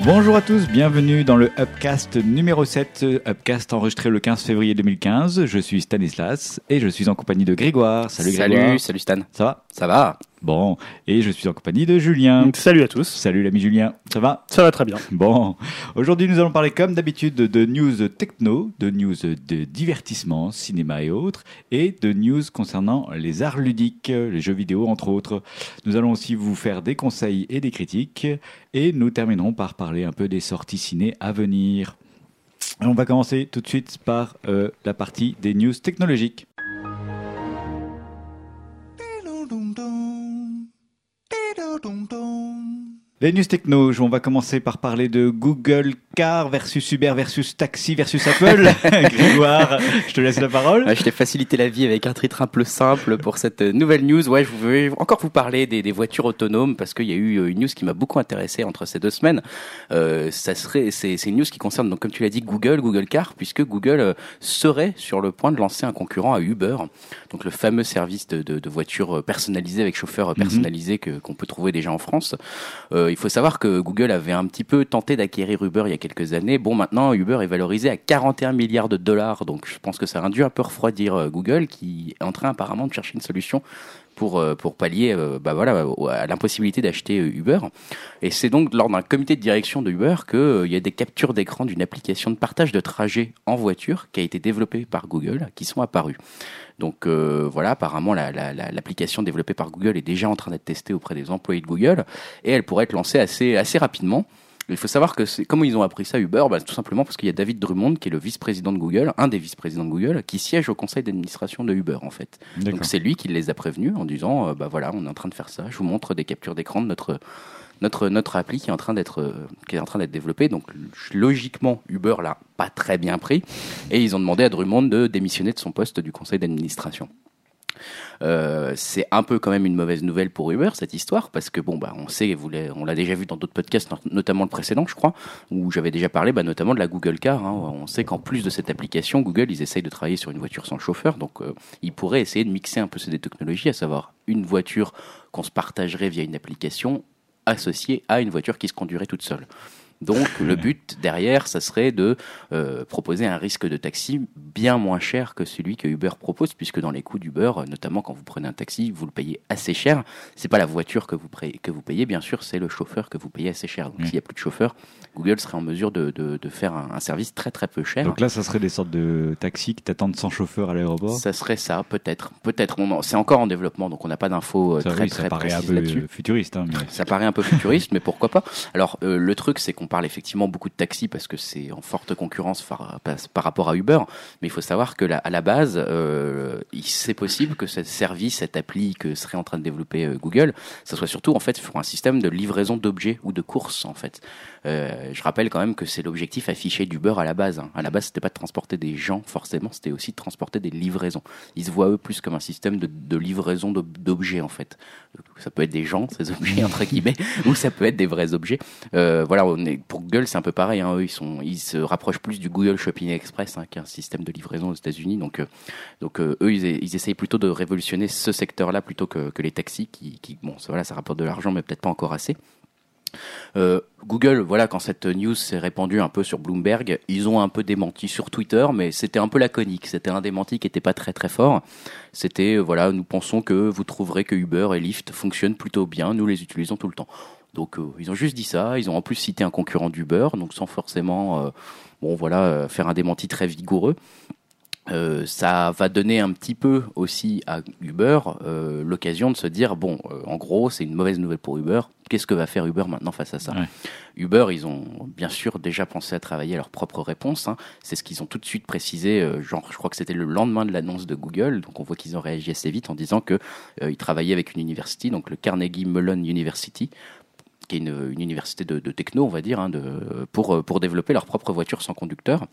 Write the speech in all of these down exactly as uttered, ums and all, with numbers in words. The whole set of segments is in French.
Bonjour à tous, bienvenue dans le Upcast numéro sept, Upcast enregistré le quinze février deux mille quinze. Je suis Stanislas et je suis en compagnie de Grégoire. Salut Grégoire. Salut, salut Stan. Ça va ? Ça va. Bon, et je suis en compagnie de Julien. Salut à tous. Salut l'ami Julien, ça va ? Ça va très bien. Bon, aujourd'hui nous allons parler comme d'habitude de news techno, de news de divertissement, cinéma et autres, et de news concernant les arts ludiques, les jeux vidéo entre autres. Nous allons aussi vous faire des conseils et des critiques, et nous terminerons par parler un peu des sorties ciné à venir. On va commencer tout de suite par euh, la partie des news technologiques. Les news techno, on va commencer par parler de Google Car versus Uber versus Taxi versus Apple. Grégoire, je te laisse la parole. Ouais, je t'ai facilité la vie avec un titre un peu simple pour cette nouvelle news. Ouais, je vais encore vous parler des, des voitures autonomes parce qu'il y a eu une news qui m'a beaucoup intéressé entre ces deux semaines. Euh, ça serait, c'est, c'est une news qui concerne, donc, comme tu l'as dit, Google, Google Car, puisque Google euh, serait sur le point de lancer un concurrent à Uber, donc le fameux service de, de, de voitures personnalisées avec chauffeur personnalisé que, qu'on peut trouver déjà en France. Euh, il faut savoir que Google avait un petit peu tenté d'acquérir Uber il y a quelques années. Bon, maintenant, Uber est valorisé à quarante et un milliards de dollars, donc je pense que ça a dû un peu refroidir euh, Google, qui est en train apparemment de chercher une solution pour euh, pour pallier euh, bah voilà à l'impossibilité d'acheter euh, Uber. Et c'est donc lors d'un comité de direction de Uber que euh, il y a des captures d'écran d'une application de partage de trajet en voiture qui a été développée par Google qui sont apparues. Donc euh, voilà, apparemment la, la, la, l'application développée par Google est déjà en train d'être testée auprès des employés de Google et elle pourrait être lancée assez assez rapidement. Il faut savoir que c'est, comment ils ont appris ça Uber, bah, tout simplement parce qu'il y a David Drummond qui est le vice-président de Google, un des vice-présidents de Google, qui siège au conseil d'administration de Uber en fait. D'accord. Donc c'est lui qui les a prévenus en disant euh, bah voilà, on est en train de faire ça, je vous montre des captures d'écran de notre notre notre appli qui est en train d'être euh, qui est en train d'être développée. Donc logiquement Uber l'a pas très bien pris et ils ont demandé à Drummond de démissionner de son poste du conseil d'administration. Euh, c'est un peu quand même une mauvaise nouvelle pour Uber cette histoire parce que bon bah on sait, vous l'avez, on l'a déjà vu dans d'autres podcasts, notamment le précédent je crois, où j'avais déjà parlé bah, notamment de la Google Car. Hein. On sait qu'en plus de cette application, Google ils essayent de travailler sur une voiture sans chauffeur, donc euh, ils pourraient essayer de mixer un peu ces deux technologies, à savoir une voiture qu'on se partagerait via une application associée à une voiture qui se conduirait toute seule. Donc le but derrière, ça serait de euh, proposer un risque de taxi bien moins cher que celui que Uber propose, puisque dans les coûts d'Uber, notamment quand vous prenez un taxi, vous le payez assez cher. C'est pas la voiture que vous, payez, que vous payez, bien sûr, c'est le chauffeur que vous payez assez cher. Donc mmh. s'il n'y a plus de chauffeur, Google serait en mesure de, de, de faire un, un service très très peu cher. Donc là, ça serait des sortes de taxis qui t'attendent sans chauffeur à l'aéroport ? Ça serait ça, peut-être. Peut-être. On en, c'est encore en développement, donc on n'a pas d'infos ça, très oui, très précises là-dessus. Ça paraît un peu futuriste. Hein, mais... Ça paraît un peu futuriste, mais pourquoi pas ? Alors euh, le truc, c'est qu'on parle effectivement beaucoup de taxis parce que c'est en forte concurrence par, par, par rapport à Uber, mais il faut savoir que la, à la base, euh, c'est possible que ce service, cette appli que serait en train de développer euh, Google, ça soit surtout en fait pour un système de livraison d'objets ou de courses en fait. Euh, je rappelle quand même que c'est l'objectif affiché d'Uber à la base. Hein. À la base, c'était pas de transporter des gens forcément, c'était aussi de transporter des livraisons. Ils se voient eux plus comme un système de, de livraison d'objets en fait. Ça peut être des gens, ces objets entre guillemets, ou ça peut être des vrais objets. Euh, voilà, on est, pour Google, c'est un peu pareil. Hein. Eux, ils sont, ils se rapprochent plus du Google Shopping Express, hein, qui est un système de livraison aux États-Unis. Donc, euh, donc euh, eux, ils, ils essayent plutôt de révolutionner ce secteur-là plutôt que, que les taxis, qui, qui bon, ça, voilà, ça rapporte de l'argent, mais peut-être pas encore assez. Euh, Google, voilà, quand cette news s'est répandue un peu sur Bloomberg, ils ont un peu démenti sur Twitter, mais c'était un peu laconique. C'était un démenti qui était pas très très fort. C'était, euh, voilà, nous pensons que vous trouverez que Uber et Lyft fonctionnent plutôt bien. Nous les utilisons tout le temps. Donc, euh, ils ont juste dit ça. Ils ont en plus cité un concurrent d'Uber, donc sans forcément, euh, bon, voilà, euh, faire un démenti très vigoureux. Euh, ça va donner un petit peu aussi à Uber euh, l'occasion de se dire bon, euh, en gros, c'est une mauvaise nouvelle pour Uber. Qu'est-ce que va faire Uber maintenant face à ça ? Ouais. Uber, ils ont bien sûr déjà pensé à travailler à leur propre réponse. Hein. C'est ce qu'ils ont tout de suite précisé. Euh, genre, je crois que c'était le lendemain de l'annonce de Google. Donc, on voit qu'ils ont réagi assez vite en disant que euh, ils travaillaient avec une université, donc le Carnegie Mellon University, qui est une, une université de, de techno, on va dire, hein, de, pour, pour développer leur propre voiture sans conducteur.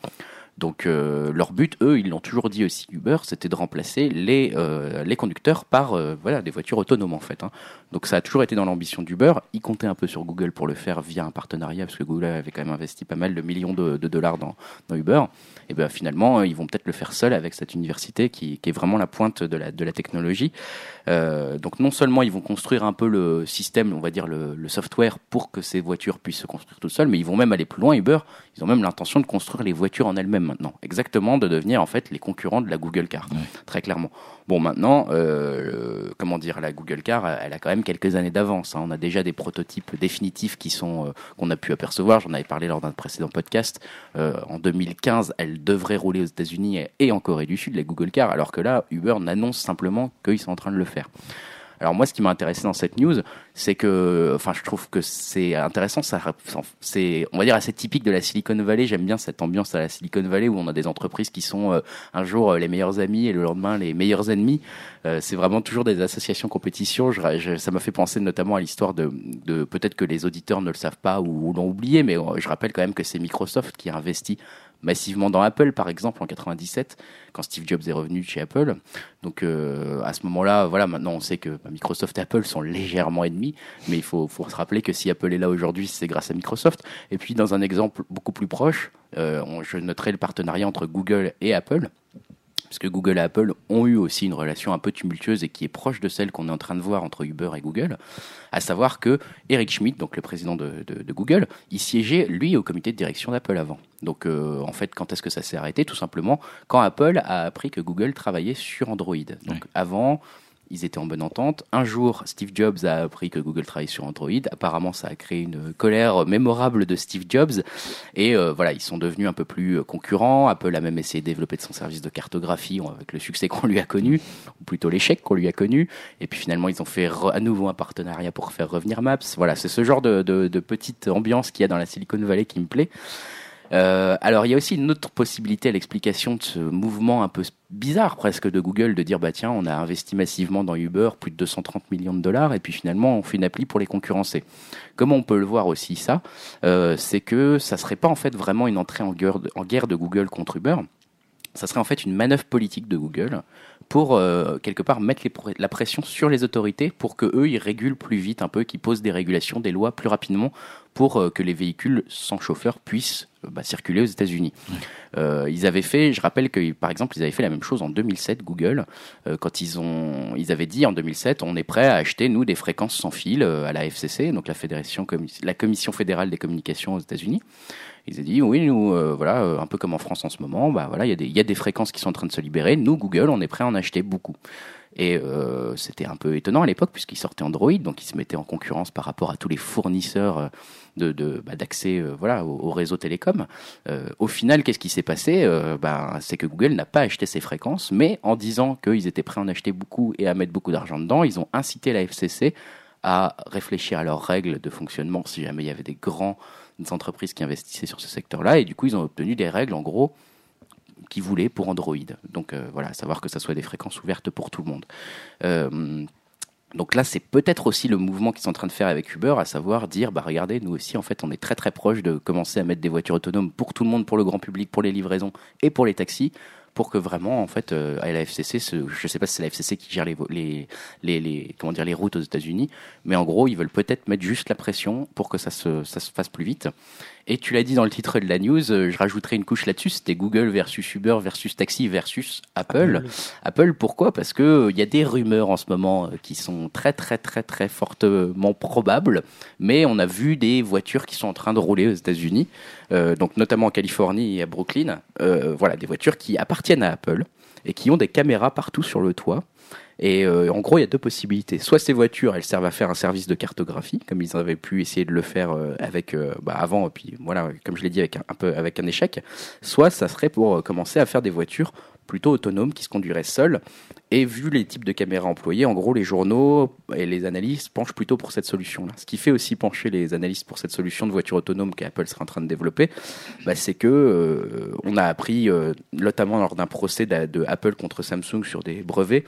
Donc euh, leur but, eux, ils l'ont toujours dit aussi, Uber, c'était de remplacer les euh, les conducteurs par euh, voilà des voitures autonomes en fait. Hein. Donc ça a toujours été dans l'ambition d'Uber. Ils comptaient un peu sur Google pour le faire via un partenariat, parce que Google avait quand même investi pas mal de millions de, de dollars dans, dans Uber. Et ben finalement, ils vont peut-être le faire seul avec cette université qui, qui est vraiment la pointe de la de la technologie. Euh, donc non seulement ils vont construire un peu le système, on va dire le, le software pour que ces voitures puissent se construire toutes seules, mais ils vont même aller plus loin. Uber, ils ont même l'intention de construire les voitures en elles-mêmes maintenant, exactement, de devenir en fait les concurrents de la Google Car, ouais. Très clairement. Bon, maintenant, euh, comment dire, la Google Car, elle a quand même quelques années d'avance. Hein. On a déjà des prototypes définitifs qui sont euh, qu'on a pu apercevoir. J'en avais parlé lors d'un précédent podcast. Euh, en deux mille quinze, elle devrait rouler aux États-Unis et en Corée du Sud, la Google Car, alors que là, Uber n'annonce simplement qu'ils sont en train de le faire. Alors moi, ce qui m'a intéressé dans cette news, c'est que, enfin, je trouve que c'est intéressant. Ça, c'est, on va dire, assez typique de la Silicon Valley. J'aime bien cette ambiance à la Silicon Valley où on a des entreprises qui sont euh, un jour euh, les meilleurs amis et le lendemain les meilleurs ennemis. Euh, c'est vraiment toujours des associations compétition. Je, je, ça m'a fait penser notamment à l'histoire de, de peut-être que les auditeurs ne le savent pas ou, ou l'ont oublié, mais euh, je rappelle quand même que c'est Microsoft qui a investi massivement dans Apple, par exemple, en quatre-vingt-dix-sept, quand Steve Jobs est revenu chez Apple. Donc, euh, à ce moment-là, voilà, maintenant, on sait que Microsoft et Apple sont légèrement ennemis, mais il faut, faut se rappeler que si Apple est là aujourd'hui, c'est grâce à Microsoft. Et puis, dans un exemple beaucoup plus proche, euh, on, je noterai le partenariat entre Google et Apple, parce que Google et Apple ont eu aussi une relation un peu tumultueuse et qui est proche de celle qu'on est en train de voir entre Uber et Google, à savoir que Eric Schmidt, donc le président de, de, de Google, il siégeait, lui, au comité de direction d'Apple avant. Donc, euh, en fait, quand est-ce que ça s'est arrêté? Tout simplement quand Apple a appris que Google travaillait sur Android. Donc, ouais. Avant, ils étaient en bonne entente. Un jour, Steve Jobs a appris que Google travaillait sur Android. Apparemment, ça a créé une colère mémorable de Steve Jobs. Et euh, voilà, ils sont devenus un peu plus concurrents. Apple a même essayé de développer son service de cartographie avec le succès qu'on lui a connu, ou plutôt l'échec qu'on lui a connu. Et puis finalement, ils ont fait re- à nouveau un partenariat pour faire revenir Maps. Voilà, c'est ce genre de, de, de petite ambiance qu'il y a dans la Silicon Valley qui me plaît. Euh, alors il y a aussi une autre possibilité à l'explication de ce mouvement un peu bizarre presque de Google de dire bah tiens on a investi massivement dans Uber plus de deux cent trente millions de dollars et puis finalement on fait une appli pour les concurrencer. Comment on peut le voir aussi ça, euh, c'est que ça serait pas en fait vraiment une entrée en guerre de, en guerre de Google contre Uber. Ça serait en fait une manœuvre politique de Google pour euh, quelque part mettre les, la pression sur les autorités pour que eux ils régulent plus vite un peu, qu'ils posent des régulations, des lois plus rapidement pour euh, que les véhicules sans chauffeur puissent euh, bah, circuler aux États-Unis. Ouais. Euh, ils avaient fait, je rappelle que par exemple ils avaient fait la même chose en deux mille sept, Google, euh, quand ils ont, ils avaient dit en deux mille sept, on est prêt à acheter nous des fréquences sans fil euh, à la F C C, donc la fédération, la Commission fédérale des communications aux États-Unis. Ils ont dit oui, nous, euh, voilà, euh, un peu comme en France en ce moment, bah voilà, il y a des, il y a des fréquences qui sont en train de se libérer. Nous, Google, on est prêt à en acheter beaucoup. Et euh, c'était un peu étonnant à l'époque puisqu'ils sortaient Android, donc ils se mettaient en concurrence par rapport à tous les fournisseurs de, de bah, d'accès, euh, voilà, au, au réseau télécom. Euh, au final, qu'est-ce qui s'est passé euh, bah, c'est que Google n'a pas acheté ces fréquences, mais en disant qu'ils étaient prêts à en acheter beaucoup et à mettre beaucoup d'argent dedans, ils ont incité la F C C à réfléchir à leurs règles de fonctionnement si jamais il y avait des grands des entreprises qui investissaient sur ce secteur-là, et du coup ils ont obtenu des règles en gros qu'ils voulaient pour Android. Donc euh, voilà, savoir que ça soit des fréquences ouvertes pour tout le monde. Euh, donc là, c'est peut-être aussi le mouvement qu'ils sont en train de faire avec Uber, à savoir dire, bah regardez, nous aussi, en fait, on est très très proche de commencer à mettre des voitures autonomes pour tout le monde, pour le grand public, pour les livraisons et pour les taxis, pour que vraiment, en fait, euh, à la F C C, ce, je sais pas si c'est la F C C qui gère les, les, les, les, comment dire, les routes aux États-Unis, mais en gros, ils veulent peut-être mettre juste la pression pour que ça se, ça se fasse plus vite. Et tu l'as dit dans le titre de la news, euh, je rajouterai une couche là-dessus, c'était Google versus Uber versus Taxi versus Apple. Apple, Apple pourquoi ? Parce que il euh, y a des rumeurs en ce moment euh, qui sont très très très très fortement probables, mais on a vu des voitures qui sont en train de rouler aux États-Unis, euh, donc notamment en Californie et à Brooklyn, euh, voilà, des voitures qui appartiennent à Apple et qui ont des caméras partout sur le toit. Et euh, en gros, il y a deux possibilités. Soit ces voitures, elles servent à faire un service de cartographie, comme ils avaient pu essayer de le faire euh, avec euh, bah, avant, et puis voilà, comme je l'ai dit, avec un, un peu avec un échec. Soit ça serait pour euh, commencer à faire des voitures plutôt autonomes qui se conduiraient seules. Et vu les types de caméras employées, en gros, les journaux et les analystes penchent plutôt pour cette solution-là. Ce qui fait aussi pencher les analystes pour cette solution de voiture autonome qu'Apple serait en train de développer, bah, c'est que euh, on a appris, euh, notamment lors d'un procès de, de Apple contre Samsung sur des brevets,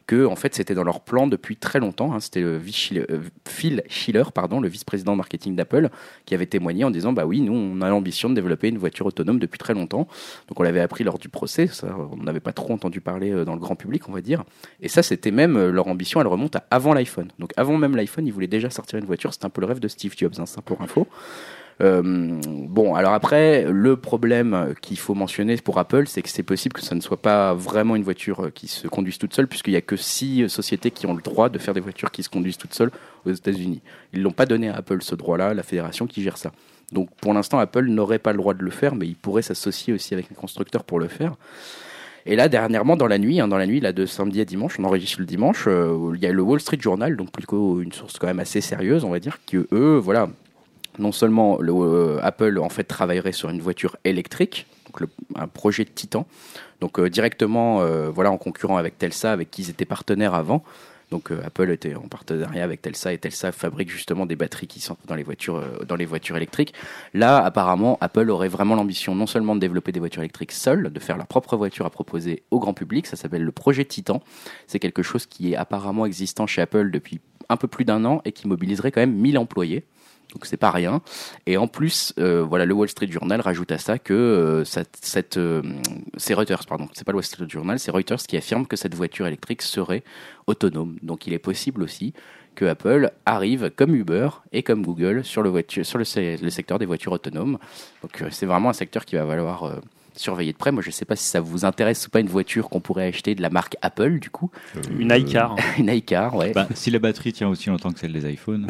que en fait c'était dans leur plan depuis très longtemps. Hein. C'était le Phil Schiller, pardon, le vice-président marketing d'Apple, qui avait témoigné en disant bah oui, nous on a l'ambition de développer une voiture autonome depuis très longtemps. Donc on l'avait appris lors du procès, ça, on n'avait pas trop entendu parler dans le grand public, on va dire. Et ça, c'était même leur ambition, elle remonte à avant l'iPhone. Donc avant même l'iPhone, ils voulaient déjà sortir une voiture. C'était un peu le rêve de Steve Jobs, hein, ça pour info. Euh, bon, alors après, le problème qu'il faut mentionner pour Apple, c'est que c'est possible que ça ne soit pas vraiment une voiture qui se conduise toute seule, puisqu'il n'y a que six sociétés qui ont le droit de faire des voitures qui se conduisent toutes seules aux États-Unis. Ils l'ont pas donné à Apple ce droit-là, la fédération qui gère ça. Donc pour l'instant, Apple n'aurait pas le droit de le faire, mais il pourrait s'associer aussi avec un constructeur pour le faire. Et là, dernièrement, dans la nuit, hein, dans la nuit là, de samedi à dimanche, on enregistre le dimanche, euh, il y a le Wall Street Journal, donc plutôt une source quand même assez sérieuse, on va dire, que eux, voilà. Non seulement le, euh, Apple en fait travaillerait sur une voiture électrique, donc le, un projet de Titan, donc euh, directement euh, voilà en concurrent avec Telsa, avec qui ils étaient partenaires avant. Donc euh, Apple était en partenariat avec Telsa et Telsa fabrique justement des batteries qui sont dans les voitures euh, dans les voitures électriques. Là, apparemment, Apple aurait vraiment l'ambition non seulement de développer des voitures électriques seules, de faire leur propre voiture à proposer au grand public. Ça s'appelle le projet Titan. C'est quelque chose qui est apparemment existant chez Apple depuis un peu plus d'un an et qui mobiliserait quand même mille employés. Donc c'est pas rien. Et en plus, euh, voilà, le Wall Street Journal rajoute à ça que euh, cette, cette, euh, c'est Reuters, pardon, c'est pas le Wall Street Journal, c'est Reuters qui affirme que cette voiture électrique serait autonome. Donc il est possible aussi que Apple arrive comme Uber et comme Google sur le voiture, sur le, le secteur des voitures autonomes. Donc euh, c'est vraiment un secteur qui va valoir euh, surveiller de près. Moi, je sais pas si ça vous intéresse ou pas, une voiture qu'on pourrait acheter de la marque Apple, du coup. Euh, une iCar. Une iCar, ouais. Bah, si la batterie tient aussi longtemps que celle des iPhones.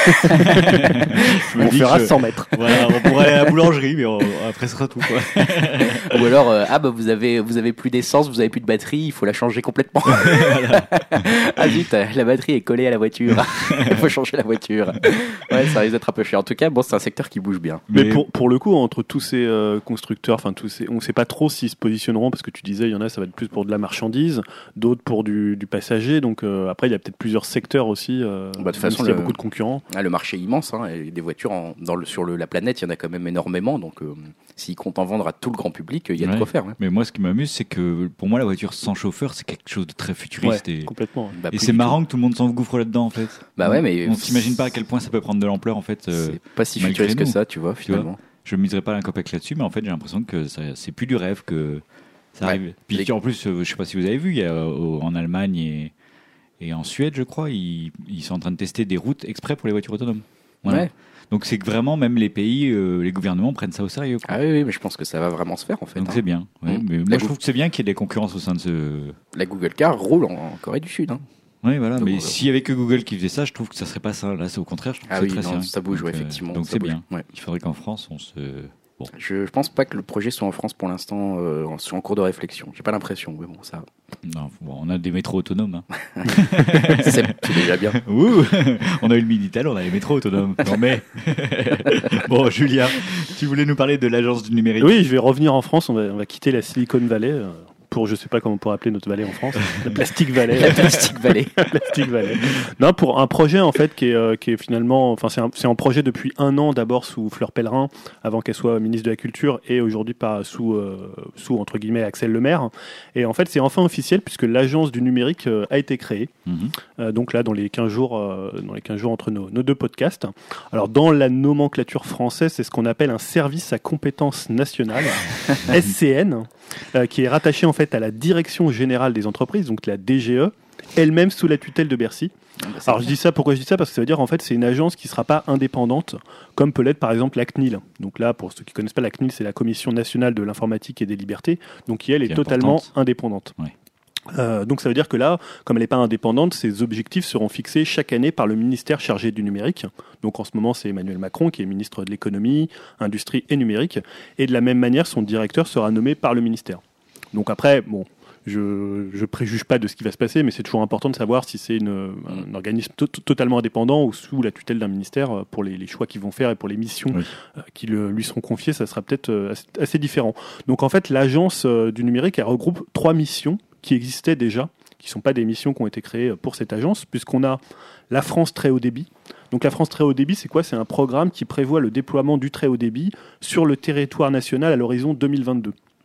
On fera je... cent mètres. Voilà, on pourrait aller à la boulangerie, mais on, après, ce sera tout, quoi. Ou alors, euh, ah bah, vous avez, vous avez plus d'essence, vous avez plus de batterie, il faut la changer complètement. Voilà. Ah zut, la batterie est collée à la voiture. Il faut changer la voiture. Ouais, ça risque d'être un peu cher. En tout cas, bon, c'est un secteur qui bouge bien. Mais, mais pour, pour le coup, entre tous ces euh, constructeurs, enfin, tous ces, on ne sait pas trop s'ils se positionneront, parce que tu disais, il y en a, ça va être plus pour de la marchandise, d'autres pour du, du passager. Donc euh, après, il y a peut-être plusieurs secteurs aussi. Euh, bah, de toute façon, il y a le, beaucoup de concurrents. Ah, le marché est immense. Hein, et des voitures en, dans le, sur le, la planète, il y en a quand même énormément. Donc euh, s'ils comptent en vendre à tout le grand public, il y a ouais. de quoi faire. Ouais. Mais moi, ce qui m'amuse, c'est que pour moi, la voiture sans chauffeur, c'est quelque chose de très futuriste. Ouais, et, complètement. Bah, et c'est marrant tout. que tout le monde s'engouffre là-dedans, en fait. Bah ouais, mais on s'imagine pas à quel point ça peut prendre de l'ampleur, en fait. Euh, c'est pas si futuriste que ça, tu vois, finalement. Tu vois, je ne miserai pas un copec là-dessus, mais en fait, j'ai l'impression que ça, c'est plus du rêve que ça arrive. Ouais. Puis les... en plus, euh, je sais pas si vous avez vu, il y a euh, en Allemagne et, et en Suède, je crois, ils, ils sont en train de tester des routes exprès pour les voitures autonomes. Voilà. Ouais. Donc c'est que vraiment, même les pays, euh, les gouvernements prennent ça au sérieux, quoi. Ah oui, oui, mais je pense que ça va vraiment se faire, en fait. Donc hein. c'est bien. Ouais. Mmh. Mais moi, la je trouve Go- que c'est bien qu'il y ait des concurrences au sein de ce... La Google Car roule en, en Corée du Sud, hein. Oui, voilà. Donc, mais euh... s'il y avait que Google qui faisait ça, je trouve que ça serait pas ça. Là, c'est au contraire, je trouve ah que oui, c'est très non, bien. ça bouge, donc, ouais, effectivement. Euh, donc ça c'est bouge. bien. Ouais. Il faudrait qu'en France, on se... Bon. Je, je pense pas que le projet soit en France pour l'instant, euh, en, en cours de réflexion. J'ai pas l'impression, mais bon, ça... Non, bon, on a des métros autonomes. Hein. c'est, c'est déjà bien. Ouh, on a eu le Minitel, on a les métros autonomes. Non mais... Bon, Julien, tu voulais nous parler de l'agence du numérique. Oui, je vais revenir en France, on va, on va quitter la Silicon Valley... Euh... pour je sais pas comment on pourrait appeler notre vallée en France, la Plastic Valley. La Plastic Valley. La Plastic Valley. Non, pour un projet en fait qui est, euh, qui est finalement, enfin c'est un, c'est un projet depuis un an d'abord sous Fleur Pellerin, avant qu'elle soit ministre de la Culture, et aujourd'hui pas sous euh, sous entre guillemets Axel Lemaire. Et en fait c'est enfin officiel puisque l'agence du numérique euh, a été créée. Mm-hmm. Euh, donc là dans les quinze jours, euh, dans les quinze jours entre nos, nos deux podcasts. Alors dans la nomenclature française, c'est ce qu'on appelle un service à compétence nationale, S C N. Euh, qui est rattachée en fait à la Direction Générale des Entreprises, donc la D G E, elle-même sous la tutelle de Bercy. Ah bah Alors je dis ça, pourquoi je dis ça ? Parce que ça veut dire en fait c'est une agence qui ne sera pas indépendante, comme peut l'être par exemple la C N I L. Donc là, pour ceux qui ne connaissent pas, la C N I L, c'est la Commission Nationale de l'Informatique et des Libertés, donc qui elle est, est totalement importante. indépendante. Ouais. Euh, donc ça veut dire que là, comme elle n'est pas indépendante, ses objectifs seront fixés chaque année par le ministère chargé du numérique. Donc en ce moment, c'est Emmanuel Macron qui est ministre de l'économie, industrie et numérique. Et de la même manière, son directeur sera nommé par le ministère. Donc après, bon, je ne préjuge pas de ce qui va se passer, mais c'est toujours important de savoir si c'est une, un organisme to- totalement indépendant ou sous la tutelle d'un ministère pour les, les choix qu'ils vont faire et pour les missions oui. euh, qui le, lui seront confiées, ça sera peut-être euh, assez, assez différent. Donc en fait, l'agence euh, du numérique, elle regroupe trois missions qui existaient déjà, qui ne sont pas des missions qui ont été créées pour cette agence, puisqu'on a la France très haut débit. Donc la France très haut débit, c'est quoi ? C'est un programme qui prévoit le déploiement du très haut débit sur le territoire national à l'horizon deux mille vingt-deux.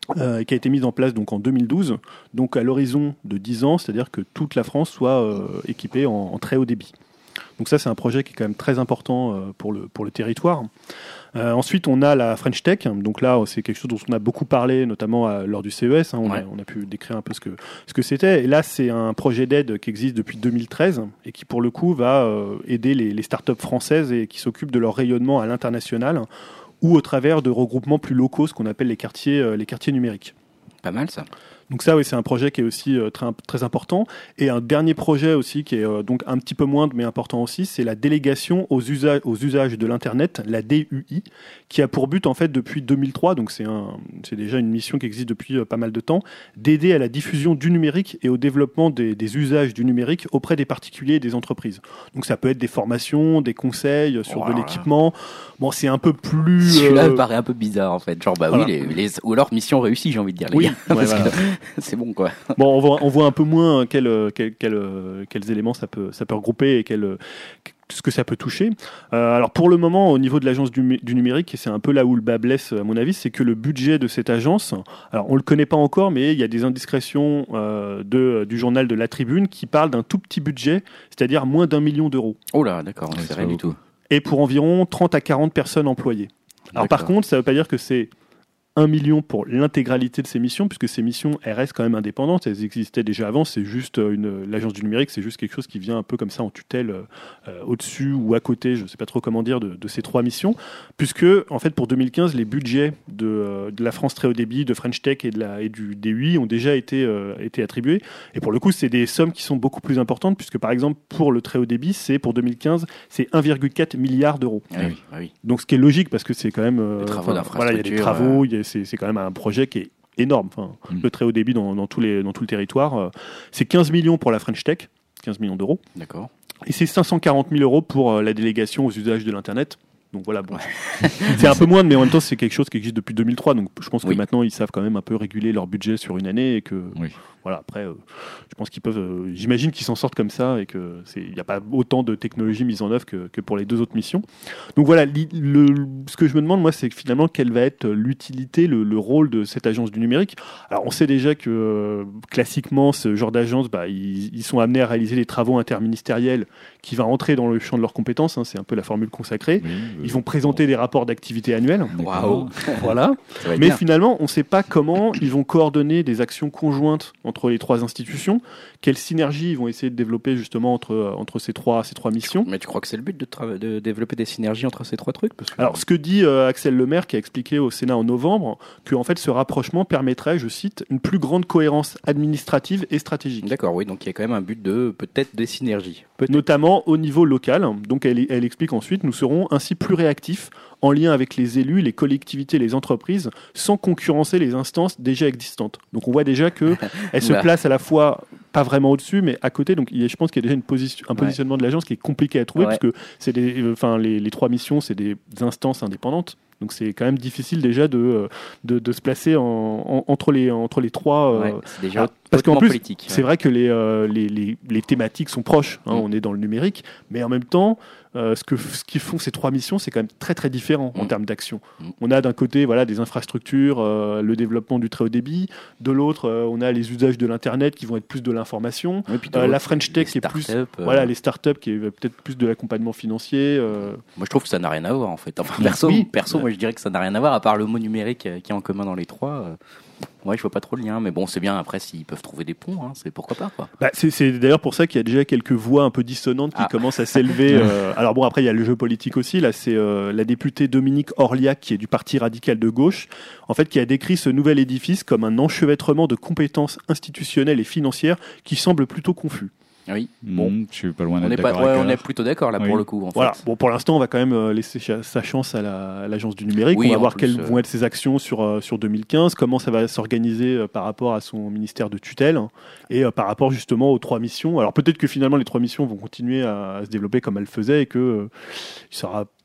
euh, qui a été mise en place donc en deux mille douze, donc à l'horizon de dix ans, c'est-à-dire que toute la France soit euh, équipée en, en très haut débit. Donc ça, c'est un projet qui est quand même très important euh, pour le, pour le territoire. Euh, ensuite, on a la French Tech. Donc là, c'est quelque chose dont on a beaucoup parlé, notamment à, lors du C E S. Hein, on, Ouais. a, on a pu décrire un peu ce que, ce que c'était. Et là, c'est un projet d'aide qui existe depuis deux mille treize et qui, pour le coup, va euh, aider les, les startups françaises et qui s'occupent de leur rayonnement à l'international ou au travers de regroupements plus locaux, ce qu'on appelle les quartiers, euh, les quartiers numériques. Pas mal ça. Donc ça, oui, c'est un projet qui est aussi euh, très, très important. Et un dernier projet aussi qui est euh, donc un petit peu moindre mais important aussi, c'est la délégation aux usages, aux usages de l'Internet, la D U I, qui a pour but en fait depuis deux mille trois, donc c'est, un, c'est déjà une mission qui existe depuis euh, pas mal de temps, d'aider à la diffusion du numérique et au développement des, des usages du numérique auprès des particuliers et des entreprises. Donc ça peut être des formations, des conseils sur Voilà. de l'équipement. Bon, c'est un peu plus... Celui-là euh, me paraît un peu bizarre en fait. Genre, bah voilà. oui, les, les, ou alors mission réussie, j'ai envie de dire. Les Oui, gars. ouais, Parce voilà. que c'est bon quoi. Bon, on voit, on voit un peu moins quel, quel, quel, quels éléments ça peut, ça peut regrouper et quel, ce que ça peut toucher. Euh, alors pour le moment, au niveau de l'agence du, du numérique, et c'est un peu là où le bas blesse à mon avis, c'est que le budget de cette agence, alors on le connaît pas encore, mais il y a des indiscrétions euh, de, du journal de La Tribune qui parlent d'un tout petit budget, c'est-à-dire moins d'un million d'euros. Oh là, d'accord, Ouais, c'est c'est rien pas du beaucoup. tout. Et pour environ trente à quarante personnes employées. Alors par D'accord. contre, ça veut pas dire que c'est un million pour l'intégralité de ces missions, puisque ces missions, elles restent quand même indépendantes, elles existaient déjà avant, c'est juste une, l'agence du numérique, c'est juste quelque chose qui vient un peu comme ça en tutelle euh, au-dessus ou à côté, je ne sais pas trop comment dire, de, de ces trois missions, puisque en fait pour deux mille quinze, les budgets de, euh, de la France très haut débit, de French Tech et, de la, et du D U I ont déjà été, euh, été attribués, et pour le coup c'est des sommes qui sont beaucoup plus importantes, puisque par exemple pour le très haut débit, c'est pour deux mille quinze, c'est un virgule quatre milliard d'euros. Ah oui, ah oui. Donc ce qui est logique parce que c'est quand même euh, Des travaux enfin, voilà, il y a des d'infrastructure, travaux, il y a- c'est, c'est quand même un projet qui est énorme. Enfin, Mm. le très haut débit dans, dans tous les dans tout le territoire, euh, c'est quinze millions pour la French Tech, quinze millions d'euros, D'accord. et c'est cinq cent quarante mille euros pour euh, la délégation aux usages de l'internet. Donc voilà, bon, c'est un peu moins, mais en même temps c'est quelque chose qui existe depuis deux mille trois. Donc je pense que Oui. maintenant ils savent quand même un peu réguler leur budget sur une année et que Oui. voilà. Après, euh, je pense qu'ils peuvent. euh, j'imagine qu'ils s'en sortent comme ça et que c'est il n'y a pas autant de technologies mises en œuvre que, que pour les deux autres missions. Donc voilà, li- le, ce que je me demande moi, c'est que finalement quelle va être l'utilité, le, le rôle de cette agence du numérique. Alors on sait déjà que euh, classiquement ce genre d'agence, bah, ils, ils sont amenés à réaliser des travaux interministériels qui va entrer dans le champ de leurs compétences. Hein, c'est un peu la formule consacrée. Oui, Ils vont présenter des rapports d'activité annuels. Waouh. Voilà. Ça va être Mais bien. finalement, on ne sait pas comment ils vont coordonner des actions conjointes entre les trois institutions, quelle synergie ils vont essayer de développer justement entre, euh, entre ces, trois, ces trois missions. Mais tu crois que c'est le but de, tra- de développer des synergies entre ces trois trucs parce que... Alors, ce que dit euh, Axel Lemaire, qui a expliqué au Sénat en novembre, que en fait, ce rapprochement permettrait, je cite, une plus grande cohérence administrative et stratégique. D'accord, oui, donc il y a quand même un but de peut-être des synergies. Peut-être. Notamment au niveau local. Donc elle, elle explique ensuite, nous serons ainsi plus réactifs en lien avec les élus, les collectivités, les entreprises, sans concurrencer les instances déjà existantes. Donc on voit déjà que elle se Oula. place à la fois pas vraiment au-dessus, mais à côté. Donc il y a- je pense qu'il y a déjà une position, un Ouais. positionnement de l'agence qui est compliqué à trouver, Ouais. parce que c'est des, euh, enfin les, les trois missions, c'est des instances indépendantes. Donc c'est quand même difficile déjà de, euh, de, de se placer en, en- entre, les, entre les trois. euh, Ouais, c'est déjà ah, parce qu'en hautement plus, politique. c'est vrai que les, euh, les, les, les thématiques sont proches, hein, Mm. on est dans le numérique, mais en même temps, euh, ce, que, ce qu'ils font ces trois missions, c'est quand même très très différent en Mm. termes d'action. Mm. On a d'un côté voilà, des infrastructures, euh, le développement du très haut débit, de l'autre, euh, on a les usages de l'Internet qui vont être plus de l'information, Ouais, puis de euh, l'autre, la French les Tech qui est plus... startups, euh, Voilà, les startups qui est peut-être plus de l'accompagnement financier. euh, Moi, je trouve que ça n'a rien à voir en fait. Enfin, Oui. perso, Oui. perso moi, je dirais que ça n'a rien à voir à part le mot numérique euh, qui est en commun dans les trois. euh, Ouais, je vois pas trop le lien, mais bon, c'est bien. Après, s'ils peuvent trouver des ponts, hein, c'est pourquoi pas, quoi. Bah, c'est, c'est d'ailleurs pour ça qu'il y a déjà quelques voix un peu dissonantes qui Ah. commencent à s'élever. euh, alors bon, après il y a le jeu politique aussi. Là, c'est euh, la députée Dominique Orliac, qui est du Parti radical de gauche, en fait, qui a décrit ce nouvel édifice comme un enchevêtrement de compétences institutionnelles et financières qui semble plutôt confus. Oui. Bon, je suis pas loin On d'être est pas, d'accord ouais, avec on Alain. est plutôt d'accord là Oui. pour le coup. En Voilà. fait. Bon, pour l'instant, on va quand même euh, laisser cha- sa chance à, la, à l'agence du numérique. Oui, on va en voir plus, quelles euh, vont être ses actions sur, euh, sur deux mille quinze, comment ça va s'organiser euh, par rapport à son ministère de tutelle hein, et euh, par rapport justement aux trois missions. Alors peut-être que finalement les trois missions vont continuer à, à se développer comme elles faisaient et que euh, il sera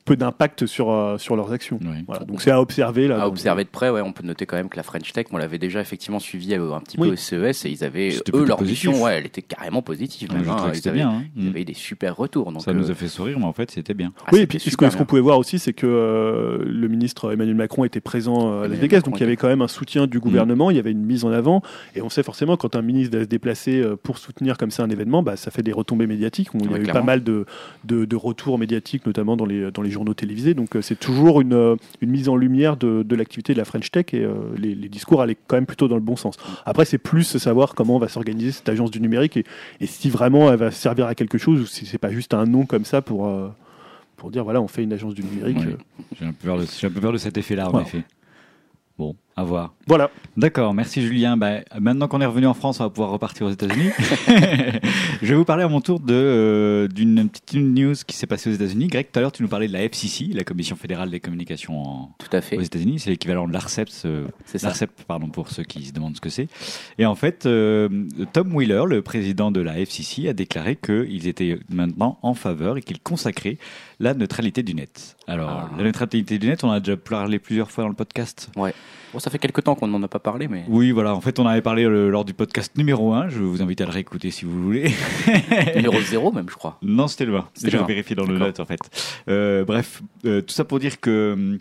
peu d'impact sur euh, sur leurs actions. Oui. Voilà, donc c'est à observer là. À donc, observer de près, ouais, on peut noter quand même que la French Tech, on l'avait déjà effectivement suivi un petit Oui. peu au C E S et ils avaient C'était eux plutôt leur positif. mission, ouais, elle était carrément positive. Ouais, Même, je hein, trouvais que ils c'était avaient, bien. hein. ils Mm. avaient eu des super retours. Donc, Ça euh, nous a fait sourire, mais en fait, c'était bien. ah, oui, c'était et puis ce super que- ce qu'on bien. pouvait voir aussi, c'est que euh, le ministre Emmanuel Macron était présent euh, à Las Emmanuel Vegas, Macron donc il y avait était- quand même un soutien du gouvernement, il y avait une mise en avant, et on sait forcément quand un ministre doit se déplacer euh, pour soutenir comme ça un événement, bah, ça fait des retombées médiatiques. On- Il y Ouais, a eu clairement. pas mal de, de, de retours médiatiques, notamment dans les, dans les journaux télévisés, donc euh, c'est toujours une, euh, une mise en lumière de, de l'activité de la French Tech, et euh, les, les discours allaient quand même plutôt dans le bon sens. Après, c'est plus savoir comment va s'organiser cette agence du numérique, et, et si vraiment elle va servir à quelque chose, ou si c'est pas juste un nom comme ça pour... euh, pour dire voilà on fait une agence du numérique. Oui. euh, J'ai un peu peur de, j'ai un peu peur de cet effet-là, en Voilà. effet. Bon, à voir. Voilà. D'accord, merci Julien. Bah, maintenant qu'on est revenu en France, on va pouvoir repartir aux États-Unis. Je vais vous parler à mon tour de, euh, d'une petite news qui s'est passée aux États-Unis. Greg, tout à l'heure, tu nous parlais de la F C C, la Commission fédérale des communications en- Tout à fait. aux États-Unis. C'est l'équivalent de l'ARCEP, euh, C'est ça. l'ARCEP, pardon, pour ceux qui se demandent ce que c'est. Et en fait, euh, Tom Wheeler, le président de la F C C, a déclaré qu'ils étaient maintenant en faveur et qu'ils consacraient la neutralité du net. Alors, Ah. la neutralité du net, on en a déjà parlé plusieurs fois dans le podcast. Bon, ça fait quelques temps qu'on n'en a pas parlé, mais Oui, voilà. En fait, on avait parlé euh, lors du podcast numéro un. Je vous invite à le réécouter si vous voulez. numéro zéro même, je crois. Non, c'était le un. C'était J'ai le un. vérifié dans le D'accord. note, en fait. Euh, bref, euh, tout ça pour dire que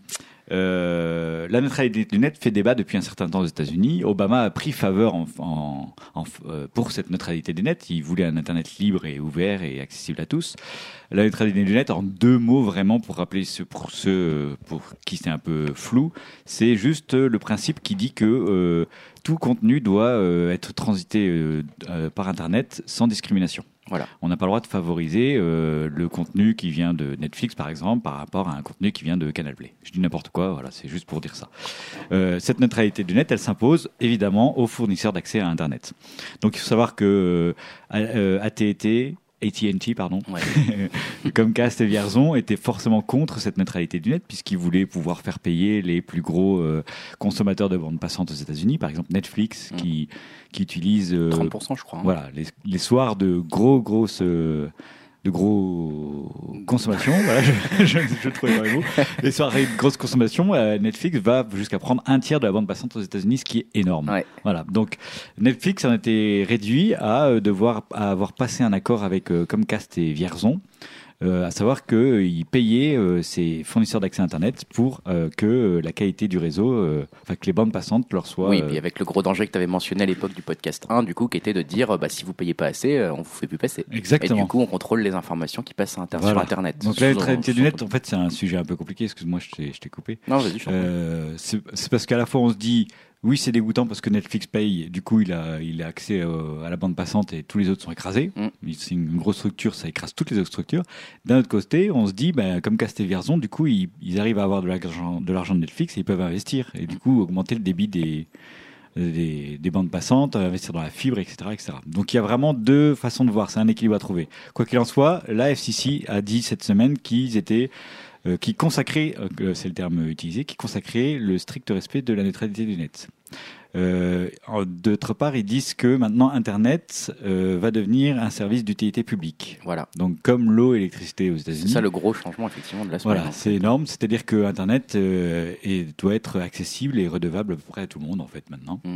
euh, la neutralité du net fait débat depuis un certain temps aux États-Unis. Obama a pris faveur en, en, en, euh, pour cette neutralité du net. Il voulait un Internet libre et ouvert et accessible à tous. La neutralité du net, en deux mots vraiment pour rappeler ce, pour ceux pour qui c'est un peu flou, c'est juste le principe qui dit que euh, tout contenu doit euh, être transité euh, euh, par Internet sans discrimination. Voilà. On n'a pas le droit de favoriser euh, le contenu qui vient de Netflix, par exemple, par rapport à un contenu qui vient de Canal Play. Je dis n'importe quoi, voilà, c'est juste pour dire ça. Euh, cette neutralité du net, elle s'impose évidemment aux fournisseurs d'accès à Internet. Donc il faut savoir que euh, A T et T, A T and T, pardon, Ouais. Comcast et Verizon étaient forcément contre cette neutralité du net puisqu'ils voulaient pouvoir faire payer les plus gros euh, consommateurs de bande passante aux États-Unis, par exemple Netflix, Mm. qui qui utilise euh, trente pour cent, je crois. hein. voilà les, les soirs de gros grosses euh, de gros consommation, voilà, je, je, je trouvais pas les mots. Les soirées de grosse consommation, euh, Netflix va jusqu'à prendre un tiers de la bande passante aux États-Unis, ce qui est énorme. Ouais. Voilà. Donc Netflix en était réduit à euh, devoir à avoir passé un accord avec euh, Comcast et Verizon, euh, à savoir qu'ils payaient euh, ces fournisseurs d'accès Internet pour euh, que euh, la qualité du réseau, euh, enfin que les bandes passantes leur soient. Oui, euh, puis avec le gros danger que tu avais mentionné à l'époque du podcast un, du coup, qui était de dire, euh, bah, si vous payez pas assez, euh, on vous fait plus passer. Exactement. Et du coup, on contrôle les informations qui passent sur, Inter- Voilà. sur Internet. Donc la Sous- neutralité sous- du net, en fait, c'est un sujet un peu compliqué. Excuse-moi, je t'ai, je t'ai coupé. Non, vas-y, je t'en prie. Euh, c'est, c'est parce qu'à la fois on se dit oui, c'est dégoûtant parce que Netflix paye, du coup il a, il a accès euh, à la bande passante et tous les autres sont écrasés. Mm. C'est une grosse structure, ça écrase toutes les autres structures. D'un autre côté, on se dit, ben, comme Cast et Verizon, du coup ils, ils arrivent à avoir de l'argent, de l'argent de Netflix et ils peuvent investir et du coup augmenter le débit des, des, des bandes passantes, investir dans la fibre, et cetera, et cetera. Donc il y a vraiment deux façons de voir, c'est un équilibre à trouver. Quoi qu'il en soit, la F C C a dit cette semaine qu'ils étaient Euh, qui consacrait, euh, c'est le terme utilisé, qui consacrait le strict respect de la neutralité du net. Euh, d'autre part, ils disent que maintenant Internet euh, va devenir un service d'utilité publique. Voilà. Donc comme l'eau et l'électricité aux C'est États-Unis. ça le gros changement, effectivement, de la semaine. Voilà, c'est énorme. C'est-à-dire que Internet euh, est, doit être accessible et redevable à peu près à tout le monde en fait maintenant. Mm.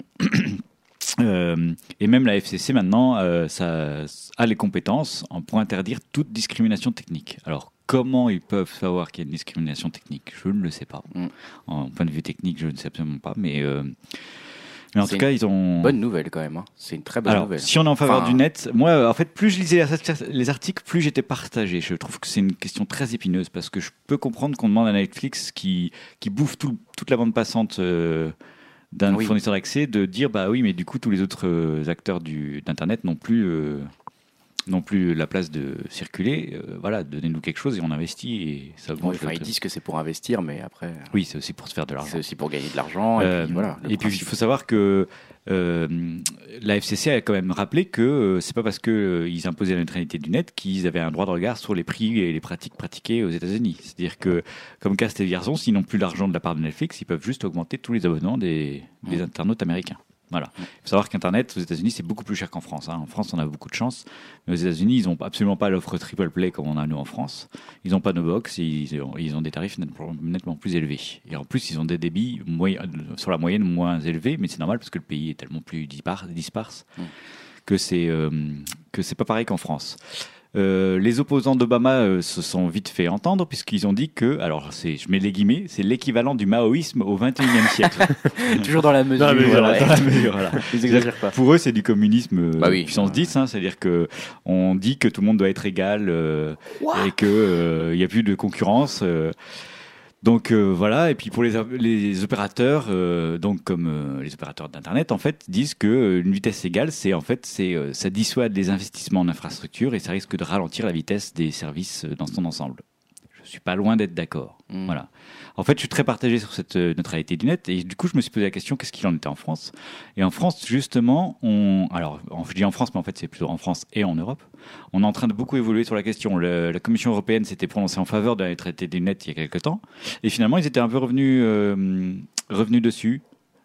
Euh, et même la F C C maintenant, euh, ça a les compétences en- pour interdire toute discrimination technique. Alors comment ils peuvent savoir qu'il y a une discrimination technique? Je ne le sais pas. Mm. En point de vue technique, je ne sais absolument pas. Mais, euh, mais en C'est tout cas, ils ont. Bonne nouvelle, quand même. hein. C'est une très bonne Alors, nouvelle. si on est en faveur Enfin, du net, moi, en fait, plus je lisais les articles, plus j'étais partagé. Je trouve que c'est une question très épineuse parce que je peux comprendre qu'on demande à Netflix qui, qui bouffe tout- toute la bande passante euh, d'un Oui. fournisseur d'accès de dire bah oui, mais du coup, tous les autres euh, acteurs du, d'Internet n'ont plus, euh, n'ont plus la place de circuler. Euh, voilà, donnez-nous quelque chose et on investit et ça ouais, augmente. enfin, le- ils disent que c'est pour investir, mais après, Oui, c'est aussi pour se faire de l'argent. c'est aussi pour gagner de l'argent. Euh, et puis, voilà, le et puis il principe. faut savoir que euh, la F C C a quand même rappelé que euh, c'est pas parce que euh, ils imposaient la neutralité du net qu'ils avaient un droit de regard sur les prix et les pratiques pratiquées aux États-Unis. C'est-à-dire que comme Cast et Verizon, s'ils n'ont plus l'argent de la part de Netflix, ils peuvent juste augmenter tous les abonnements des, des Mmh. internautes américains. Voilà. Il faut savoir qu'Internet aux États-Unis c'est beaucoup plus cher qu'en France. Hein. En France, on a beaucoup de chance, mais aux États-Unis, ils n'ont absolument pas l'offre triple play comme on a nous en France. Ils n'ont pas de box, ils ont, ils ont des tarifs nettement, nettement plus élevés. Et en plus, ils ont des débits moyen, sur la moyenne moins élevés, mais c'est normal parce que le pays est tellement plus dispar, disparse mmh. que c'est euh, que c'est pas pareil qu'en France. Euh, les opposants d'Obama euh, se sont vite fait entendre puisqu'ils ont dit que, alors c'est, je mets les guillemets, c'est l'équivalent du maoïsme au vingt et unième siècle. Toujours dans la mesure. Dans la mesure, voilà, ouais. dans la mesure voilà. Ils exagèrent pas. Pour eux, c'est du communisme bah oui. puissance dix, hein, c'est-à-dire que on dit que tout le monde doit être égal euh, et que euh, il y a plus de concurrence. Euh, Donc euh, voilà, et puis pour les, les opérateurs, euh, donc comme euh, les opérateurs d'internet, en fait, disent que euh, une vitesse égale, c'est en fait, c'est euh, ça dissuade les investissements en infrastructure et ça risque de ralentir la vitesse des services dans son ensemble. Je suis pas loin d'être d'accord. Mmh. Voilà. En fait, je suis très partagé sur cette euh, neutralité du net et du coup, je me suis posé la question qu'est-ce qu'il en était en France ? Et en France, justement, on, alors, je dis en France, mais en fait, c'est plutôt en France et en Europe. On est en train de beaucoup évoluer sur la question. Le, la Commission européenne s'était prononcée en faveur de la neutralité du net il y a quelques temps, et finalement, ils étaient un peu revenus, euh, revenus dessus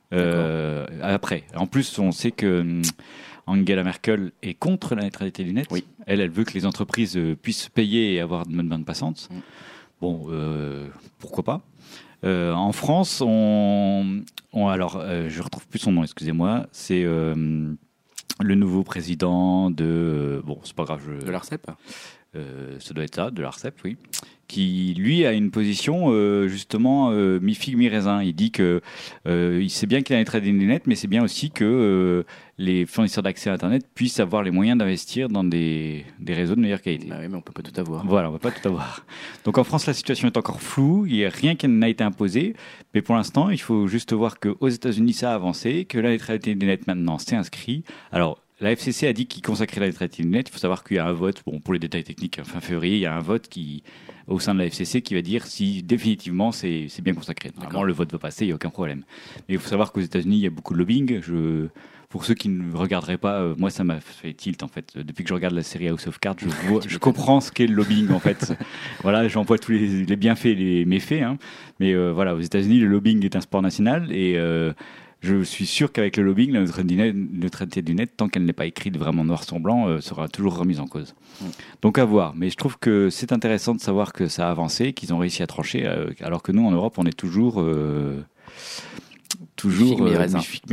euh, après. En plus, on sait que Angela Merkel est contre la neutralité du net. Oui. Elle, elle veut que les entreprises puissent payer et avoir de bonnes bandes passantes. Mm. Bon, euh, pourquoi pas. Euh, en France, on, on alors, euh, je retrouve plus son nom, excusez-moi. C'est euh, le nouveau président de, euh, bon, c'est pas grave, je, de l'Arcep. Euh, ça doit être ça, de l'Arcep, oui. Qui lui a une position euh, justement euh, mi figue mi raisin. Il dit que euh, il sait bien qu'il a une neutralité du net, mais c'est bien aussi que euh, les fournisseurs d'accès à Internet puissent avoir les moyens d'investir dans des, des réseaux de meilleure qualité. Bah oui, mais on peut pas tout avoir. Voilà, on peut pas tout avoir. Donc en France, la situation est encore floue. Il n'y a rien qui n'a été imposé, mais pour l'instant, il faut juste voir que aux États-Unis, ça a avancé, que la neutralité du net maintenant, c'est inscrit. Alors la F C C a dit qu'il consacrait la neutralité du net. Il faut savoir qu'il y a un vote, bon, pour les détails techniques, fin février, il y a un vote qui, au sein de la F C C qui va dire si définitivement c'est, c'est bien consacré. Normalement, le vote va passer, il n'y a aucun problème. Mais il faut savoir qu'aux États-Unis, il y a beaucoup de lobbying. Je, pour ceux qui ne regarderaient pas, euh, moi, ça m'a fait tilt en fait. Depuis que je regarde la série House of Cards, je, vois, je comprends ce qu'est le lobbying en fait. Voilà, j'en vois tous les, les bienfaits et les méfaits. Hein. Mais euh, voilà, aux États-Unis, le lobbying est un sport national et euh, je suis sûr qu'avec le lobbying, la neutralité du net, tant qu'elle n'est pas écrite vraiment noir sur blanc, euh, sera toujours remise en cause. Mmh. Donc à voir. Mais je trouve que c'est intéressant de savoir que ça a avancé, qu'ils ont réussi à trancher, euh, alors que nous, en Europe, on est toujours... Euh, toujours... Euh,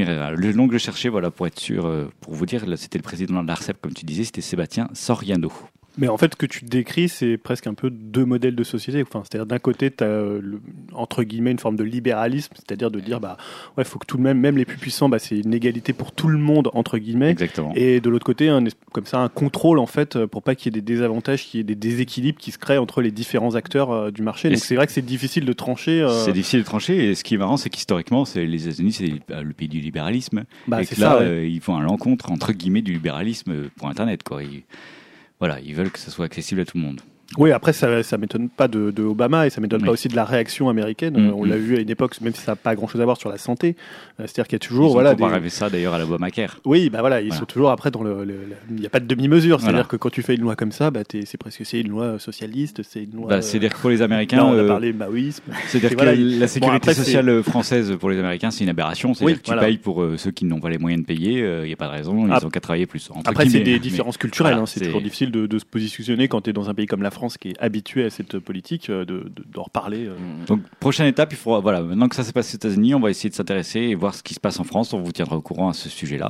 le nom que je cherchais, voilà, pour être sûr, euh, pour vous dire, là, c'était le président de l'Arcep, comme tu disais, c'était Sébastien Soriano. Mais en fait, ce que tu décris, c'est presque un peu deux modèles de société. Enfin, c'est-à-dire, d'un côté, tu as, entre guillemets, une forme de libéralisme, c'est-à-dire de dire, bah, ouais, faut que tout le même, même les plus puissants, bah, c'est une égalité pour tout le monde, entre guillemets. Exactement. Et de l'autre côté, un, comme ça, un contrôle, en fait, pour pas qu'il y ait des désavantages, qu'il y ait des déséquilibres qui se créent entre les différents acteurs euh, du marché. Et donc, c'est... c'est vrai que c'est difficile de trancher. Euh... C'est difficile de trancher. Et ce qui est marrant, c'est qu'historiquement, c'est, les États-Unis, c'est le pays du libéralisme. Bah, et c'est que là, ça, ouais. euh, ils font à l'encontre, entre guillemets, du libéralisme pour Internet, quoi. Ils... Voilà, ils veulent que ça soit accessible à tout le monde. Oui, après, ça ça m'étonne pas de, de Obama et ça m'étonne oui. pas aussi de la réaction américaine. Mmh, On mmh. l'a vu à une époque, même si ça n'a pas grand-chose à voir sur la santé. C'est-à-dire qu'il y a toujours... Ils voilà, ont des... rêvé ça d'ailleurs à l'Obamacare. Oui, bah voilà, ils voilà. sont toujours après dans le... le, le... Il n'y a pas de demi-mesure. C'est-à-dire voilà. que quand tu fais une loi comme ça, bah, t'es, c'est presque c'est une loi socialiste, c'est une loi... Bah, c'est-à-dire que pour les Américains... Là, on a euh... parlé de maoïsme. C'est-à-dire que voilà, la sécurité bon, après, sociale c'est... française pour les Américains, c'est une aberration. C'est-à-dire oui, que tu voilà. payes pour euh, ceux qui n'ont pas les moyens de payer. Il euh, n'y a pas de raison. Ils ah, ont qu'à travailler plus. Après, guillemets, c'est des mais... différences culturelles. Voilà, hein, c'est, c'est toujours difficile de, de se positionner quand tu es dans un pays comme la France qui est habitué à cette politique, de, de, d'en reparler. Euh... Donc, prochaine étape, il faudra, voilà, maintenant que ça s'est passé aux États-Unis, on va essayer de s'intéresser et voir ce qui se passe en France. On vous tiendra au courant à ce sujet-là.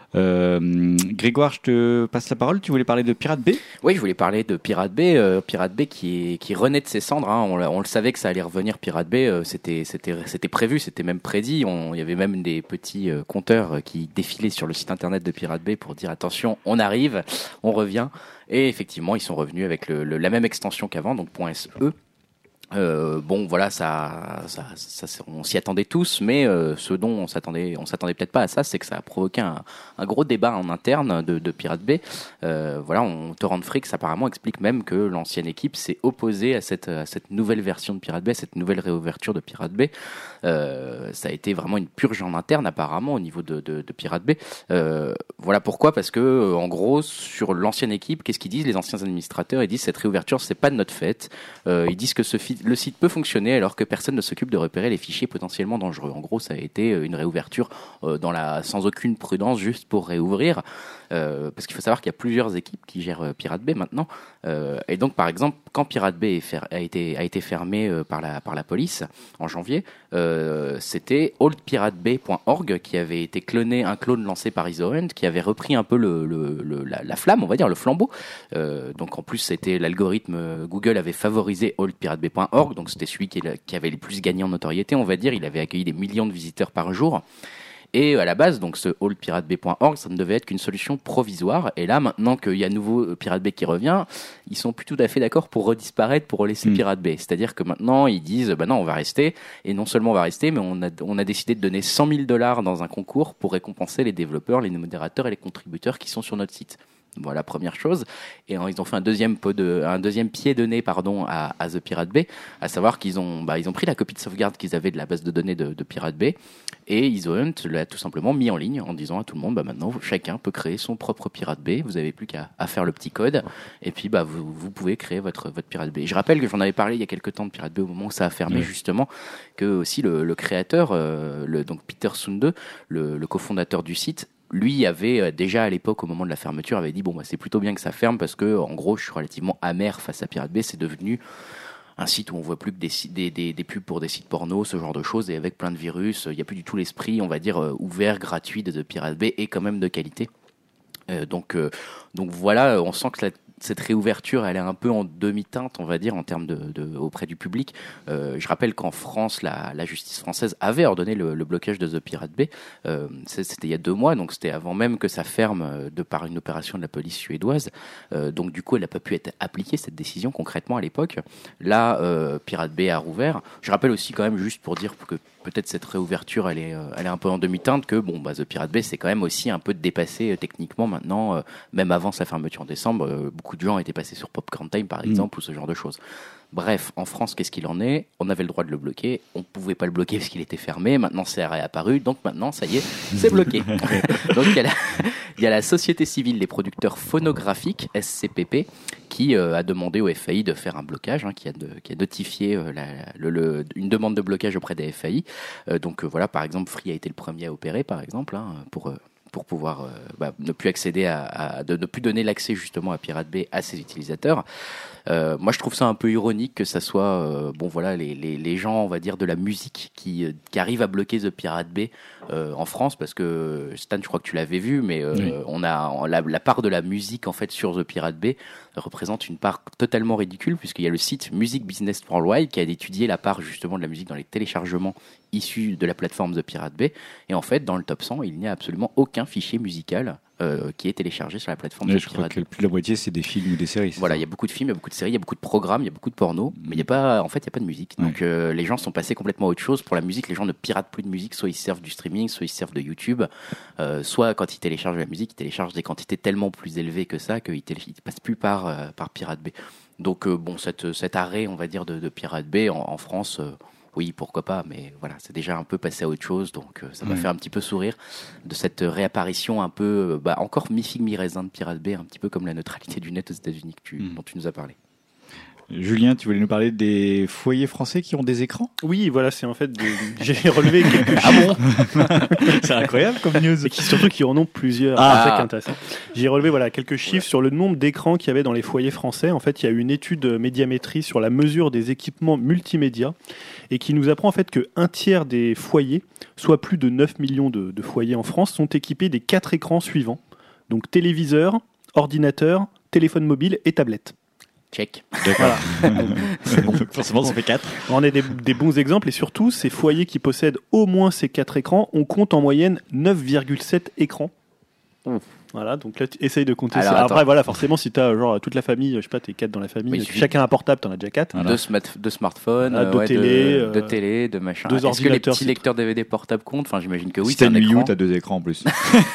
Euh, Grégoire, je te passe la parole. Tu voulais parler de Pirate Bay ? Oui, je voulais parler de Pirate Bay. Euh, Pirate Bay qui, est, qui renaît de ses cendres. Hein. On, on le savait que ça allait revenir, Pirate Bay. Euh, c'était, c'était, c'était prévu, c'était même prédit. On, il y avait même des petits euh, compteurs qui défilaient sur le site internet de Pirate Bay pour dire attention, on arrive, on revient. Et effectivement, ils sont revenus avec le, le, la même extension qu'avant, donc .se. Euh, bon, voilà, ça, ça, ça, ça, on s'y attendait tous, mais euh, ce dont on s'attendait, on s'attendait peut-être pas à ça, c'est que ça a provoqué un, un gros débat en interne de, de Pirate Bay. Euh, voilà, on Torrent Freaks apparemment explique même que l'ancienne équipe s'est opposée à cette, à cette nouvelle version de Pirate Bay, cette nouvelle réouverture de Pirate Bay. Euh, ça a été vraiment une purge en interne apparemment au niveau de, de, de Pirate Bay. Euh, voilà pourquoi, parce que en gros sur l'ancienne équipe, qu'est-ce qu'ils disent les anciens administrateurs ? Ils disent cette réouverture c'est pas de notre fait. Euh, ils disent que ce, fi- site, le site peut fonctionner alors que personne ne s'occupe de repérer les fichiers potentiellement dangereux. En gros, ça a été une réouverture euh, dans la, sans aucune prudence, juste pour réouvrir. Euh, parce qu'il faut savoir qu'il y a plusieurs équipes qui gèrent euh, Pirate Bay maintenant. Euh, et donc, par exemple, quand Pirate Bay est fer- a, été, a été fermé euh, par, la, par la police en janvier, euh, c'était old pirate bay point org qui avait été cloné, un clone lancé par EtherNet, qui avait repris un peu le, le, le, la, la flamme, on va dire, le flambeau. Euh, donc, en plus, c'était l'algorithme Google avait favorisé old pirate bay point org, donc c'était celui qui, qui avait le plus gagné en notoriété, on va dire. Il avait accueilli des millions de visiteurs par jour. Et à la base, donc ce old pirate bay point org, ça ne devait être qu'une solution provisoire. Et là, maintenant qu'il y a nouveau Pirate Bay qui revient, ils sont plus tout à fait d'accord pour redisparaître, pour laisser mmh. Pirate Bay. C'est-à-dire que maintenant, ils disent, bah non, on va rester. Et non seulement on va rester, mais on a, on a décidé de donner cent mille dollars dans un concours pour récompenser les développeurs, les modérateurs et les contributeurs qui sont sur notre site. Voilà, première chose. Et ils ont fait un deuxième, pot de, un deuxième pied de nez pardon, à, à The Pirate Bay, à savoir qu'ils ont, bah, ils ont pris la copie de sauvegarde qu'ils avaient de la base de données de, de Pirate Bay et EtherNet l'a tout simplement mis en ligne en disant à tout le monde, bah, maintenant chacun peut créer son propre Pirate Bay, vous n'avez plus qu'à à faire le petit code et puis bah, vous, vous pouvez créer votre, votre Pirate Bay. Je rappelle que j'en avais parlé il y a quelques temps de Pirate Bay au moment où ça a fermé, mmh. justement, que aussi le, le créateur, euh, le, donc Peter Sunde, le, le cofondateur du site, lui avait déjà à l'époque, au moment de la fermeture, avait dit bon bah c'est plutôt bien que ça ferme parce que en gros je suis relativement amer face à Pirate Bay, c'est devenu un site où on voit plus que des, des, des, des pubs pour des sites porno, ce genre de choses, et avec plein de virus, il n'y a plus du tout l'esprit, on va dire, euh, ouvert, gratuit de, de Pirate Bay et quand même de qualité. Euh, donc, euh, donc voilà, on sent que la, cette réouverture, elle est un peu en demi-teinte, on va dire, en termes de, de auprès du public. Euh, je rappelle qu'en France, la, la justice française avait ordonné le, le blocage de The Pirate Bay. Euh, c'était il y a deux mois, donc c'était avant même que ça ferme de par une opération de la police suédoise. Euh, donc du coup, elle n'a pas pu être appliquée, cette décision, concrètement à l'époque. Là, euh, Pirate Bay a rouvert. Je rappelle aussi quand même, juste pour dire que peut-être cette réouverture, elle est, elle est un peu en demi-teinte, que bon, bah, The Pirate Bay, c'est quand même aussi un peu dépassé euh, techniquement maintenant, euh, même avant sa fermeture en décembre. Euh, beaucoup de gens étaient passés sur Popcorn Time, par exemple, mmh. ou ce genre de choses. Bref, en France, qu'est-ce qu'il en est ? On avait le droit de le bloquer, on ne pouvait pas le bloquer parce qu'il était fermé, maintenant c'est réapparu, donc maintenant, ça y est, c'est bloqué. Donc il y a la, il y a la Société Civile des Producteurs Phonographiques, S C P P, qui euh, a demandé au F A I de faire un blocage, hein, qui, a de, qui a notifié euh, la, le, le, une demande de blocage auprès des F A I. Euh, donc euh, voilà, par exemple, Free a été le premier à opérer, par exemple, hein, pour... Euh, pour pouvoir euh, bah, ne plus accéder à, à de ne plus donner l'accès justement à Pirate Bay à ses utilisateurs. Euh, moi, je trouve ça un peu ironique que ça soit euh, bon voilà les, les les gens, on va dire, de la musique qui euh, qui arrivent à bloquer The Pirate Bay euh, en France, parce que Stan, je crois que tu l'avais vu, mais euh, oui. on a la, la part de la musique en fait sur The Pirate Bay représente une part totalement ridicule, puisqu'il y a le site Music Business Worldwide qui a étudié la part justement de la musique dans les téléchargements issus de la plateforme The Pirate Bay, et en fait dans le top cent il n'y a absolument aucun fichier musical euh, qui est téléchargé sur la plateforme ouais, The je Pirate crois Bay. que plus de la moitié c'est des films ou des séries. Voilà, il y a beaucoup de films, il y a beaucoup de séries, il y a beaucoup de programmes, il y a beaucoup de porno, mais il y a pas, en fait il y a pas de musique. Ouais. Donc euh, les gens sont passés complètement à autre chose. Pour la musique, les gens ne piratent plus de musique, soit ils servent du streaming, soit ils servent de YouTube, euh, soit quand ils téléchargent la musique, ils téléchargent des quantités tellement plus élevées que ça qu'ils télé- ils passent plus par euh, par Pirate Bay. Donc euh, bon, cette, cet arrêt, on va dire, de, de Pirate Bay en, en France, euh, oui, pourquoi pas, mais voilà, c'est déjà un peu passé à autre chose, donc euh, ça m'a ouais. fait un petit peu sourire de cette réapparition un peu, euh, bah, encore mi-figue mi-raisin de Pirate Bay, un petit peu comme la neutralité du net aux États-Unis que tu, mmh. dont tu nous as parlé. Julien, tu voulais nous parler des foyers français qui ont des écrans ? Oui, voilà, c'est en fait des... j'ai relevé quelques ah bon c'est incroyable comme news. Et qui, surtout qui en ont plusieurs. Ah. C'est ça qui est intéressant. J'ai relevé voilà quelques chiffres ouais. sur le nombre d'écrans qu'il y avait dans les foyers français. En fait, il y a eu une étude médiamétrie sur la mesure des équipements multimédia et qui nous apprend en fait que un tiers des foyers, soit plus de neuf millions de, de foyers en France, sont équipés des quatre écrans suivants. Donc téléviseur, ordinateur, téléphone mobile et tablette. Check. Voilà. C'est bon. Forcément, ça fait quatre. On a des, des bons exemples et surtout, ces foyers qui possèdent au moins ces quatre écrans, on compte en moyenne neuf virgule sept écrans. Ouf. Voilà, donc là, tu essayes de compter Alors, ça. attends. Après, voilà, forcément, si t'as genre toute la famille, je sais pas, t'es quatre dans la famille, oui, chacun un portable, t'en as déjà quatre. Voilà. Deux, smat- deux smartphones, ah, deux ouais, télé, deux, euh, deux télé, deux machins. deux Est-ce que les petits c'est... lecteurs D V D portables comptent ? Enfin, j'imagine que oui. Si t'as une Wii U, t'as deux écrans en plus. Moi,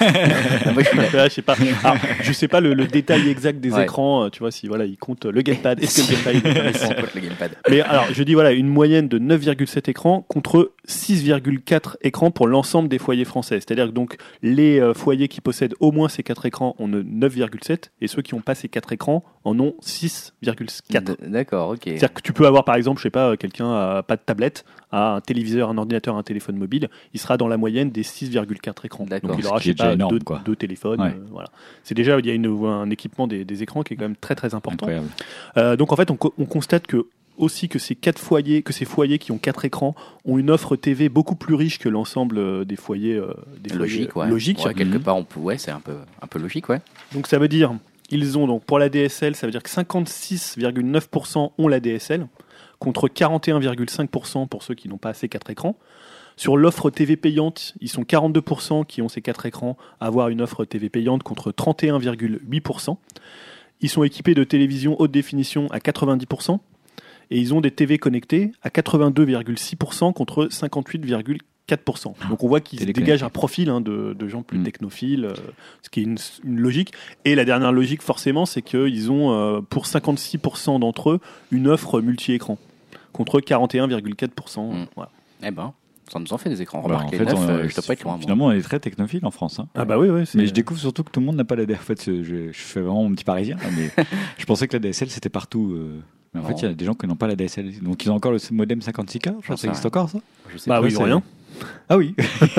je suis là. je sais pas. Alors, je sais pas le, le détail exact des ouais. écrans. Tu vois, si voilà, ils comptent le gamepad. Est-ce que le gamepad est le gamepad. Mais alors, je dis voilà, une moyenne de neuf virgule sept écrans contre six virgule quatre écrans pour l'ensemble des foyers français. C'est-à-dire que donc les euh, foyers qui possèdent au moins ces ces quatre écrans en ont neuf virgule sept et ceux qui n'ont pas ces quatre écrans en ont six virgule quatre. D'accord, ok. C'est-à-dire que tu peux avoir par exemple, je sais pas, quelqu'un a pas de tablette, a un téléviseur, un ordinateur, un téléphone mobile, il sera dans la moyenne des six virgule quatre écrans. D'accord. Donc il aura, Ce je qui sais est déjà pas, énorme, deux, quoi. deux téléphones. Ouais. euh, voilà. C'est déjà, il y a une, un équipement des, des écrans qui est quand même très très important. Incroyable. Euh, donc en fait, on, co- on constate que aussi que ces quatre foyers, que ces foyers qui ont quatre écrans ont une offre T V beaucoup plus riche que l'ensemble euh, des foyers, euh, des Logique, foyers ouais. logiques. Ouais, quelque Mhm. part, on peut, ouais, c'est un peu, un peu logique, ouais. Donc ça veut dire, ils ont donc pour la D S L, ça veut dire que cinquante-six virgule neuf pour cent ont la D S L, contre quarante et un virgule cinq pour cent pour ceux qui n'ont pas assez quatre écrans. Sur l'offre T V payante, ils sont quarante-deux pour cent qui ont ces quatre écrans à avoir une offre T V payante contre trente et un virgule huit pour cent. Ils sont équipés de télévision haute définition à quatre-vingt-dix pour cent et ils ont des T V connectés à quatre-vingt-deux virgule six pour cent contre cinquante-huit virgule quatre pour cent. Donc on voit qu'ils Téléconnectés. dégagent un profil hein, de, de gens plus Mm. technophiles, euh, ce qui est une, une logique. Et la dernière logique forcément, c'est qu'ils ont euh, pour cinquante-six pour cent d'entre eux une offre multi-écran contre quarante et un virgule quatre pour cent. Mm. Voilà. Eh ben, ça nous en fait des écrans. Bah, Remarque, en les fait, neufs, on, euh, je dois pas être loin. moi. finalement, on est très technophile en France. Hein. Ah bah oui, oui. c'est- Mais je découvre surtout que tout le monde n'a pas la D S L. En fait, je, je fais vraiment mon petit parisien, hein, mais je pensais que la D S L c'était partout. euh, Mais en Non. fait, il y a des gens qui n'ont pas la D S L. Donc ils ont encore le modem cinquante-six K. Je J'en crois que sais ça existe rien. encore ça. Je sais Bah pas. oui, ils ont rien. Ah oui.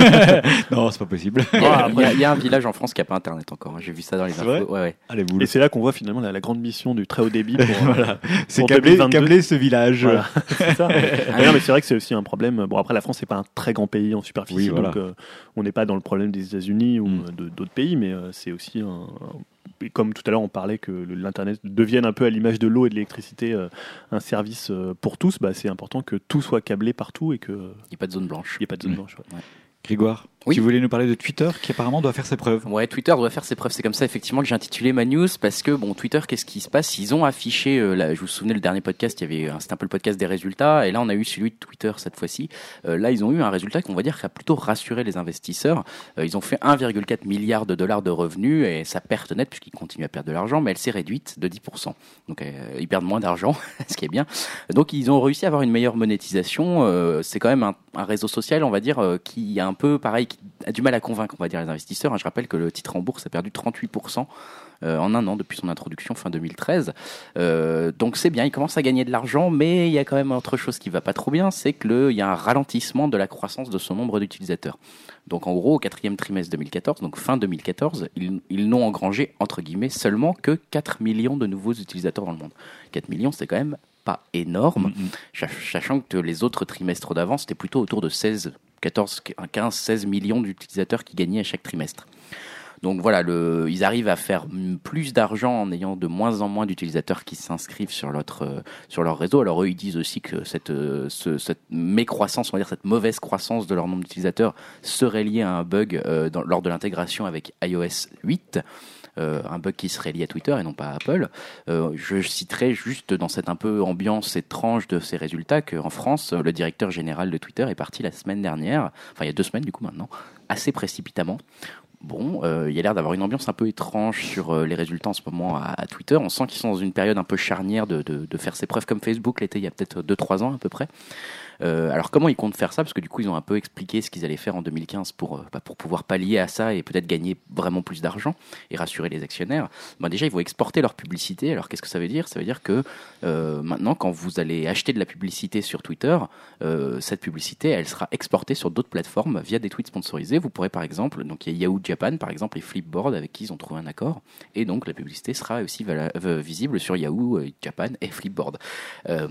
Non, c'est pas possible. Il y, a, Ah, il y a- il y a un village en France qui a pas internet encore. J'ai vu ça dans les C'est infos. vrai Ouais, ouais. Allez, boule. Et c'est là qu'on voit finalement la, la grande mission du très haut débit pour, euh, Voilà. C'est pour câbler, deux mille vingt-deux. câbler ce village. Voilà, c'est ça. Ah non, mais c'est vrai que c'est aussi un problème. Bon, après, la France, c'est pas un très grand pays en superficie, Oui, voilà. donc euh, on n'est pas dans le problème des États-Unis ou Mm. euh, de- d'autres pays, mais euh, c'est aussi un. un- et comme tout à l'heure, on parlait que le- l'Internet devienne un peu à l'image de l'eau et de l'électricité, euh, un service euh, pour tous. Bah, c'est important que tout soit câblé partout et qu'il n'y Il n'y a pas de zone blanche. ait pas de zone Mm. blanche. ouais. Grégoire, Oui. tu voulais nous parler de Twitter qui apparemment doit faire ses preuves. Ouais, Twitter doit faire ses preuves. C'est comme ça, effectivement, que j'ai intitulé ma news parce que, bon, Twitter, qu'est-ce qui se passe? Ils ont affiché, euh, là, je vous souvenez, le dernier podcast, il y avait, euh, c'était un peu le podcast des résultats, et là, on a eu celui de Twitter cette fois-ci. Euh, là, ils ont eu un résultat qu'on va dire qui a plutôt rassuré les investisseurs. Euh, ils ont fait un virgule quatre milliard de dollars de revenus et sa perte nette, puisqu'ils continuent à perdre de l'argent, mais elle s'est réduite de dix pour cent. Donc, euh, ils perdent moins d'argent, ce qui est bien. Donc, ils ont réussi à avoir une meilleure monétisation. Euh, c'est quand même un, un réseau social, on va dire, euh, qui est un peu pareil, qui a du mal à convaincre, on va dire, les investisseurs. Hein, je rappelle que le titre en bourse a perdu trente-huit pour cent euh, en un an depuis son introduction fin deux mille treize. Euh, donc c'est bien, il commence à gagner de l'argent, mais il y a quand même autre chose qui va pas trop bien, c'est que le, il y a un ralentissement de la croissance de son nombre d'utilisateurs. Donc en gros, au quatrième trimestre deux mille quatorze, donc fin deux mille quatorze, ils, ils n'ont engrangé, entre guillemets, seulement que quatre millions de nouveaux utilisateurs dans le monde. quatre millions, c'est quand même pas énorme, Mm-hmm. sachant que les autres trimestres d'avant, c'était plutôt autour de seize, quatorze, quinze, seize millions d'utilisateurs qui gagnaient à chaque trimestre. Donc voilà, le, ils arrivent à faire plus d'argent en ayant de moins en moins d'utilisateurs qui s'inscrivent sur, notre, euh, sur leur réseau. Alors eux, ils disent aussi que cette, euh, ce, cette mécroissance, on va dire cette mauvaise croissance de leur nombre d'utilisateurs serait liée à un bug euh, dans, lors de l'intégration avec i O S huit. Euh, un bug qui serait lié à Twitter et non pas à Apple. Euh, je citerai juste dans cette un peu ambiance étrange de ces résultats qu'en France, le directeur général de Twitter est parti la semaine dernière, enfin il y a deux semaines du coup maintenant, assez précipitamment. Bon, euh, il y a l'air d'avoir une ambiance un peu étrange sur euh, les résultats en ce moment à, à Twitter. On sent qu'ils sont dans une période un peu charnière de, de, de faire ses preuves comme Facebook l'était il y a peut-être deux trois ans à peu près. Euh, alors comment ils comptent faire ça? Parce que du coup ils ont un peu expliqué ce qu'ils allaient faire en deux mille quinze pour, euh, bah, pour pouvoir pallier à ça et peut-être gagner vraiment plus d'argent et rassurer les actionnaires. Bah, déjà ils vont exporter leur publicité. Alors qu'est-ce que ça veut dire? Ça veut dire que euh, maintenant quand vous allez acheter de la publicité sur Twitter, euh, cette publicité elle sera exportée sur d'autres plateformes via des tweets sponsorisés. Vous pourrez par exemple, donc il y a Yahoo Japan par exemple et Flipboard avec qui ils ont trouvé un accord et donc la publicité sera aussi vala- euh, visible sur Yahoo euh, Japan et Flipboard. Euh,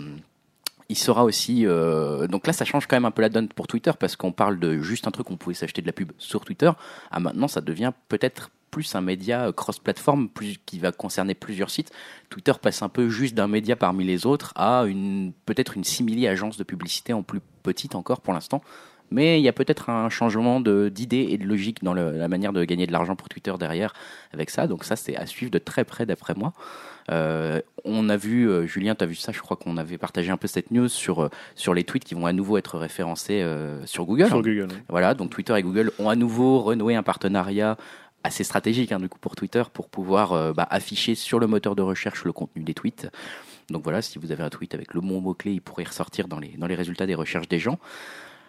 Il sera aussi euh, donc là ça change quand même un peu la donne pour Twitter parce qu'on parle de juste un truc on pouvait s'acheter de la pub sur Twitter à maintenant ça devient peut-être plus un média cross-platform plus qui va concerner plusieurs sites. Twitter passe un peu juste d'un média parmi les autres à une peut-être une simili agence de publicité en plus petite encore pour l'instant. Mais il y a peut-être un changement de, d'idée et de logique dans le, la manière de gagner de l'argent pour Twitter derrière avec ça. Donc ça, c'est à suivre de très près d'après moi. Euh, on a vu, euh, Julien, tu as vu ça, je crois qu'on avait partagé un peu cette news sur, euh, sur les tweets qui vont à nouveau être référencés euh, sur Google. Sur Google. oui. Voilà, donc Twitter et Google ont à nouveau renoué un partenariat assez stratégique hein, du coup pour Twitter pour pouvoir euh, bah, afficher sur le moteur de recherche le contenu des tweets. Donc voilà, si vous avez un tweet avec le bon mot-clé, il pourrait ressortir dans les, dans les résultats des recherches des gens.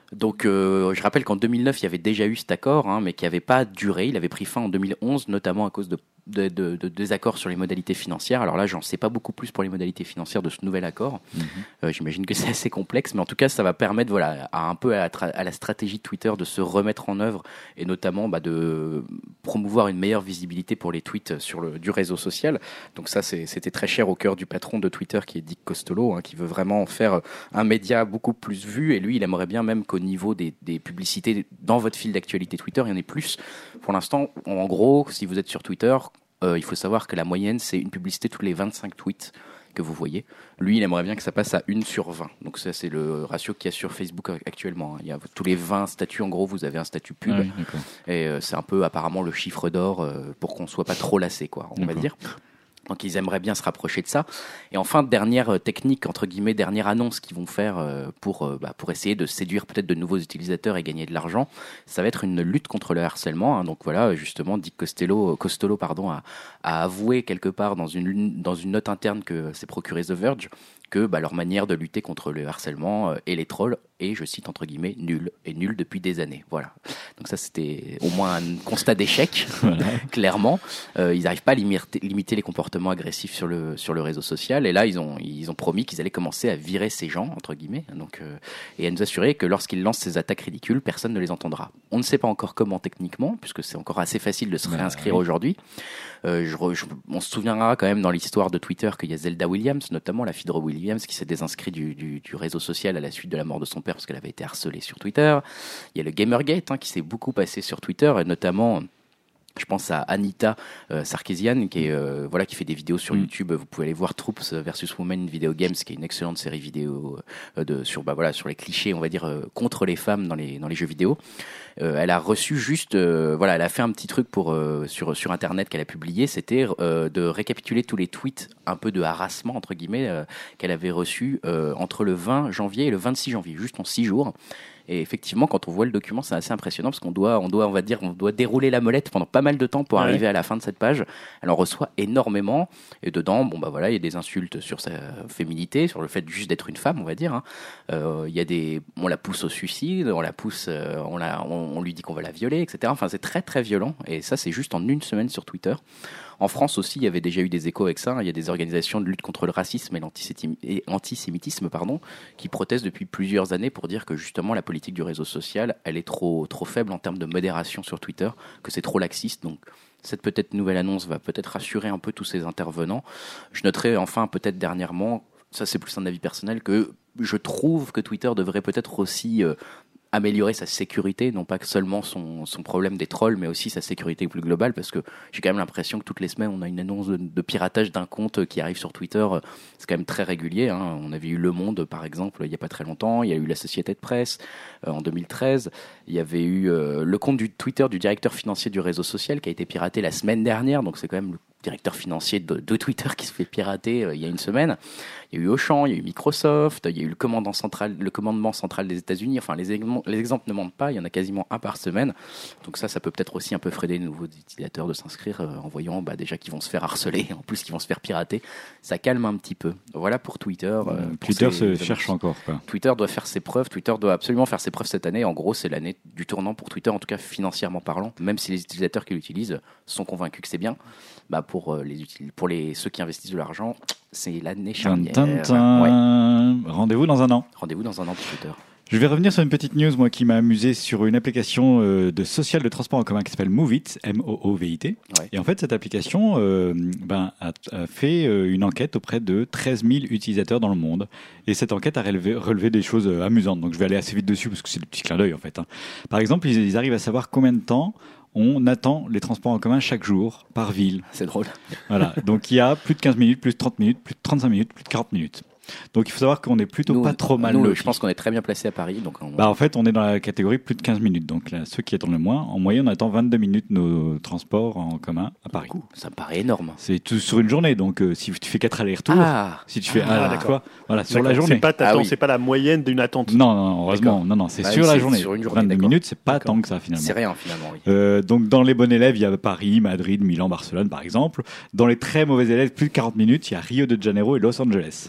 Donc, euh, je rappelle qu'en deux mille neuf, il y avait déjà eu cet accord, hein, mais qui n'avait pas duré. Il avait pris fin en deux mille onze, notamment à cause de, de, de, de désaccords sur les modalités financières. Alors là, j'en sais pas beaucoup plus pour les modalités financières de ce nouvel accord. Mmh. Euh, j'imagine que c'est assez complexe, mais en tout cas, ça va permettre, voilà, à un peu à la, tra- à la stratégie de Twitter de se remettre en œuvre et notamment bah, de promouvoir une meilleure visibilité pour les tweets sur le du réseau social. Donc ça, c'est, c'était très cher au cœur du patron de Twitter, qui est Dick Costolo, hein, qui veut vraiment faire un média beaucoup plus vu. Et lui, il aimerait bien même qu'au niveau des, des publicités dans votre fil d'actualité Twitter, il y en ait plus. Pour l'instant, en gros, si vous êtes sur Twitter, euh, il faut savoir que la moyenne, c'est une publicité tous les vingt-cinq tweets que vous voyez. Lui, il aimerait bien que ça passe à une sur vingt. Donc ça, c'est le ratio qu'il y a sur Facebook actuellement. Il y a tous les vingt statuts, en gros, vous avez un statut pub. Ah oui, et euh, c'est un peu apparemment le chiffre d'or euh, pour qu'on soit pas trop lassé, quoi, on d'accord. va dire. Donc ils aimeraient bien se rapprocher de ça. Et enfin, dernière technique, entre guillemets, dernière annonce qu'ils vont faire pour, bah, pour essayer de séduire peut-être de nouveaux utilisateurs et gagner de l'argent, ça va être une lutte contre le harcèlement. Hein. Donc voilà, justement, Dick Costello, Costolo pardon, a, a avoué quelque part dans une, dans une note interne que s'est procuré The Verge que bah, leur manière de lutter contre le harcèlement euh, et les trolls est, je cite entre guillemets, nulle, et nulle depuis des années. Voilà. Donc ça, c'était au moins un constat d'échec, voilà. Clairement. Euh, ils n'arrivent pas à limiter, limiter les comportements agressifs sur le, sur le réseau social, et là, ils ont, ils ont promis qu'ils allaient commencer à virer ces gens, entre guillemets, donc, euh, et à nous assurer que lorsqu'ils lancent ces attaques ridicules, personne ne les entendra. On ne sait pas encore comment techniquement, puisque c'est encore assez facile de se réinscrire ouais, oui. aujourd'hui. Euh, je, je, on se souviendra quand même dans l'histoire de Twitter qu'il y a Zelda Williams, notamment la fille de Robbie Williams, qui s'est désinscrite du, du, du réseau social à la suite de la mort de son père parce qu'elle avait été harcelée sur Twitter. Il y a le Gamergate hein, qui s'est beaucoup passé sur Twitter, et notamment... Je pense à Anita euh, Sarkeesian qui est euh, voilà qui fait des vidéos sur mmh. YouTube. Vous pouvez aller voir Troops versus Women Video Games, qui est une excellente série vidéo euh, de sur bah voilà sur les clichés, on va dire euh, contre les femmes dans les dans les jeux vidéo. Euh, elle a reçu juste euh, voilà, elle a fait un petit truc pour euh, sur sur internet qu'elle a publié, c'était euh, de récapituler tous les tweets un peu de harassement entre guillemets euh, qu'elle avait reçus euh, entre le vingt janvier et le vingt-six janvier, juste en six jours. Et effectivement, quand on voit le document, c'est assez impressionnant parce qu'on doit, on doit, on va dire, on doit dérouler la molette pendant pas mal de temps pour ouais. arriver à la fin de cette page. Elle en reçoit énormément, et dedans, bon bah voilà, il y a des insultes sur sa féminité, sur le fait juste d'être une femme, on va dire. Hein. Euh, il y a des, on la pousse au suicide, on la pousse, euh, on la, on, on lui dit qu'on va la violer, et cetera. Enfin, c'est très très violent, et ça, c'est juste en une semaine sur Twitter. En France aussi, il y avait déjà eu des échos avec ça. Il y a des organisations de lutte contre le racisme et l'antisémitisme, pardon, qui protestent depuis plusieurs années pour dire que justement la politique du réseau social, elle est trop trop faible en termes de modération sur Twitter, que c'est trop laxiste. Donc cette peut-être nouvelle annonce va peut-être rassurer un peu tous ces intervenants. Je noterai enfin peut-être dernièrement, ça c'est plus un avis personnel, que je trouve que Twitter devrait peut-être aussi euh, améliorer sa sécurité, non pas que seulement son, son problème des trolls, mais aussi sa sécurité plus globale, parce que j'ai quand même l'impression que toutes les semaines, on a une annonce de, de piratage d'un compte qui arrive sur Twitter. C'est quand même très régulier. Hein. On avait eu Le Monde, par exemple, il n'y a pas très longtemps. Il y a eu la Société de Presse euh, en deux mille treize. Il y avait eu euh, le compte du Twitter du directeur financier du réseau social qui a été piraté la semaine dernière, donc c'est quand même le directeur financier de, de Twitter qui se fait pirater euh, il y a une semaine. Il y a eu Auchan, il y a eu Microsoft, il y a eu le commandant central, le commandement central des États-Unis. Enfin, les, les exemples ne mentent pas. Il y en a quasiment un par semaine. Donc ça, ça peut peut-être aussi un peu freiner les nouveaux utilisateurs de s'inscrire euh, en voyant bah, déjà qu'ils vont se faire harceler, en plus qu'ils vont se faire pirater. Ça calme un petit peu. Voilà pour Twitter. Euh, pour Twitter ses, se cherche encore, quoi. Twitter doit faire ses preuves. Twitter doit absolument faire ses preuves cette année. En gros, c'est l'année du tournant pour Twitter, en tout cas financièrement parlant. Même si les utilisateurs qui l'utilisent sont convaincus que c'est bien, bah pour euh, les pour les ceux qui investissent de l'argent, c'est l'année charnière. Ouais. Rendez-vous dans un an. Rendez-vous dans un an pour Twitter. Je vais revenir sur une petite news, moi, qui m'a amusé sur une application euh, de social de transport en commun qui s'appelle Move It, M O O V I T. Ouais. Et en fait, cette application euh, ben, a, a fait euh, une enquête auprès de treize mille utilisateurs dans le monde. Et cette enquête a relevé, relevé des choses euh, amusantes. Donc, je vais aller assez vite dessus parce que c'est des petits clins d'œil, en fait. Hein. Par exemple, ils, ils arrivent à savoir combien de temps on attend les transports en commun chaque jour, par ville. C'est drôle. Voilà. Donc, il y a plus de quinze minutes, plus de trente minutes, plus de trente-cinq minutes, plus de quarante minutes. Donc il faut savoir qu'on est plutôt nous, pas trop mal nous, lotis. Je pense qu'on est très bien placé à Paris. Donc on... bah, en fait, on est dans la catégorie plus de quinze minutes. Donc là, ceux qui attendent le moins, en moyenne, on attend vingt-deux minutes nos transports en commun à Paris. Coup, ça me paraît énorme. C'est tout sur une journée. Donc euh, si tu fais quatre allers-retours, ah, si tu fais ah, un à fois, voilà, sur la journée. C'est pas, ah, oui. c'est pas la moyenne d'une attente. Non, non, heureusement, non, non, c'est bah, sur oui, la c'est journée. Sur une journée vingt-deux d'accord. minutes, c'est pas d'accord. tant que ça finalement. C'est rien finalement. Oui. Euh, donc dans les bons élèves, il y a Paris, Madrid, Milan, Barcelone, par exemple. Dans les très mauvais élèves, plus de quarante minutes, il y a Rio de Janeiro et Los Angeles.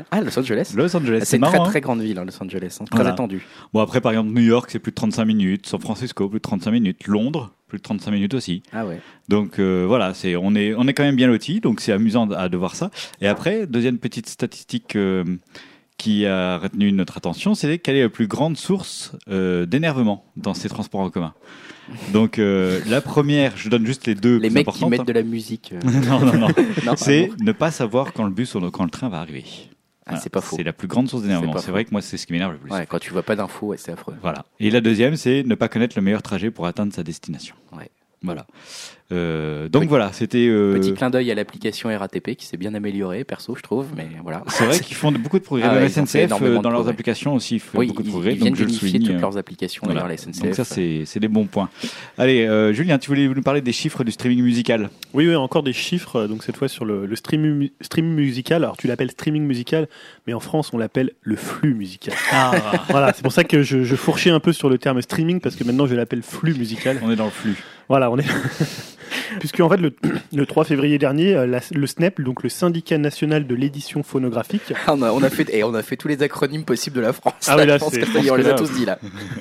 Ah, Los Angeles. Los Angeles, c'est, c'est une marrant. très hein. très grande ville, hein, Los Angeles, hein, très Voilà. attendue. Bon, après, par exemple, New York, c'est plus de trente-cinq minutes. San Francisco, plus de trente-cinq minutes. Londres, plus de trente-cinq minutes aussi. Ah ouais. Donc euh, voilà, c'est, on, est, on est quand même bien lotis, donc c'est amusant à de voir ça. Et après, deuxième petite statistique euh, qui a retenu notre attention, c'est quelle est la plus grande source euh, d'énervement dans ces transports en commun. Donc euh, la première, je donne juste les deux Les plus mecs qui importantes. mettent hein. de la musique. euh, non, non, non. non, C'est ah bon ne pas savoir quand le bus ou quand le train va arriver. Ah, c'est pas faux. C'est la plus grande source d'énervement. C'est pas C'est faux. vrai que moi, c'est ce qui m'énerve le plus. Ouais, quand tu vois pas d'infos, ouais, c'est affreux. Voilà. Et la deuxième, c'est ne pas connaître le meilleur trajet pour atteindre sa destination. Ouais. Voilà. Euh, donc Petit- voilà, c'était. euh, Petit clin d'œil à l'application R A T P qui s'est bien améliorée, perso, je trouve, mais voilà. C'est vrai qu'ils font de- beaucoup de progrès. Ah Même ouais, ils ont fait S N C F, énormément euh, de dans leurs progrès. applications aussi, ils font Oui, beaucoup de ils, progrès. ils viennent donc je le d'unifier souligne. toutes leurs applications, Voilà. d'ailleurs, la S N C F. Donc ça, c'est, c'est des bons points. Allez, euh, Julien, tu voulais nous parler des chiffres du streaming musical. Oui, oui, encore des chiffres, euh, donc cette fois sur le, le streaming, streaming musical. Alors tu l'appelles streaming musical, mais en France on l'appelle le flux musical. Ah, Voilà, c'est pour ça que je, je fourchais un peu sur le terme streaming, parce que maintenant je l'appelle flux musical. on est dans le flux. Voilà, on est. Puisque en fait le, le trois février dernier, euh, la- le S N E P, donc le syndicat national de l'édition phonographique, Ah, on, a, on, a fait, et on a fait tous les acronymes possibles de la France. Ah oui, là, je pense c'est- que je ça y est, pense on que les a là- tous dit là.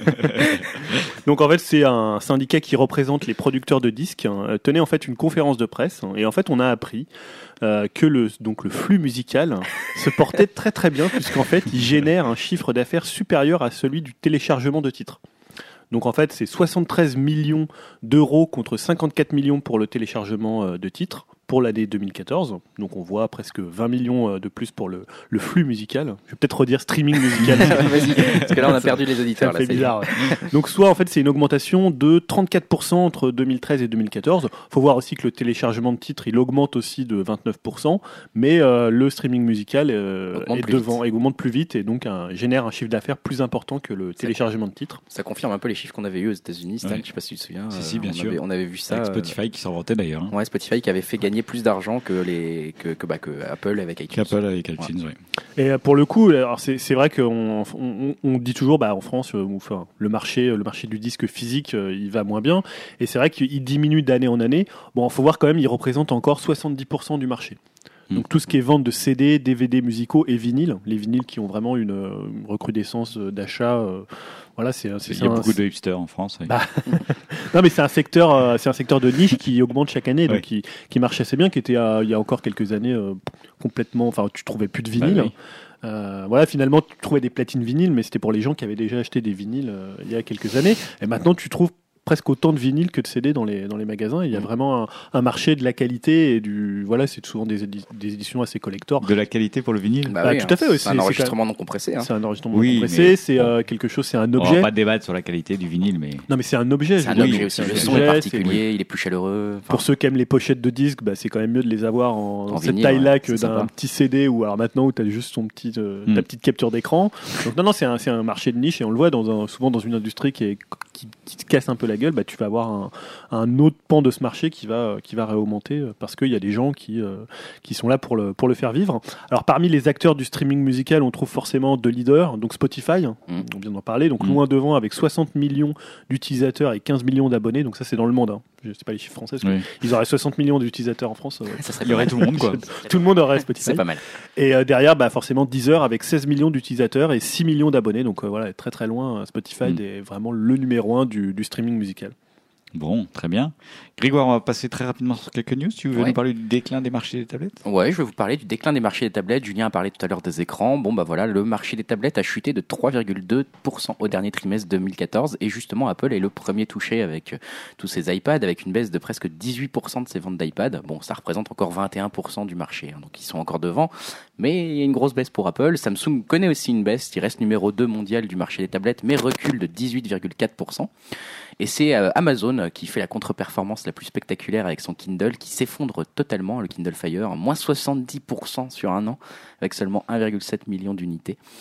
donc en fait c'est un syndicat qui représente les producteurs de disques, hein, euh, tenait en fait une conférence de presse, hein, et en fait on a appris euh, que le donc le flux musical hein, se portait très très bien, puisqu'en fait il génère un chiffre d'affaires supérieur à celui du téléchargement de titres. Donc en fait c'est soixante-treize millions d'euros contre cinquante-quatre millions pour le téléchargement euh, de titres pour l'année deux mille quatorze. Donc on voit presque vingt millions euh, de plus pour le, le flux musical. Je vais peut-être redire streaming musical. Vas-y, parce que là on a perdu les Ça auditeurs. me Là, fait ça y est. bizarre. Ouais. Donc soit en fait c'est une augmentation de trente-quatre pour cent entre deux mille treize et deux mille quatorze. Faut voir aussi que le téléchargement de titres il augmente aussi de vingt-neuf pour cent, mais euh, le streaming musical euh, Augmente est plus devant, vite. et augmente plus vite et donc un, génère un chiffre d'affaires plus important que le téléchargement de titres. Ça confirme un peu les chiffres qu'on avait eu aux États-Unis, Stan. Ouais. Je sais pas si tu te souviens. Si, euh, si, bien on sûr. Avait, on avait vu ça. Avec euh, Spotify qui s'en vantait d'ailleurs. Hein. Ouais, Spotify qui avait fait gagner plus d'argent que les que que, bah, que Apple avec iTunes. Qu'Apple avec iTunes, oui. Et euh, pour le coup, alors c'est, c'est vrai qu'on on, on dit toujours, bah, en France, euh, enfin, le marché, le marché du disque physique, euh, il va moins bien. Et c'est vrai qu'il diminue d'année en année. Bon, il faut voir quand même, il représente encore soixante-dix pour cent du marché. Donc tout ce qui est vente de C D, D V D musicaux et vinyles, les vinyles qui ont vraiment une, euh, une recrudescence euh, d'achat, euh, voilà, c'est, c'est Il y a un- beaucoup de hipsters en France. Oui. Bah, non mais c'est un secteur, euh, c'est un secteur de niche qui augmente chaque année, donc Ouais. qui, qui marche assez bien, qui était euh, il y a encore quelques années euh, complètement, enfin tu trouvais plus de vinyle. Bah oui. Euh, voilà, finalement tu trouvais des platines vinyles, mais c'était pour les gens qui avaient déjà acheté des vinyles euh, il y a quelques années. Et maintenant tu trouves presque autant de vinyles que de C D dans les dans les magasins. Il y a Mm. vraiment un, un marché de la qualité et du voilà, c'est souvent des, édi- des éditions assez collector. De la qualité pour le vinyle. Bah Bah, oui, tout hein, à fait, oui, C'est c'est- un c'est enregistrement non compressé. Hein. C'est un enregistrement Oui, compressé, mais c'est bon. euh, quelque chose, c'est un On va objet. pas débattre sur la qualité du vinyle, mais Non mais c'est un objet. C'est je un veux objet dire. aussi. C'est Le un son objet, est c'est- particulier, il est plus chaleureux. Enfin, Pour ceux qui aiment les pochettes de disques, bah, c'est quand même mieux de les avoir en, En cette vinyle, taille-là ouais, que c'est d'un sympa. petit C D ou alors maintenant où tu as juste ton petit, euh, Mm. ta petite capture d'écran. Donc non, non, c'est un, c'est un marché de niche et on le voit dans un, souvent dans une industrie qui, est, qui, qui te casse un peu la gueule. Bah, tu vas avoir un, un autre pan de ce marché qui va, qui va réaugmenter euh, parce qu'il y a des gens qui, euh, qui sont là pour le, pour le faire vivre. Alors parmi les acteurs du streaming musical, on trouve forcément deux leaders, donc Spotify, Mm. on vient d'en parler, donc Mm. loin devant avec soixante millions d'utilisateurs et quinze millions d'abonnés. Donc ça c'est dans le monde, hein. Je sais pas les chiffres français. parce que oui. Ils auraient soixante millions d'utilisateurs en France. euh, ça serait il y aurait pas tout le monde, quoi. tout le monde aurait Spotify. C'est pas mal. Et euh, derrière, bah, forcément, Deezer avec seize millions d'utilisateurs et six millions d'abonnés. Donc euh, voilà, très très loin. Spotify Mm. est vraiment le numéro un du, du streaming musical. Bon, très bien. Grégoire, on va passer très rapidement sur quelques news. Tu veux Ouais. nous parler du déclin des marchés des tablettes? Ouais, je vais vous parler du déclin des marchés des tablettes. Julien a parlé tout à l'heure des écrans. Bon, bah voilà, le marché des tablettes a chuté de trois virgule deux pour cent au dernier trimestre deux mille quatorze. Et justement, Apple est le premier touché avec euh, tous ses iPads, avec une baisse de presque dix-huit pour cent de ses ventes d'iPad. Bon, ça représente encore vingt et un pour cent du marché, hein, donc ils sont encore devant. Mais il y a une grosse baisse pour Apple. Samsung connaît aussi une baisse. Il reste numéro deux mondial du marché des tablettes, mais recule de dix-huit virgule quatre pour cent. Et c'est euh, Amazon euh, qui fait la contre-performance la plus spectaculaire avec son Kindle qui s'effondre totalement, le Kindle Fire, moins soixante-dix pour cent sur un an, avec seulement un virgule sept million d'unités.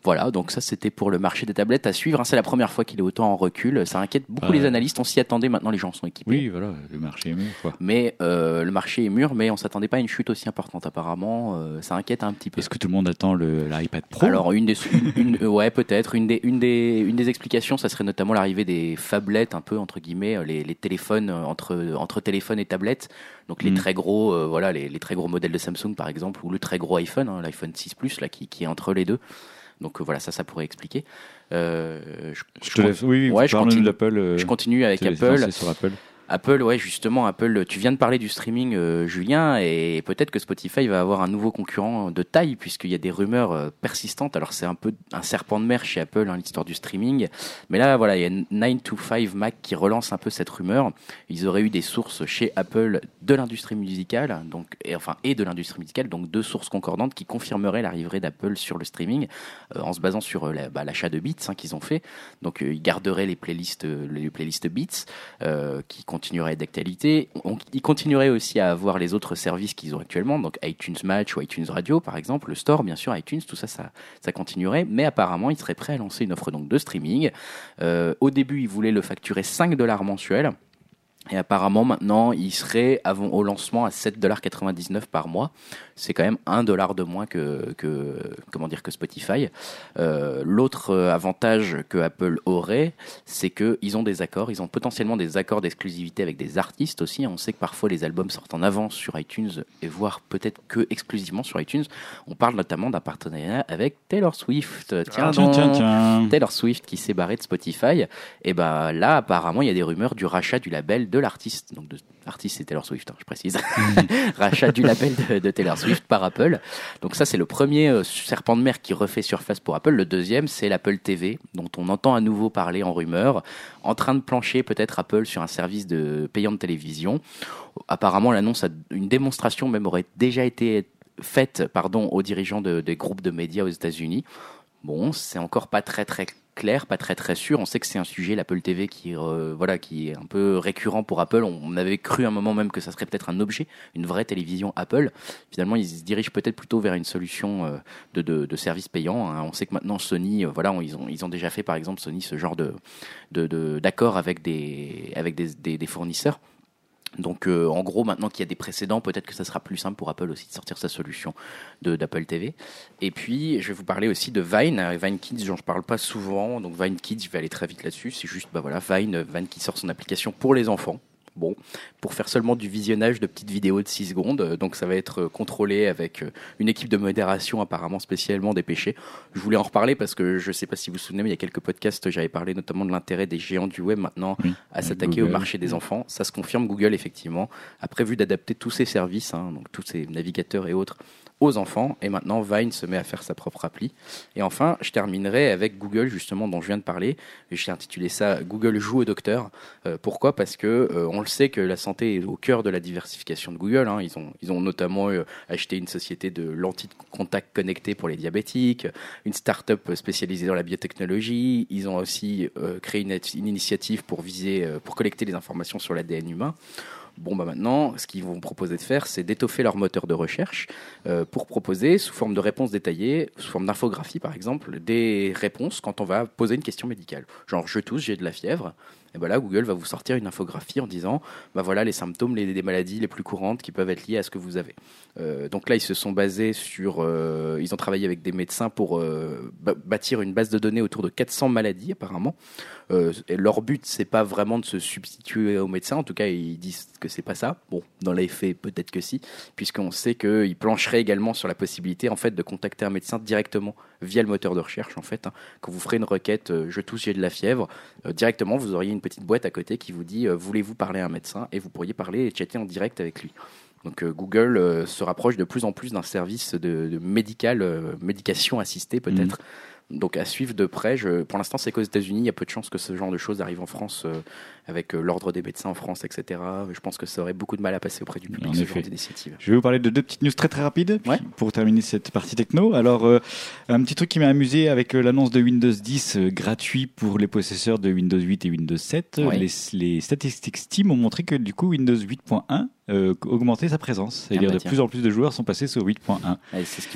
Voilà, donc ça c'était pour le marché des tablettes à suivre. Hein. C'est la première fois qu'il est autant en recul. Ça inquiète beaucoup Ouais. les analystes. On s'y attendait. Maintenant, les gens sont équipés. Oui, voilà, le marché est mûr, quoi. Mais euh, le marché est mûr, mais on s'attendait pas à une chute aussi importante. Apparemment, euh, ça inquiète un petit peu. Est-ce que tout le monde attend le, l'iPad Pro? Alors une des, une, une- ouais peut-être une des, une des, une des explications, ça serait notamment l'arrivée des phablettes, un peu entre guillemets, les, les téléphones euh, entre entre téléphones et tablettes. Donc les Mm. très gros, euh, voilà, les, les très gros modèles de Samsung par exemple, ou le très gros iPhone, hein, l'iPhone six Plus là, qui, qui est entre les deux. Donc euh, voilà, ça, ça pourrait expliquer. Euh, je, Je te laisse. Oui, oui, Ouais, je parle-nous continue. d'Apple. euh, je continue avec te laisse Apple. lancer sur Apple. Apple, ouais, justement, Apple, tu viens de parler du streaming, euh, Julien, et peut-être que Spotify va avoir un nouveau concurrent de taille, puisqu'il y a des rumeurs euh, persistantes. Alors, c'est un peu un serpent de mer chez Apple, hein, l'histoire du streaming. Mais là, voilà, il y a nine to five Mac qui relance un peu cette rumeur. Ils auraient eu des sources chez Apple de l'industrie musicale, donc, et, enfin, et de l'industrie musicale, donc deux sources concordantes qui confirmeraient l'arrivée d'Apple sur le streaming, euh, en se basant sur euh, la, bah, l'achat de Beats hein, qu'ils ont fait. Donc, euh, ils garderaient les playlists, euh, les playlists Beats, euh, qui continuerait d'actualité. On, ils continueraient aussi à avoir les autres services qu'ils ont actuellement, donc iTunes Match ou iTunes Radio par exemple, le store bien sûr, iTunes, tout ça, ça, ça continuerait, mais apparemment ils seraient prêts à lancer une offre donc de streaming. Euh, au début ils voulaient le facturer cinq dollars mensuels, et apparemment maintenant il serait avant, au lancement à sept dollars quatre-vingt-dix-neuf par mois. C'est quand même un dollar de moins que, que, comment dire, que Spotify. Euh, l'autre avantage que Apple aurait, c'est qu'ils ont des accords, ils ont potentiellement des accords d'exclusivité avec des artistes aussi. On sait que parfois les albums sortent en avance sur iTunes, et voire peut-être que exclusivement sur iTunes. On parle notamment d'un partenariat avec Taylor Swift. Tiens, Ah, tiens, donc, tiens, tiens. Taylor Swift qui s'est barrée de Spotify. Et ben là, apparemment, il y a des rumeurs du rachat du label de l'artiste. Donc, de, l'artiste, c'est Taylor Swift, hein, je précise. Rachat du label de, de Taylor Swift par Apple. Donc ça, c'est le premier euh, serpent de mer qui refait surface pour Apple. Le deuxième, c'est l'Apple T V, dont on entend à nouveau parler en rumeur, en train de plancher peut-être Apple sur un service de payant de télévision. Apparemment, l'annonce, a, une démonstration même aurait déjà été faite, pardon, aux dirigeants de, des groupes de médias aux États-Unis. Bon, c'est encore pas très très clair, pas très très sûr. On sait que c'est un sujet, l'Apple T V, qui euh, voilà, qui est un peu récurrent pour Apple. On avait cru à un moment même que ça serait peut-être un objet, une vraie télévision Apple. Finalement, ils se dirigent peut-être plutôt vers une solution euh, de, de, de service payant. Hein. On sait que maintenant Sony, euh, voilà, on, ils ont ils ont déjà fait par exemple Sony ce genre de de, de d'accord avec des avec des, des, des fournisseurs. Donc euh, en gros, maintenant qu'il y a des précédents, peut-être que ça sera plus simple pour Apple aussi de sortir sa solution de, d'Apple T V. Et puis, je vais vous parler aussi de Vine, Vine Kids, dont je parle pas souvent. Donc Vine Kids, je vais aller très vite là-dessus. C'est juste, bah voilà, Vine, Vine qui sort son application pour les enfants. Bon, pour faire seulement du visionnage de petites vidéos de six secondes. Donc ça va être contrôlé avec une équipe de modération apparemment spécialement dépêchée. Je voulais en reparler parce que je ne sais pas si vous vous souvenez, mais il y a quelques podcasts, j'avais parlé notamment de l'intérêt des géants du web maintenant Oui, à s'attaquer Google. au marché des enfants. Ça se confirme, Google effectivement a prévu d'adapter tous ses services, hein, donc tous ses navigateurs et autres, aux enfants, et maintenant Vine se met à faire sa propre appli. Et enfin, je terminerai avec Google, justement, dont je viens de parler. J'ai intitulé ça Google joue au docteur. Euh, pourquoi ? Parce que euh, on le sait que la santé est au cœur de la diversification de Google. Hein. Ils ont, ils ont notamment euh, acheté une société de lentilles de contact connectées pour les diabétiques, une start-up spécialisée dans la biotechnologie. Ils ont aussi euh, créé une, une initiative pour viser, euh, pour collecter les informations sur l'A D N humain. Bon, bah maintenant, ce qu'ils vont proposer de faire, c'est d'étoffer leur moteur de recherche euh, pour proposer, sous forme de réponses détaillées, sous forme d'infographie par exemple, des réponses quand on va poser une question médicale. Genre, je tousse, j'ai de la fièvre. Et ben là, Google va vous sortir une infographie en disant, bah voilà les symptômes, les, les maladies les plus courantes qui peuvent être liées à ce que vous avez. Euh, donc là, ils se sont basés sur, euh, ils ont travaillé avec des médecins pour euh, bâtir une base de données autour de quatre cents maladies apparemment. Euh, et leur but, c'est pas vraiment de se substituer aux médecins. En tout cas, ils disent que c'est pas ça. Bon, dans les faits, peut-être que si, puisqu'on sait qu'ils plancheraient également sur la possibilité, en fait, de contacter un médecin directement via le moteur de recherche. En fait, hein. Quand vous ferez une requête, euh, je tousse, j'ai de la fièvre, euh, directement, vous auriez une petite boîte à côté qui vous dit, euh, voulez-vous parler à un médecin ? Et vous pourriez parler et chatter en direct avec lui. Donc euh, Google euh, se rapproche de plus en plus d'un service de, de médical, euh, médication assistée peut-être. Mmh. Donc à suivre de près. Je, pour l'instant, c'est qu'aux États-Unis, il y a peu de chances que ce genre de choses arrive en France, euh, avec euh, l'ordre des médecins en France, et cetera. Je pense que ça aurait beaucoup de mal à passer auprès du public, En ce effet. genre d'initiative. Je vais vous parler de deux petites news très très rapides Ouais. pour terminer cette partie techno. Alors, euh, un petit truc qui m'a amusé avec euh, l'annonce de Windows dix euh, gratuit pour les possesseurs de Windows huit et Windows sept. Ouais. Les, les statistiques Steam ont montré que du coup Windows huit point un euh, augmentait sa présence. C'est-à-dire Ah bah de tiens. plus en plus de joueurs sont passés sur huit point un. Ouais, c'est ce qu'ils voulaient.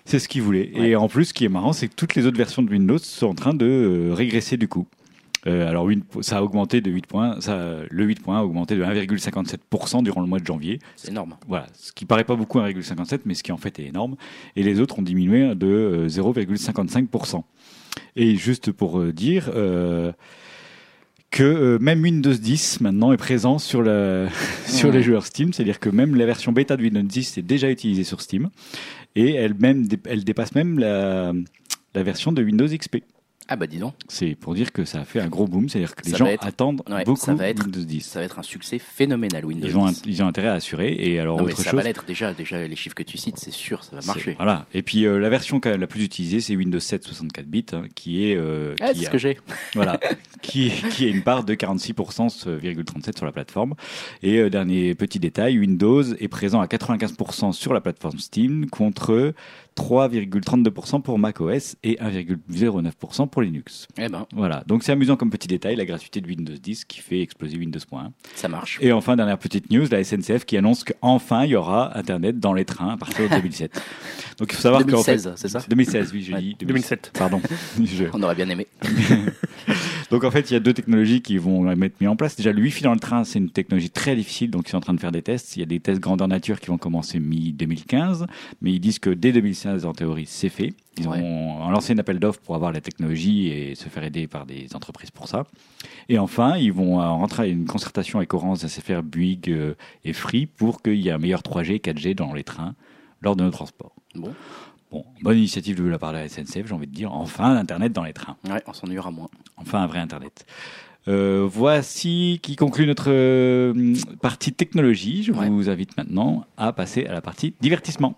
C'est ce qu'ils voulaient. Ouais. Et en plus, ce qui est marrant, c'est que toutes les autres versions de Windows sont en train de euh, régresser du coup. Euh, alors, une- ça a augmenté de huit points. Ça, le huit points a augmenté de un virgule cinquante-sept pour cent durant le mois de janvier. C'est énorme. Voilà, ce qui paraît pas beaucoup un virgule cinquante-sept, mais ce qui en fait est énorme. Et les autres ont diminué de euh, zéro virgule cinquante-cinq pour cent. Et juste pour euh, dire euh, que euh, même Windows dix maintenant est présent sur, la, sur Mmh. les joueurs Steam, c'est-à-dire que même la version bêta de Windows dix est déjà utilisée sur Steam, et elle, même, dé- elle dépasse même la, la version de Windows X P. Ah bah dis donc, C'est pour dire que ça a fait un gros boom, c'est-à-dire que les Ça gens va être- attendent ouais, beaucoup ça va être- Windows dix. ça va être un succès phénoménal Windows Ils ont, dix. ils ont intérêt à assurer, et alors Non mais autre ça chose... va l'être déjà, déjà les chiffres que tu cites, c'est sûr, ça va C'est- marcher. Voilà. Et puis euh, la version quand même la plus utilisée, c'est Windows sept soixante-quatre bits, hein, qui est euh, Ah, qui c'est ce a, que j'ai. voilà, qui qui a une part de quarante-six pour cent virgule trente-sept sur la plateforme. Et euh, dernier petit détail, Windows est présent à quatre-vingt-quinze pour cent sur la plateforme Steam contre trois virgule trente-deux pour cent pour macOS et un virgule zéro neuf pour cent pour Linux. Eh ben, Voilà. Donc c'est amusant comme petit détail, la gratuité de Windows dix qui fait exploser Windows point un. ça marche. Et enfin, dernière petite news, la S N C F qui annonce qu'enfin il y aura Internet dans les trains à partir de deux mille sept. Donc il faut savoir deux mille seize, qu'en fait, c'est ça deux mille seize, oui, je Ouais. dis deux mille sept. Pardon. Je- On aurait bien aimé. Donc en fait, il y a deux technologies qui vont être mises en place. Déjà, le Wi-Fi dans le train, c'est une technologie très difficile, donc ils sont en train de faire des tests. Il y a des tests grandeur nature qui vont commencer mi deux mille quinze, mais ils disent que dès deux mille seize, en théorie, c'est fait. Ils Ouais. ont lancé un appel d'offres pour avoir la technologie et se faire aider par des entreprises pour ça. Et enfin, ils vont euh, rentrer à une concertation avec Orange, S F R, Bouygues euh, et Free pour qu'il y ait un meilleur trois G, quatre G dans les trains lors de nos transports. Bon, Bon, bonne initiative de la part de la S N C F, j'ai envie de dire. Enfin, Internet dans les trains. ouais, on s'ennuiera moins. Enfin, un vrai Internet. Euh, voici qui conclut notre euh, partie technologie. Je Ouais. vous invite maintenant à passer à la partie divertissement.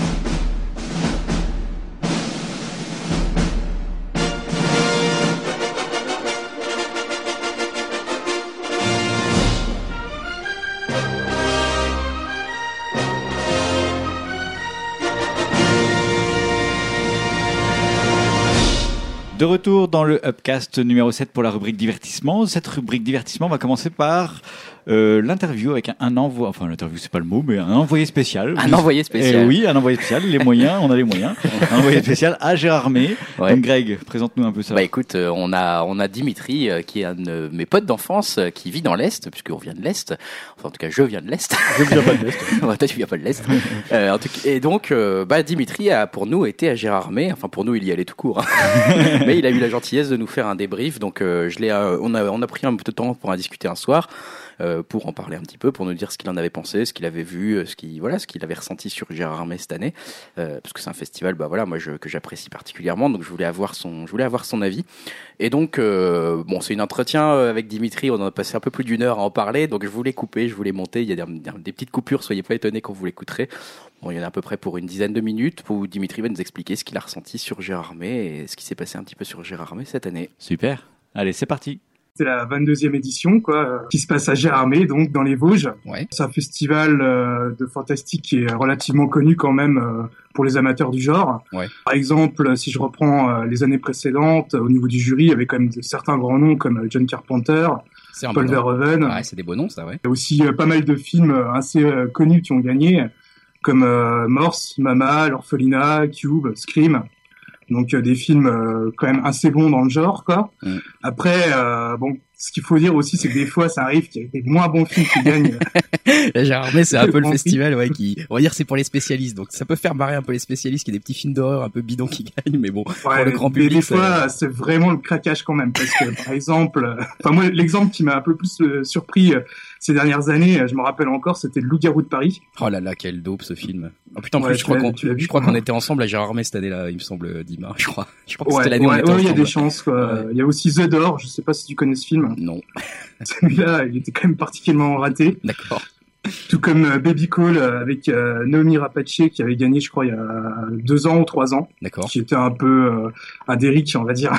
De retour dans le Upcast numéro sept pour la rubrique divertissement. Cette rubrique divertissement va commencer par euh, l'interview avec un, un envoi, enfin l'interview c'est pas le mot, mais un envoyé spécial. Un envoyé spécial. Eh oui, un envoyé spécial. Les moyens, on a les moyens. Un envoyé spécial à Gérard May. Ouais. Donc Greg, présente-nous un peu ça. Bah écoute, euh, on a on a Dimitri euh, qui est un de mes potes d'enfance euh, qui vit dans l'est, puisqu'on vient de l'est. Enfin en tout cas je viens de l'est. Je viens pas de l'Est. Ouais, toi tu viens pas de l'est. Euh, en tout cas, et donc euh, bah Dimitri a pour nous été à Gérard May. Enfin pour nous il y allait tout court. Hein. Mais il a eu la gentillesse de nous faire un débrief. Donc euh, je l'ai, euh, on a on a pris un peu de temps pour en discuter un soir. Euh, pour en parler un petit peu, pour nous dire ce qu'il en avait pensé, ce qu'il avait vu, euh, ce qu'il voilà, ce qu'il avait ressenti sur Gérard May cette année, euh, parce que c'est un festival, bah voilà, moi je, que j'apprécie particulièrement, donc je voulais avoir son, je voulais avoir son avis. Et donc euh, bon, c'est un entretien avec Dimitri, on en a passé un peu plus d'une heure à en parler, donc je voulais couper, je voulais monter, il y a des, des petites coupures, soyez pas étonnés quand vous l'écouterez. Bon, il y en a à peu près pour une dizaine de minutes où Dimitri va nous expliquer ce qu'il a ressenti sur Gérard May et ce qui s'est passé un petit peu sur Gérard May cette année. Super. Allez, c'est parti. C'est la vingt-deuxième édition, quoi, euh, qui se passe à Gérard May, donc dans les Vosges. Ouais. C'est un festival euh, de fantastique qui est relativement connu quand même euh, pour les amateurs du genre. Ouais. Par exemple, si je reprends euh, les années précédentes, au niveau du jury, il y avait quand même de, certains grands noms comme euh, John Carpenter, C'est un Paul bon nom. Verhoeven. Ouais, c'est des beaux noms, ça, ouais. Il y a aussi euh, pas mal de films euh, assez euh, connus qui ont gagné, comme euh, Morse, Mama, L'Orphelinat, Cube, Scream. Donc euh, des films euh, quand même assez bons dans le genre, quoi. Mm. Après, euh, bon, ce qu'il faut dire aussi, c'est que des fois, ça arrive qu'il y a des moins bons films qui gagnent. Là, Gérard May, c'est un peu le Compris. festival, ouais, qui, on va dire, c'est pour les spécialistes. Donc, ça peut faire marrer un peu les spécialistes, qui y a des petits films d'horreur un peu bidons qui gagnent, mais bon, pour Ouais, le grand mais public, des ça- fois, c'est vraiment le craquage quand même, parce que par exemple, euh, enfin moi, l'exemple qui m'a un peu plus euh, surpris euh, ces dernières années, euh, je me rappelle encore, c'était Le Loup-garou de Paris. oh là là, quel dope ce film. Oh putain, en Ouais, plus, je tu crois l'as- qu'on, tu l'as vu, je crois je qu'on crois. était ensemble à Gérard May cette année-là, il me semble, Dima, je crois. Je crois que Ouais, c'était l'année où on ouais, était ouais, il y a ensemble. des chances, quoi. Ouais. Il y a aussi The Door, je sais pas si tu connais ce film. Non, Celui-là, il était quand même particulièrement raté. d'accord. Tout comme euh, Baby Call euh, avec euh, Naomi Rapace qui avait gagné, je crois, il y a deux ans ou trois ans, D'accord. qui était un peu euh, un Derrick, on va dire,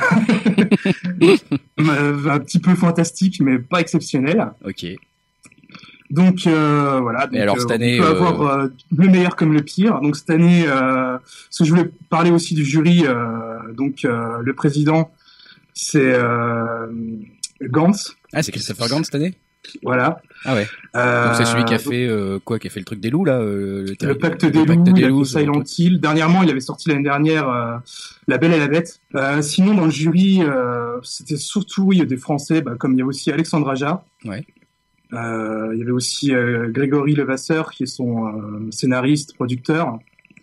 Euh, un petit peu fantastique, mais pas exceptionnel. Ok. Donc euh, voilà. Donc, alors, euh, cette année, on peut euh, avoir euh, le meilleur comme le pire. Donc cette année, euh, parce que je voulais parler aussi du jury. Euh, donc euh, le président, c'est euh, Gantz. Ah, c'est Christopher Gantz cette année? Voilà. Ah ouais. Euh, Donc c'est celui qui a fait euh, quoi, qui a fait le truc des loups là, euh, le, le, le pacte des le loups, pacte il des a loups, fait Silent Hill. Dernièrement, il avait sorti l'année dernière euh, La Belle et la Bête. Euh, sinon, dans le jury, euh, c'était surtout oui, des Français, bah, comme il y a aussi Alexandre Aja. Ouais. Euh, il y avait aussi euh, Grégory Levasseur, qui est son euh, scénariste, producteur.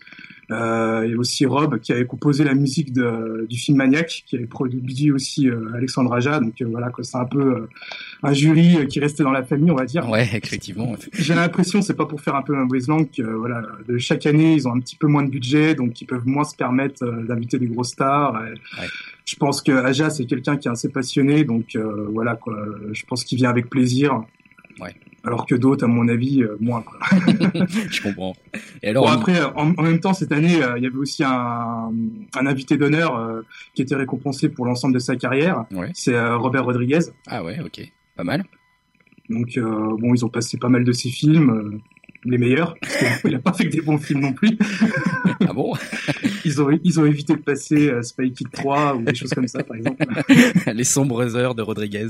Euh, il y a aussi Rob, qui avait composé la musique de, du film Maniac, qui avait produit aussi euh, Alexandre Aja. Donc euh, voilà, quoi, c'est un peu euh, un jury euh, qui restait dans la famille, on va dire. Ouais, effectivement. J'ai l'impression, c'est pas pour faire un peu mauvaise langue, que euh, voilà, de chaque année, ils ont un petit peu moins de budget, donc ils peuvent moins se permettre euh, d'inviter des grosses stars. Et Ouais. Je pense que Aja, c'est quelqu'un qui est assez passionné, donc euh, voilà, quoi. Je pense qu'il vient avec plaisir. Ouais. Alors que d'autres, à mon avis, euh, moins. Quoi. Je comprends. Et alors, Bon, on- après, en, en même temps, cette année, euh, il y avait aussi un, un invité d'honneur euh, qui était récompensé pour l'ensemble de sa carrière. Ouais. C'est euh, Robert Rodriguez. ah ouais, ok, pas mal. Donc, euh, bon, ils ont passé pas mal de ses films, euh, les meilleurs, parce qu'il a pas fait que des bons films non plus. Ah bon? Ils ont, ils ont évité de passer euh, Spy Kid trois ou des choses comme ça, par exemple. Les sombres heures de Rodriguez.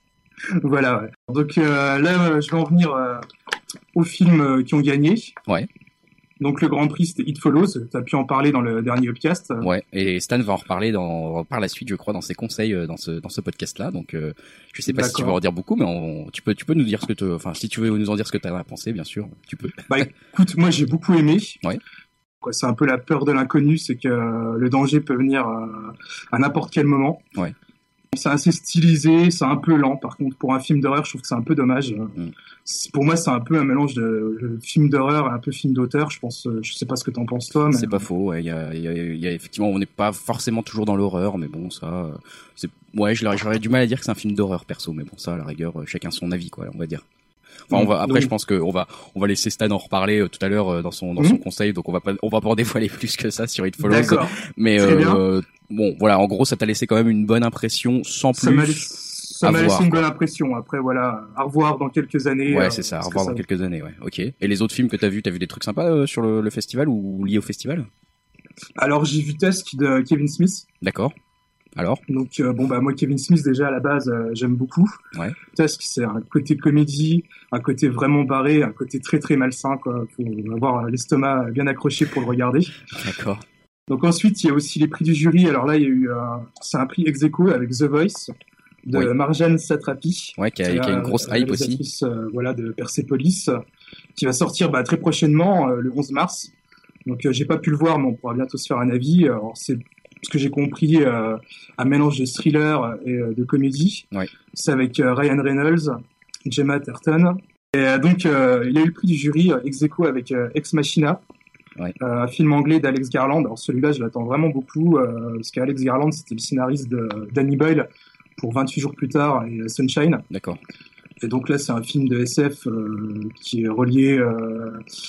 Voilà, ouais. Donc euh, là, euh, je vais en venir euh, aux films euh, qui ont gagné. Ouais. Donc le Grand Prix, c'était It Follows. Tu as pu en parler dans le dernier podcast. Ouais, et Stan va en reparler dans, par la suite, je crois, dans ses conseils euh, dans ce dans ce podcast-là. Donc, euh, je sais pas si tu D'accord. veux en dire beaucoup, mais on, tu peux tu peux nous dire ce que tu, enfin, si tu veux nous en dire ce que tu as pensé, bien sûr, tu peux. Bah écoute, moi j'ai beaucoup aimé. Ouais. Quoi, c'est un peu la peur de l'inconnu, c'est que euh, le danger peut venir euh, à n'importe quel moment. Ouais. C'est assez stylisé, c'est un peu lent. Par contre, pour un film d'horreur, je trouve que c'est un peu dommage. Mm. C'est- Pour moi, c'est un peu un mélange de, de film d'horreur et un peu film d'auteur. Je pense, euh, je sais pas ce que t'en penses toi, mais C'est pas faux. ouais, Il y, a, il y, a, il y a effectivement, on n'est pas forcément toujours dans l'horreur, mais bon, ça, euh, c'est, ouais, je l'aurais- j'aurais du mal à dire que c'est un film d'horreur perso, mais bon, ça, à la rigueur, euh, chacun son avis, quoi, on va dire. Enfin, on va, après, Oui. je pense que on va, on va laisser Stan en reparler euh, tout à l'heure euh, dans son, dans Mhm. son conseil, donc on va pas, on va pas en dévoiler plus que ça sur It Follows. D'accord. Mais Très bien. euh, bon, voilà, en gros, ça t'a laissé quand même une bonne impression, sans Ça m'a plus. laissé, ça à m'a voir, laissé une quoi. bonne impression. Après, voilà, à revoir dans quelques années. Ouais, euh, c'est ça. Au parce que revoir dans quelques années, ouais. Ok. Et les autres films que t'as vus, t'as vu des trucs sympas euh, sur le, le festival ou liés au festival? Alors, j'ai vu Tusk de Kevin Smith. D'accord. Alors? Donc, euh, bon, bah, moi, Kevin Smith, déjà, à la base, euh, j'aime beaucoup. Ouais. Tusk, c'est un côté comédie, un côté vraiment barré, un côté très, très malsain, quoi. Faut avoir l'estomac bien accroché pour le regarder. D'accord. Donc, ensuite, il y a aussi les prix du jury. Alors là, il y a eu, euh, c'est un prix ex aequo avec The Voice de Oui. Marjane Satrapi. Ouais, qui a, C'est qui a la- une grosse la hype aussi. réalisatrice, euh, voilà, de Persepolis, euh, qui va sortir bah, très prochainement, euh, le onze mars. Donc, euh, j'ai pas pu le voir, mais on pourra bientôt se faire un avis. Alors, c'est ce que j'ai compris, euh, un mélange de thriller et euh, de comédie. Ouais. C'est avec euh, Ryan Reynolds, Gemma Arterton. Et euh, donc, euh, il a eu le prix du jury euh, ex aequo avec euh, Ex Machina, Ouais. euh, un film anglais d'Alex Garland. Alors, celui-là, je l'attends vraiment beaucoup, euh, parce qu'Alex Garland, c'était le scénariste de Danny Boyle pour vingt-huit jours plus tard et euh, Sunshine. D'accord. Et donc là, c'est un film de S F euh, qui est relié euh,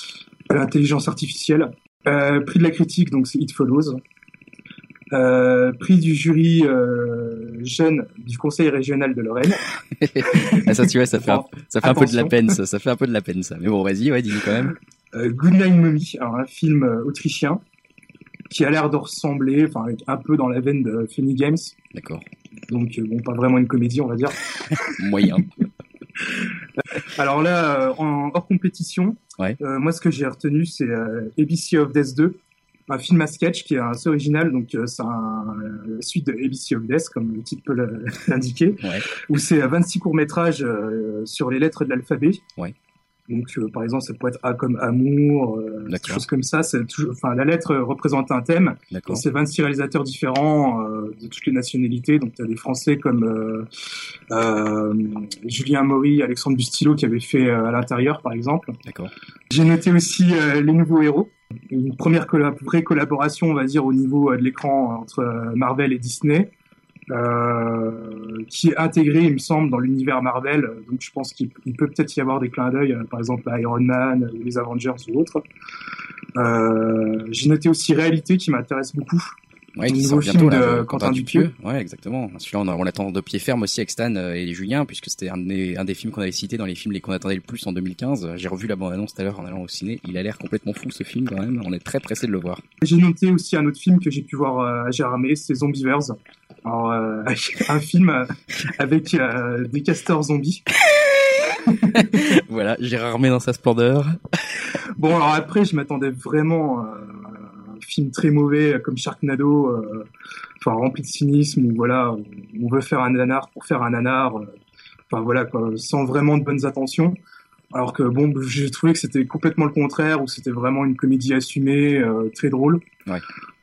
à l'intelligence artificielle. Euh, prix de la critique, donc c'est It Follows. Euh, prix du jury euh, jeune du Conseil régional de Lorraine. Ah, ça, tu vois, ça fait, un, Bon, ça fait un peu de la attention. peine, ça. Ça fait un peu de la peine, ça. Mais bon, vas-y, ouais, dis-nous quand même. Euh, Good Night Mommy, alors un film euh, autrichien qui a l'air de ressembler, enfin avec un peu dans la veine de Funny Games. D'accord. Donc euh, bon, pas vraiment une comédie, on va dire. Moyen. Alors là, euh, en hors compétition, Ouais. euh, moi ce que j'ai retenu, c'est euh, A B C of Death deux, un film à sketch qui est assez original. Donc euh, c'est un, euh, la suite de A B C of Death, comme le titre peut le- l'indiquer, Ouais. où c'est euh, vingt-six courts-métrages euh, sur les lettres de l'alphabet. Ouais. Donc euh, par exemple, ça peut être A comme amour, euh, des D'accord. choses comme ça. C'est toujours, enfin la lettre représente un thème. Et D'accord. c'est vingt-six réalisateurs différents euh, de toutes les nationalités. Donc, tu as des Français comme euh, euh, Julien Maury, Alexandre Bustillo qui avait fait euh, À l'intérieur, par exemple. D'accord. J'ai noté aussi euh, Les Nouveaux Héros. Une première colla- vraie collaboration, on va dire, au niveau euh, de l'écran entre euh, Marvel et Disney. Euh, qui est intégré, il me semble, dans l'univers Marvel. Donc, je pense qu'il il peut peut-être y avoir des clins d'œil, euh, par exemple, à Iron Man, ou les Avengers ou autres. Euh, j'ai noté aussi Réalité, qui m'intéresse beaucoup. Ouais, Un qui nouveau sort bientôt, film là, de de Quentin Dupieux. Ouais, exactement. Celui-là, on, a- on l'attend de pied ferme aussi avec Stan euh, et Julien, puisque c'était un des, un des films qu'on avait cité dans les films les qu'on attendait le plus en deux mille quinze. J'ai revu la bande-annonce tout à l'heure en allant au ciné. Il a l'air complètement fou, ce film, quand même. On est très pressé de le voir. J'ai noté aussi un autre film que j'ai pu voir euh, à Gérardmer, c'est Zombievers. Alors, euh, un film euh, avec euh, des castors zombies. Voilà, Gérard May dans sa splendeur. Bon, alors après, je m'attendais vraiment à un film très mauvais comme Sharknado, euh, enfin rempli de cynisme, où voilà, on veut faire un nanar pour faire un nanar, euh, enfin voilà, quoi, sans vraiment de bonnes intentions. Alors que bon, j'ai trouvé que c'était complètement le contraire, où c'était vraiment une comédie assumée, euh, très drôle. Ouais.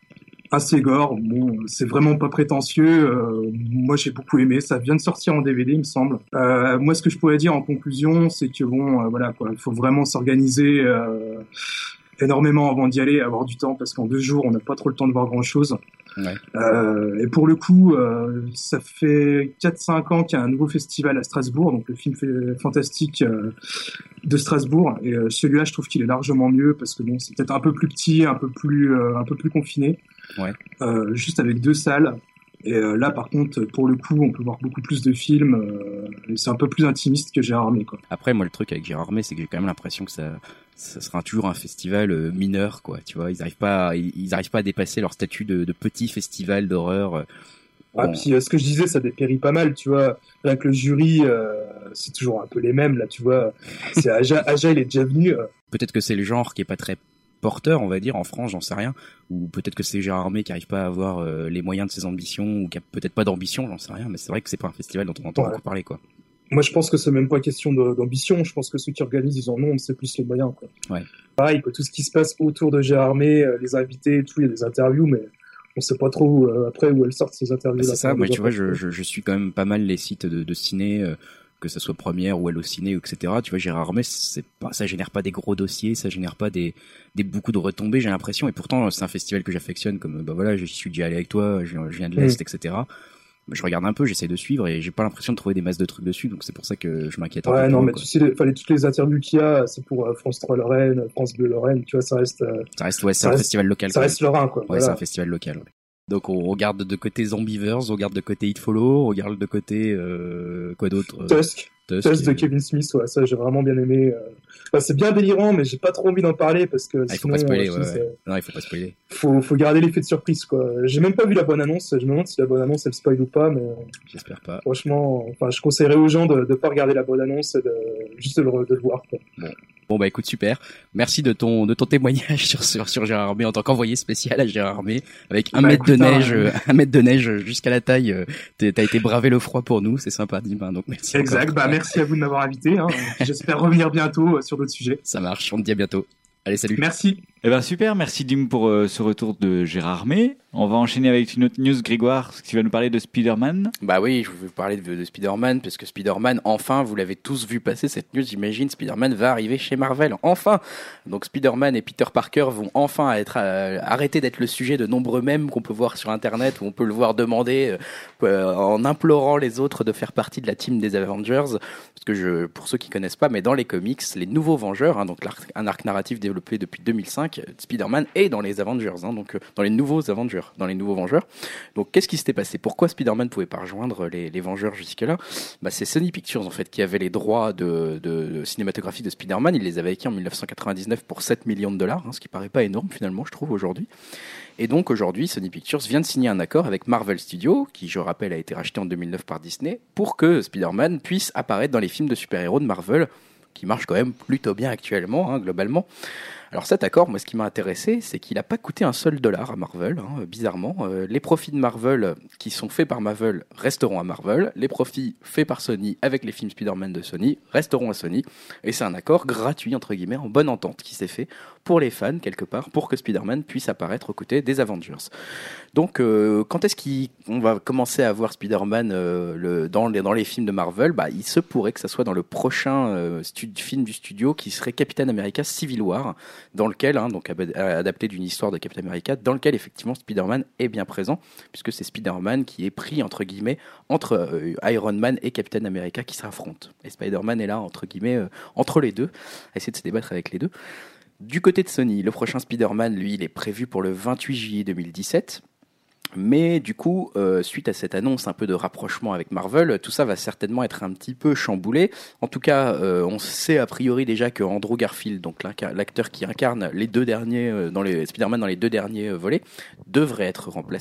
Assez gore, bon, c'est vraiment pas prétentieux. Euh, moi, j'ai beaucoup aimé. Ça vient de sortir en D V D, il me semble. Euh, moi, ce que je pourrais dire en conclusion, c'est que bon, euh, voilà, quoi, il faut vraiment s'organiser euh, énormément avant d'y aller, avoir du temps, parce qu'en deux jours, on n'a pas trop le temps de voir grand-chose. Ouais. Euh, et pour le coup, euh, ça fait quatre cinq ans qu'il y a un nouveau festival à Strasbourg, donc le film fantastique euh, de Strasbourg. Et euh, celui-là, je trouve qu'il est largement mieux parce que bon, c'est peut-être un peu plus petit, un peu plus, euh, un peu plus confiné. Ouais. Euh, juste avec deux salles. Et euh, là, par contre, pour le coup, on peut voir beaucoup plus de films. Euh, et c'est un peu plus intimiste que Gérard May, quoi. Après, moi, le truc avec Gérard May, c'est que j'ai quand même l'impression que ça, ça sera toujours un festival euh, mineur, quoi. Tu vois, ils arrivent pas, à, ils, ils arrivent pas à dépasser leur statut de, de petit festival d'horreur. Euh, Ah, bon. puis euh, ce que je disais, ça dépérit pas mal, tu vois. Rien que le jury, euh, c'est toujours un peu les mêmes, là, tu vois. C'est Aja, Aja il est déjà venu. Euh. Peut-être que c'est le genre qui est pas très porteur, on va dire, en France, j'en sais rien. Ou peut-être que c'est Gérard May qui arrive pas à avoir euh, les moyens de ses ambitions, ou qui a peut-être pas d'ambition, j'en sais rien. Mais c'est vrai que c'est pas un festival dont on entend Ouais. beaucoup parler, quoi. Moi, je pense que c'est même pas question de, d'ambition. Je pense que ceux qui organisent, ils en ont, c'est plus les moyens, quoi. Ouais. Pareil, quoi, tout ce qui se passe autour de Gérard May, euh, les invités et tout, il y a des interviews, mais on sait pas trop euh, après où elles sortent ces interviews. Bah, c'est ça, moi, tu vois, je, je, je suis quand même pas mal les sites de, de ciné, euh, que ça soit Première ou Allociné, et cetera. Tu vois, Gérard May, c'est pas, ça génère pas des gros dossiers, ça génère pas des, des beaucoup de retombées, j'ai l'impression. Et pourtant, c'est un festival que j'affectionne, comme, bah voilà, je suis déjà allé avec toi, je, je viens de l'Est, mmh. et cetera. Je regarde un peu, j'essaie de suivre et j'ai pas l'impression de trouver des masses de trucs dessus, donc c'est pour ça que je m'inquiète un ouais, peu. Ouais, non, eux, mais quoi. tu sais, il fallait toutes les interviews qu'il y a, c'est pour euh, France trois Lorraine, France Bleu Lorraine, tu vois, ça reste. Euh, ça reste, ouais, c'est ça un reste, festival local. Ça reste Lorrain, quoi. Ouais, voilà. c'est un festival local. Ouais. Donc on regarde de côté Zombievers, on regarde de côté It Follow, on regarde de côté euh, quoi d'autre. Tusk. Tusk, Tusk de et... Kevin Smith, ouais, ça j'ai vraiment bien aimé. Euh... Enfin, c'est bien délirant, mais j'ai pas trop envie d'en parler parce que ah, il faut sinon, pas spoiler, euh, ouais, c'est... ouais. Non, il faut pas spoiler. Faut, faut garder l'effet de surprise, quoi. J'ai même pas vu la bonne annonce. Je me demande si la bonne annonce elle spoil ou pas, mais j'espère pas. Franchement, enfin, je conseillerais aux gens de, de pas regarder la bonne annonce, et de juste de le, de le voir, quoi. Bon. Bon bah écoute, super. Merci de ton de ton témoignage sur sur, sur Gérard May en tant qu'envoyé spécial à Gérard May avec un bah, mètre écoute, de neige, euh, un mètre de neige jusqu'à la taille. Euh, t'as été bravé le froid pour nous, c'est sympa, Dim. Donc merci. Exact. Encore. Bah merci à vous de m'avoir invité. Hein. J'espère revenir bientôt euh, sur d'autres sujets. Ça marche. On te dit à bientôt. Allez, salut. Merci. Eh ben super, merci Dim pour euh, ce retour de Gérard May. On va enchaîner avec une autre news, Grégoire, qui va nous parler de Spider-Man. Bah oui, je vais vous parler de, de Spider-Man, parce que Spider-Man, enfin, vous l'avez tous vu passer cette news, j'imagine, Spider-Man va arriver chez Marvel, enfin. Donc Spider-Man et Peter Parker vont enfin être euh, arrêter d'être le sujet de nombreux mèmes qu'on peut voir sur Internet, où on peut le voir demander euh, en implorant les autres de faire partie de la team des Avengers, parce que je, pour ceux qui connaissent pas, mais dans les comics, les nouveaux Vengeurs, hein, donc un arc narratif développé depuis deux mille cinq, Spider-Man est dans les Avengers, hein, donc euh, dans les nouveaux Avengers. dans les nouveaux Vengeurs. Donc qu'est-ce qui s'était passé? Pourquoi Spider-Man ne pouvait pas rejoindre les, les Vengeurs jusque-là? Bah, c'est Sony Pictures en fait qui avait les droits de, de, de cinématographie de Spider-Man. Il les avait acquis en dix-neuf cent quatre-vingt-dix-neuf pour sept millions de dollars, hein, ce qui paraît pas énorme finalement, je trouve, aujourd'hui. Et donc aujourd'hui, Sony Pictures vient de signer un accord avec Marvel Studios, qui je rappelle a été racheté en deux mille neuf par Disney, pour que Spider-Man puisse apparaître dans les films de super-héros de Marvel, qui marchent quand même plutôt bien actuellement, hein, globalement. Alors cet accord, moi ce qui m'a intéressé, c'est qu'il n'a pas coûté un seul dollar à Marvel, hein, bizarrement. Euh, les profits de Marvel qui sont faits par Marvel resteront à Marvel, les profits faits par Sony avec les films Spider-Man de Sony resteront à Sony, et c'est un accord gratuit, entre guillemets, en bonne entente qui s'est fait pour les fans, quelque part, pour que Spider-Man puisse apparaître aux côtés des Avengers. Donc euh, quand est-ce qu'on va commencer à voir Spider-Man euh, le, dans, les, dans les films de Marvel? Bah, il se pourrait que ça soit dans le prochain euh, stud, film du studio qui serait Captain America Civil War, dans lequel, hein, donc adapté d'une histoire de Captain America, dans lequel effectivement Spider-Man est bien présent, puisque c'est Spider-Man qui est pris entre guillemets entre euh, Iron Man et Captain America qui s'affrontent. Et Spider-Man est là entre guillemets euh, entre les deux, à essayer de se débattre avec les deux. Du côté de Sony, le prochain Spider-Man, lui, il est prévu pour le vingt-huit juillet deux mille dix-sept. Mais du coup, euh, suite à cette annonce un peu de rapprochement avec Marvel, tout ça va certainement être un petit peu chamboulé. En tout cas, euh, on sait a priori déjà que Andrew Garfield, donc l'acteur qui incarne les deux derniers euh, dans les Spider-Man dans les deux derniers euh, volets, devrait être remplacé.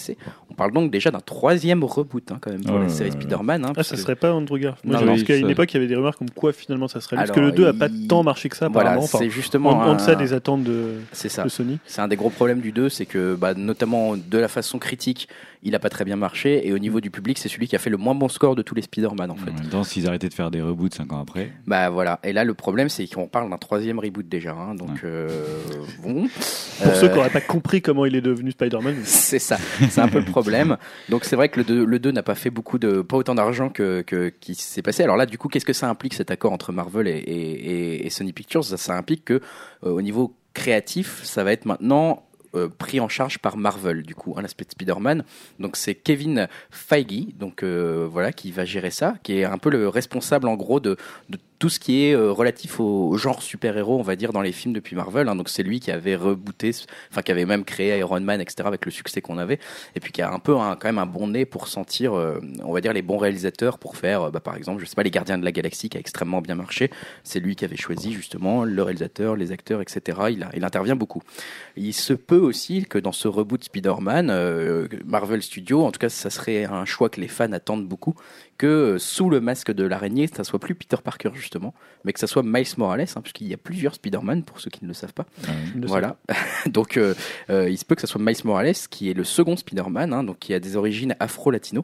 On parle donc déjà d'un troisième reboot hein, quand même pour Oh la là série là là. Spider-Man. Hein, Ah, parce ça que- serait pas Andrew Garfield. Moi, Non, j'avais- non, parce qu'à une ça- époque, il y avait des rumeurs comme quoi finalement ça serait lui. Parce que Alors, le deux a il- pas tant marché que ça, Voilà, apparemment. Enfin, c'est justement en, en un- deçà des attentes de, c'est ça. de Sony. C'est un des gros problèmes du deux, c'est que bah, notamment de la façon critique, il a pas très bien marché, et au niveau du public, c'est celui qui a fait le moins bon score de tous les Spider-Man en fait. En même temps, s'ils arrêtaient de faire des reboots cinq ans après. Bah voilà. Et là, le problème, c'est qu'on parle d'un troisième reboot déjà. Hein, donc Ouais. euh, bon. Pour Euh, ceux qui n'auraient pas compris comment il est devenu Spider-Man. C'est ça, c'est un peu le problème. Donc c'est vrai que le deux, le deux n'a pas fait beaucoup de, pas autant d'argent que, que qui s'est passé. Alors là, du coup, qu'est-ce que ça implique cet accord entre Marvel et, et, et, et Sony Pictures? Ça, ça implique que euh, au niveau créatif, ça va être maintenant euh, pris en charge par Marvel, du coup, hein, l'aspect de Spider-Man. Donc c'est Kevin Feige, donc euh, voilà, qui va gérer ça, qui est un peu le responsable en gros de, de tout ce qui est euh, relatif au, au genre super-héros, on va dire, dans les films depuis Marvel. Hein. Donc c'est lui qui avait rebooté, enfin qui avait même créé Iron Man, et cetera, avec le succès qu'on avait, et puis qui a un peu un, quand même un bon nez pour sentir, euh, on va dire, les bons réalisateurs pour faire, euh, bah, par exemple, je sais pas, les Gardiens de la Galaxie, qui a extrêmement bien marché. C'est lui qui avait choisi justement le réalisateur, les acteurs, et cetera. Il, a, il intervient beaucoup. Il se peut aussi que dans ce reboot Spider-Man, euh, Marvel Studios, en tout cas, ça serait un choix que les fans attendent beaucoup, que euh, sous le masque de l'araignée, ça soit plus Peter Parker justement, mais que ça soit Miles Morales, hein, puisqu'il y a plusieurs Spider-Man pour ceux qui ne le savent pas. Il le Voilà. Donc, euh, euh, il se peut que ça soit Miles Morales qui est le second Spider-Man, hein, donc qui a des origines afro-latino.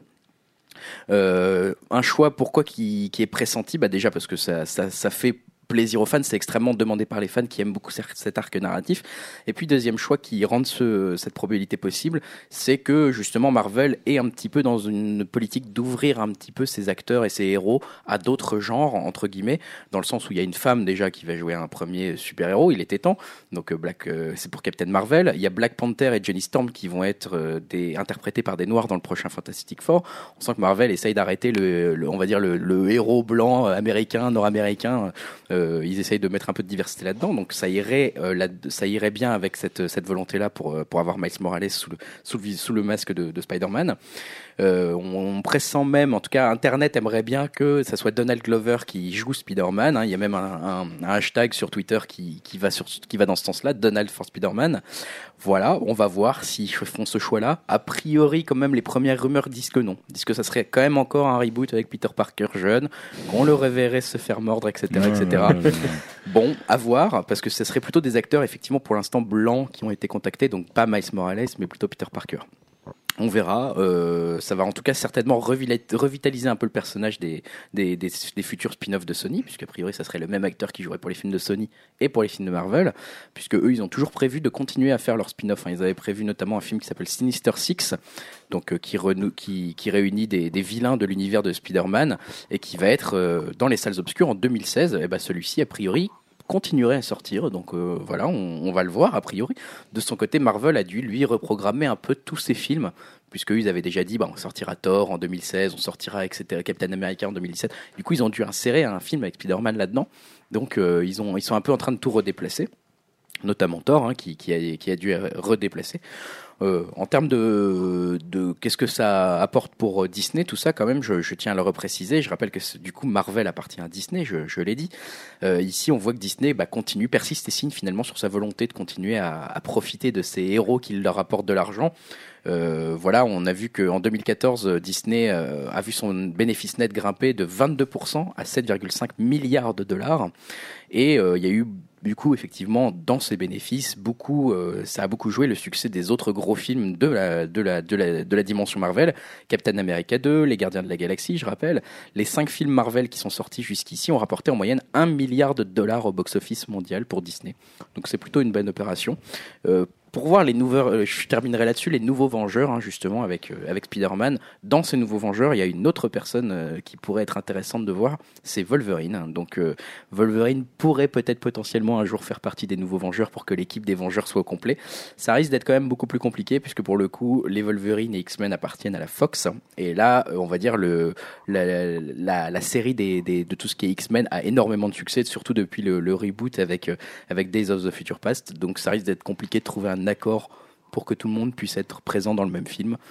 Euh, un choix pourquoi qui, qui est pressenti, bah déjà parce que ça, ça, ça fait plaisir aux fans, c'est extrêmement demandé par les fans qui aiment beaucoup cet arc narratif. Et puis deuxième choix qui rend ce, cette probabilité possible, c'est que justement Marvel est un petit peu dans une politique d'ouvrir un petit peu ses acteurs et ses héros à d'autres genres, entre guillemets, dans le sens où il y a une femme déjà qui va jouer un premier super-héros, il était temps, donc Black, euh, c'est pour Captain Marvel. Il y a Black Panther et Johnny Storm qui vont être euh, des, interprétés par des noirs dans le prochain Fantastic Four. On sent que Marvel essaye d'arrêter le, le, on va dire le, le héros blanc américain, nord-américain. Euh, ils essayent de mettre un peu de diversité là-dedans, donc ça irait, euh, là, ça irait bien avec cette, cette volonté-là pour, pour avoir Miles Morales sous le, sous le, sous le masque de, de Spider-Man. Euh, on, on pressent même, en tout cas, Internet aimerait bien que ça soit Donald Glover qui joue Spider-Man. Hein. Il y a même un, un, un hashtag sur Twitter qui, qui, va sur, qui va dans ce sens-là, Donald for Spider-Man. Voilà, on va voir s'ils font ce choix-là. A priori, quand même, les premières rumeurs disent que non. Disent que ça serait quand même encore un reboot avec Peter Parker jeune, qu'on le reverrait se faire mordre, et cetera, et cetera. Bon, à voir, parce que ce serait plutôt des acteurs, effectivement, pour l'instant, blancs qui ont été contactés, donc pas Miles Morales, mais plutôt Peter Parker. On verra, euh, ça va en tout cas certainement revitaliser un peu le personnage des, des, des, des futurs spin-offs de Sony, puisque a priori ça serait le même acteur qui jouerait pour les films de Sony et pour les films de Marvel, puisque eux ils ont toujours prévu de continuer à faire leurs spin-offs. Hein. Ils avaient prévu notamment un film qui s'appelle Sinister Six, donc euh, qui, renou- qui, qui réunit des, des vilains de l'univers de Spider-Man et qui va être euh, dans les salles obscures en deux mille seize. Et ben celui-ci a priori continuerait à sortir, donc euh, voilà, on, on va le voir a priori. De son côté, Marvel a dû lui reprogrammer un peu tous ses films, puisque ils avaient déjà dit, bah, on sortira Thor en deux mille seize, on sortira et cetera, Captain America en deux mille dix-sept. Du coup, ils ont dû insérer un film avec Spider-Man là-dedans, donc euh, ils ont, ils sont un peu en train de tout redéplacer, notamment Thor, hein, qui, qui, a, qui a dû redéplacer. Euh, en termes de, de qu'est-ce que ça apporte pour Disney, tout ça quand même, je, je tiens à le repréciser. Je rappelle que du coup Marvel appartient à Disney, je, je l'ai dit. Euh, ici, on voit que Disney bah, continue, persiste et signe finalement sur sa volonté de continuer à, à profiter de ces héros qui leur apportent de l'argent. Euh, voilà, on a vu qu'en deux mille quatorze, Disney euh, a vu son bénéfice net grimper de vingt-deux pour cent à sept virgule cinq milliards de dollars. Et euh, il y a eu du coup, effectivement, dans ces bénéfices, beaucoup, euh, ça a beaucoup joué le succès des autres gros films de la, de la, de la, de la dimension Marvel. Captain America deux, Les Gardiens de la Galaxie, je rappelle. Les cinq films Marvel qui sont sortis jusqu'ici ont rapporté en moyenne un milliard de dollars au box-office mondial pour Disney. Donc c'est plutôt une bonne opération. Euh, Pour voir les nouveaux, euh, je terminerai là-dessus, les nouveaux Vengeurs, hein, justement, avec, euh, avec Spider-Man. Dans ces nouveaux Vengeurs, il y a une autre personne euh, qui pourrait être intéressante de voir, c'est Wolverine. Hein. Donc, euh, Wolverine pourrait peut-être potentiellement un jour faire partie des nouveaux Vengeurs pour que l'équipe des Vengeurs soit au complet. Ça risque d'être quand même beaucoup plus compliqué, puisque pour le coup, les Wolverine et X-Men appartiennent à la Fox. Et là, euh, on va dire, le, la, la, la série des, des, de tout ce qui est X-Men a énormément de succès, surtout depuis le, le reboot avec, euh, avec Days of the Future Past. Donc, ça risque d'être compliqué de trouver un accord pour que tout le monde puisse être présent dans le même film.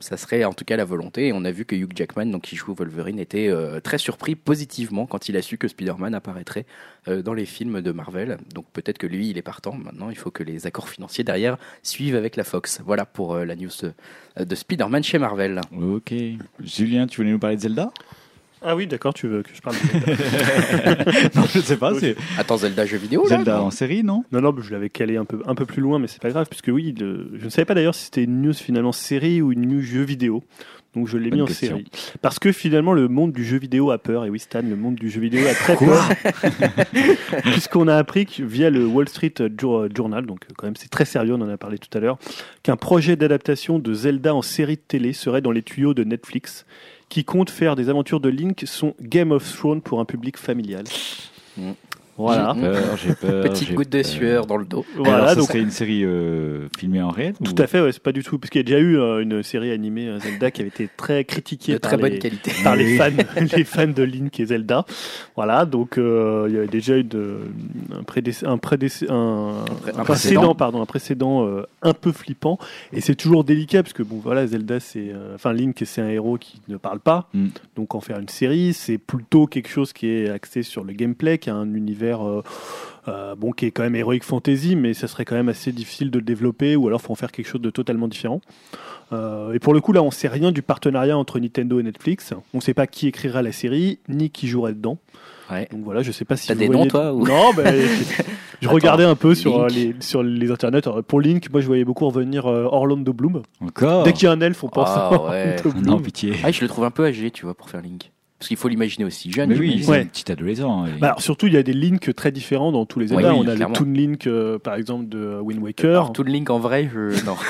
ça serait en tout cas la volonté. Et on a vu que Hugh Jackman, donc qui joue Wolverine, était euh, très surpris positivement quand il a su que Spider-Man apparaîtrait euh, dans les films de Marvel. Donc peut-être que lui, il est partant. Maintenant, il faut que les accords financiers derrière suivent avec la Fox. Voilà pour euh, la news de, de Spider-Man chez Marvel. Ok. Julien, tu voulais nous parler de Zelda? Ah oui, d'accord, tu veux que je parle de Zelda. Non, je ne sais pas. C'est Attends, Zelda jeu vidéo là Zelda en série, non? Non, non, je l'avais calé un peu, un peu plus loin, mais c'est pas grave, puisque oui, le- je ne savais pas d'ailleurs si c'était une news finalement série ou une news jeu vidéo. Donc je l'ai Bonne mis en question. série. Parce que finalement, le monde du jeu vidéo a peur. Et oui, Stan, le monde du jeu vidéo a très peur. Puisqu'on a appris que, via le Wall Street Jour- Journal, donc quand même c'est très sérieux, on en a parlé tout à l'heure, qu'un projet d'adaptation de Zelda en série de télé serait dans les tuyaux de Netflix, qui compte faire des aventures de Link son Game of Thrones pour un public familial. Mm. Voilà. J'ai peur, j'ai peur. Petite j'ai goutte de peur. sueur dans le dos. Voilà, Alors, ça donc serait une série euh, filmée en réel? tout ou- à fait, ouais, c'est pas du tout, parce qu'il y a déjà eu euh, une série animée euh, Zelda qui avait été très critiquée De par, très bonne les, qualité. par les Oui. fans, les fans de Link et Zelda. Voilà, donc euh, il y avait déjà eu de, un, prédé- un, prédé- un, pré- un un précédent. précédent, pardon, un précédent euh, un peu flippant, et c'est toujours délicat parce que bon, voilà, Zelda, c'est, euh, enfin Link, c'est un héros qui ne parle pas, Mm. donc en faire une série, c'est plutôt quelque chose qui est axé sur le gameplay, qui a un univers euh, euh, bon, qui est quand même heroic fantasy, mais ça serait quand même assez difficile de le développer, ou alors faut en faire quelque chose de totalement différent. Euh, et pour le coup, là, on sait rien du partenariat entre Nintendo et Netflix. On sait pas qui écrira la série, ni qui jouerait dedans. Ouais. Donc voilà, je sais pas si T'as vous des voyez- noms, toi, ou- Non, ben, je Attends, regardais un peu sur, euh, Link. les, sur les internets. Alors, pour Link, moi, je voyais beaucoup revenir euh, Orlando Bloom. Encore? Dès qu'il y a un elfe, on pense Ah, à ouais. Orlando Bloom. Non, pitié. Ah, je le trouve un peu âgé, tu vois, pour faire Link. Parce qu'il faut l'imaginer aussi jeune. Mais oui, j'imagine. c'est Ouais. un petit adolescent. et- Bah, alors, surtout, il y a des Links très différents dans tous les Zelda. Oui, on a clairement. le Toon Link, euh, par exemple, de Wind Waker. Alors, tout le Link en vrai, je... non.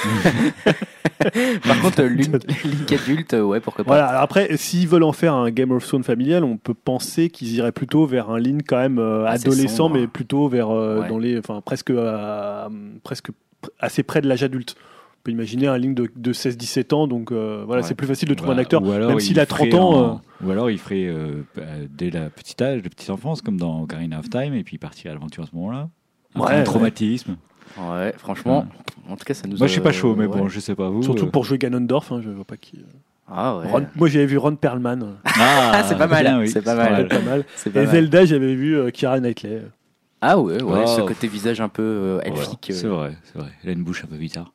Par contre, euh, Link, Link adulte, euh, ouais, pourquoi pas. Voilà, alors après, s'ils veulent en faire un Game of Thrones familial, on peut penser qu'ils iraient plutôt vers un Link quand même euh, Assez adolescent, sombre. mais plutôt vers euh, Ouais. dans les, enfin presque, à- presque pr- assez près de l'âge adulte. On peut imaginer un Link de, de seize dix-sept ans, donc euh, voilà, Ouais. c'est plus facile de trouver Voilà. un acteur, Ou alors, même il s'il a ferait trente ans. en- Ou alors il ferait euh, bah, dès la petite âge, de petite enfance, comme dans Ocarina of Time, et puis partir à l'aventure à ce moment-là. Après Ouais, un ouais. traumatisme. Ouais, franchement, en tout cas, ça nous Moi, je suis a- pas chaud, mais ouais. bon, je sais pas vous. euh, surtout euh. pour jouer Ganondorf, hein, je vois pas qui. Ah ouais. Ron- moi, j'avais vu Ron Perlman, euh, Ah, c'est pas mal, bien, oui, c'est pas mal. pas mal. C'est pas Et mal. Zelda, j'avais vu euh, Keira Knightley. Ah ouais, ouais, Wow. ce côté visage un peu euh, Ouais, elfique. c'est euh, vrai, c'est vrai. Elle a une bouche un peu bizarre.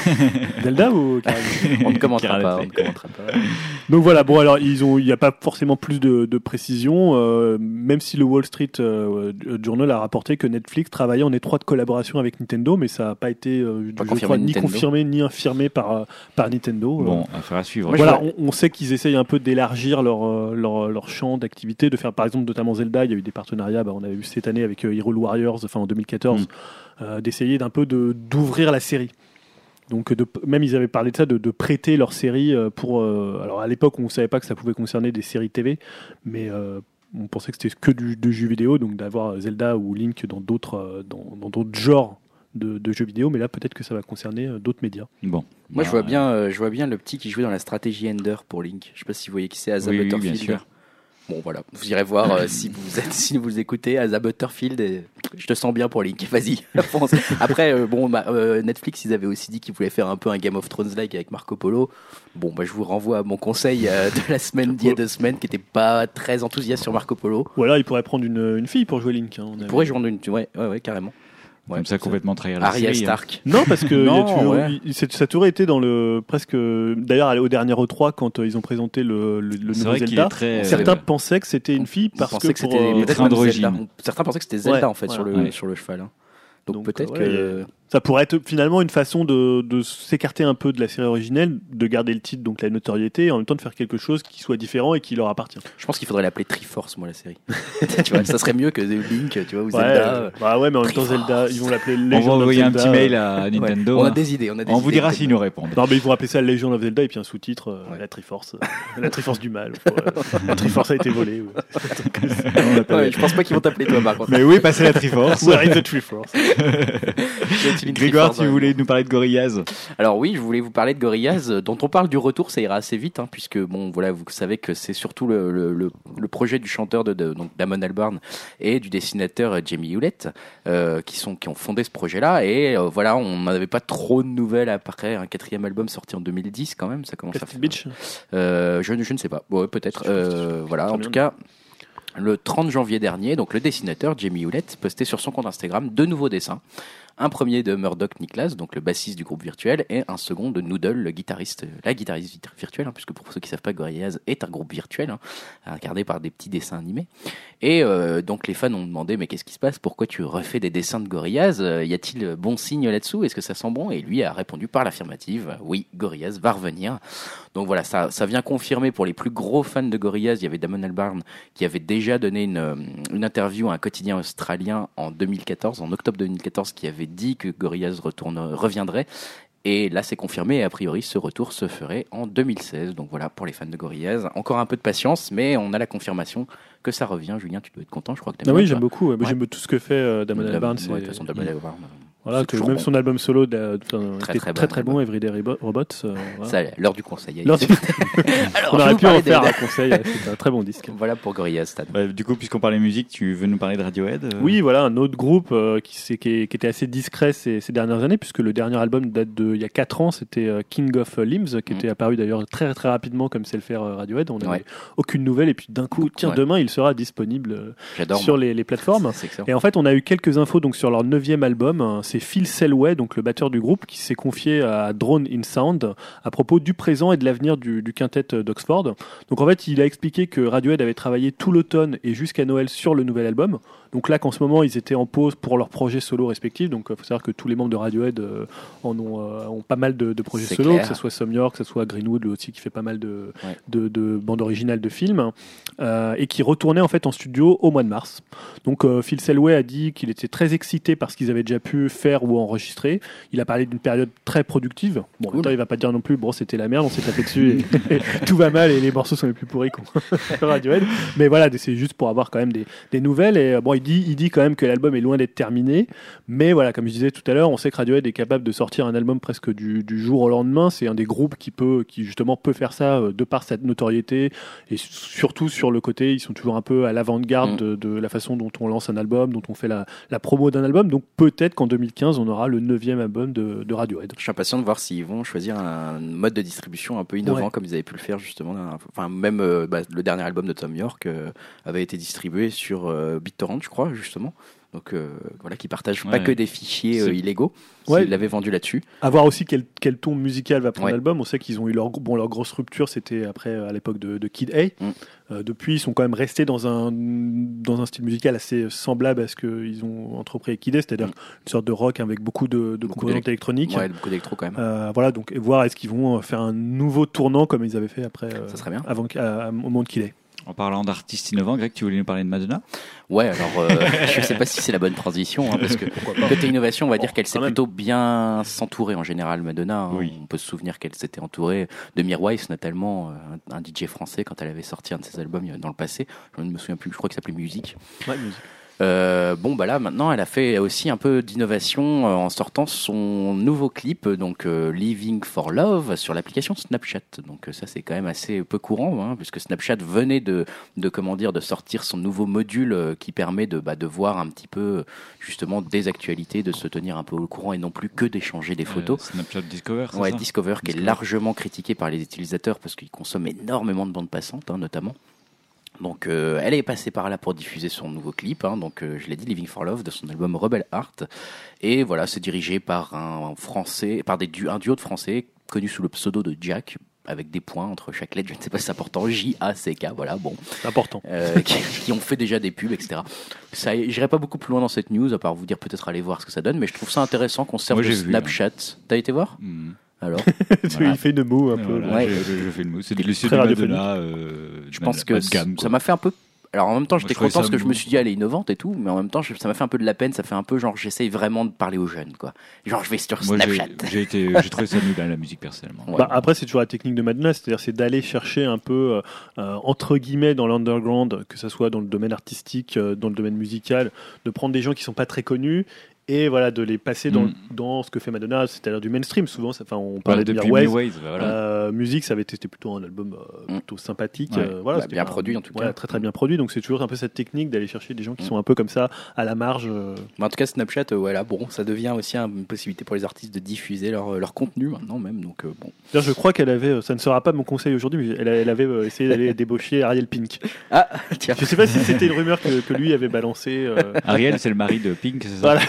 Keira ou Keira Knightley On ne commentera Keira pas, on ne Knightley. commentera pas. Donc voilà, bon alors ils ont, il n'y a pas forcément plus de, de précision, euh, même si le Wall Street euh, Journal a rapporté que Netflix travaillait en étroite collaboration avec Nintendo, mais ça n'a pas été euh, Pas je confirmé crois, ni Nintendo. confirmé ni infirmé par euh, par Nintendo. Bon, affaire à suivre. Moi, je Voilà, vois- on, on sait qu'ils essayent un peu d'élargir leur, euh, leur, leur champ d'activité, de faire par exemple notamment Zelda, il y a eu des partenariats, bah, on avait vu cette année avec euh, Hyrule Warriors, enfin en deux mille quatorze, Mm. euh, d'essayer d'un peu de, d'ouvrir la série. Donc de, même ils avaient parlé de ça, de, de prêter leur série euh, pour... euh, alors à l'époque on ne savait pas que ça pouvait concerner des séries T V, mais euh, on pensait que c'était que du, de jeux vidéo, donc d'avoir Zelda ou Link dans d'autres, euh, dans, dans d'autres genres de, de jeux vidéo, mais là peut-être que ça va concerner euh, d'autres médias. Bon. Moi, je Bah, vois bien, euh, je vois bien le petit qui jouait dans la stratégie Ender pour Link. Je sais pas si vous voyez qui c'est, Asa Oui, oui, Butterfield. bien sûr. Bon, voilà, vous irez voir euh, si vous êtes, si vous écoutez Asa Butterfield. Et je te sens bien pour Link. Vas-y, fonce. Après, euh, bon, bah, euh, Netflix, ils avaient aussi dit qu'ils voulaient faire un peu un Game of Thrones-like avec Marco Polo. Bon, bah, je vous renvoie à mon conseil euh, de la semaine d'il y a deux semaines, qui était pas très enthousiaste sur Marco Polo. Ou alors ils pourraient prendre une, une fille pour jouer Link. Hein, on On avait- pourrait jouer une, ouais, ouais, ouais, carrément. Ouais, Comme ça, complètement trahir la Arya série. hein. Stark. Non, parce que il y a Non, toujours- ouais. il- c'est- ça a toujours été dans le presque. D'ailleurs, au dernier E trois, quand euh, ils ont présenté le, le, le C'est nouveau vrai qu'il Zelda, est très. certains euh, pensaient que c'était une fille On parce pensait que, que pour, c'était euh, être peut-être même androgyne. Zelda. On- Certains pensaient que c'était Zelda Ouais, en fait sur le ouais. sur le cheval. hein. Donc, Donc, peut-être ouais, que ça pourrait être finalement une façon de, de s'écarter un peu de la série originelle, de garder le titre, donc la notoriété, et en même temps de faire quelque chose qui soit différent et qui leur appartient. je pense qu'il faudrait l'appeler Triforce, moi, la série. Tu vois, ça serait mieux que Link, tu vois, ou Ouais, Zelda. euh, bah ouais, mais en même temps Triforce. Zelda, ils vont l'appeler On Legend va of envoyer un Zelda. petit mail à Ouais. Nintendo. On a hein. des idées, on a des On vous idées, dira peut-être. s'ils nous répondent. Non, mais ils vont appeler ça Legend of Zelda et puis un sous-titre, euh, Ouais. la Triforce, euh, la Triforce du mal. ou, euh, la Triforce a été volée. ou- On appelle- Ouais, je pense pas qu'ils vont t'appeler toi, par contre. Mais oui, passer la Triforce. Where is the Triforce? Je vais Steven Grégoire, Clifford, tu voulais nous parler de Gorillaz. Alors oui, je voulais vous parler de Gorillaz, euh, dont on parle du retour, ça ira assez vite, hein, puisque bon, voilà, vous savez que c'est surtout le, le, le, le projet du chanteur de, de donc Damon Albarn et du dessinateur euh, Jamie Hewlett, euh, qui sont qui ont fondé ce projet-là. Et euh, voilà, on n'avait pas trop de nouvelles après un quatrième album sorti en deux mille dix, quand même. Ça commence à faire. Beach. Euh, je, je ne sais pas. Ouais, peut-être. Euh, voilà, en tout cas. Le trente janvier dernier, donc le dessinateur Jamie Hewlett postait sur son compte Instagram deux nouveaux dessins. Un premier de Murdoch Niklas, donc le bassiste du groupe Virtuel, et un second de Noodle, le guitariste, la guitariste virtuelle, hein, puisque pour ceux qui savent pas, Gorillaz est un groupe virtuel, hein, incarné par des petits dessins animés. Et euh, donc les fans ont demandé, mais qu'est-ce qui se passe? Pourquoi tu refais des dessins de Gorillaz? euh, Y a-t-il bon signe là-dessous? Est-ce que ça sent bon? Et lui a répondu par l'affirmative, oui, Gorillaz va revenir. Donc voilà, ça, ça vient confirmer pour les plus gros fans de Gorillaz. Il y avait Damon Albarn qui avait déjà donné une, une interview à un quotidien australien en deux mille quatorze, en octobre deux mille quatorze, qui avait dit que Gorillaz retourne, reviendrait. Et là, c'est confirmé. Et a priori, ce retour se ferait en deux mille seize. Donc voilà, pour les fans de Gorillaz, encore un peu de patience, mais on a la confirmation que ça revient. Julien, tu dois être content. Je crois que t'aimes Ah bien, oui, toi. j'aime beaucoup. Ouais. Moi, Ouais. J'aime tout ce que fait euh, Damon Damon- Albarn. ouais, c'est- de toute façon, Damon Albarn. Voilà, c'est que toujours même bon. son album solo de, Très, était très très bon très, album. bon, Everyday Rebo- Robots. euh, voilà. Ça, l'heure du conseil. L'heure du- Alors, On je aurait vous pu en parlais des- faire un conseil. ouais, C'est un très bon disque. Voilà pour Gorillaz, Stan. Ouais, du coup, puisqu'on parlait musique, tu veux nous parler de Radiohead euh Oui, voilà, un autre groupe euh, qui, s'est- qui, est- qui était assez discret ces, ces dernières années, puisque le dernier album date de il y a quatre ans, c'était euh, King of Limbs, qui Mm. était apparu d'ailleurs très très rapidement, comme c'est le faire euh, Radiohead. On n'avait Ouais. aucune nouvelle, et puis d'un coup, tiens, Ouais. demain, il sera disponible euh, J'adore. sur moi. les, les plateformes. C'est excellent. Et en fait, on a eu quelques infos donc sur leur neuvième album. hein. C'est Phil Selway, donc le batteur du groupe, qui s'est confié à Drone in Sound à propos du présent et de l'avenir du, du quintet d'Oxford. Donc en fait, il a expliqué que Radiohead avait travaillé tout l'automne et jusqu'à Noël sur le nouvel album. Donc là, qu'en ce moment, ils étaient en pause pour leurs projets solo respectifs. Donc il faut savoir que tous les membres de Radiohead euh, en ont, euh, ont pas mal de, de projets C'est solo, clair. que ce soit Some York, que ce soit Greenwood, lui aussi qui fait pas mal de, Ouais. de, de bandes originales de films, euh, et qui retournait en fait en studio au mois de mars. Donc euh, Phil Selway a dit qu'il était très excité par ce qu'ils avaient déjà pu faire ou enregistrer. Il a parlé d'une période très productive. Bon, en même temps, il va pas dire non plus, bon, c'était la merde, on s'est tapé dessus et, et tout va mal et les morceaux sont les plus pourris qu'on Radiohead. Mais voilà, c'est juste pour avoir quand même des, des nouvelles. Et euh, bon, il dit, il dit quand même que l'album est loin d'être terminé. Mais voilà, comme je disais tout à l'heure, on sait que Radiohead est capable de sortir un album presque du, du jour au lendemain. C'est un des groupes qui peut, qui justement peut faire ça euh, de par cette notoriété et surtout sur le côté, ils sont toujours un peu à l'avant-garde Mm. de, de la façon dont on lance un album, dont on fait la, la promo d'un album. Donc peut-être qu'en deux mille quinze, on aura le neuvième album de, de Radiohead. Je suis impatient de voir s'ils vont choisir un mode de distribution un peu innovant, Ouais. comme ils avaient pu le faire justement. dans- Enfin, même euh, bah, le dernier album de Tom York euh, avait été distribué sur euh, BitTorrent, je crois, justement. Donc euh, voilà, qui partagent pas Ouais. que des fichiers euh, C'est- illégaux. Ouais. Ils l'avaient vendu là-dessus. À voir aussi quel, quel ton musical va prendre Ouais. l'album. On sait qu'ils ont eu leur, bon, leur grosse rupture, c'était après à l'époque de, de Kid A. Mm. Euh, depuis, ils sont quand même restés dans un, dans un style musical assez semblable à ce qu'ils ont entrepris avec Kid A, c'est-à-dire Mm. une sorte de rock avec beaucoup de, de Beaucoup composantes électroniques. Ouais, beaucoup d'électro quand même. Euh, voilà, donc et voir est-ce qu'ils vont faire un nouveau tournant comme ils avaient fait après, euh, Ça serait bien. avant, à- au moment de Kid A. En parlant d'artistes innovants, Greg, tu voulais nous parler de Madonna? Ouais, alors euh, je sais pas si c'est la bonne transition, hein, parce que côté innovation, on va dire qu'elle s'est quand même. plutôt bien s'entourer en général, Madonna. hein. Oui. On peut se souvenir qu'elle s'était entourée de Mirwais, notamment euh, un, un D J français quand elle avait sorti un de ses albums euh, dans le passé. Je ne me souviens plus, je crois qu'il s'appelait Musique. Euh, bon bah là maintenant elle a fait aussi un peu d'innovation euh, en sortant son nouveau clip euh, donc euh, Living for Love sur l'application Snapchat. Donc euh, ça c'est quand même assez peu courant hein, puisque Snapchat venait de de comment dire de sortir son nouveau module euh, qui permet de bah, de voir un petit peu justement des actualités, de se tenir un peu au courant et non plus que d'échanger des photos. Euh, Snapchat Discover, c'est Ouais, ça Discover qui est Discover. largement critiqué par les utilisateurs parce qu'il consomme énormément de bandes passantes, hein, notamment. Donc, euh, elle est passée par là pour diffuser son nouveau clip. Hein, donc, euh, je l'ai dit, Living for Love de son album Rebel Heart. Et voilà, c'est dirigé par un français, par des du, un duo de français connu sous le pseudo de Jack, avec des points entre chaque lettre. Je ne sais pas si c'est important. J A C K. Voilà, bon. C'est important. Euh, qui, qui ont fait déjà des pubs, et cetera. Ça, j'irai pas beaucoup plus loin dans cette news, à part vous dire peut-être aller voir ce que ça donne. Mais je trouve ça intéressant qu'on serve Moi, de j'ai vu, Snapchat. T'as été voir? Mhm. Alors, Voilà. Il fait une moue un Et peu. voilà, Ouais. je, je- je fais le mot. C'est Très du Lucie de radiophonique. Madonna. Euh, je de pense bas que de gamme, ça quoi. m'a fait un peu. Alors en même temps, Moi, j'étais je trouvais content ça parce que je mou. me suis dit, elle est innovante et tout, mais en même temps, je- ça m'a fait un peu de la peine. Ça fait un peu genre, j'essaye vraiment de parler aux jeunes, quoi. Genre, je vais sur Moi, j'ai- Snapchat. j'ai été, j'ai trouvé ça nul à la musique personnellement. Ouais. Bah, après, c'est toujours la technique de Madonna, c'est-à-dire c'est d'aller chercher un peu, euh, euh, entre guillemets, dans l'underground, que ce soit dans le domaine artistique, euh, dans le domaine musical, de prendre des gens qui sont pas très connus et voilà de les passer dans, Mm. dans ce que fait Madonna, c'est-à-dire du mainstream. Souvent, ça, enfin, on parlait de depuis Mirwais. Mirwais, bah, voilà. Euh, musique, ça avait été c'était plutôt un album euh, Mm. plutôt sympathique. Ouais. euh, voilà, Bah, c'était bien pas- produit, en tout voilà, cas. très très bien produit. Donc c'est toujours un peu cette technique d'aller chercher des gens qui Mm. sont un peu comme ça à la marge. euh. Mais en tout cas, Snapchat, euh, voilà, bon, ça devient aussi un- une possibilité pour les artistes de diffuser leur, leur contenu maintenant même. Donc euh, bon. D'ailleurs, je crois qu'elle avait, euh, ça ne sera pas mon conseil aujourd'hui, mais elle, a- elle avait euh, essayé d'aller débaucher Ariel Pink. Ah, tiens. Je sais pas si c'était une rumeur que, que lui avait balancé. euh. Ariel, c'est le mari de Pink, c'est ça Voilà.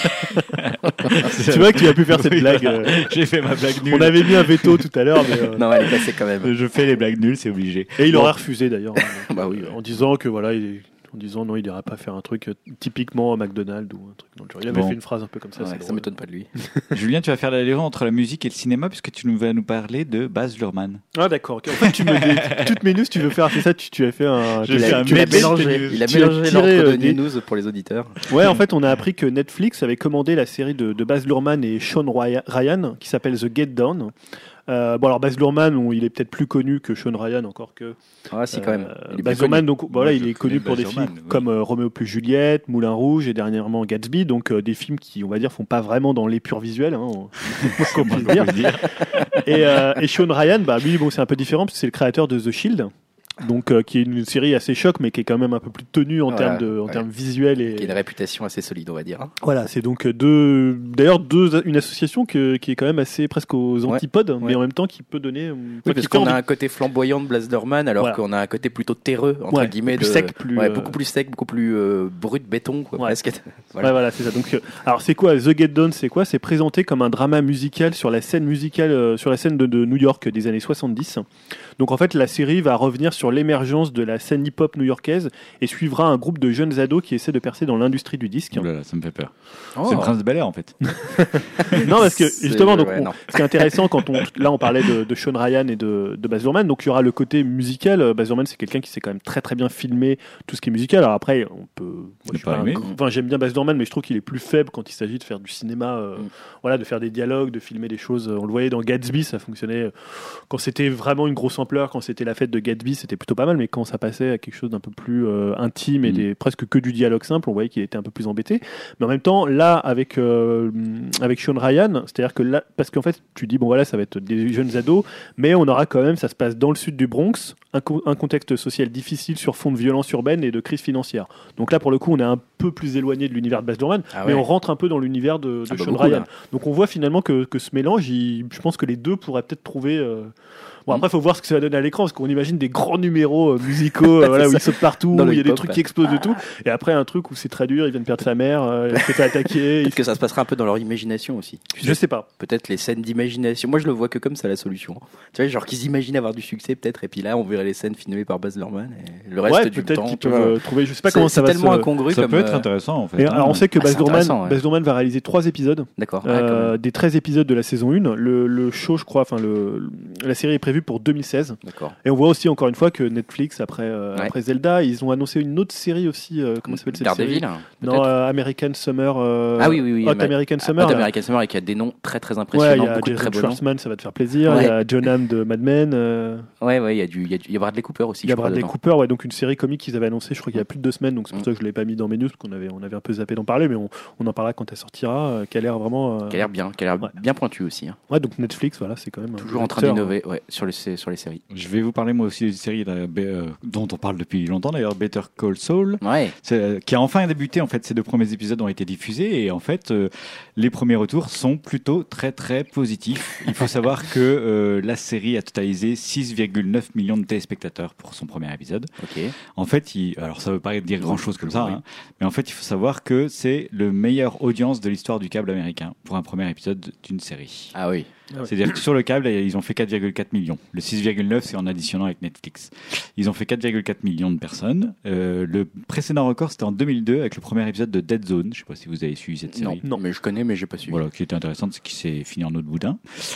Tu vois que tu as pu faire cette Oui, blague. voilà. euh. J'ai fait ma blague nulle. On avait mis un veto tout à l'heure, mais euh, Non, elle est passée quand même. Je fais les blagues nulles, c'est obligé. et il Bon. aurait refusé d'ailleurs, hein, Bah oui. en disant que voilà, il est- en disant non, il n'ira pas faire un truc euh, typiquement à McDonald's ou un truc dans le genre. Il avait Bon. fait une phrase un peu comme ça. Ouais, c'est ça drôle. m'étonne pas de lui. Julien, tu vas faire la liaison entre la musique et le cinéma puisque tu nous vas nous parler de Baz Luhrmann. Ah d'accord. ok. En fait, tu me dis toutes mes news, tu veux faire c'est ça, tu, tu as fait un. Je tu fais l'as- un tu Il a l'as mix. mélangé. mélangé, il a Tu l'as mélangé tiré, l'ordre euh, de des- news pour les auditeurs. Ouais, en fait, on a appris que Netflix avait commandé la série de, de Baz Luhrmann et Sean Rya- Ryan qui s'appelle The Get Down. Euh, bon alors Baz Luhrmann, on- il est peut-être plus connu que Sean Ryan, encore que. Ah, si, quand même. Euh, Il est Baz plus connu. Luhrmann, donc voilà, Moi, il je est connu connais pour des Baz films Luhrmann, oui. comme euh, Roméo plus Juliette, Moulin Rouge et dernièrement Gatsby, donc euh, des films qui, on va dire, font pas vraiment dans l'épure visuelle, hein, on- comme on peut le dire. Et, euh, et Sean Ryan, bah lui, bon, c'est un peu différent parce que c'est le créateur de The Shield. Donc, euh, qui est une série assez choc, mais qui est quand même un peu plus tenue en Voilà, termes de, en ouais. termes visuels et Qui a une réputation assez solide, on va dire. hein. voilà, c'est donc deux, d'ailleurs deux, une association que, qui est quand même assez presque aux Ouais. antipodes, mais Ouais. en même temps qui peut donner. enfin, Oui, qui parce fait qu'on a envie. un côté flamboyant de Baz Luhrmann, alors Voilà. qu'on a un côté plutôt terreux, entre Ouais, guillemets. plus de... sec, plus, Ouais, euh, beaucoup plus sec, beaucoup plus euh, brut béton, quoi, Ouais. presque. Voilà, ouais, voilà c'est ça. Donc, euh, alors c'est quoi The Get Down? C'est quoi? C'est présenté comme un drama musical sur la scène musicale, euh, sur la scène de, de New York des années soixante-dix. Donc en fait, la série va revenir sur l'émergence de la scène hip-hop new-yorkaise et suivra un groupe de jeunes ados qui essaient de percer dans l'industrie du disque. Oh là là, ça me fait peur. Oh. C'est le Prince de Bel-Air en fait. Non, parce que C'est- justement, donc, ouais, on- non. ce qui est intéressant quand on, là, on parlait de, de Sean Ryan et de, de Baz Luhrmann, donc il y aura le côté musical. Euh, Baz Luhrmann, c'est quelqu'un qui sait quand même très très bien filmer tout ce qui est musical. Alors après, on peut. moi, je suis pas pas un aimé. grand- enfin, j'aime bien Baz Luhrmann, mais je trouve qu'il est plus faible quand il s'agit de faire du cinéma. euh, Mm. Voilà, de faire des dialogues, de filmer des choses. On le voyait dans Gatsby, ça fonctionnait euh, quand c'était vraiment une grosse ampleur, quand c'était la fête de Gatsby, c'était plutôt pas mal, mais quand ça passait à quelque chose d'un peu plus euh, intime et Mm. des, presque que du dialogue simple, on voyait qu'il était un peu plus embêté. Mais en même temps, là, avec, euh, avec Sean Ryan, c'est-à-dire que là, parce qu'en fait, tu dis, bon voilà, ça va être des jeunes ados, mais on aura quand même, ça se passe dans le sud du Bronx, un, co- un contexte social difficile sur fond de violence urbaine et de crise financière. Donc là, pour le coup, on est un peu plus éloigné de l'univers de Baz Luhrmann, Ah mais ouais. on rentre un peu dans l'univers de, de Ah bah Sean beaucoup, Ryan. là. Donc on voit finalement que, que ce mélange, il- je pense que les deux pourraient peut-être trouver. euh, Bon, après, il faut voir ce que ça va donner à l'écran, parce qu'on imagine des grands numéros euh, musicaux, euh, voilà, où ça. ils sautent partout, Dans où le il y a des hip-hop, trucs ouais. qui explosent de tout, et après un truc où c'est très dur, ils viennent perdre sa mère, euh, il s'est fait attaquer. il- Peut-être que ça se passera un peu dans leur imagination aussi. Tu Je sais, sais pas. Peut-être les scènes d'imagination. Moi, je le vois que comme ça, la solution. Tu vois, genre qu'ils imaginent avoir du succès, peut-être, et puis là, on verrait les scènes filmées par Baz Luhrmann, et le reste Ouais, du peut-être temps. qu'ils tu peuvent vois. euh, trouver, je sais pas C'est comment c'est ça va tellement se. incongru Ça comme. peut être euh, intéressant en fait. Et hein. alors on sait que Ah, Baz c'est Luhrmann, intéressant, ouais. Baz Luhrmann va réaliser trois épisodes. D'accord. ouais, quand Euh, même. des treize épisodes de la saison un. Le, le show, je crois, enfin le, la série est prévue pour deux mille seize. D'accord. Et on voit aussi encore une fois que Netflix, après, euh, Ouais. après Zelda, ils ont annoncé une autre série aussi. euh, comment s'appelle cette Daredevil. série hein, Non, peut-être. euh, American Summer. euh, Ah oui, oui, oui. Hot mais- American Ah, Summer. Hot là. American Summer, et qui a des noms très très Ouais, il impressionnants, y a beaucoup de très Jason beaux noms. Schwartzman, ça va te faire plaisir. Il Ouais. y a John Hamm de Mad Men. euh, Ouais, ouais, il y a du, il y a du, il y a Bradley Cooper aussi. il y a je crois, Bradley dedans. Cooper, ouais, donc une série comique qu'ils avaient annoncée, je crois qu'il y a plus de deux semaines, donc c'est pour Mm. ça que je l'ai pas mis dans mes news, parce qu'on avait, on avait un peu zappé d'en parler, mais on, on en parlera quand elle sortira, euh, qui a l'air vraiment. euh, Qui a l'air bien, qui a l'air Ouais. bien pointu aussi. hein. Ouais, donc Netflix, voilà, c'est quand même. un Toujours en train acteur, d'innover, ouais, sur les, sur les séries. Je vais vous parler moi aussi d'une série là, be- euh, dont on parle depuis longtemps d'ailleurs, Better Call Saul, Ouais. c'est, euh, qui a enfin débuté. En fait, ces deux premiers épisodes ont été diffusés et en fait, euh, les premiers retours sont plutôt très très positifs. Il faut savoir que euh, la série a totalisé six virgule neuf millions de téléspectateurs pour son premier épisode. Ok. En fait, il, alors ça veut pas dire grand chose comme ça, Oui. hein, mais en fait, il faut savoir que c'est le meilleure audience de l'histoire du câble américain pour un premier épisode d'une série. Ah oui. Ah ouais. C'est-à-dire que sur le câble, ils ont fait quatre virgule quatre millions. Le six virgule neuf, c'est en additionnant avec Netflix. Ils ont fait quatre virgule quatre millions de personnes. Euh, le précédent record, c'était en deux mille deux avec le premier épisode de Dead Zone. Je sais pas si vous avez suivi cette série. Non, mais je connais, mais j'ai pas suivi. Voilà, qui était intéressante, c'est qui s'est fini en autre boudin.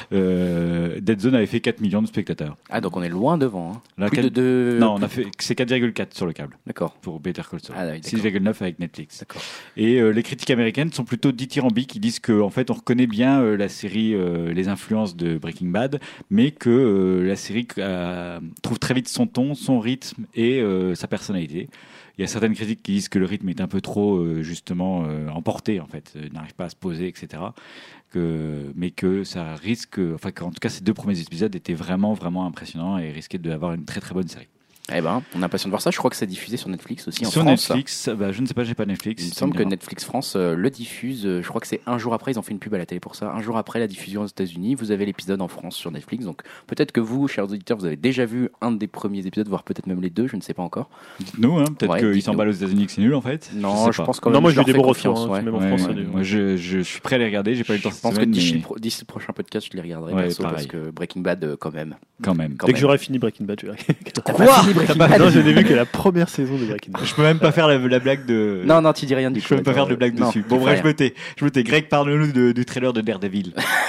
Euh, Dead Zone avait fait quatre millions de spectateurs. Ah, donc on est loin devant. Hein. Là, Plus quatre- de deux. Non, on a fait, c'est quatre virgule quatre sur le câble D'accord. pour Better Call Saul. Ah, oui, d'accord. six virgule neuf avec Netflix. D'accord. Et euh, les critiques américaines sont plutôt dithyrambiques. Ils disent que en fait, on reconnaît bien euh, la série, euh, les influences de Breaking Bad, mais que euh, la série euh, trouve très vite son ton, son rythme et euh, sa personnalité. il y a certaines critiques qui disent que le rythme est un peu trop euh, justement euh, emporté en fait, euh, n'arrive pas à se poser, et cetera. Que, mais que ça risque, enfin qu'en tout cas ces deux premiers épisodes étaient vraiment vraiment impressionnants et risquaient d'avoir une très très bonne série. Eh ben, on a impatient de voir ça. Je crois que c'est diffusé sur Netflix aussi en sur France. Sur Netflix, bah, je ne sais pas, j'ai pas Netflix. Il me semble que Netflix France euh, le diffuse. Euh, je crois que c'est un jour après, ils ont fait une pub à la télé pour ça. Un jour après la diffusion aux États-Unis, vous avez l'épisode en France sur Netflix. Donc peut-être que vous, chers auditeurs, vous avez déjà vu un des premiers épisodes, voire peut-être même les deux. Je ne sais pas encore. Dites-nous, hein, peut-être Ouais, qu'ils dites-nous. s'emballent aux États-Unis, que c'est nul en fait. Non, je, je pense quand même. Non, moi je j'ai leur des fais bons confiance. retours, hein, Ouais. même en Ouais, France. ouais, des- moi je, je suis prêt à les regarder, j'ai pas eu le temps Je cette pense que semaine, d'ici mais le pro- d'ici le prochain podcast, je les regarderai Ouais, perso pareil. parce que Breaking Bad, euh, quand même. quand même. Quand Dès même. que j'aurai fini Breaking Bad, je vais T'as pas fini Breaking Bad Non, je n'ai vu que la première saison de Breaking Bad. Je peux même pas faire la, la blague de. Non, non, tu dis rien du Je coup. peux même pas faire de blague Non, dessus. tu Bon, fais bref, je rien. me tais. Je me tais. Greg, parle-nous de- du trailer de Daredevil.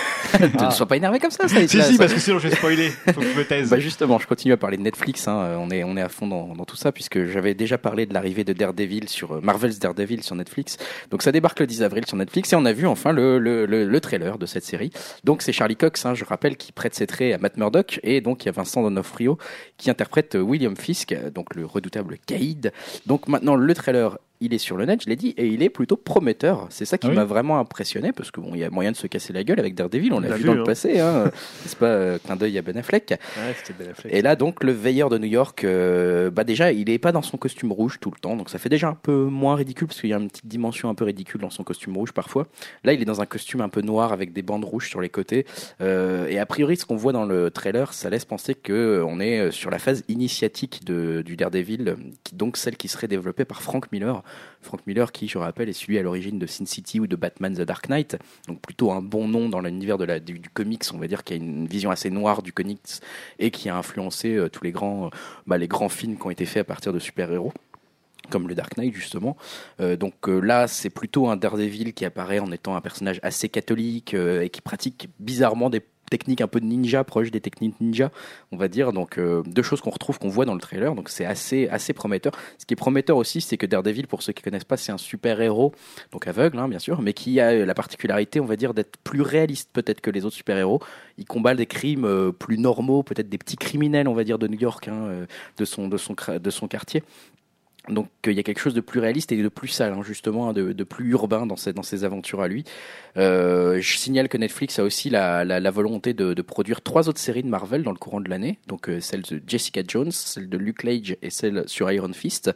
Ne sois pas énervé comme ça. ça Si, là, si, ça- parce que sinon je vais spoiler. Faut que je me taise. Bah justement, je continue à parler de Netflix. Hein. Euh, On est on est à fond dans, dans tout ça puisque j'avais déjà parlé de l'arrivée de Daredevil sur euh, Marvel's Daredevil sur Netflix. Donc ça débarque le dix avril sur Netflix et on a vu enfin le le, le, le trailer de cette série. Donc c'est Charlie Cox, hein, je rappelle, qui prête ses traits à Matt Murdock et donc il y a Vincent D'Onofrio qui interprète euh, William Fisk, euh, donc le redoutable caïd. Donc maintenant le trailer. Il est sur le net, je l'ai dit, et il est plutôt prometteur. C'est ça qui Ah oui m'a vraiment impressionné, parce que bon, il y a moyen de se casser la gueule avec Daredevil, on l'a On l'a vu vu, dans hein. le passé, hein. N'est-ce pas, euh, clin d'œil à Ben Affleck. Ouais, c'était Ben Affleck. Et là, donc, le veilleur de New York, euh, bah déjà, il est pas dans son costume rouge tout le temps, donc ça fait déjà un peu moins ridicule, parce qu'il y a une petite dimension un peu ridicule dans son costume rouge parfois. Là, il est dans un costume un peu noir avec des bandes rouges sur les côtés. Euh, et a priori, ce qu'on voit dans le trailer, ça laisse penser que on est sur la phase initiatique de, du Daredevil, qui, donc celle qui serait développée par Frank Miller. Frank Miller, qui, je rappelle, est celui à l'origine de Sin City ou de Batman The Dark Knight, donc plutôt un bon nom dans l'univers de la, du, du comics, on va dire, qui a une vision assez noire du comics et qui a influencé euh, tous les grands, euh, bah, les grands films qui ont été faits à partir de super-héros, comme le Dark Knight justement. Euh, donc euh, là, c'est plutôt un Daredevil qui apparaît en étant un personnage assez catholique euh, et qui pratique bizarrement des techniques un peu de ninja, proches des techniques ninja, on va dire. Donc euh, deux choses qu'on retrouve, qu'on voit dans le trailer. Donc c'est assez assez prometteur. Ce qui est prometteur aussi, c'est que Daredevil, pour ceux qui connaissent pas, c'est un super héros, donc aveugle hein, bien sûr, mais qui a la particularité, on va dire, d'être plus réaliste peut-être que les autres super héros. Il combat des crimes euh, plus normaux, peut-être des petits criminels, on va dire, de New York, hein, euh, de son de son cra- de son quartier. Donc il y a quelque chose de plus réaliste et de plus sale, hein, justement, hein, de, de plus urbain dans ses, dans ses aventures à lui. Euh, je signale que Netflix a aussi la, la, la volonté de, de produire trois autres séries de Marvel dans le courant de l'année. Donc euh, celle de Jessica Jones, celle de Luke Cage et celle sur Iron Fist.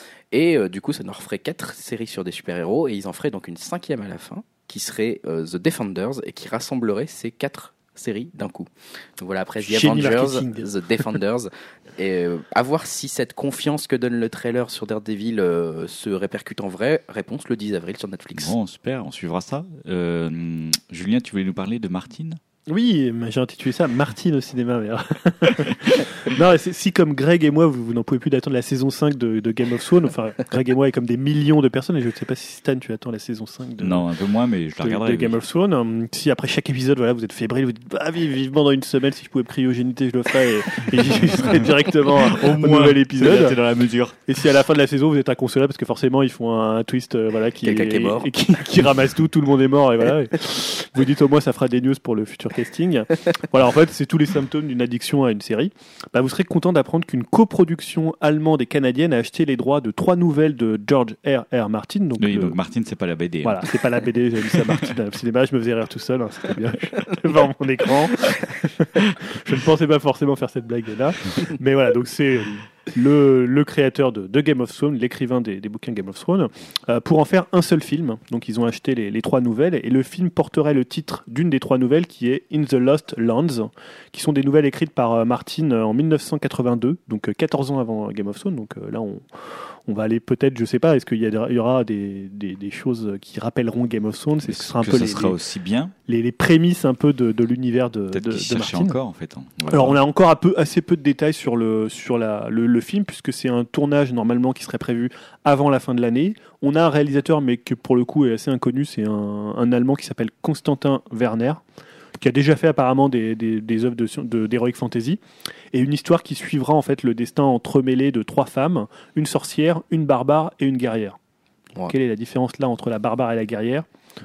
Et euh, du coup, ça leur ferait quatre séries sur des super-héros et ils en feraient donc une cinquième à la fin qui serait euh, The Defenders et qui rassemblerait ces quatre séries d'un coup. Donc voilà, après The Génie Avengers, marketing. The Defenders, et euh, à voir si cette confiance que donne le trailer sur Daredevil euh, se répercute en vrai. Réponse le dix avril sur Netflix. Bon, super, on suivra ça. Euh, Julien, tu voulais nous parler de Martine ? Oui, mais j'ai intitulé ça Martine au cinéma. Mais... non, c'est- si comme Greg et moi, vous, vous n'en pouvez plus d'attendre la saison cinq de, de Game of Thrones, enfin, Greg et moi est comme des millions de personnes, et je ne sais pas si Stan, tu attends la saison cinq de, Non, un peu moins, mais je la de, regarderai. de Game oui. of Thrones. Hum, Si après chaque épisode, voilà, vous êtes fébrile, vous dites bah, vive- vivement dans une semaine, si je pouvais me cryogéniter, je le ferais, et, et j'y serais directement au nouvel épisode. C'est dans la mesure. Et si à la fin de la saison vous êtes inconsolable parce que forcément ils font un, un twist euh, voilà, qui, Quelqu'un qui est mort. et qui, qui ramasse tout, tout le monde est mort et voilà. Et vous dites au moins ça fera des news pour le futur casting. Voilà, en fait c'est tous les symptômes d'une addiction à une série. Bah, vous serez content d'apprendre qu'une coproduction allemande et canadienne a acheté les droits de trois nouvelles de George R. R. Martin. Donc, Oui, le- donc Martine, c'est pas la B D. hein. voilà, c'est pas la B D, j'ai lu ça Martin au cinéma, je me faisais rire tout seul, hein, c'était bien devant mon écran. Je ne pensais pas forcément faire cette blague là, mais voilà, donc c'est le, le créateur de, de Game of Thrones, l'écrivain des, des bouquins Game of Thrones, euh, pour en faire un seul film. Donc ils ont acheté les, les trois nouvelles et le film porterait le titre d'une des trois nouvelles qui est In the Lost Lands, qui sont des nouvelles écrites par euh, Martin euh, en dix-neuf cent quatre-vingt-deux, donc euh, quatorze ans avant Game of Thrones. Donc euh, là on on va aller peut-être, je sais pas, est-ce qu'il y, a des- il y aura des, des, des choses qui rappelleront Game of Thrones? Est-ce que ce sera un que peu ça les, sera les, aussi bien. les, les prémices un peu de, de l'univers de, Peut-être de, qu'ils de cherchaient Martin. encore, en fait. hein. On va Alors on voir. a encore un peu, assez peu de détails sur, le, sur la, le, le film, puisque c'est un tournage normalement qui serait prévu avant la fin de l'année. On a un réalisateur, mais que pour le coup est assez inconnu, c'est un, un Allemand qui s'appelle Constantin Werner, qui a déjà fait apparemment des, des, des œuvres de, de, d'Heroic Fantasy, et une histoire qui suivra en fait le destin entremêlé de trois femmes, une sorcière, une barbare et une guerrière. Ouais. Quelle est la différence là entre la barbare et la guerrière?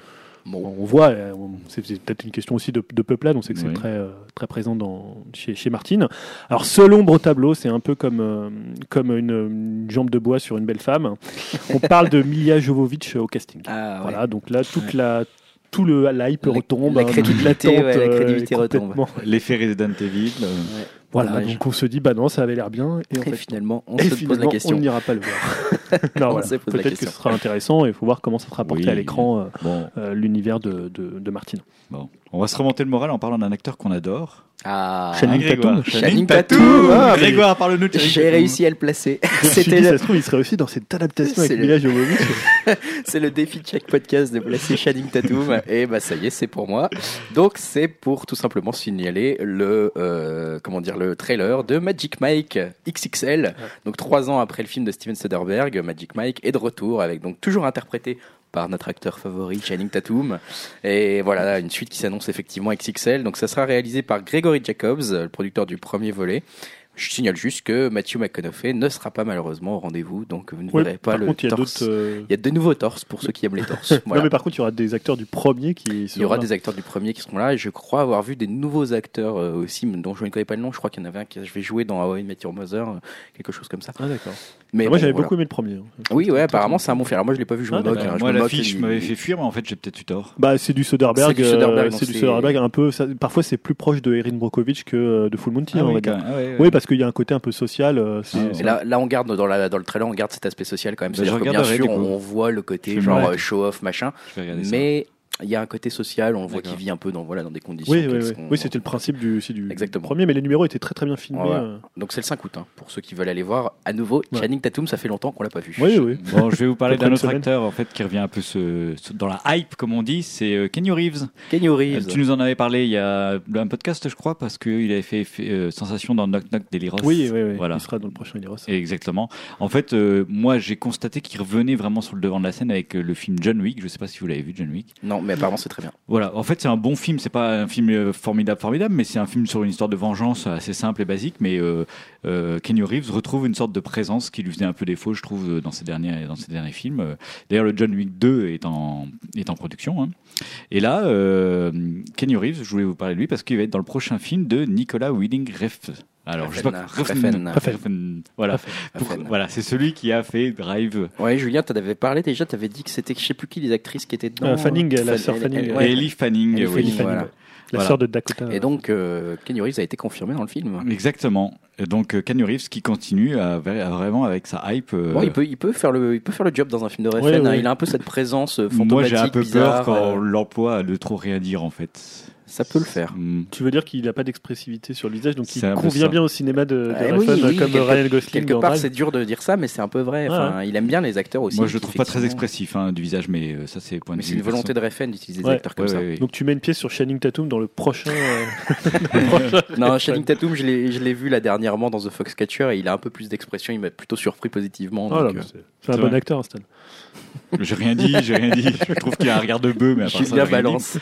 Bon, on voit, euh, on- c'est, c'est peut-être une question aussi de, de peuplade, on sait que c'est Oui. très, euh, très présent dans, chez, chez Martin. Alors, seul ombre au tableau, c'est un peu comme, euh, comme une, une jambe de bois sur une belle femme. On parle de Milla Jovovich au casting. Ah, ouais. Voilà, donc là, toute la, tout le la hype La- retombe. la hein, crédibilité, l'attente, ouais, la euh, crédibilité est retombe. complètement- L'effet Resident Evil. euh, Ouais. Voilà, Dommage. donc on se dit, bah non, ça avait l'air bien. Et, en Et fait, finalement, on et se pose finalement, la on question. n'ira pas le voir. non, On voilà. se pose la Peut-être que question. ce sera intéressant et il faut voir comment ça sera porté Oui. à l'écran, euh, Bon, euh, l'univers de, de, de Martin. bon, on va se remonter le moral en parlant d'un acteur qu'on adore. Ah, Channing Grégoire. Tatum. Channing Tatum. Ah, mais- Grégoire, parle-nous de Channing j'ai Tatum. réussi à le placer. C'était C'était ça le, se trouve, il serait aussi dans cette adaptation C'est avec le- Milla Jovovich. c'est le défi de chaque podcast de placer Channing Tatum. Et bah ça y est, c'est pour moi. Donc c'est pour tout simplement signaler le euh, comment dire le trailer de Magic Mike X X L. Donc trois ans après le film de Steven Soderbergh, Magic Mike est de retour avec donc toujours interprété par notre acteur favori Channing Tatum. Et voilà, une suite qui s'annonce effectivement X X L. Donc ça sera réalisé par Gregory Jacobs, le producteur du premier volet. Je signale juste que Matthew McConaughey ne sera pas malheureusement au rendez-vous, donc vous ne Ouais, verrez pas par le contre, il y a torse. d'autres. euh, Il y a de nouveaux torses pour ceux qui aiment les torses. Voilà. Non, mais par contre, il y aura des acteurs du premier qui. Il y aura des acteurs du premier qui seront là et je crois avoir vu des nouveaux acteurs euh, aussi dont je ne connais pas le nom. Je crois qu'il y en avait un qui je vais jouer dans How I Met Your Mother, euh, quelque chose comme ça. Ah, d'accord. Mais Ah, moi, bon, j'avais voilà. beaucoup aimé le premier. hein. Oui, ouais, apparemment c'est un bon film. Alors moi je l'ai pas vu, je Ah, me moque. d'accord. hein, je Moi, me moque, l'affiche il- m'avait fait fuir, mais en fait, j'ai peut-être eu tort. Bah, c'est du Soderbergh. C'est du Soderbergh, euh, donc c'est du c'est- Soderbergh un peu. ça- parfois, c'est plus proche de Erin Brockovich que euh, de Full Monty, Ah on oui, va quand dire. même. Ah ouais, ouais. Oui, parce qu'il y a un côté un peu social. euh, c'est- Ah, c'est- Et là, là, on garde dans, la, dans le trailer, on garde cet aspect social quand même. Bah, C'est-à-dire je que bien regarderai, sûr, du coup. on voit le côté Je vais genre me euh, mettre. show-off machin, Je vais regarder ça. mais il y a un côté social. On voit D'accord. qu'il vit un peu dans voilà dans des conditions. Oui, qui oui, oui. sont- Oui, c'était le principe du, aussi du Exactement. premier, mais les numéros étaient très très bien filmés. Voilà. euh. Donc c'est le cinq août hein, pour ceux qui veulent aller voir à nouveau Ouais. Channing Tatum. Ça fait longtemps qu'on l'a pas vu. Oui, oui. Bon, je vais vous parler Après d'un une autre semaine. acteur en fait qui revient un peu ce- ce- dans la hype, comme on dit, c'est euh, Keanu Reeves. Keanu Reeves. Euh, Tu nous en avais parlé il y a un podcast, je crois, parce qu'il avait fait, fait, euh, sensation dans Knock Knock Deliros. Oui, oui, oui. Voilà. Il sera dans le prochain Liros. Exactement. En fait, euh, moi, j'ai constaté qu'il revenait vraiment sur le devant de la scène avec euh, le film John Wick. Je sais pas si vous l'avez vu, John Wick. Non, mais apparemment c'est très bien. Voilà. En fait, c'est un bon film. C'est pas un film euh, formidable, formidable, mais c'est un film sur une histoire de vengeance assez simple et basique. Mais euh, euh, Keanu Reeves retrouve une sorte de présence qui lui faisait un peu défaut, je trouve, euh, dans ses derniers, dans ses derniers films. Euh, D'ailleurs, le John Wick deux est en, est en production. Hein. Et là, euh, Keanu Reeves, je voulais vous parler de lui parce qu'il va être dans le prochain film de Nicolas Winding Refn. Alors, je sais pas. Refn. Refn. Refn. Voilà. Pour- Refn. voilà, c'est celui qui a fait Drive. Ouais, Julien, t'en avais parlé déjà. T'avais dit que c'était, je sais plus qui les actrices qui étaient dedans. Euh, Fanning, la Fan- sœur elle- Fanning, elle- ouais. Et Ellie Fanning. Ellie oui. Fanning, Fanning, voilà. ouais. La Voilà. sœur de Dakota. Et donc, euh, Keanu Reeves a été confirmé dans le film. Exactement. Et donc euh, Keanu Reeves qui continue à, à vraiment avec sa hype. euh, Bon, il peut, il peut faire le, il peut faire le job dans un film de Refn. Ouais, hein. ouais. Il a un peu cette présence euh, fantomatique, moi j'ai un peu bizarre. peur quand euh, l'emploi a de trop rien dire en fait. Ça peut le faire. Hmm. Tu veux dire qu'il n'a pas d'expressivité sur le visage, donc il C'est un peu convient ça. bien au cinéma de, de Eh Refn, oui, oui, comme quelque- Ryan Gosling Quelque dans part, Drive. c'est dur de dire ça, mais c'est un peu vrai. Ouais, Enfin, il aime bien les acteurs aussi. Moi je le qui, trouve pas très effectivement- expressif hein, du visage, mais euh, ça c'est point de Mais vue. c'est une volonté perso. de Refn d'utiliser des Ouais. acteurs comme Ouais, ça. ouais, ouais. Donc tu mets une pièce sur Channing Tatum dans le prochain. euh, Non, Channing Tatum, je l'ai, je l'ai vu là dernièrement dans The Foxcatcher et il a un peu plus d'expression. Il m'a plutôt surpris positivement. Oh là, donc, mais euh, c'est c'est un C'est bon vrai. acteur, hein, Stan. J'ai rien dit, j'ai rien dit. Je trouve qu'il a un regard de bœuf, mais à part ça, Julien j'ai rien dit. balance.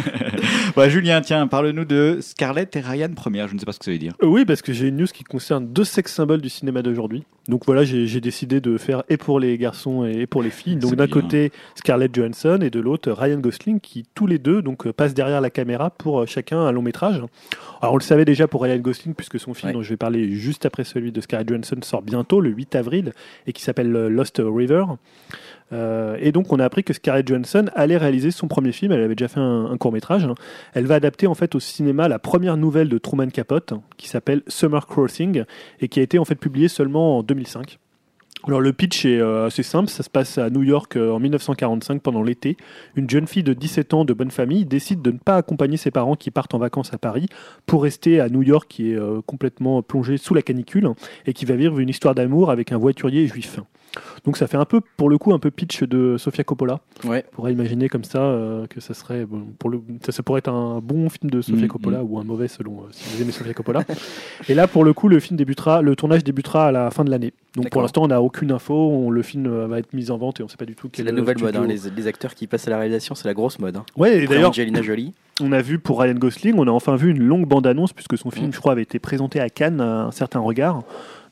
Ouais, Julien, tiens, parle-nous de Scarlett et Ryan première. Je ne sais pas ce que ça veut dire. Euh, Oui, parce que j'ai une news qui concerne deux sex symboles du cinéma d'aujourd'hui. Donc voilà, j'ai j'ai décidé de faire et pour les garçons et pour les filles. Donc C'est d'un bien. côté Scarlett Johansson et de l'autre Ryan Gosling, qui tous les deux donc euh, passent derrière la caméra pour euh, chacun un long métrage. Alors on le savait déjà pour Ryan Gosling, puisque son film Ouais. dont je vais parler juste après celui de Scarlett Johansson sort bientôt, le huit avril, et qui s'appelle euh, Lost River. Euh, et donc on a appris que Scarlett Johansson allait réaliser son premier film. Elle avait déjà fait un, un court métrage. Elle va adapter en fait au cinéma la première nouvelle de Truman Capote, qui s'appelle Summer Crossing et qui a été en fait publiée seulement en deux mille cinq. Alors le pitch est euh, assez simple, ça se passe à New York euh, en dix-neuf cent quarante-cinq pendant l'été. Une jeune fille de dix-sept ans de bonne famille décide de ne pas accompagner ses parents qui partent en vacances à Paris pour rester à New York, qui est euh, complètement plongé sous la canicule et qui va vivre une histoire d'amour avec un voiturier juif. Donc ça fait un peu, pour le coup, un peu pitch de Sofia Coppola. Ouais. On pourrait imaginer comme ça euh, que ça serait, bon, pour le, ça, ça pourrait être un bon film de Sofia Mm, Coppola ou un mauvais selon euh, si vous aimez Sofia Coppola. Et là, pour le coup, le film débutera, le tournage débutera à la fin de l'année. Donc D'accord. pour l'instant, on n'a aucune info. On- le film euh, va être mis en vente et on ne sait pas du tout C'est quel la nouvelle studio. mode. Hein. Les, les acteurs qui passent à la réalisation, c'est la grosse mode. Hein. Ouais, et Après d'ailleurs, Angelina Jolie. on a vu pour Ryan Gosling, on a enfin vu une longue bande-annonce puisque son film, Mm. je crois, avait été présenté à Cannes à un certain regard.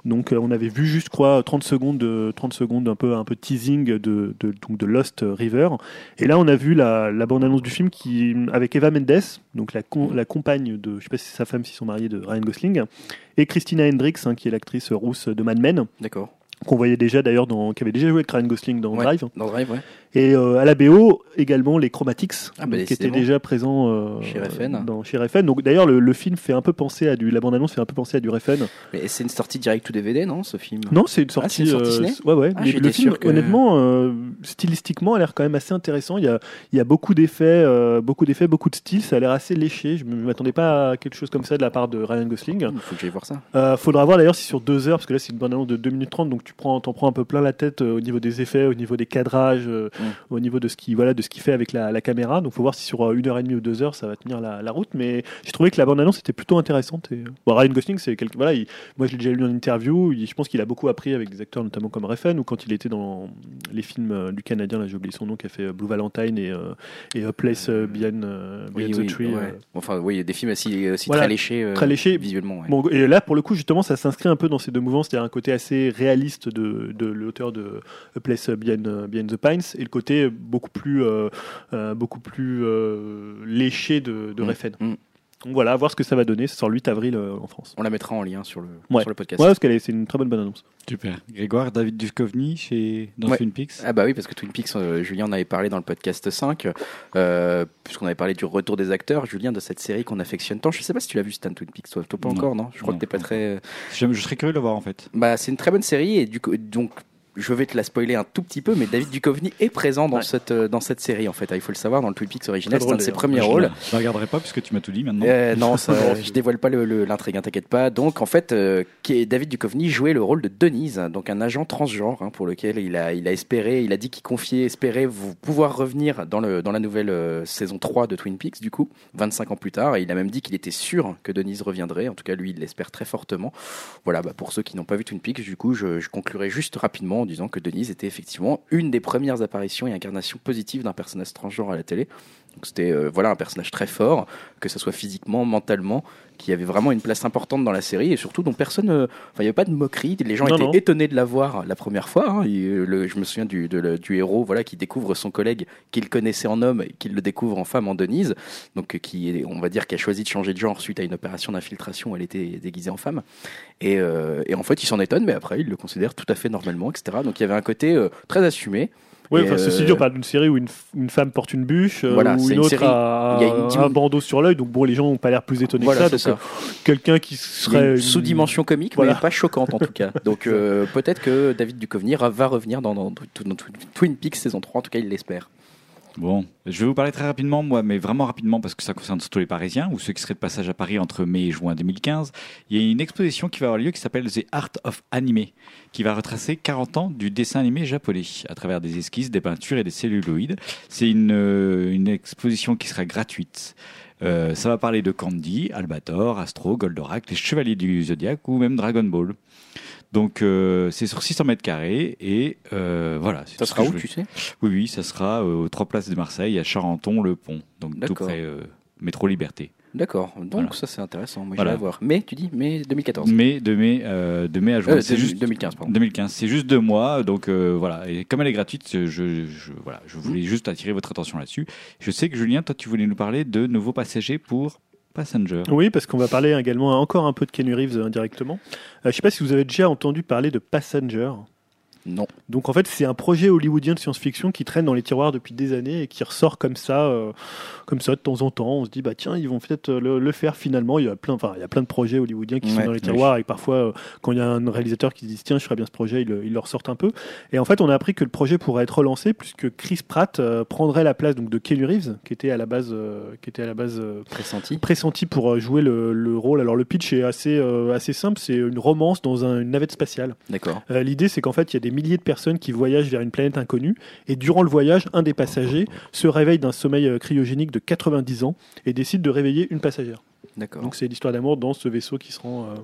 Donc euh, on avait vu juste quoi trente secondes, de, trente secondes un peu un peu teasing de, de donc de Lost River. Et là on a vu la, la bande-annonce du film qui avec Eva Mendes, donc la, con, la compagne de, je sais pas si c'est sa femme, s'ils sont mariés, de Ryan Gosling, et Christina Hendricks, hein, qui est l'actrice rousse de Mad Men. D'accord. Qu'on voyait déjà d'ailleurs dans, qui avait déjà joué avec Ryan Gosling dans Ouais, Drive. Dans Drive, ouais. Et euh, à la B O également les Chromatics, Ah, bah, qui étaient décidément. déjà présents euh, Chez Refn. dans chez Refn. Donc d'ailleurs le, le film fait un peu penser à du, la bande-annonce fait un peu penser à du Refn. Mais c'est une sortie direct to D V D, non, ce film? Non, c'est une Ah, sortie. c'est une sortie euh, ciné ouais, ouais. Ah, Mais j'étais le film, sûr que- honnêtement, euh, stylistiquement, a l'air quand même assez intéressant. Il y a, il y a beaucoup d'effets, euh, beaucoup d'effets, beaucoup de style. Ça a l'air assez léché. Je ne m'attendais pas à quelque chose comme ça de la part de Ryan Gosling. Il faut que j'aille voir ça. Euh, faudra voir d'ailleurs si sur deux heures, parce que là c'est une bande-annonce de deux minutes trente, donc tu prends, t'en prends un peu plein la tête euh, au niveau des effets, au niveau des cadrages, euh, Mm. au niveau de ce qui, voilà, de ce qu'il fait avec la, la caméra. Donc faut voir si sur euh, une heure et demie ou deux heures ça va tenir la, la route. Mais j'ai trouvé que la bande-annonce était plutôt intéressante. Et, bon, Ryan Gosling, c'est quelque, voilà, il- moi je l'ai déjà lu en interview. Il- je pense qu'il a beaucoup appris avec des acteurs notamment comme Refn ou quand il était dans les films euh, du Canadien, là j'ai oublié son nom, qui a fait euh, Blue Valentine et, euh, et A Place euh, Beyond, euh, Oui, Beyond oui, the Tree. ouais. euh, Enfin, oui, il y a des films aussi, aussi Voilà, très léchés, euh, très léchés. visuellement. Ouais. Bon, et là, pour le coup, justement, ça s'inscrit un peu dans ces deux mouvements, c'est-à-dire un côté assez réaliste de, de l'auteur de A Place Beyond, Beyond the Pines et le côté beaucoup plus, euh, euh, beaucoup plus euh, léché de, de Mm. Refn. Mm. Donc voilà, à voir ce que ça va donner. Ça sort le huit avril euh, en France. On la mettra en lien sur le, Ouais. sur le podcast. Ouais, parce que c'est une très bonne bonne annonce. Super. Grégoire, David Duchovny chez... dans Ouais. Twin Peaks. Ah bah oui, parce que Twin Peaks, euh, Julien en avait parlé dans le podcast cinq, euh, puisqu'on avait parlé du retour des acteurs, Julien, de cette série qu'on affectionne tant. Je sais pas si tu l'as vu, Stan, Twin Peaks, toi, toi pas Non. encore, non? Je crois Non, que t'es pas pas très... Je, je serais curieux de le voir en fait. Bah, c'est une très bonne série, et du coup, donc... Je vais te la spoiler un tout petit peu, mais David Duchovny est présent dans, Ouais. cette, euh, dans cette série, en fait. Ah, il faut le savoir, dans le Twin Peaks original, Très c'est un drôle, de ses d'ailleurs. premiers Je rôles. ne la regarderai pas puisque tu m'as tout dit maintenant. Euh, non, ça, je dévoile pas le- le- l'intrigue, hein, t'inquiète pas. Donc, en fait, euh, qui est David Duchovny jouait le rôle de Denise, donc un agent transgenre, hein, pour lequel il a, il a espéré, il a dit qu'il confiait, espérait vous pouvoir revenir dans le dans la nouvelle euh, saison trois de Twin Peaks, du coup, vingt-cinq ans plus tard. Et il a même dit qu'il était sûr que Denise reviendrait. En tout cas, lui, il l'espère très fortement. Voilà, bah, pour ceux qui n'ont pas vu Twin Peaks, du coup, je, je conclurai juste rapidement en disant que Denise était effectivement une des premières apparitions et incarnations positives d'un personnage transgenre à la télé. Donc c'était euh, voilà un personnage très fort, que ce soit physiquement, mentalement, qui avait vraiment une place importante dans la série et surtout dont personne, euh, enfin il n'y avait pas de moquerie, les gens Non, étaient non. étonnés de la voir la première fois. Hein. Il- le, je me souviens du, de le- du héros voilà qui découvre son collègue qu'il connaissait en homme et qu'il le découvre en femme, en Denise, donc euh, qui est, on va dire qui a choisi de changer de genre suite à une opération d'infiltration où elle était déguisée en femme. Et, euh, et en fait il s'en étonne, mais après il le considère tout à fait normalement, et cetera. Donc il y avait un côté euh, très assumé. Oui, Et, enfin, ceci euh, dit, on parle d'une série où une, f- une femme porte une bûche, euh, Voilà, où c'est une une autre série- a, il y a une dim- un bandeau sur l'œil, donc bon, les gens n'ont pas l'air plus étonnés Voilà, que c'est ça. ça. Donc, euh, quelqu'un qui Il y a serait. une sous-dimension comique, Voilà. mais pas choquante en tout cas. Donc euh, peut-être que David Duchovny ra- va revenir dans, dans, dans- dans Twin Peaks saison trois, en tout cas il l'espère. Bon, je vais vous parler très rapidement, moi, mais vraiment rapidement parce que ça concerne surtout les Parisiens ou ceux qui seraient de passage à Paris entre mai et juin deux mille quinze. Il y a une exposition qui va avoir lieu qui s'appelle The Art of Anime, qui va retracer quarante ans du dessin animé japonais à travers des esquisses, des peintures et des celluloïdes. C'est une, euh, une exposition qui sera gratuite. Euh, ça va parler de Candy, Albator, Astro, Goldorak, les Chevaliers du Zodiac ou même Dragon Ball. Donc euh, c'est sur six cents mètres carrés et euh, voilà. c'est Ça tout ce sera que où, je tu sais? Oui, oui, ça sera euh, aux trois places de Marseille, à Charenton-le-Pont, donc tout D'accord. près euh, métro Liberté. D'accord, donc Voilà. ça c'est intéressant, moi Voilà. j'irai voir. Mais tu dis, mai deux mille quatorze. Mais de mai, euh, de mai à juin, Euh, c'est deux- juste deux mille quinze, pardon. deux mille quinze, c'est juste deux mois, donc euh, voilà. Et comme elle est gratuite, je, je, je- voilà, je voulais juste attirer votre attention là-dessus. Je sais que Julien, toi, tu voulais nous parler de nouveaux passagers pour Passenger. Oui, parce qu'on va parler également encore un peu de Keanu Reeves euh, indirectement. Euh, je ne sais pas si vous avez déjà entendu parler de Passenger. Non. Donc en fait, c'est un projet hollywoodien de science-fiction qui traîne dans les tiroirs depuis des années et qui ressort comme ça, euh, comme ça de temps en temps. On se dit bah tiens, ils vont peut-être le, le faire finalement. Il y a plein, enfin il y a plein de projets hollywoodiens qui Ouais, sont dans les oui. tiroirs et parfois euh, quand il y a un réalisateur qui se dit tiens, je ferais bien ce projet, il, il le ressortent un peu. Et en fait, on a appris que le projet pourrait être relancé puisque Chris Pratt euh, prendrait la place donc de Keanu Reeves, qui était à la base, euh, qui était à la base euh, Pressenti. pressenti pour euh, jouer le, le rôle. Alors le pitch est assez euh, assez simple, c'est une romance dans un- une navette spatiale. D'accord. Euh, L'idée, c'est qu'en fait, il y a des milliers de personnes qui voyagent vers une planète inconnue, et durant le voyage, un des passagers se réveille d'un sommeil euh, cryogénique de quatre-vingt-dix ans et décide de réveiller une passagère. D'accord. Donc, c'est l'histoire d'amour dans ce vaisseau qui se rend, euh,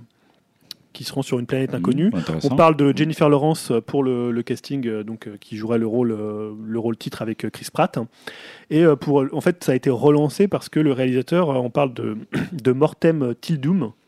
qui se rend sur une planète inconnue. Mmh, intéressant. On parle de Jennifer Lawrence pour le, le casting, euh, donc euh, qui jouerait le rôle, euh, le rôle titre avec euh, Chris Pratt. Et euh, pour, en fait, ça a été relancé parce que le réalisateur, euh, on parle de, de Mortem Till Doom,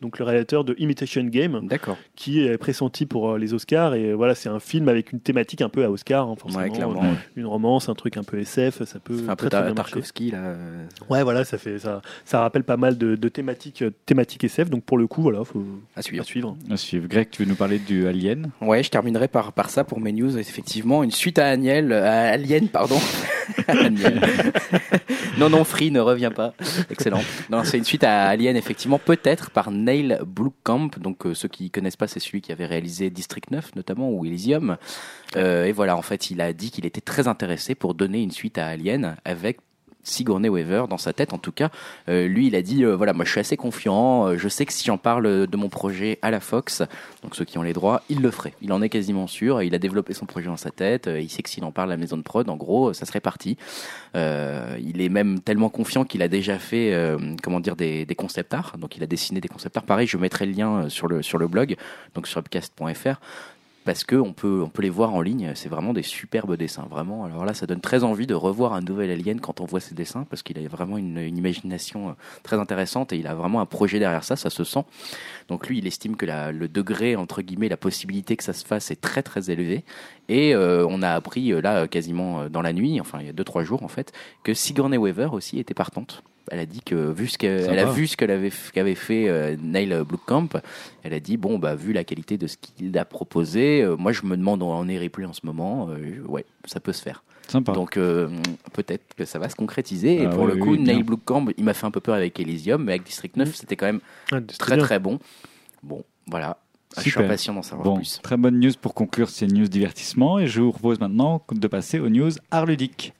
donc le réalisateur de Imitation Game, D'accord. qui est pressenti pour euh, les Oscars. Et voilà, c'est un film avec une thématique un peu à Oscar, hein, forcément. Ouais, clairement. Euh, une romance, un truc un peu S F, ça peut Ça fait un peu très, très bien Tar- marcher. Tarkovsky là. euh, Ouais, voilà, ça fait ça, ça rappelle pas mal de, de thématiques, euh, thématiques S F. Donc pour le coup, voilà, faut À suivre. à suivre. À suivre. Greg, tu veux nous parler du Alien? Ouais, je terminerai par, par ça pour mes news. Effectivement, une suite à Aniel, à Alien, pardon. Aniel. non, non, Free ne revient pas. Excellent. Non, c'est une suite à Alien, effectivement, peut-être par Neil Blomkamp. Donc, euh, ceux qui connaissent pas, c'est celui qui avait réalisé District neuf, notamment, ou Elysium. Euh, et voilà, en fait, il a dit qu'il était très intéressé pour donner une suite à Alien avec Sigourney Weaver dans sa tête, en tout cas. Euh, lui, il a dit, euh, voilà, moi je suis assez confiant, euh, je sais que si j'en parle de mon projet à la Fox, donc ceux qui ont les droits, il le ferait. Il en est quasiment sûr, et il a développé son projet dans sa tête, euh, il sait que s'il en parle à la maison de prod, en gros, ça serait parti. Euh, il est même tellement confiant qu'il a déjà fait, euh, comment dire, des, des concept art, donc il a dessiné des concept art. Pareil, je mettrai le lien sur le, sur le blog, donc sur upcast point f r. Parce que on peut, on peut les voir en ligne, c'est vraiment des superbes dessins, vraiment. Alors là, ça donne très envie de revoir un nouvel Alien quand on voit ces dessins, parce qu'il a vraiment une, une imagination très intéressante et il a vraiment un projet derrière ça, ça se sent. Donc lui, il estime que la, le degré, entre guillemets, la possibilité que ça se fasse est très très élevé. Et euh, on a appris euh, là, quasiment dans la nuit, enfin il y a deux trois jours en fait, que Sigourney Weaver aussi était partante. Elle a dit que vu ce qu'elle elle a vu ce qu'elle avait qu'avait fait euh, Neil Blomkamp, elle a dit bon bah vu la qualité de ce qu'il a proposé, euh, moi je me demande où on est replay en ce moment, euh, ouais ça peut se faire. Sympa. Donc euh, peut-être que ça va se concrétiser. Et Ah pour oui, le coup, oui, bien. Neil Blomkamp, il m'a fait un peu peur avec Elysium, mais avec District neuf, c'était quand même Ah, c'est très bien. très bon. Bon, voilà. Je suis Super. impatient d'en savoir Bon, plus. très bonne news pour conclure ces news divertissement et je vous propose maintenant de passer aux news art ludique.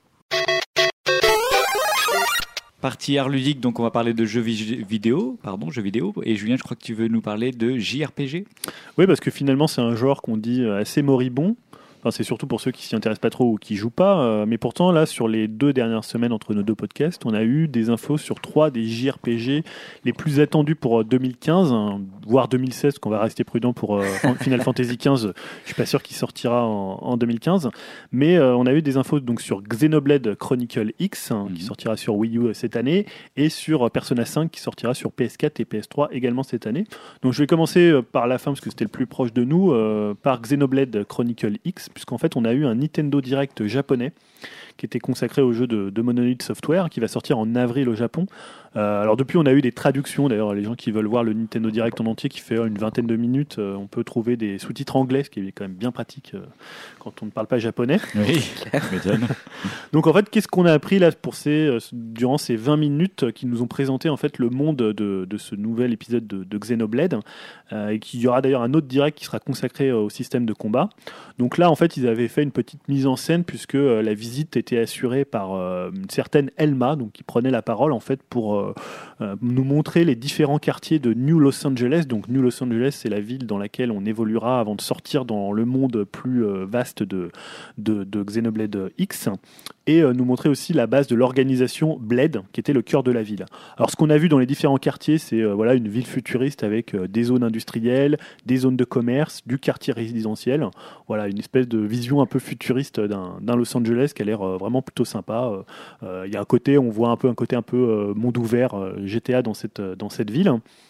Partie art ludique, donc on va parler de jeux vi- vidéo, pardon, jeux vidéo. Et Julien, je crois que tu veux nous parler de J R P G. Oui, parce que finalement, c'est un genre qu'on dit euh, assez moribond. Enfin, c'est surtout pour ceux qui s'y intéressent pas trop ou qui jouent pas. euh, mais pourtant, là, sur les deux dernières semaines entre nos deux podcasts, on a eu des infos sur trois des J R P G les plus attendus pour euh, deux mille quinze, hein, voire deux mille seize, qu'on va rester prudent pour euh, Final Fantasy quinze. Je suis pas sûr qu'il sortira en, en deux mille quinze. Mais euh, on a eu des infos donc sur Xenoblade Chronicle X, hein, Mhm. qui sortira sur Wii U cette année, et sur euh, Persona cinq, qui sortira sur P S quatre et P S trois également cette année. Donc je vais commencer euh, par la fin, parce que c'était le plus proche de nous, euh, par Xenoblade Chronicle X, puisqu'en fait on a eu un Nintendo Direct japonais qui était consacré au jeu de, de Monolith Software, qui va sortir en avril au Japon. Euh, alors depuis, on a eu des traductions. D'ailleurs, les gens qui veulent voir le Nintendo Direct en entier, qui fait une vingtaine de minutes, euh, on peut trouver des sous-titres anglais, ce qui est quand même bien pratique euh, quand on ne parle pas japonais. Oui, je m'étonne. Donc en fait, qu'est-ce qu'on a appris là pour ces, euh, durant ces vingt minutes euh, qui nous ont présenté en fait le monde de, de ce nouvel épisode de, de Xenoblade, euh, et qu'il y aura d'ailleurs un autre direct qui sera consacré euh, au système de combat. Donc là, en fait, ils avaient fait une petite mise en scène puisque euh, la visite était assurée par euh, une certaine Elma, donc qui prenait la parole en fait pour euh, euh, nous montrer les différents quartiers de New Los Angeles. Donc New Los Angeles, c'est la ville dans laquelle on évoluera avant de sortir dans le monde plus euh, vaste de, de, de Xenoblade X. Et euh, nous montrer aussi la base de l'organisation Blade, qui était le cœur de la ville. Alors ce qu'on a vu dans les différents quartiers, c'est euh, voilà, une ville futuriste avec euh, des zones industrielles, des zones de commerce, du quartier résidentiel. Voilà, une espèce de vision un peu futuriste d'un, d'un Los Angeles qui a l'air euh, vraiment plutôt sympa. Il euh, y a un côté, on voit un peu un côté un peu euh, monde ouvert, euh, G T A dans cette, dans cette ville.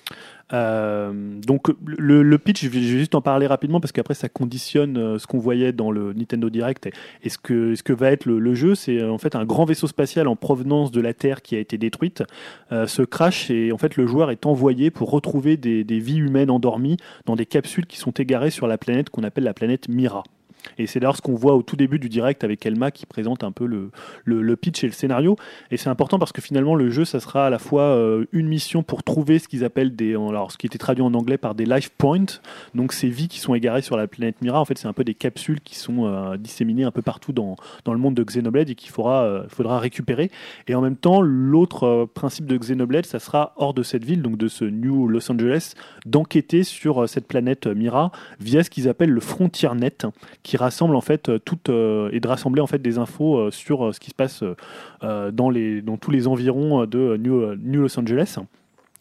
Euh, donc le, le pitch, je vais juste en parler rapidement parce qu'après ça conditionne euh, ce qu'on voyait dans le Nintendo Direct et, et ce, que, ce que va être le, le jeu. C'est euh, en fait un grand vaisseau spatial en provenance de la Terre qui a été détruite, euh, se crash et en fait le joueur est envoyé pour retrouver des, des vies humaines endormies dans des capsules qui sont égarées sur la planète qu'on appelle la planète Mira. Et c'est d'ailleurs ce qu'on voit au tout début du direct avec Elma qui présente un peu le, le, le pitch et le scénario. Et c'est important parce que finalement le jeu, ça sera à la fois euh, une mission pour trouver ce qu'ils appellent des, alors ce qui était traduit en anglais par des life points, donc ces vies qui sont égarées sur la planète Mira. En fait, c'est un peu des capsules qui sont euh, disséminées un peu partout dans, dans le monde de Xenoblade et qu'il faudra, euh, faudra récupérer. Et en même temps, l'autre euh, principe de Xenoblade, ça sera hors de cette ville, donc de ce New Los Angeles, d'enquêter sur euh, cette planète euh, Mira via ce qu'ils appellent le FrontierNet, qui rassemble en fait toutes euh, et de rassembler en fait des infos euh, sur euh, ce qui se passe euh, dans les dans tous les environs de New, New Los Angeles.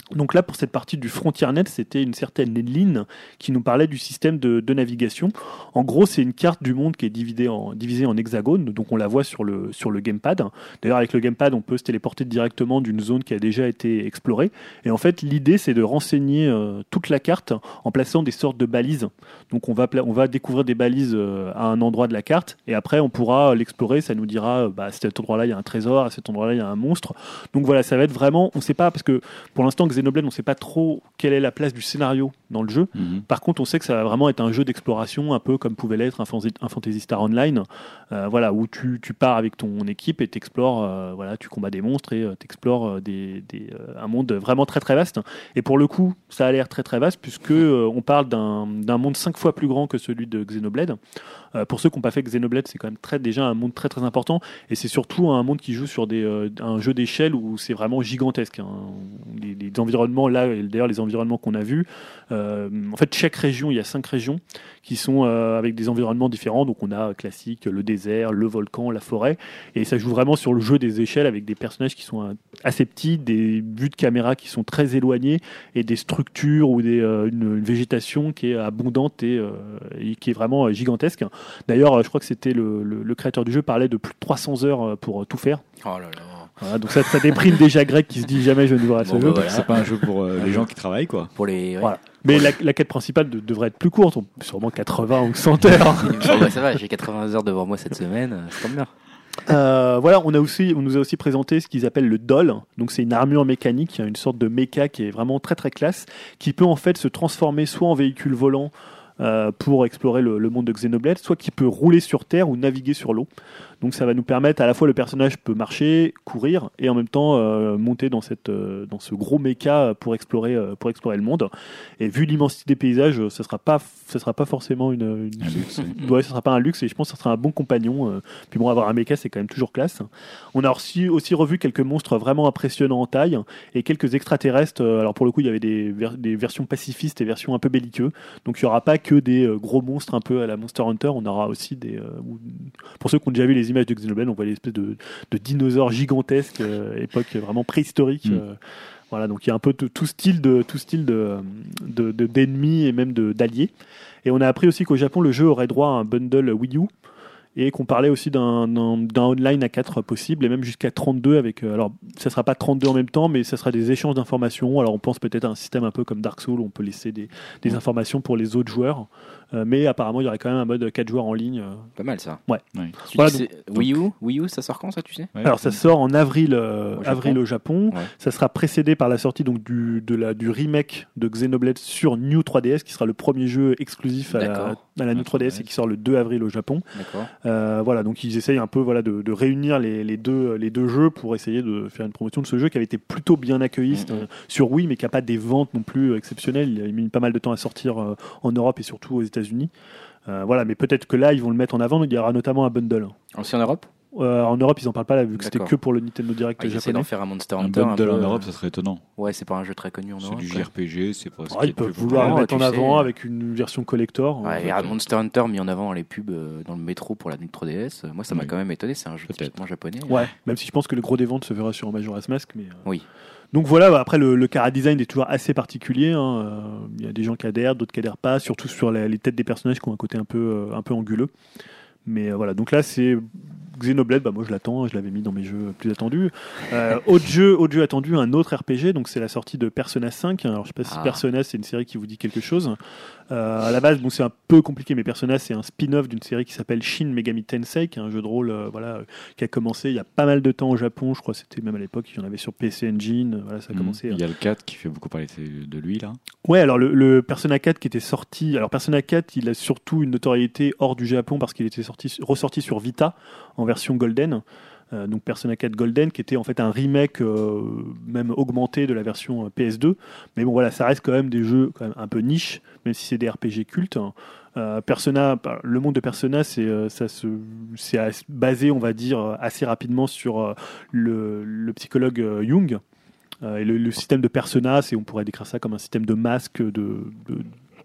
Donc là, pour cette partie du FrontierNet, c'était une certaine Lynn qui nous parlait du système de, de navigation. En gros, c'est une carte du monde qui est divisée en, divisée en hexagones, donc on la voit sur le, sur le gamepad. D'ailleurs, avec le gamepad, on peut se téléporter directement d'une zone qui a déjà été explorée. Et en fait, l'idée, c'est de renseigner euh, toute la carte en plaçant des sortes de balises. Donc on va, on va découvrir des balises euh, à un endroit de la carte, et après, on pourra l'explorer. Ça nous dira, bah, à cet endroit-là, il y a un trésor, à cet endroit-là, il y a un monstre. Donc voilà, ça va être vraiment, on ne sait pas, parce que pour l'instant, Xenoblade, on ne sait pas trop quelle est la place du scénario dans le jeu. Mm-hmm. Par contre, on sait que ça va vraiment être un jeu d'exploration, un peu comme pouvait l'être un, un Phantasy Star Online, euh, voilà, où tu, tu pars avec ton équipe et t'explores, euh, voilà, tu combats des monstres et euh, t'explores euh, des, des, euh, un monde vraiment très très vaste. Et pour le coup, ça a l'air très très vaste puisque euh, on parle d'un, d'un monde cinq fois plus grand que celui de Xenoblade. Euh, pour ceux qui n'ont pas fait Xenoblade, c'est quand même très, déjà un monde très très important, et c'est surtout un monde qui joue sur des, euh, un jeu d'échelle où c'est vraiment gigantesque. Hein. Les, les environnements là, et d'ailleurs les environnements qu'on a vus, euh, en fait chaque région, il y a cinq régions qui sont euh, avec des environnements différents. Donc on a classique le désert, le volcan, la forêt, et ça joue vraiment sur le jeu des échelles avec des personnages qui sont assez petits, des vues de caméra qui sont très éloignées et des structures ou des, euh, une, une végétation qui est abondante et, euh, et qui est vraiment gigantesque. D'ailleurs, je crois que c'était le, le, le créateur du jeu parlait de plus de trois cents heures pour tout faire. Oh là là. Voilà, donc ça, ça déprime déjà Greg qui se dit jamais je ne jouerai à ce bon, jeu. Bah voilà. C'est pas un jeu pour euh, les gens qui travaillent, quoi. Pour les. Ouais. Voilà. Mais la, la quête principale de, devrait être plus courte, sûrement quatre-vingts ou cent heures. Bon, bah, ça va, j'ai quatre-vingts heures devant moi cette semaine, ça tombe bien. Euh, voilà, on a aussi, on nous a aussi présenté ce qu'ils appellent le doll. Donc c'est une armure mécanique, une sorte de méca qui est vraiment très très classe, qui peut en fait se transformer soit en véhicule volant euh, pour explorer le, le monde de Xenoblade, soit qui peut rouler sur terre ou naviguer sur l'eau. Donc ça va nous permettre, à la fois le personnage peut marcher, courir, et en même temps euh, monter dans, cette, euh, dans ce gros méca pour explorer, euh, pour explorer le monde. Et vu l'immensité des paysages, ce ne sera pas, ce sera pas forcément une, une... un luxe. Ouais, ce sera pas un luxe, et je pense que ce sera un bon compagnon. Euh, puis bon, avoir un méca, c'est quand même toujours classe. On a aussi, aussi revu quelques monstres vraiment impressionnants en taille, et quelques extraterrestres. Euh, alors pour le coup, il y avait des, ver- des versions pacifistes et versions un peu belliqueux. Donc il n'y aura pas que des euh, gros monstres un peu à la Monster Hunter, on aura aussi des... Euh, ou... Pour ceux qui ont déjà vu les images de Xenoblade, on voit l'espèce de, de dinosaures gigantesques, euh, époque vraiment préhistorique. Mm. Euh, voilà, donc il y a un peu tout, tout style de tout style de, de, de d'ennemis et même de, d'alliés. Et on a appris aussi qu'au Japon, le jeu aurait droit à un bundle Wii U, et qu'on parlait aussi d'un, d'un, d'un online à quatre possible, et même jusqu'à trente-deux avec... Euh, alors, ça ne sera pas trente-deux en même temps, mais ça sera des échanges d'informations. Alors, on pense peut-être à un système un peu comme Dark Souls, où on peut laisser des, des mmh. informations pour les autres joueurs. Euh, mais apparemment, il y aurait quand même un mode quatre joueurs en ligne. Euh. Pas mal, ça. Ouais. Oui. Voilà, donc, donc... Wii U, Wii U, ça sort quand, ça, tu sais? Alors, ça sort en avril, euh, au avril Japon. au Japon. Ouais. Ça sera précédé par la sortie donc, du, de la, du remake de Xenoblade sur New trois D S, qui sera le premier jeu exclusif à la, à la New trois D S et qui sort le deux avril au Japon. D'accord. Euh, voilà, donc ils essayent un peu voilà, de, de réunir les, les, deux, les deux jeux pour essayer de faire une promotion de ce jeu qui avait été plutôt bien accueilli mmh. euh, sur Wii, mais qui n'a pas des ventes non plus exceptionnelles. Il a mis pas mal de temps à sortir euh, en Europe et surtout aux États-Unis. Euh, voilà, mais peut-être que là, ils vont le mettre en avant. Il y aura notamment un bundle. Aussi en Europe ? Euh, en Europe, ils en parlent pas là, vu que D'accord. c'était que pour le Nintendo Direct ah, ils japonais. d'en faire un Monster un Hunter. Bundle un en peu... Europe, ça serait étonnant. Ouais, c'est pas un jeu très connu en c'est Europe. C'est du quoi. J R P G, c'est pas. Ah, ils peuvent vouloir le mettre en avant sais. avec une version collector. Ouais, il y a Monster Hunter mis en avant les pubs dans le métro pour la Nintendo trois D S. Moi, ça m'a oui. quand même étonné. C'est un jeu typiquement japonais. Ouais, ouais, même si je pense que le gros des ventes se verra sur Majora's Mask, mais. Euh... Oui. Donc voilà, après le, le chara design est toujours assez particulier. Hein. Il y a des gens qui adhèrent, d'autres qui adhèrent pas, surtout sur la, les têtes des personnages qui ont un côté un peu, un peu anguleux. Mais euh, voilà, donc là c'est Xenoblade, bah moi je l'attends, je l'avais mis dans mes jeux plus attendus. Euh, autre jeu, autre jeu attendu, un autre R P G, donc c'est la sortie de Persona cinq. Alors je sais pas si ah. Persona c'est une série qui vous dit quelque chose. Euh, à la base, bon c'est un peu compliqué, mais Persona c'est un spin-off d'une série qui s'appelle Shin Megami Tensei, qui est un jeu de rôle, euh, voilà, euh, qui a commencé il y a pas mal de temps au Japon. Je crois que c'était même à l'époque, il y en avait sur P C Engine. Voilà, ça a mmh. commencé. Il y a le quatre qui fait beaucoup parler de lui là. Ouais, alors le, le Persona quatre qui était sorti, alors Persona quatre, il a surtout une notoriété hors du Japon parce qu'il était sorti, ressorti sur Vita en version Golden. Euh, donc Persona quatre Golden qui était en fait un remake euh, même augmenté de la version P S deux, mais bon voilà, ça reste quand même des jeux quand même un peu niche, même si c'est des R P G cultes. Euh, Persona, le monde de Persona, c'est euh, ça se, c'est basé, on va dire, assez rapidement sur euh, le, le psychologue euh, Jung. Euh, et le, le système de Persona, c'est, on pourrait décrire ça comme un système de masque, de, de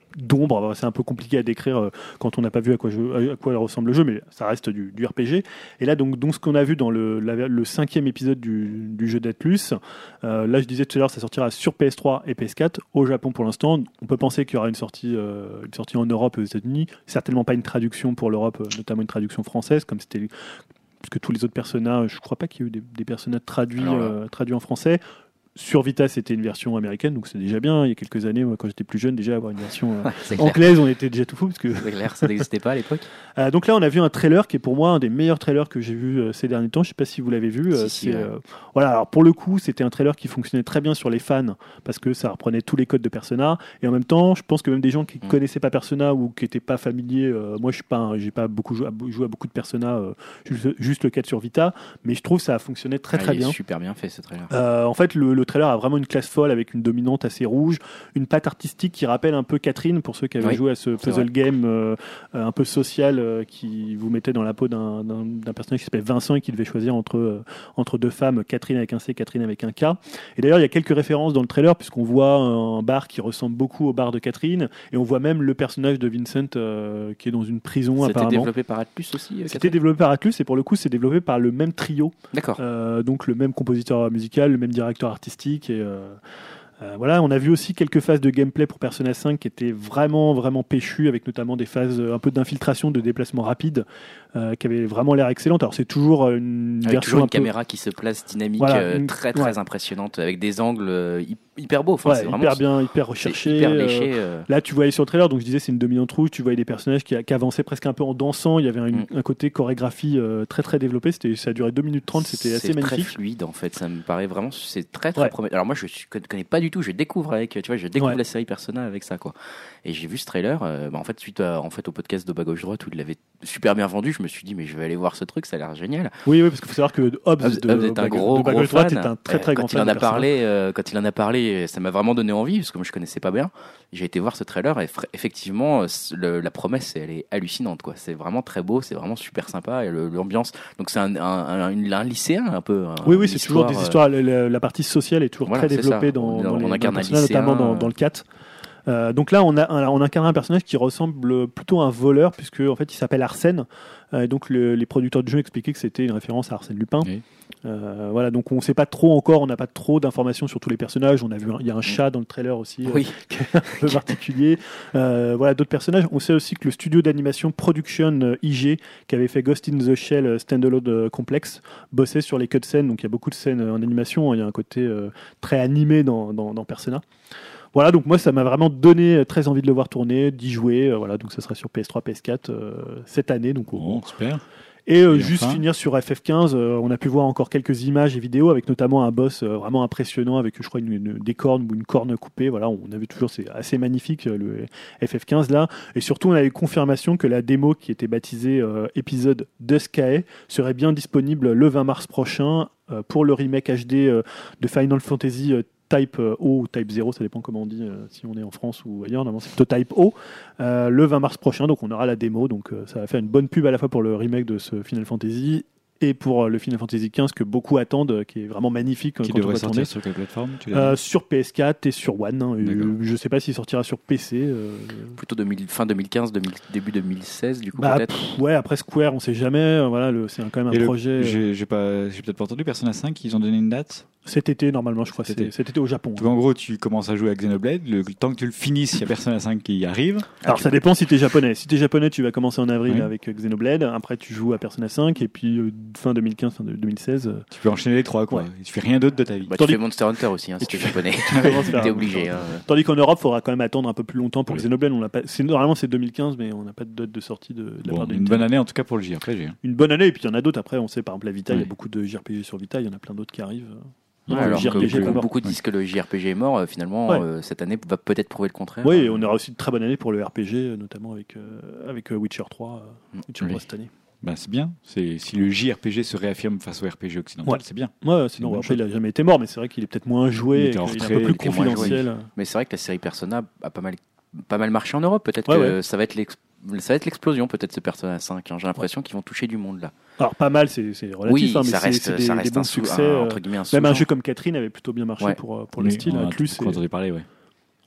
d'ombre. C'est un peu compliqué à décrire euh, quand on n'a pas vu à quoi, je, à quoi ressemble le jeu, mais ça reste du, du R P G. Et là, donc, donc ce qu'on a vu dans le, la, le cinquième épisode du, du jeu d'Atlus, euh, là je disais tout à l'heure, ça sortira sur P S trois et P S quatre. Au Japon pour l'instant, on peut penser qu'il y aura une sortie, euh, une sortie en Europe et aux États-Unis. Certainement pas une traduction pour l'Europe, euh, notamment une traduction française, comme c'était parce que tous les autres personnages, je crois pas qu'il y ait eu des, des personnages traduits, euh, traduits en français. Sur Vita, c'était une version américaine, donc c'est déjà bien. Il y a quelques années, moi, quand j'étais plus jeune, déjà avoir une version euh, anglaise, on était déjà tout fou. Parce que... C'est clair, ça n'existait pas à l'époque. Euh, donc là, on a vu un trailer qui est pour moi un des meilleurs trailers que j'ai vu euh, ces derniers temps. Je ne sais pas si vous l'avez vu. Euh, si, si, ouais. euh, voilà. Alors pour le coup, c'était un trailer qui fonctionnait très bien sur les fans parce que ça reprenait tous les codes de Persona. Et en même temps, je pense que même des gens qui ne mm. connaissaient pas Persona ou qui n'étaient pas familiers, euh, moi, je suis pas, j'ai pas beaucoup joué à, joué à beaucoup de Persona, euh, juste, juste le quatre sur Vita, mais je trouve que ça a fonctionné très ah, très il bien. Est super bien fait ce trailer. Euh, en fait, le, le trailer a vraiment une classe folle avec une dominante assez rouge, une patte artistique qui rappelle un peu Catherine pour ceux qui avaient oui, joué à ce puzzle game euh, un peu social euh, qui vous mettait dans la peau d'un, d'un, d'un personnage qui s'appelait Vincent et qui devait choisir entre, euh, entre deux femmes, Catherine avec un C, Catherine avec un K. Et d'ailleurs, il y a quelques références dans le trailer puisqu'on voit un bar qui ressemble beaucoup au bar de Catherine et on voit même le personnage de Vincent euh, qui est dans une prison. C'était apparemment. développé par Atlus aussi euh, C'était développé par Atlus et pour le coup, c'est développé par le même trio. D'accord. Euh, donc le même compositeur musical, le même directeur artistique et euh, Euh, voilà, on a vu aussi quelques phases de gameplay pour Persona cinq qui étaient vraiment vraiment péchues, avec notamment des phases euh, un peu d'infiltration, de déplacement rapide, euh, qui avaient vraiment l'air excellentes. Alors c'est toujours une avec version toujours une un peu... caméra qui se place dynamique, voilà, euh, une... très très ouais. impressionnante, avec des angles euh, hyper beaux. Enfin, ouais, c'est hyper vraiment, bien, hyper recherché. Hyper léché. Euh... Là, tu voyais sur le trailer, donc je disais c'est une dominante rouge. Tu voyais des personnages qui, qui avançaient presque un peu en dansant. Il y avait un, mm. un côté chorégraphie euh, très très développé. C'était, ça a duré deux minutes trente. C'était assez c'est magnifique. C'est très fluide en fait. Ça me paraît vraiment, c'est très très ouais. prometteur. Alors moi, je ne connais pas du tout. Je découvre avec, tu vois, je découvre ouais. la série Persona avec ça quoi. Et j'ai vu ce trailer. Euh, bah, en fait, suite à, en fait au podcast de Bas Gauche Droite où il l'avait super bien vendu, je me suis dit mais je vais aller voir ce truc. Ça a l'air génial. Oui, oui, parce qu'il faut savoir que Hobbs, Hobbs, de, Hobbs est un gros, de Bas gros Gauche Droite fan. est un très très euh, grand quand fan. Il en a de parlé, euh, quand il en a parlé, ça m'a vraiment donné envie parce que moi je connaissais pas bien. J'ai été voir ce trailer et fr- effectivement le, la promesse elle est hallucinante quoi. C'est vraiment très beau, c'est vraiment super sympa et le, l'ambiance. Donc c'est un, un, un, un, un lycéen un peu. Un, oui oui c'est toujours des histoires. La, la partie sociale est toujours voilà, très développée dans, on, dans on les, incarne dans un lycéen, notamment dans, dans le quatre. Euh, donc là, on a on incarne un personnage qui ressemble plutôt à un voleur puisque en fait il s'appelle Arsène. Euh, donc le, les producteurs du jeu expliquaient que c'était une référence à Arsène Lupin. Oui. Euh, voilà, donc on ne sait pas trop encore, on n'a pas trop d'informations sur tous les personnages. On a vu, il y a un chat dans le trailer aussi, oui. euh, qui est un peu particulier. Euh, voilà, d'autres personnages. On sait aussi que le studio d'animation Production euh, I G, qui avait fait Ghost in the Shell euh, Standalone euh, Complex, bossait sur les cutscenes. Donc il y a beaucoup de scènes euh, en animation. Il y a un côté euh, très animé dans, dans, dans Persona. Voilà, donc moi ça m'a vraiment donné très envie de le voir tourner, d'y jouer. Euh, voilà, donc ça sera sur P S trois, P S quatre euh, cette année. Donc bon, super. Et, euh, et juste enfin. finir sur F F quinze, euh, on a pu voir encore quelques images et vidéos avec notamment un boss euh, vraiment impressionnant avec je crois une, une, des cornes ou une corne coupée. Voilà, on a vu toujours, c'est assez magnifique le F F quinze là. Et surtout on a eu confirmation que la démo qui était baptisée euh, épisode de Sky serait bien disponible le vingt mars prochain euh, pour le remake H D euh, de Final Fantasy euh, Type O ou Type zéro, ça dépend comment on dit, euh, si on est en France ou ailleurs, normalement c'est plutôt Type O, euh, le vingt mars prochain, donc on aura la démo, donc euh, ça va faire une bonne pub à la fois pour le remake de ce Final Fantasy et pour euh, le Final Fantasy quinze que beaucoup attendent, euh, qui est vraiment magnifique. Qui quand devrait on va sortir tourner. sur quelle plateforme tu euh, Sur P S quatre et sur One, hein, euh, je ne sais pas s'il sortira sur P C. Euh... Plutôt deux mille, fin deux mille quinze, deux mille, début deux mille seize du coup bah, peut-être pff, ouais, après Square, on ne sait jamais, voilà, le, c'est quand même un et projet... Le, j'ai, j'ai, pas, j'ai peut-être pas entendu, Persona cinq, ils ont donné une date cet été, normalement, je crois. Cet été, cet été au Japon. Donc, hein. En gros, tu commences à jouer à Xenoblade. Le, le temps que tu le finisses, il y a Persona cinq qui arrive. Alors, ça dépend si tu es japonais. Si tu es japonais, tu vas commencer en avril oui. avec Xenoblade. Après, tu joues à Persona cinq. Et puis, euh, fin deux mille quinze, fin deux mille seize. Euh... Tu peux enchaîner les trois, quoi. Ouais. Tu fais rien d'autre de ta vie. Bah, tu fais Monster Hunter aussi, hein, si tu es japonais. Tu es obligé. Hein. Tandis qu'en Europe, il faudra quand même attendre un peu plus longtemps pour oui. Xenoblade. On l'a pas... c'est, normalement, c'est deux mille quinze, mais on n'a pas de date de sortie de, de la bon, part de Une bonne année, en tout cas, pour le J R P G. Une bonne année. Et puis, il y en a d'autres. Après, on sait, par exemple, la Vita, il oui. y a beaucoup de J R P G sur Vita. Il y en a plein d'autres qui arrivent. Ouais, alors J R P G que, que beaucoup disent que le J R P G est mort, euh, finalement, ouais. euh, cette année va peut-être prouver le contraire. Oui, et on aura aussi de très bonne année pour le R P G, notamment avec, euh, avec Witcher trois, euh, Witcher oui. trois cette année. Bah, c'est bien. C'est, si le J R P G se réaffirme face au R P G occidental, ouais. c'est bien. Ouais, sinon, après, il n'a jamais été mort, mais c'est vrai qu'il est peut-être moins joué, il, était il est un peu plus confidentiel. Mais c'est vrai que la série Persona a pas mal, pas mal marché en Europe. Peut-être ouais, que ouais. ça va être l'explosion. Ça va être l'explosion peut-être ce Persona cinq. Hein. J'ai l'impression ouais. qu'ils vont toucher du monde là. Alors pas mal, c'est, c'est relatif, oui, hein, mais ça c'est, reste, c'est des, ça reste des bons un sous, succès. un, entre guillemets, un même un jeu comme Catherine avait plutôt bien marché ouais. pour, pour oui, le style. On Plus, quand on est parlé, ouais.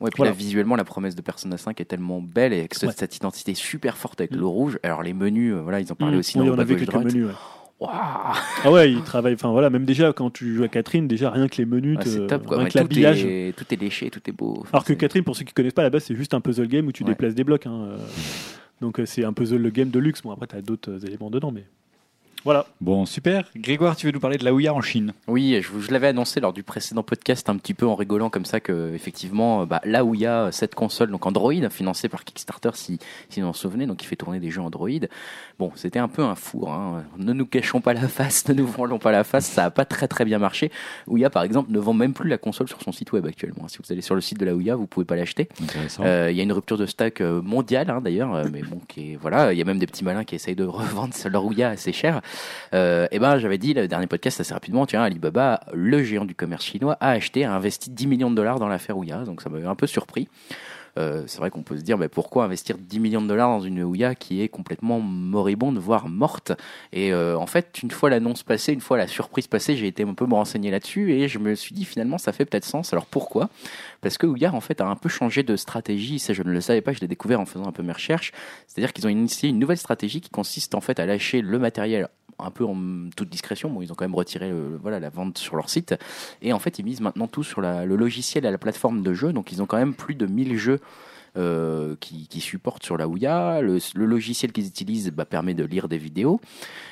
Ouais, puis Voilà. là, visuellement, la promesse de Persona cinq est tellement belle et avec cette, Ouais. cette identité super forte avec Mm. le rouge. Alors les menus, euh, voilà, ils en parlaient Mmh. aussi Oui, dans on le avait bas quelques gauche droite. menus. Ouais. Waouh, Ah ouais, il travaille. Enfin voilà, même déjà quand tu joues à Catherine, déjà rien que les menus, ouais, te- c'est top quoi. rien Ouais, que tout, l'habillage. est, tout est léché, tout est beau. Enfin, Alors que c'est- Catherine, pour ceux qui connaissent pas, à la base, c'est juste un puzzle game où tu Ouais. déplaces des blocs. Hein. euh, Donc euh, c'est un puzzle game de luxe. Bon après, t'as d'autres euh, éléments dedans, mais voilà. Bon, super. Grégoire, tu veux nous parler de la Ouya en Chine? Oui, je, vous- je l'avais annoncé lors du précédent podcast un petit peu en rigolant comme ça que effectivement, bah, là où il y a cette console, donc Android, financée par Kickstarter, si, si vous en souvenez, donc qui fait tourner des jeux Android. Bon, c'était un peu un four. Hein. Ne nous cachons pas la face, ne nous voilons pas la face. Ça a pas très très bien marché. Ouya, par exemple, ne vend même plus la console sur son site web actuellement. Si vous allez sur le site de la Ouya, vous pouvez pas l'acheter. Intéressant. Euh, Il y a une rupture de stock euh, mondiale hein, d'ailleurs, euh, mais bon, qui est, voilà, il y a même des petits malins qui essayent de revendre leur Ouya assez cher. Euh, et ben, j'avais dit le dernier podcast assez rapidement, tiens, Alibaba, le géant du commerce chinois, a acheté, a investi dix millions de dollars dans l'affaire Ouya, donc ça m'avait un peu surpris. Euh, c'est vrai qu'on peut se dire, mais pourquoi investir dix millions de dollars dans une Ouya qui est complètement moribonde, voire morte? Et euh, en fait, une fois l'annonce passée, une fois la surprise passée, j'ai été un peu me renseigner là-dessus et je me suis dit finalement ça fait peut-être sens. Alors pourquoi? Parce que Ouya en fait a un peu changé de stratégie. Ça, je ne le savais pas, je l'ai découvert en faisant un peu mes recherches. C'est-à-dire qu'ils ont initié une nouvelle stratégie qui consiste en fait à lâcher le matériel un peu en toute discrétion. Bon, ils ont quand même retiré le, voilà, la vente sur leur site. Et en fait, ils misent maintenant tout sur la, le logiciel et la plateforme de jeu. Donc, ils ont quand même plus de mille jeux euh, qui, qui supportent sur la Ouya. Le, le logiciel qu'ils utilisent bah, permet de lire des vidéos.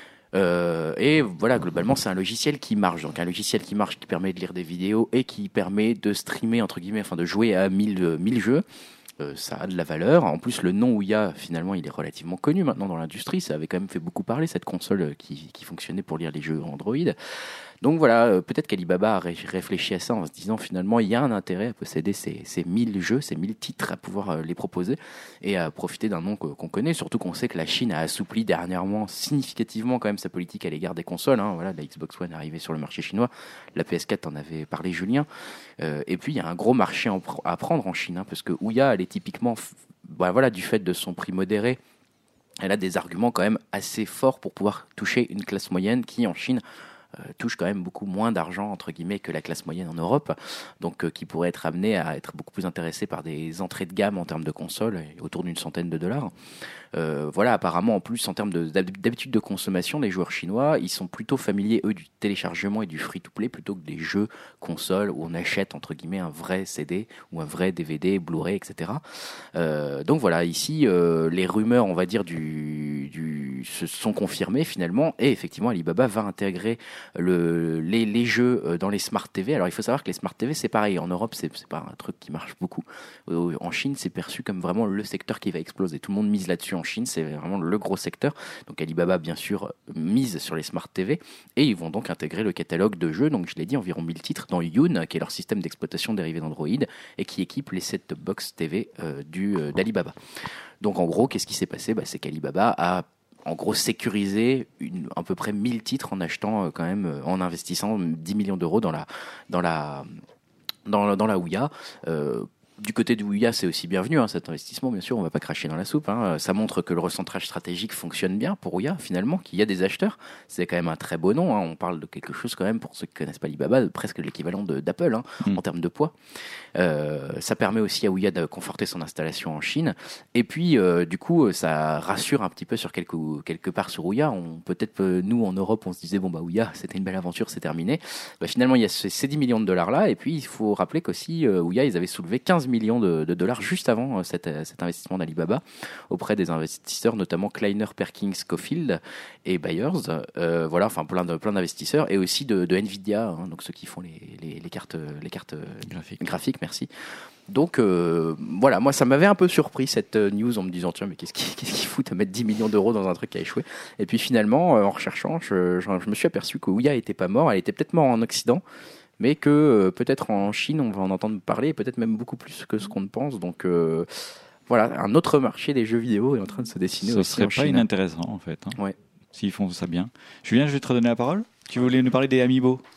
Euh, et voilà, globalement, c'est un logiciel qui marche. Donc, un logiciel qui marche, qui permet de lire des vidéos et qui permet de streamer, entre guillemets, enfin de jouer à mille, mille jeux. Euh, ça a de la valeur. En plus, le nom Ouya, finalement, il est relativement connu maintenant dans l'industrie. Ça avait quand même fait beaucoup parler, cette console qui, qui fonctionnait pour lire les jeux Android. Donc voilà, euh, peut-être qu'Alibaba a ré- réfléchi à ça en se disant finalement il y a un intérêt à posséder ces, ces mille jeux, ces mille titres, à pouvoir euh, les proposer et à profiter d'un nom que- qu'on connaît, surtout qu'on sait que la Chine a assoupli dernièrement significativement quand même sa politique à l'égard des consoles. Hein. Voilà, la Xbox One est arrivée sur le marché chinois, la P S quatre en avait parlé Julien, euh, et puis il y a un gros marché en pr- à prendre en Chine, hein, parce que Ouya, elle est typiquement, f- bah, voilà, du fait de son prix modéré, elle a des arguments quand même assez forts pour pouvoir toucher une classe moyenne qui en Chine Euh, touche quand même beaucoup moins d'argent entre guillemets que la classe moyenne en Europe, donc euh, qui pourrait être amené à être beaucoup plus intéressé par des entrées de gamme en termes de consoles autour d'une centaine de dollars. Euh, voilà, apparemment en plus en termes de, d'habitude de consommation, les joueurs chinois ils sont plutôt familiers eux du téléchargement et du free-to-play plutôt que des jeux consoles où on achète entre guillemets un vrai C D ou un vrai D V D, Blu-ray, et cetera. Euh, donc voilà, ici euh, les rumeurs on va dire du, du se sont confirmées finalement et effectivement Alibaba va intégrer le, les, les jeux dans les Smart T V. Alors il faut savoir que les Smart T V c'est pareil, en Europe c'est, c'est pas un truc qui marche beaucoup. En Chine c'est perçu comme vraiment le secteur qui va exploser. Tout le monde mise là-dessus en Chine, c'est vraiment le gros secteur. Donc Alibaba bien sûr mise sur les Smart T V et ils vont donc intégrer le catalogue de jeux, donc je l'ai dit environ mille titres dans Yoon qui est leur système d'exploitation dérivé d'Android et qui équipe les set-top box T V euh, du, euh, d'Alibaba. Donc en gros qu'est-ce qui s'est passé? Bah, c'est qu'Alibaba a en gros sécuriser une, à peu près mille titres en achetant euh, quand même, euh, en investissant dix millions d'euros dans la, dans la, dans, dans la Ouya. Euh, Du côté de Ouya, c'est aussi bienvenu, hein, cet investissement, bien sûr, on va pas cracher dans la soupe. Hein. Ça montre que le recentrage stratégique fonctionne bien pour Ouya, finalement, qu'il y a des acheteurs. C'est quand même un très beau nom. Hein. On parle de quelque chose, quand même, pour ceux qui connaissent pas Alibaba, de presque l'équivalent de, d'Apple hein, mmh. en termes de poids. Euh, ça permet aussi à Ouya de conforter son installation en Chine. Et puis, euh, du coup, ça rassure un petit peu sur quelque, quelque part sur Ouya. On, peut-être, nous, en Europe, on se disait, bon, bah, Ouya, c'était une belle aventure, c'est terminé. Bah, finalement, il y a ces dix millions de dollars-là. Et puis, il faut rappeler qu'aussi, euh, Ouya, ils avaient soulevé quinze millions de, de dollars juste avant cet, cet investissement d'Alibaba auprès des investisseurs, notamment Kleiner Perkins Caufield et Byers, euh, voilà, enfin plein de plein d'investisseurs et aussi de, de Nvidia, hein, donc ceux qui font les, les, les cartes les cartes graphiques. graphiques merci. Donc euh, voilà, moi ça m'avait un peu surpris cette news en me disant tiens mais qu'est-ce qui qu'est-ce qu'il fout de mettre dix millions d'euros dans un truc qui a échoué. Et puis finalement euh, en recherchant, je, je, je me suis aperçu que Ouya était pas mort, elle était peut-être morte en Occident. Mais que euh, peut-être en Chine, on va en entendre parler, peut-être même beaucoup plus que ce qu'on ne pense. Donc euh, voilà, un autre marché des jeux vidéo est en train de se dessiner ça aussi serait en pas Chine. inintéressant en fait, hein, ouais. s'ils font ça bien. Julien, je vais te redonner la parole. Tu voulais nous parler des Amiibo?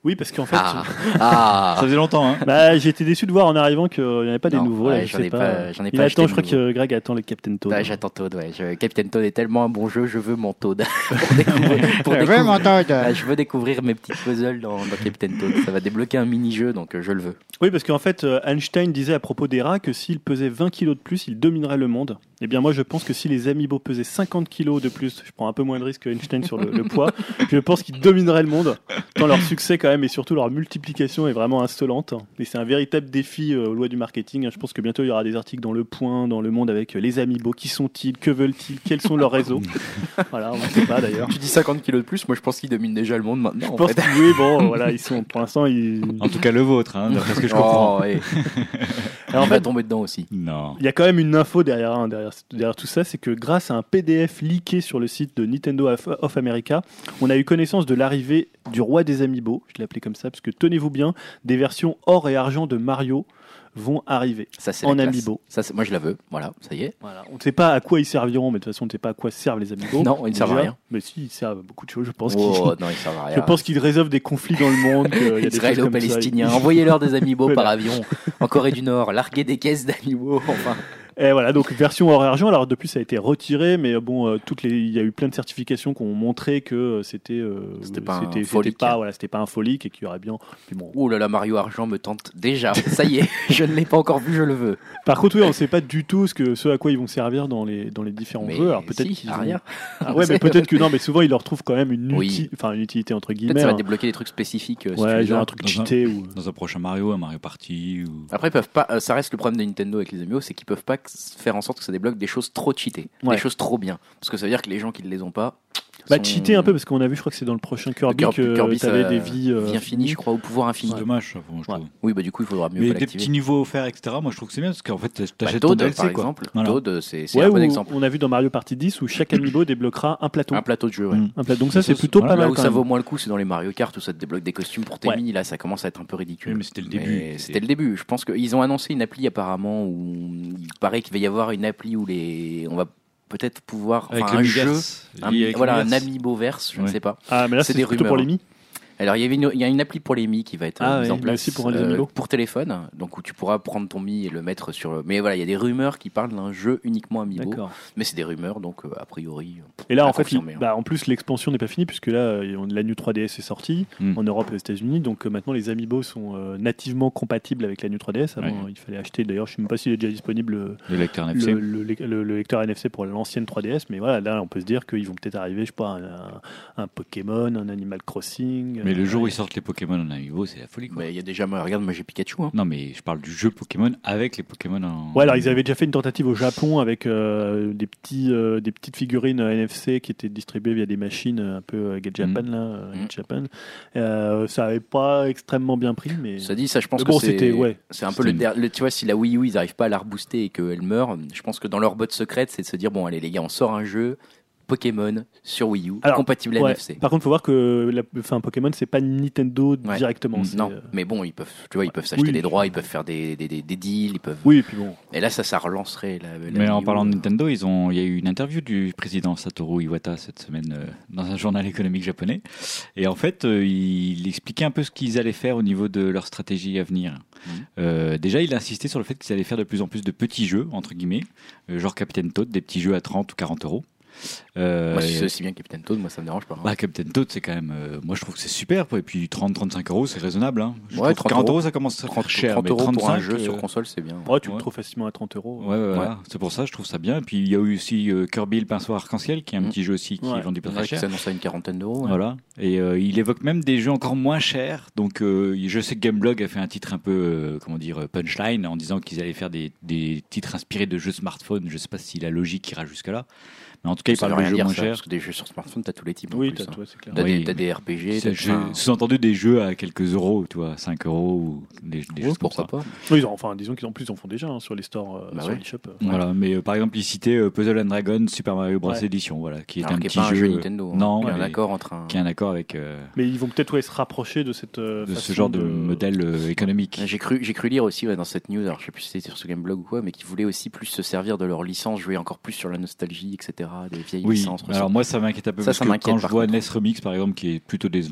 Oui, parce qu'en fait, Ah, ah. Ça faisait longtemps, hein. bah, j'ai été déçu de voir en arrivant qu'il n'y avait pas des Non, nouveaux. ouais, là, je j'en sais ai pas. pas- j'en ai Il pas attend, acheté je crois de que Greg attend le Captain Toad. Ouais, j'attends Toad, ouais. Je- Captain Toad est tellement un bon jeu, je veux mon Toad. pour découvrir, pour Ouais, découvrir- mon Toad. Ah, je veux découvrir mes petits puzzles dans, dans Captain Toad. Ça va débloquer un mini-jeu, donc euh, je le veux. Oui, parce qu'en fait, euh, Einstein disait à propos des rats que s'il pesait vingt kilos de plus, il dominerait le monde. Eh bien, moi, je pense que si les amiibo pesaient cinquante kilos de plus, je prends un peu moins de risque que Einstein sur le, le poids, je pense qu'ils domineraient le monde. Tant leur succès, quand même, et surtout leur multiplication est vraiment insolente. Et c'est un véritable défi euh, aux lois du marketing. Je pense que bientôt, il y aura des articles dans Le Point, dans Le Monde, avec euh, les amiibo. Qui sont-ils? Que veulent-ils? Quels sont leurs réseaux? Voilà, on ne sait pas d'ailleurs. Tu dis cinquante kilos de plus, moi je pense qu'ils dominent déjà le monde maintenant. Je en pense fait. que oui, bon, voilà, ils sont, pour l'instant, ils... En tout cas, le vôtre, hein, d'après ce que je comprends. Oh, ouais. Alors, en On va fait, tomber dedans aussi. Non. il y a quand même une info derrière, hein, derrière, derrière tout ça, c'est que grâce à un P D F leaké sur le site de Nintendo of, of America, on a eu connaissance de l'arrivée du roi des amiibo, je l'ai appelé comme ça, parce que tenez-vous bien, des versions or et argent de Mario vont arriver. Ça, c'est En la classe. amiibo. Ça, c'est- moi je la veux. Voilà, ça y est. Voilà. On ne sait pas à quoi ils serviront, mais de toute façon, on ne sait pas à quoi servent les amiibo. Non, ils ne servent à Déjà. rien. Mais si, ils servent à beaucoup de choses, je pense. Oh, qu'ils, non, ils servent à rien. je pense qu'ils résolvent des conflits dans le monde. qu'il y a des choses comme ça. Israélo-palestiniens, envoyez-leur des amiibo Voilà. par avion en Corée du Nord, larguez des caisses d'amiibo, enfin. Et voilà, donc version or et argent. Alors depuis, ça a été retiré, mais euh, bon, euh, toutes les, il y a eu plein de certifications qui ont montré que euh, c'était, euh, C'était pas un c'était, c'était folique. pas, voilà, c'était pas un folique et qu'il y aurait bien. Puis bon. Oh là là, Mario Argent me tente déjà. Ça y est, je ne l'ai pas encore vu, je le veux. Par contre, oui, on ne sait pas du tout ce que, ce à quoi ils vont servir dans les, dans les différents Mais jeux. Alors peut-être si, qu'ils à ont- rien. Ah ouais, mais peut-être que non, mais souvent ils leur trouvent quand même une, Oui. uti- enfin, une utilité entre Peut-être guillemets. ça va hein. débloquer des trucs spécifiques. euh, si tu Ouais, les genre as. un truc Dans un- cheaté ou. Dans un prochain Mario, un Mario Party ou... Après, ils peuvent pas. euh, Ça reste le problème de Nintendo avec les amiibo, c'est qu'ils peuvent pas faire en sorte que ça débloque des choses trop cheatées, Ouais. des choses trop bien, parce que ça veut dire que les gens qui ne les ont pas. Bah, sont- cheater un peu parce qu'on a vu, je crois que c'est dans le prochain Kirby, Kirby- que Kirby, t'avais ça des vies. euh, Vie infinie, je crois, ou pouvoir infini. C'est dommage, ça, bon, je Ouais. trouve. Oui, bah du coup, il faudra mieux Mais pas des l'activer. petits niveaux offerts, et cetera, moi je trouve que c'est bien parce qu'en fait, Bah, t'achètes ton Toad, D L C, par quoi. exemple. Voilà. Toad, c'est c'est Ouais, un bon où exemple. on a vu dans Mario Party dix où chaque amiibo débloquera un plateau. Un plateau de jeu, ouais. Mm. Un plateau. Donc ça, c'est Ça, plutôt voilà, pas Là mal. où quand ça même. vaut moins le coup, c'est dans les Mario Kart où ça te débloque des costumes pour tes Ouais. mi. Là, ça commence à être un peu ridicule. Oui, mais c'était le début. Mais C'est- C'était le début. Je pense qu'ils ont annoncé une appli apparemment où il paraît qu'il va y avoir une appli où les on va peut-être pouvoir Avec enfin, le un jeu, Miiverse, un- lié avec voilà le un Miiverse. amiibo verse, je ne Ouais. sais pas. Ah, mais là, C'est c'est des plutôt pour les rumeurs. mi. Alors il y avait une, il y a une appli pour les Mi qui va être Ah euh, mise ouais, en mais place aussi pour les amiibo. pour téléphone, donc où tu pourras prendre ton Mi et le mettre sur. Le... Mais voilà, il y a des rumeurs qui parlent d'un jeu uniquement amiibo. D'accord. Mais c'est des rumeurs, donc euh, a priori. euh, Et là, à en fait, confirmer, il- hein. bah, en plus, l'expansion n'est pas finie puisque là, euh, la New trois D S est sortie Mm. en Europe et aux États-Unis. Donc euh, maintenant, les amiibo sont euh, nativement compatibles avec la New trois D S. Avant, Ouais. euh, il fallait acheter. D'ailleurs, je ne sais même pas s'il est déjà disponible euh, Le lecteur N F C. le, le- le- le lecteur N F C pour l'ancienne trois D S. Mais voilà, là, on peut se dire qu'ils vont peut-être arriver, je sais pas, un, un- un Pokémon, un Animal Crossing. Mais le euh, jour où ils sortent les Pokémon en amiibo, c'est la folie, quoi. Mais il y a déjà, moi, regarde, moi j'ai Pikachu. Hein. Non, mais je parle du jeu Pokémon avec les Pokémon en. Ouais, alors ils avaient déjà fait une tentative au Japon avec euh, des, petits, euh, des petites figurines euh, N F C qui étaient distribuées via des machines euh, un peu euh, Get Japan, là, euh, Mm. Get Japan. Euh, ça avait pas extrêmement bien pris, mais Ça dit, ça, je pense Mais bon, que c'est. c'était- ouais. C'est un peu le, C'était der- le- tu vois, si la Wii U ils arrivent pas à la rebooster et qu'elle meurt, je pense que dans leur botte secrète, c'est de se dire bon, allez les gars, on sort un jeu Pokémon sur Wii U Alors, compatible ouais. N F C. Par contre, faut voir que la, enfin, Pokémon, c'est pas Nintendo Ouais. directement. Mm. c'est, Non, euh, mais bon, ils peuvent, tu vois, ils peuvent s'acheter Oui. des droits, ils peuvent faire des, des, des, des deals, ils peuvent. Oui, et puis bon. Et là, ça, ça relancerait la. la Mais en Wii U. parlant de Nintendo, ils ont, il y a eu une interview du président Satoru Iwata cette semaine euh, dans un journal économique japonais. Et en fait, euh, il expliquait un peu ce qu'ils allaient faire au niveau de leur stratégie à venir. Mhm. Euh, déjà, il a insisté sur le fait qu'ils allaient faire de plus en plus de petits jeux, entre guillemets, euh, genre Captain Toad, des petits jeux à trente ou quarante euros. Euh, Moi, si et- c'est aussi bien Captain Toad, moi ça me dérange pas. hein. bah, Captain Toad, c'est quand même. euh, moi, je trouve que c'est super. Et puis trente à trente-cinq euros, c'est raisonnable. Hein. Je Ouais, trouve que trente quarante euros, euros, ça commence à faire cher. trente mais euros pour un trente-cinq, jeu sur euh, console, c'est bien. Ouais, tu le Ouais. trouves facilement à trente euros. Ouais, ouais, voilà. C'est pour ça, je trouve ça bien. Et puis il y a eu aussi euh, Kirby le pinceau arc-en-ciel, qui est un Mm. petit jeu aussi qui Ouais. est vendu pas Ouais, très qui cher. s'annonce à une quarantaine d'euros. ouais. Voilà. Et euh, il évoque même des jeux encore moins chers. Donc euh, je sais que Gameblog a fait un titre un peu, euh, comment dire, euh, punchline, en disant qu'ils allaient faire des, des titres inspirés de jeux smartphone. Je sais pas si la logique ira jusque là. Mais en tout cas, il Ça veut parle de rien jeux dire, moins ça, chers. parce que des jeux sur smartphone, t'as tous les types. en Oui, plus, t'as, hein. toi, c'est clair. T'as Oui. des, t'as des R P G, C'est- t'as j'ai enfin, sous-entendu des jeux à quelques euros, tu vois, cinq euros ou des, des ouais, choses comme pourquoi ça. pas. Oui, ils ont- enfin, disons qu'ils en plus, ils en font déjà hein, sur les stores, euh, Bah sur ouais. l'eShop. euh. Voilà, mais euh, par exemple, il citait euh, Puzzle and Dragon Super Mario Bros Ouais. Edition, voilà, qui est Alors un qui est petit pas un jeu, jeu Nintendo. hein. non, Il y a un mais- accord entre un. qui a un accord avec euh, Mais ils vont peut-être ouais, se rapprocher de cette euh, de ce façon genre de, modèle euh, économique. J'ai cru, j'ai cru lire aussi ouais, dans cette news, alors je sais plus si c'était sur ce Gameblog ou quoi, mais qui voulaient aussi plus se servir de leur licence, jouer encore plus sur la nostalgie, et cetera. Des vieilles Oui, licences. alors moi ça m'inquiète un peu Ça, parce ça que m'inquiète, quand je par vois contre. N E S Remix par exemple qui est plutôt décevant,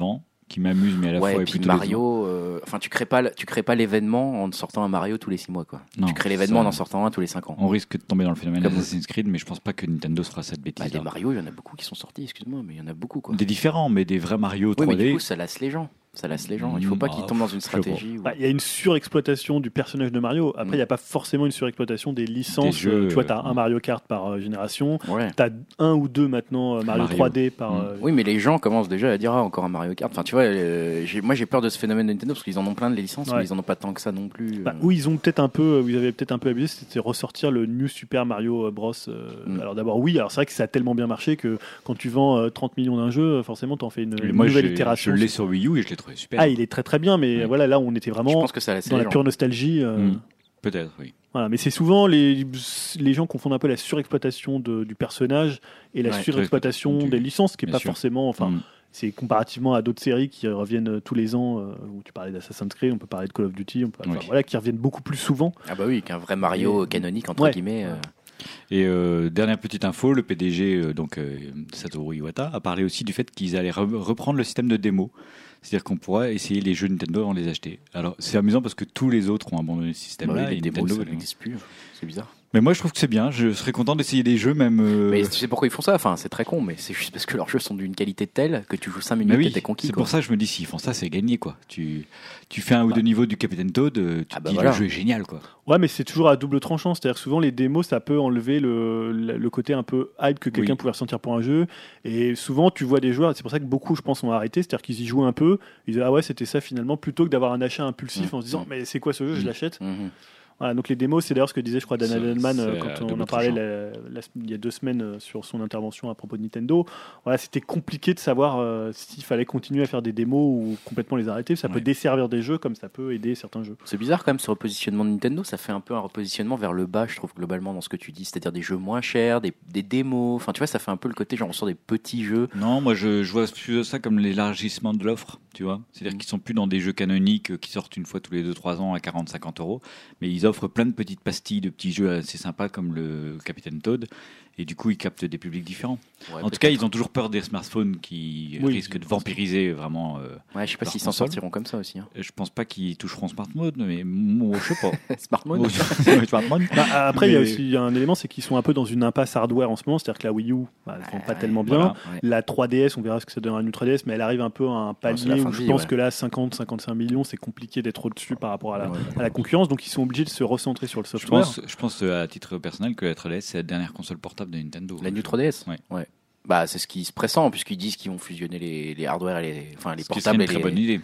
qui m'amuse, mais à la ouais, fois et est puis plutôt Mario, euh, enfin tu crées pas, tu crées pas l'événement en sortant un Mario tous les six mois, quoi. Non, tu crées l'événement ça- en en sortant un tous les cinq ans. On risque de tomber dans le phénomène Comme- Assassin's Creed, mais je pense pas que Nintendo se fera cette Bah, bêtise. des Mario, il y en a beaucoup qui sont sortis, excuse-moi, mais il y en a beaucoup, quoi. Des différents, mais des vrais Mario Oui, trois D. mais du coup, ça lasse les gens. Ça lasse les gens. Il faut Mm, pas bah, qu'ils tombent dans une je sais pas. stratégie. où- Bah, il y a une surexploitation du personnage de Mario. Après, il Mm. n'y a pas forcément une surexploitation des licences. Des jeux, tu vois, tu as euh, un Mario Kart par euh, génération. Ouais. Tu as un ou deux maintenant euh, Mario, Mario. trois D par. Mm. euh, Oui, mais les gens commencent déjà à dire ah, encore un Mario Kart. Enfin, tu vois, euh, j'ai- moi j'ai peur de ce phénomène de Nintendo parce qu'ils en ont plein de les licences, Ouais. mais ils en ont pas tant que ça non plus. Bah, euh. où ils ont peut-être un peu, où ils avaient peut-être un peu abusé, c'était ressortir le New Super Mario Bros. euh, Mm. Alors d'abord, oui, alors c'est vrai que ça a tellement bien marché que quand tu vends euh, trente millions d'un jeu, forcément, tu en fais une, Et une moi, nouvelle j'ai- itération. je l'ai sur Wii U et je l'ai trouvé super. Ah, il est très très bien, mais Ouais. voilà, là, on était Je vraiment pense que ça laisse dans les la gens. pure nostalgie. euh, Mm. Peut-être, oui. Voilà, mais c'est souvent les, les gens confondent un peu la surexploitation de- du personnage et la Ouais, surexploitation du- des licences, qui est bien pas sûr. forcément. Enfin, Mm. c'est comparativement à d'autres séries qui reviennent tous les ans. euh, où tu parlais d'Assassin's Creed, on peut parler de Call of Duty, on peut, enfin, Oui. voilà, qui reviennent beaucoup plus souvent. Ah bah oui, qu'un vrai Mario Et- canonique entre Ouais. guillemets. euh. Et euh, dernière petite info, le P D G, euh, donc euh, Satoru Iwata, a parlé aussi du fait qu'ils allaient re- reprendre le système de démo. C'est-à-dire qu'on pourra essayer les jeux Nintendo avant de les acheter. Alors c'est amusant parce que tous les autres ont abandonné ce Bah système-là. oui, et les démos, Nintendo, ça n'existe plus. C'est bizarre. Mais moi je trouve que c'est bien. Je serais content d'essayer des jeux même. euh, Mais tu sais pourquoi ils font ça? Enfin, c'est très con, mais c'est juste parce que leurs jeux sont d'une qualité telle que tu joues cinq minutes Mais et oui, t'es conquis. c'est quoi. pour ça que je me dis s'ils font ça, c'est gagné quoi. Tu tu fais un ou deux niveaux du Capitaine Toad, euh, tu Ah te bah dis voilà. le jeu est génial quoi. Ouais, mais c'est toujours à double tranchant. C'est-à-dire que souvent, les démos, ça peut enlever le, le le côté un peu hype que quelqu'un Oui. pouvait ressentir pour un jeu. Et souvent, tu vois des joueurs, c'est pour ça que beaucoup, je pense, ont arrêté. C'est-à-dire qu'ils y jouent un peu. Ils disent, ah ouais, c'était ça finalement, plutôt que d'avoir un achat impulsif Mmh. en se disant, Mmh. mais c'est quoi ce jeu, je Mmh. l'achète. Mhm. Voilà, donc les démos, c'est d'ailleurs ce que disait, je crois, Dan Ça, Edelman euh, c'est à quand on double en parlait tranchant. la- la- il y a deux semaines euh, sur son intervention à propos de Nintendo. Voilà, c'était compliqué de savoir euh, s'il fallait continuer à faire des démos ou complètement les arrêter. Ça peut Ouais. desservir des jeux comme ça peut aider certains jeux. C'est bizarre quand même ce repositionnement de Nintendo, ça fait un peu un repositionnement vers le bas, je trouve, globalement dans ce que tu dis, c'est-à-dire des jeux moins chers, des, des démos, enfin tu vois, ça fait un peu le côté genre on sort des petits jeux. Non, moi je, je vois plus ça comme l'élargissement de l'offre, tu vois. C'est-à-dire Mm. qu'ils sont plus dans des jeux canoniques euh, qui sortent une fois tous les deux trois ans à quarante à cinquante euros, mais ils offrent plein de petites pastilles, de petits jeux assez sympas comme le Capitaine Toad, et du coup ils captent des publics différents. Ouais, En tout cas, ils ont toujours peur des smartphones qui Oui, risquent de je pense. vampiriser vraiment. euh, Ouais, je sais pas leur s'ils s'en console. sortiront comme ça aussi. Hein. je pense pas qu'ils toucheront Smart Mode, mais moi, je sais pas. Smart Mode. Oh, Smart Mode. Bah, après, il y a Mais- aussi un élément, c'est qu'ils sont un peu dans une impasse hardware en ce moment. C'est-à-dire que la Wii U, bah, elle ne vend pas Ouais, tellement bien. Voilà. Ouais. La trois D S, on verra ce que ça donnera une trois D S, mais elle arrive un peu à un c'est la palier fin où de je vie, pense ouais. que là, cinquante à cinquante-cinq millions, c'est compliqué d'être au-dessus par rapport à la, Ouais. à la concurrence. Donc, ils sont obligés de se recentrer sur le Je software. pense, je pense euh, à titre personnel que la trois D S c'est la dernière console portable de Nintendo. La New trois D S. Ouais. Bah c'est ce qui se pressent puisqu'ils disent qu'ils vont fusionner les, les hardware et les, enfin les Ce qui serait portables une et très les. bonne idée.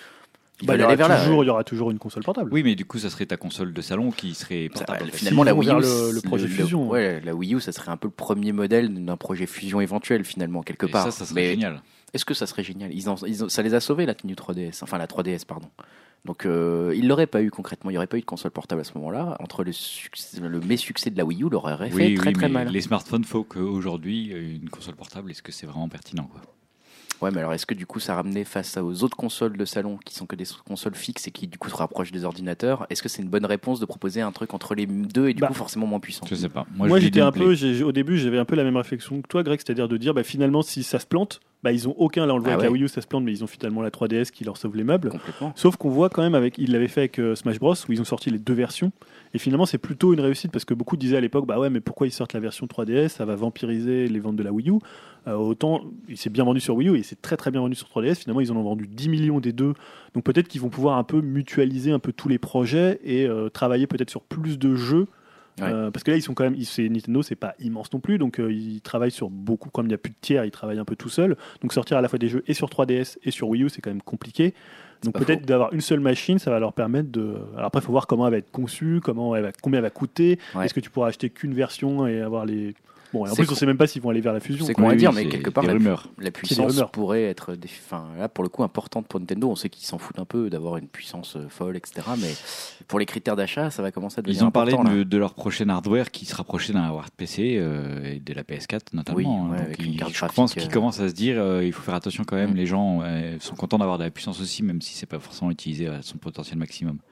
Ils Bah, il, veulent y aller aura vers là. toujours, il y aura toujours une console portable. Oui, mais du coup, ça serait ta console de salon qui serait Ça, portable. en fait. finalement, la S'ils vont Wii vers U, le- le c'est- projet fusion. Ouais, la Wii U, ça serait un peu le premier modèle d'un projet fusion éventuel finalement quelque Et part. ça, ça serait Mais génial. est-ce que ça serait génial ils en- ils ont- Ça les a sauvés la New trois D S, enfin la trois D S pardon. Donc euh, ils l'auraient pas eu concrètement, il n'y aurait pas eu de console portable à ce moment-là. Entre le, succès, le mésuccès de la Wii U, leur aurait fait Oui, très oui, très mais mal. les smartphones, faut qu'aujourd'hui, une console portable, est-ce que c'est vraiment pertinent quoi? Ouais, mais alors est-ce que du coup ça ramenait face aux autres consoles de salon qui sont que des consoles fixes et qui du coup se rapprochent des ordinateurs? Est-ce que c'est une bonne réponse de proposer un truc entre les deux et du Bah, coup forcément moins puissant? Je sais pas. Moi, je dis j'étais du un play. peu, j'ai- au début, j'avais un peu la même réflexion que toi, Greg, c'est-à-dire de dire, bah, finalement, si ça se plante, bah, ils ont aucun. Là, on le voit Ah avec la ouais. Wii U, ça se plante, mais ils ont finalement la trois D S qui leur sauve les meubles. Complètement. Sauf qu'on voit quand même avec, ils l'avaient fait avec euh, Smash Bros où ils ont sorti les deux versions. Et finalement, c'est plutôt une réussite parce que beaucoup disaient à l'époque, bah ouais, mais pourquoi ils sortent la version trois D S? Ça va vampiriser les ventes de la Wii U. Euh, autant, il s'est bien vendu sur Wii U et c'est très très bien vendu sur trois D S. Finalement, ils en ont vendu dix millions des deux. Donc peut-être qu'ils vont pouvoir un peu mutualiser un peu tous les projets et euh, travailler peut-être sur plus de jeux. Ouais. Euh, parce que là, ils sont quand même, ils- c'est Nintendo, c'est pas immense non plus, donc euh, ils travaillent sur beaucoup. Comme il n'y a plus de tiers, ils travaillent un peu tout seuls. Donc sortir à la fois des jeux et sur trois D S et sur Wii U, c'est quand même compliqué. Donc pas peut-être faux. d'avoir une seule machine, ça va leur permettre de. Alors après, il faut voir comment elle va être conçue, comment elle va, combien elle va coûter. Ouais. Est-ce que tu pourras acheter qu'une version et avoir les. Bon, et en C'est plus, con. on sait même pas s'ils vont aller vers la fusion. C'est quoi. con à Oui, dire, oui, mais c'est quelque part, des la, rumeurs. la puissance rumeurs. pourrait être, des, enfin, là, pour le coup, importante pour Nintendo. On sait qu'ils s'en foutent un peu d'avoir une puissance euh, folle, et cetera. Mais pour les critères d'achat, ça va commencer à devenir Ils ont parlé important, de, là. de leur prochain hardware qui se rapprochait d'un hardware P C euh, et de la P S quatre notamment. Oui, hein. ouais, Donc, avec ils- une carte je pense graphique, qu'ils euh, commencent à se dire euh, il faut faire attention quand même. Mm. Les gens euh, sont contents d'avoir de la puissance aussi, même si c'est pas forcément utilisé à son potentiel maximum.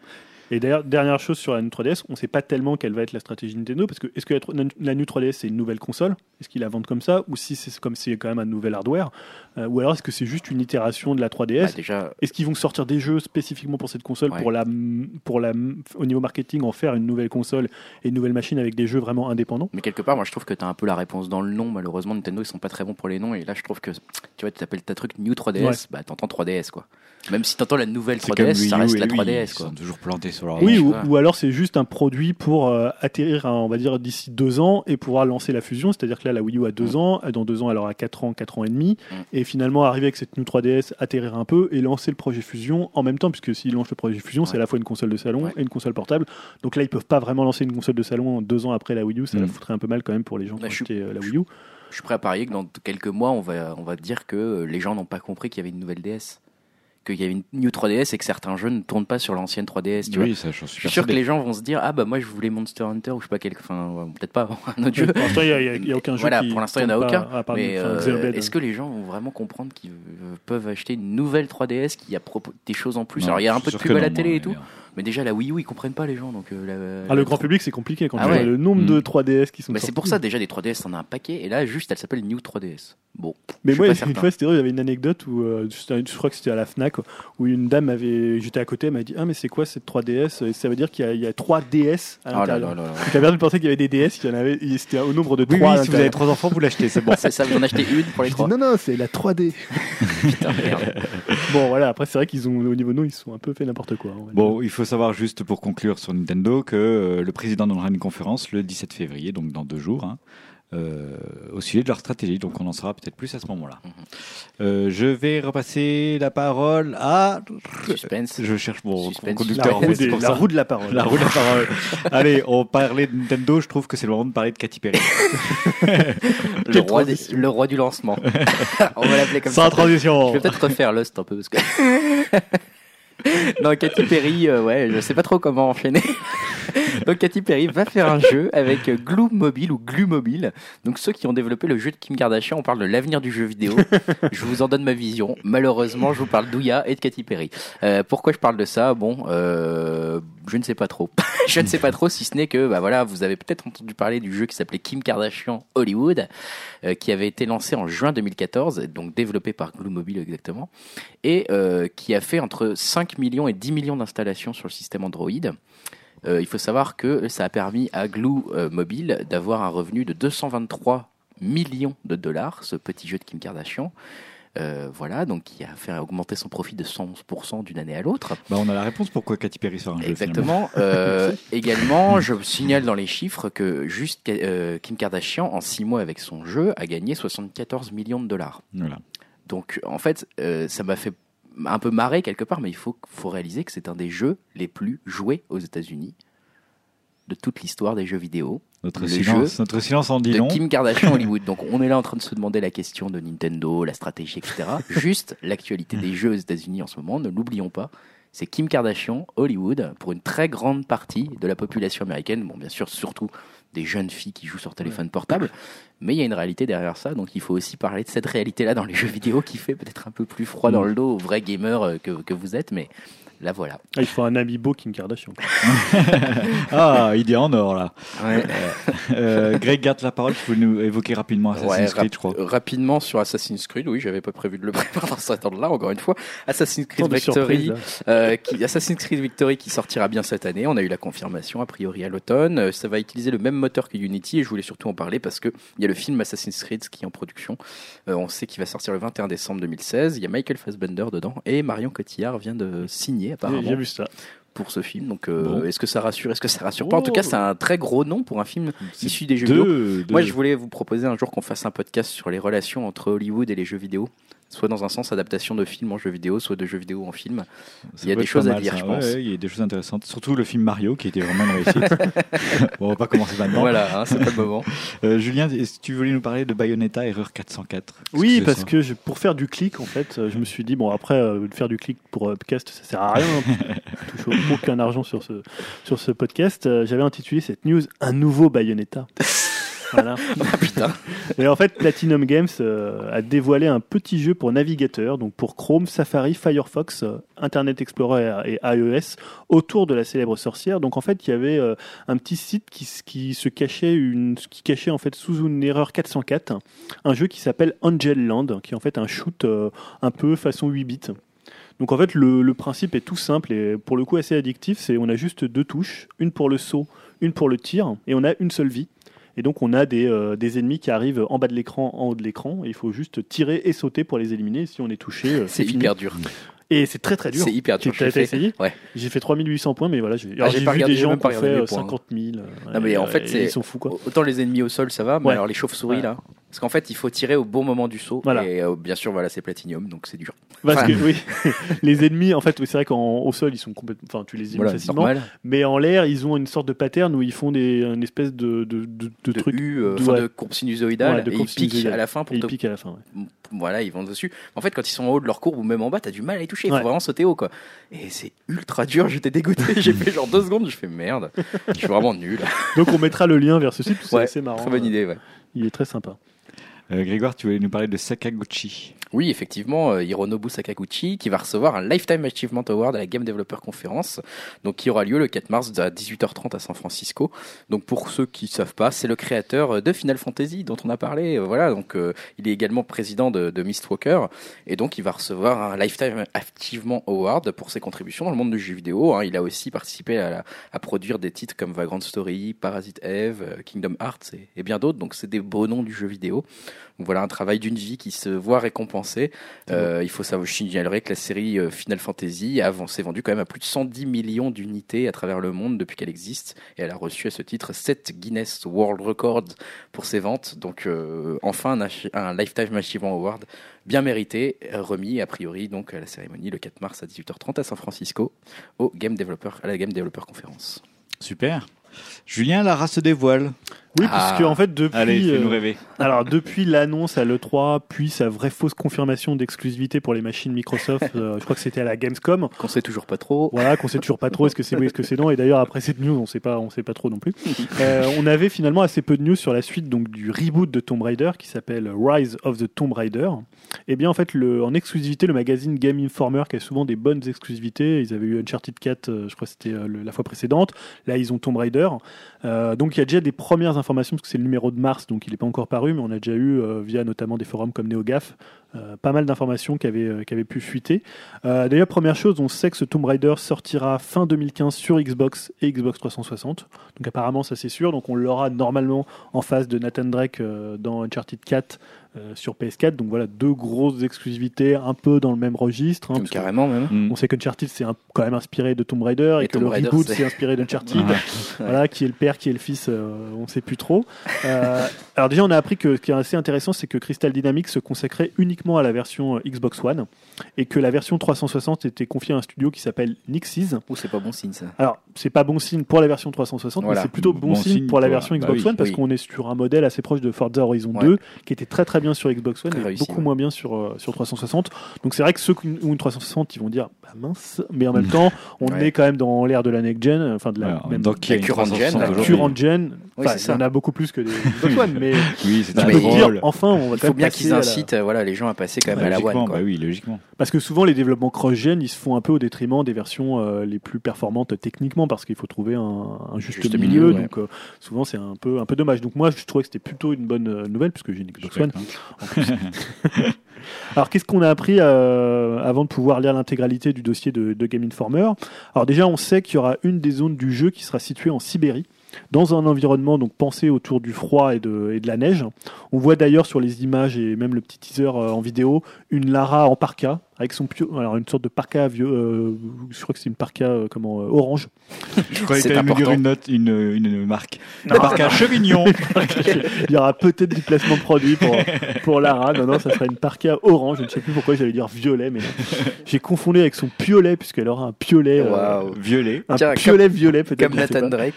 Et d'ailleurs, dernière chose sur la New trois D S, on ne sait pas tellement quelle va être la stratégie Nintendo, parce que est-ce que la, la New trois D S c'est une nouvelle console? Est-ce qu'ils la vendent comme ça? Ou si c'est comme c'est quand même un nouvel hardware? euh, Ou alors est-ce que c'est juste une itération de la trois D S? Bah, déjà, Est-ce qu'ils vont sortir des jeux spécifiquement pour cette console, Ouais. pour la, pour la, au niveau marketing, en faire une nouvelle console et une nouvelle machine avec des jeux vraiment indépendants? mais quelque part, moi je trouve que tu as un peu la réponse dans le nom. Malheureusement, Nintendo ils sont pas très bons pour les noms. Et là, je trouve que tu vois, tu t'appelles ta truc New trois D S, bah t'entends trois D S quoi. Même si t'entends la nouvelle C'est trois D S, comme ça Wii U reste et la Wii, trois D S ils quoi. sont toujours plantés sur leur Oui, launch. ou, voilà. ou alors c'est juste un produit pour euh, atterrir, à, on va dire, d'ici deux ans et pouvoir lancer la fusion. C'est-à-dire que là, la Wii U a deux Mm. ans, dans deux ans, elle aura quatre ans, quatre ans et demi. Mm. Et finalement, arriver avec cette New trois D S, atterrir un peu et lancer le projet fusion en même temps, puisque s'ils lancent le projet fusion, c'est Ouais. à la fois une console de salon Ouais. et une console portable. Donc là, ils peuvent pas vraiment lancer une console de salon deux ans après la Wii U. Ça Mm. la foutrait un peu mal quand même pour les gens qui Bah, ont je suis- acheté euh, la Wii U. Je suis prêt à parier que dans quelques mois, on va, on va dire que les gens n'ont pas compris qu'il y avait une nouvelle D S. Qu'il y avait une New trois D S et que certains jeux ne tournent pas sur l'ancienne trois D S. Tu vois. Oui, ça, j'en suis Je suis sûr que persuadé. les gens vont se dire ah bah moi je voulais Monster Hunter ou je sais pas quel, enfin ouais, peut-être pas un autre jeu. Pour l'instant, il n'y a, a aucun jeu Voilà, qui pour l'instant, il n'y en a tourne aucun. pas, à part Mais enfin, euh, Xenoblade. est-ce que les gens vont vraiment comprendre qu'ils euh, peuvent acheter une nouvelle trois D S qui a propo- des choses en plus? Non, Alors il y a un je peu suis de sûr pub que à la non, télé moi, et tout. mais- Mais déjà la Wii U ils comprennent pas les gens donc euh, la- Ah, le la- grand public, c'est compliqué quand Ah tu vois ouais. le nombre Mm. de trois D S qui sont Bah, c'est sortis. pour ça déjà des trois D S t'en as un paquet et là juste elle s'appelle New trois D S. Bon. Mais je suis moi, pas une certain. fois, c'était drôle, il y avait une anecdote où, euh, c'était- je crois que c'était à la Fnac, où une dame avait, j'étais à côté, elle m'a dit, ah mais c'est quoi cette trois D S? Et ça veut dire qu'il y a, il y a trois D S à Oh là l'intérieur. là là là. Donc la personne pensait qu'il y avait des D S, il y en avait, il- c'était au nombre de Oui, trois. oui, à si vous avez l'intérieur. trois enfants, vous l'achetez, c'est bon. C'est ça, vous en achetez une pour les Je dis, trois. non, non, c'est la trois D. Putain, merde. Bon, voilà, après, c'est vrai qu'ils ont, au niveau nom, ils se sont un peu fait n'importe quoi. on va dire. Bon, il faut savoir juste pour conclure sur Nintendo que euh, le président donnera une conférence le dix-sept février, donc dans deux jours, hein, euh, au sujet de leur stratégie. Donc on en saura peut-être plus à ce moment-là. Mhm. Euh, je vais repasser la parole à... Suspense. Je cherche mon, mon Suspense. la, conducteur. en roue fait, c'est des- pour la ça. roue de la parole. La roue de la parole. Allez, on parlait de Nintendo. Je trouve que c'est le moment de parler de Katy Perry. Le roi, des- le roi du lancement. On va l'appeler comme Sans ça. transition. Je vais peut-être refaire Lost un peu parce que. Non, Katy Perry, euh, ouais, je sais pas trop comment enchaîner. Donc Katy Perry va faire un jeu avec Glue Mobile ou Glue Mobile. Donc ceux qui ont développé le jeu de Kim Kardashian, on parle de l'avenir du jeu vidéo. Je vous en donne ma vision. Malheureusement, je vous parle d'Ouya et de Katy Perry. Euh, pourquoi je parle de ça? Bon, euh, je ne sais pas trop. Je ne sais pas trop, si ce n'est que, bah voilà, vous avez peut-être entendu parler du jeu qui s'appelait Kim Kardashian Hollywood, euh, qui avait été lancé en juin deux mille quatorze, donc développé par Glue Mobile exactement, et euh, qui a fait entre cinq millions et dix millions d'installations sur le système Android. Euh, il faut savoir que ça a permis à Glue euh, Mobile d'avoir un revenu de deux cent vingt-trois millions de dollars, ce petit jeu de Kim Kardashian. Euh, voilà, donc qui a fait augmenter son profit de cent onze pour cent d'une année à l'autre. Bah, on a la réponse pourquoi Katy Perry sort un jeu. Exactement. Euh, également, je signale dans les chiffres que juste euh, Kim Kardashian, en six mois avec son jeu, a gagné soixante-quatorze millions de dollars. Finalement. Voilà. Donc, en fait, euh, ça m'a fait un peu marrer quelque part, mais il faut, faut réaliser que c'est un des jeux les plus joués aux États-Unis de toute l'histoire des jeux vidéo. Notre Le silence, jeu notre silence en dit de long. Kim Kardashian Hollywood. Donc on est là en train de se demander la question de Nintendo, la stratégie, et cetera. Juste l'actualité des jeux aux États-Unis en ce moment, ne l'oublions pas. C'est Kim Kardashian Hollywood pour une très grande partie de la population américaine. Bon, bien sûr, surtout des jeunes filles qui jouent sur téléphone portable. Mais il y a une réalité derrière ça. Donc il faut aussi parler de cette réalité-là dans les jeux vidéo qui fait peut-être un peu plus froid dans le dos aux vrais gamers que, que vous êtes. Mais là, voilà. Ah, il faut un amiibo Kim Kardashian. Ah, idée en or là. Ouais. Euh, Greg garde la parole. Tu peux nous évoquer rapidement Assassin's Ouais, Creed, je crois. rap- rapidement sur Assassin's Creed, oui, j'avais pas prévu de le préparer dans cet ordre-là, encore une fois. Assassin's Creed Tant de Victory, surprises, euh, qui, Assassin's Creed Victory qui sortira bien cette année. On a eu la confirmation a priori à l'automne. Euh, Ça va utiliser le même moteur que Unity et je voulais surtout en parler parce que il y a le film Assassin's Creed qui est en production. Euh, on sait qu'il va sortir le vingt et un décembre deux mille seize. Il y a Michael Fassbender dedans et Marion Cotillard vient de signer J'ai apparemment j'ai vu ça. pour ce film. Donc, euh, Bon. est-ce que ça rassure, est-ce que ça rassure pas? En tout Oh. cas, c'est un très gros nom pour un film issu des jeux vidéo. Deux, deux. Moi, je voulais vous proposer un jour qu'on fasse un podcast sur les relations entre Hollywood et les jeux vidéo. Soit dans un sens adaptation de films en jeux vidéo, soit de jeux vidéo en film. Ça il y a peut des être choses pas à mal, dire, ça. je Ouais, pense. ouais, il y a des choses intéressantes. Surtout le film Mario qui était vraiment une réussite. Bon, on va pas commencer maintenant. Voilà, hein, c'est pas le moment. Euh, Julien, est-ce que tu voulais nous parler de Bayonetta Erreur quatre cent quatre? Qu'est-ce Oui, c'est, parce ça que je- pour faire du clic, en fait, euh, je me suis dit, bon, après, euh, de faire du clic pour euh, podcast, ça sert à rien. Je touche aucun argent sur ce, sur ce podcast. Euh, J'avais intitulé cette news Un nouveau Bayonetta. Voilà. Ah putain. Et en fait, Platinum Games euh, a dévoilé un petit jeu pour navigateur, donc pour Chrome, Safari, Firefox, euh, Internet Explorer et iOS, autour de la célèbre sorcière. Donc en fait, il y avait euh, un petit site qui, qui se cachait, une, qui cachait en fait sous une erreur quatre cent quatre, un jeu qui s'appelle Angel Land, qui est en fait un shoot euh, un peu façon huit bits. Donc en fait, le, le principe est tout simple et pour le coup assez addictif. C'est on a juste deux touches, une pour le saut, une pour le tir, et on a une seule vie. Et donc on a des, euh, des ennemis qui arrivent en bas de l'écran, en haut de l'écran, et il faut juste tirer et sauter pour les éliminer. Si on est touché, euh, c'est, C'est fini. hyper dur. Et c'est très très dur. C'est hyper dur. Tu t'as J'ai fait- essayé Ouais. J'ai fait trois mille huit cents points, mais voilà, j'ai, Ah, alors, j'ai j'ai pas vu regardé, des j'ai gens même qui pas ont fait regardé euh, les points. cinquante mille. euh, Non, mais en et, fait, euh, c'est- ils sont fous quoi. Autant les ennemis au sol, ça va, mais Ouais. alors les chauves-souris Ouais. là. Parce qu'en fait, il faut tirer au bon moment du saut. Voilà. Et euh, bien sûr, voilà, c'est Platinum, donc c'est dur. Parce Enfin, que oui, les ennemis, en fait, oui, c'est vrai qu'au sol, ils sont complètement, enfin, tu les élimines Voilà, facilement. normal. Mais en l'air, ils ont une sorte de pattern où ils font des, une espèce de, de, de, de De truc. U, euh, de- enfin, ouais. de courbe sinusoïdale, Ouais, de et courbe ils piquent sinusoïdale. à la fin pour Et ils te... piquent à la fin. Ouais. Voilà, ils vont dessus. En fait, quand ils sont en haut de leur courbe ou même en bas, t'as du mal à y toucher. Il Ouais. faut vraiment sauter haut, quoi. Et c'est ultra dur. J'étais dégoûté. J'ai fait genre deux secondes. Je fais merde. Je suis vraiment nul. Donc on mettra le lien vers ce site, parce que Ouais, c'est assez marrant. Très bonne idée, ouais. Il est très sympa. Euh, Grégoire, tu voulais nous parler de Sakaguchi. Oui, effectivement, euh, Hironobu Sakaguchi qui va recevoir un Lifetime Achievement Award à la Game Developer Conference, donc qui aura lieu le quatre mars à dix-huit heures trente à San Francisco. Donc pour ceux qui savent pas, c'est le créateur de Final Fantasy dont on a parlé. Euh, voilà, donc euh, il est également président de, de Mistwalker et donc il va recevoir un Lifetime Achievement Award pour ses contributions dans le monde du jeu vidéo. Hein. Il a aussi participé à, la, à produire des titres comme Vagrant Story, Parasite Eve, euh, Kingdom Hearts et, et bien d'autres. Donc c'est des beaux noms du jeu vidéo. Donc voilà un travail d'une vie qui se voit récompensé. Euh, il faut savoir, je signalerai que la série euh, Final Fantasy a s'est vendue quand même à plus de cent dix millions d'unités à travers le monde depuis qu'elle existe, et elle a reçu à ce titre sept Guinness World Records pour ses ventes. Donc euh, enfin un, ach- un Lifetime Achievement Award bien mérité, euh, remis a priori donc à la cérémonie le quatre mars à dix-huit heures trente à San Francisco au Game Developer, à la Game Developer Conference. Super. Julien, la race se dévoile. Oui, Ah. puisque en fait depuis, Allez, fais-nous euh, rêver. alors depuis l'annonce à l'E trois, puis sa vraie fausse confirmation d'exclusivité pour les machines Microsoft, euh, je crois que c'était à la Gamescom. Qu'on sait toujours pas trop. Voilà, qu'on sait toujours pas trop est-ce que c'est oui, est-ce que c'est non. Et d'ailleurs après cette news, on sait pas, on sait pas trop non plus. Euh, on avait finalement assez peu de news sur la suite donc du reboot de Tomb Raider qui s'appelle Rise of the Tomb Raider. Et bien en fait, le, en exclusivité, le magazine Game Informer qui a souvent des bonnes exclusivités. Ils avaient eu Uncharted quatre, euh, je crois que c'était euh, le- la fois précédente. Là, ils ont Tomb Raider. Euh, donc il y a déjà des premières informations parce que c'est le numéro de mars, donc il n'est pas encore paru, mais on a déjà eu euh, via notamment des forums comme NeoGAF. Euh, pas mal d'informations qui avaient, euh, qui avaient pu fuiter. Euh, d'ailleurs, première chose, on sait que ce Tomb Raider sortira fin deux mille quinze sur Xbox et Xbox trois cent soixante. Donc apparemment, ça c'est sûr. Donc on l'aura normalement en face de Nathan Drake euh, dans Uncharted quatre euh, sur P S quatre. Donc voilà, deux grosses exclusivités un peu dans le même registre. hein, parce que Carrément même. Mm. on sait qu'Uncharted c'est un- quand même inspiré de Tomb Raider et, Et que Tomb le Raider, reboot c'est- c'est inspiré d'Uncharted. Ah. Voilà, qui est le père, qui est le fils, euh, on ne sait plus trop. Euh, alors déjà, on a appris que ce qui est assez intéressant, c'est que Crystal Dynamics se consacrait uniquement à la version euh, Xbox One et que la version trois cent soixante était confiée à un studio qui s'appelle Nixis. Ou c'est pas bon signe ça. Alors, c'est pas bon signe pour la version trois cent soixante, Voilà. mais c'est plutôt bon, Bon signe signe pour la pour- version bah Xbox oui, One parce oui. qu'on est sur un modèle assez proche de Forza Horizon Ouais. deux qui était très très bien sur Xbox One Très et réussi, beaucoup ouais. moins bien sur, euh, sur trois cent soixante. Donc c'est vrai que ceux qui ont une trois cent soixante, ils vont dire bah mince, mais en même temps, on Ouais. est quand même dans l'ère de la next gen, enfin de la Alors, en même même temps, qui a la une current trois cent gen, soixante la aujourd'hui. current gen. Oui, Enfin, c'est il y ça. en a beaucoup plus que des Xbox One, mais Oui, c'est tu un peux mais- te dire drôle. enfin, on va Il quand faut même bien passer qu'ils à la- incitent euh, voilà, les gens à passer quand même à la Logiquement, One. Quoi. bah oui, logiquement. Parce que souvent les développements cross-gen, ils se font un peu au détriment des versions euh, les plus performantes techniquement, parce qu'il faut trouver un, un juste, Juste milieu. milieu, ouais. Donc euh, souvent c'est un peu un peu dommage. Donc moi je trouvais que c'était plutôt une bonne euh, nouvelle puisque j'ai une Xbox One. Chouette, hein. En plus. Alors qu'est-ce qu'on a appris euh, avant de pouvoir lire l'intégralité du dossier de, de Game Informer? Alors déjà on sait qu'il y aura une des zones du jeu qui sera située en Sibérie, dans un environnement donc pensé autour du froid et de, et de la neige. On voit d'ailleurs sur les images et même le petit teaser euh, en vidéo une Lara en parka avec son pio- alors une sorte de parka vieux, euh, je crois que c'est une parka euh, comment euh, orange. Je croyais que C'est tu allais me dire important. une note, une, une, une marque. Non. Parc Chevignon. Il y aura peut-être du placement de produit pour pour Lara. Non non, ça sera une parka orange. Je ne sais plus pourquoi j'allais dire violet, mais non. J'ai confondu avec son piolet puisqu'elle aura un piolet, euh, Waouh. Violet. un Tiens, piolet violet peut-être. Comme je sais Nathan pas. Drake.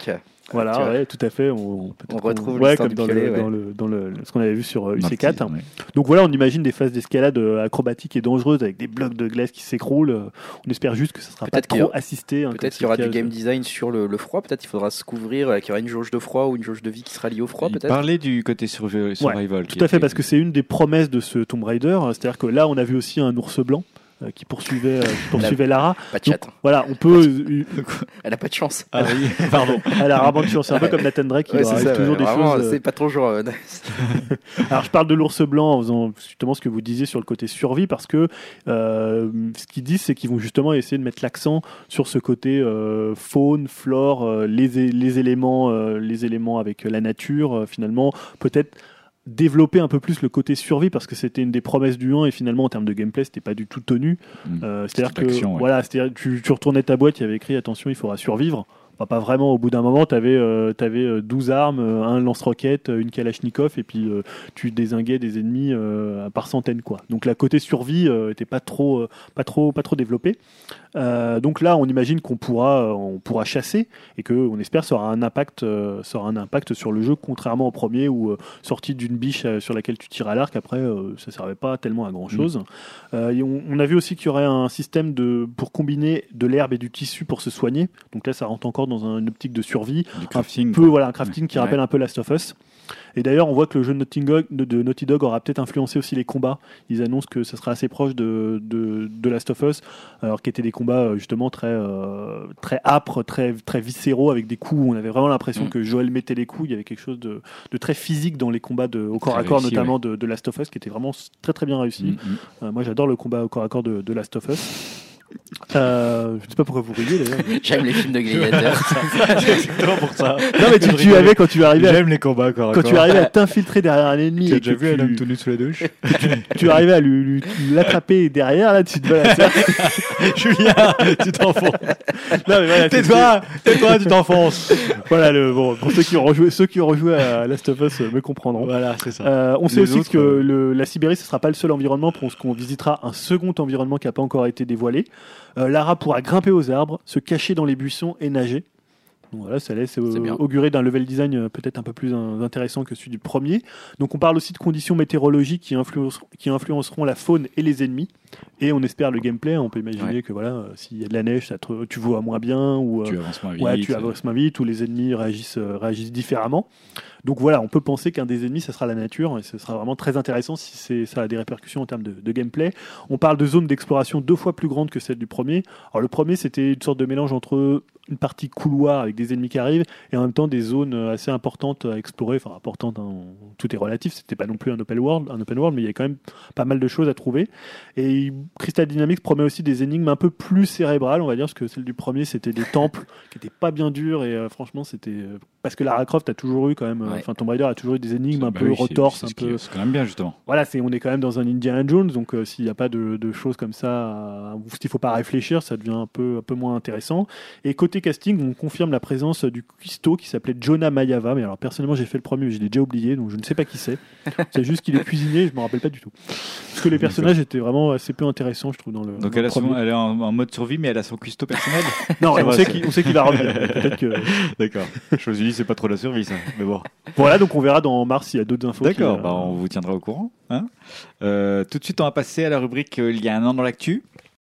Voilà, Tu vois. ouais, tout à fait. On, peut-être On qu'on- retrouve ouais, l'histoire comme du dans, piolet, le, ouais. dans, le, dans le, ce qu'on avait vu sur euh, U Dans C le quatre. teaser, ouais. Donc voilà, on imagine des phases d'escalade euh, acrobatique et dangereuses avec des blocs de glace qui s'écroulent. Euh, On espère juste que ça sera pas Peut-être qu'il y trop aura- assisté. hein, comme Peut-être c'est qu'il y aura le du cas, game euh, design sur le, le froid. Peut-être qu'il faudra se couvrir, euh, qu'il y aura une jauge de froid ou une jauge de vie qui sera liée au froid. Il Peut-être. parlait du côté survi- survival. qui Tout à fait, était- parce que c'est une des promesses de ce Tomb Raider. euh, C'est-à-dire que là, on a vu aussi un ours blanc euh, qui poursuivait, euh, qui poursuivait Lara. Pas de Donc, chat. voilà, on peut. euh, Elle a pas de chance. Ah oui, pardon. Elle a rarement de chance. C'est un peu comme Nathan Drake, il Ouais, leur c'est arrive ça, toujours ouais, des vraiment, choses. euh, C'est pas toujours. euh, Alors je parle de l'ours blanc en faisant justement ce que vous disiez sur le côté survie parce que euh, ce qu'ils disent c'est qu'ils vont justement essayer de mettre l'accent sur ce côté euh, faune, flore, euh, les, é- les éléments, euh, les éléments avec la nature euh, finalement peut-être développer un peu plus le côté survie parce que c'était une des promesses du un et finalement en termes de gameplay c'était pas du tout tenu. Mm. Euh, c'est-à-dire C'était que l'action, ouais. voilà, c'est-à-dire tu, tu retournais ta boîte, il y avait écrit attention il faudra survivre. Enfin, pas vraiment, au bout d'un moment, tu avais, euh, t'avais, euh, douze armes, euh, un lance-roquette, euh, une Kalachnikov, et puis euh, tu dézinguais des ennemis euh, par centaines. Quoi. Donc la côté survie n'était pas trop, euh, pas, trop, pas trop développé. Euh, donc là, on imagine qu'on pourra, euh, on pourra chasser, et qu'on espère ça aura, un impact, euh, ça aura un impact sur le jeu, contrairement au premier, où euh, sorti d'une biche euh, sur laquelle tu tires à l'arc, après, euh, ça ne servait pas tellement à grand-chose. Mmh. Euh, et on, on a vu aussi qu'il y aurait un système de, pour combiner de l'herbe et du tissu pour se soigner. Donc là, ça rentre encore dans un- une optique de survie. Du crafting. Un peu, voilà, un crafting qui Ouais. rappelle un peu Last of Us. Et d'ailleurs, on voit que le jeu de Naughty Dog, de, de Naughty Dog aura peut-être influencé aussi les combats. Ils annoncent que ça sera assez proche de, de, de Last of Us, alors qui étaient des combats euh, justement très, euh, très âpres, très, très viscéraux, avec des coups où on avait vraiment l'impression Mm. que Joel mettait les coups. Il y avait quelque chose de, de très physique dans les combats de, au corps Très à corps, réussi, notamment de, de Last of Us, qui était vraiment très très bien réussi. Mm, mm. Euh, moi, j'adore le combat au corps à corps de, de Last of Us. Euh, je sais pas pourquoi vous riez d'ailleurs. J'aime les films de gladiateurs. C'est exactement pour ça. Non mais tu, tu avais quand tu arrivais à, J'aime les combats corps à quand corps. tu arrivais à t'infiltrer derrière un ennemi Tu as et déjà que vu un tu- homme tout nu sous la douche tu arrivais à lui, lui- l'attraper derrière là tu te balades. Julien, tu t'enfonces. Non, mais voilà, Tais-toi, tais-toi, tu t'enfonces. c'est- voilà le bon pour ceux qui ont rejoué ceux qui ont rejoué à Last of Us euh, me comprendront. Voilà, c'est ça. Euh, on sait Les aussi autres, que euh, le- la Sibérie ce sera pas le seul environnement pour ce qu'on visitera un second environnement qui n'a pas encore été dévoilé. Euh, Lara pourra grimper aux arbres, se cacher dans les buissons et nager. Donc voilà, ça laisse euh, C'est bien. augurer d'un level design euh, peut-être un peu plus euh, intéressant que celui du premier. Donc on parle aussi de conditions météorologiques qui, influenceront- qui influenceront la faune et les ennemis. Et on espère le gameplay. On peut imaginer Ouais. que voilà, euh, s'il y a de la neige, ça te- tu vois moins bien ou euh, Tu avances moins vite. ouais, tu avances moins vite ou les ennemis réagissent, euh, réagissent différemment. Donc voilà, on peut penser qu'un des ennemis, ça sera la nature et ce sera vraiment très intéressant si c'est, ça a des répercussions en termes de, de gameplay. On parle de zones d'exploration deux fois plus grandes que celle du premier. Alors le premier, c'était une sorte de mélange entre une partie couloir avec des ennemis qui arrivent et en même temps des zones assez importantes à explorer. Enfin, importantes, hein, tout est relatif. C'était pas non plus un open world, un open world, mais il y a quand même pas mal de choses à trouver. Et Crystal Dynamics promet aussi des énigmes un peu plus cérébrales, on va dire, parce que celle du premier, c'était des temples qui étaient pas bien durs et euh, franchement, c'était euh, parce que Lara Croft a toujours eu quand même, euh, Ouais. enfin Tomb Raider a toujours eu des énigmes un Bah peu oui, c'est- retorses, c'est un ce qui- peu. C'est quand même bien, justement. Voilà, c'est, on est quand même dans un Indiana Jones, donc euh, s'il n'y a pas de, de choses comme ça, euh, où il faut pas réfléchir, ça devient un peu, un peu moins intéressant. Et côté casting, on confirme la présence du cuistot qui s'appelait Jonah Mayava, mais alors personnellement j'ai fait le premier, mais je l'ai déjà oublié, donc je ne sais pas qui c'est. C'est juste qu'il est cuisinier, je me rappelle pas du tout. Parce que les personnages étaient vraiment assez peu intéressants, je trouve, dans le. Donc dans elle, le a son- premier. elle est en, en mode survie, mais elle a son cuistot personnel. Non, Ça et on va, sait c'est- qu'il, on sait qu'il va revenir. Peut-être que. D'accord. Je me suis dit, c'est pas trop la survie, ça. Mais bon. Voilà, donc on verra dans mars s'il y a d'autres infos. D'accord, qui, euh, bah, on vous tiendra au courant. Hein Euh, tout de suite, on va passer à la rubrique euh, Il y a un an dans l'actu.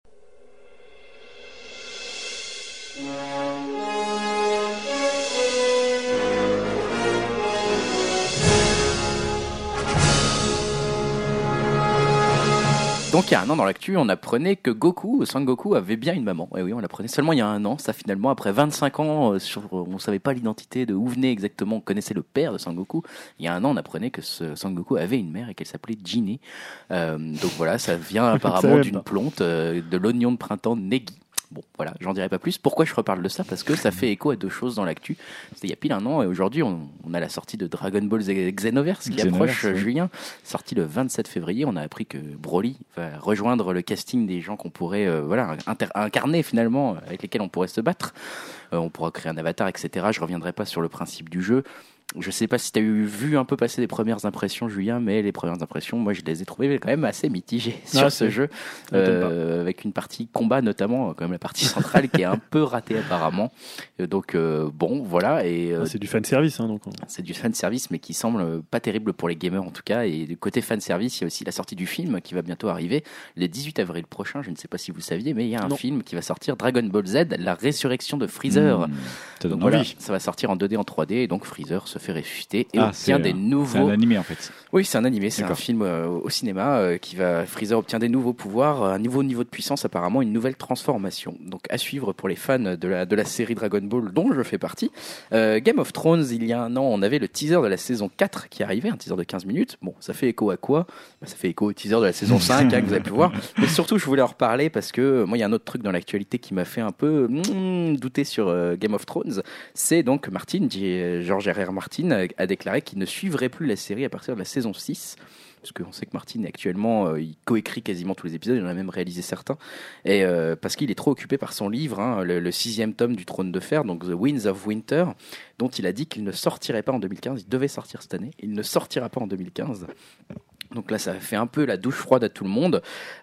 Donc il y a un an dans l'actu, on apprenait que Goku, Sangoku, avait bien une maman. Et oui, on l'apprenait seulement il y a un an. Ça finalement, après vingt-cinq ans, euh, sur, on ne savait pas l'identité de où venait exactement, on connaissait le père de Sangoku. Il y a un an, on apprenait que ce Sangoku avait une mère et qu'elle s'appelait Jinée. Euh, donc voilà, ça vient apparemment savais d'une pas. plante, euh, de l'oignon de printemps Negi. Bon, voilà, j'en dirai pas plus. Pourquoi je reparle de ça? Parce que ça fait écho à deux choses dans l'actu. C'était il y a pile un an et aujourd'hui, on, on a la sortie de Dragon Ball Z- Xenoverse qui Xenoverse, approche, oui. Julien. Sorti le vingt-sept février, on a appris que Broly va rejoindre le casting des gens qu'on pourrait euh, voilà, inter- incarner finalement, avec lesquels on pourrait se battre. Euh, on pourra créer un avatar, et cetera. Je reviendrai pas sur le principe du jeu. Je sais pas si tu as eu vu un peu passer les premières impressions, Julien, mais les premières impressions, moi je les ai trouvées quand même assez mitigées sur Ah, ce c'est... jeu, euh, avec une partie combat notamment, quand même la partie centrale qui est un peu ratée apparemment. Euh, donc euh, bon, voilà. Et euh, Ah, c'est du fan service, hein, donc. c'est du fan service, mais qui semble pas terrible pour les gamers en tout cas. Et du côté fan service, il y a aussi la sortie du film qui va bientôt arriver le dix-huit avril prochain. Je ne sais pas si vous le saviez, mais il y a un Non. film qui va sortir, Dragon Ball Z, la résurrection de Freezer. Mmh, ça donne Donc voilà, envie. ça va sortir en deux D, en trois D, et donc Freezer se fait ressusciter et Ah, obtient c'est, des euh, nouveaux. C'est un animé en fait. Oui, c'est un animé, c'est un D'accord. film euh, au cinéma euh, qui va. Freezer obtient des nouveaux pouvoirs, un nouveau niveau de puissance, apparemment une nouvelle transformation. Donc à suivre pour les fans de la de la série Dragon Ball dont je fais partie. Euh, Game of Thrones, il y a un an, on avait le teaser de la saison quatre qui arrivait, un teaser de quinze minutes. Bon, ça fait écho à quoi ? Bah, ça fait écho au teaser de la saison cinq hein, que vous avez pu voir. Mais surtout, je voulais en reparler parce que euh, moi, il y a un autre truc dans l'actualité qui m'a fait un peu mm, douter sur euh, Game of Thrones. C'est donc Martin, George R R. Martin, a, a déclaré qu'il ne suivrait plus la série à partir de la saison six. Parce qu'on sait que Martin, actuellement, euh, il coécrit quasiment tous les épisodes, il en a même réalisé certains. Et euh, parce qu'il est trop occupé par son livre, hein, le, le sixième tome du Trône de Fer, donc The Winds of Winter, dont il a dit qu'il ne sortirait pas en deux mille quinze. Il devait sortir cette année. Il ne sortira pas en deux mille quinze. Donc là, ça fait un peu la douche froide à tout le monde.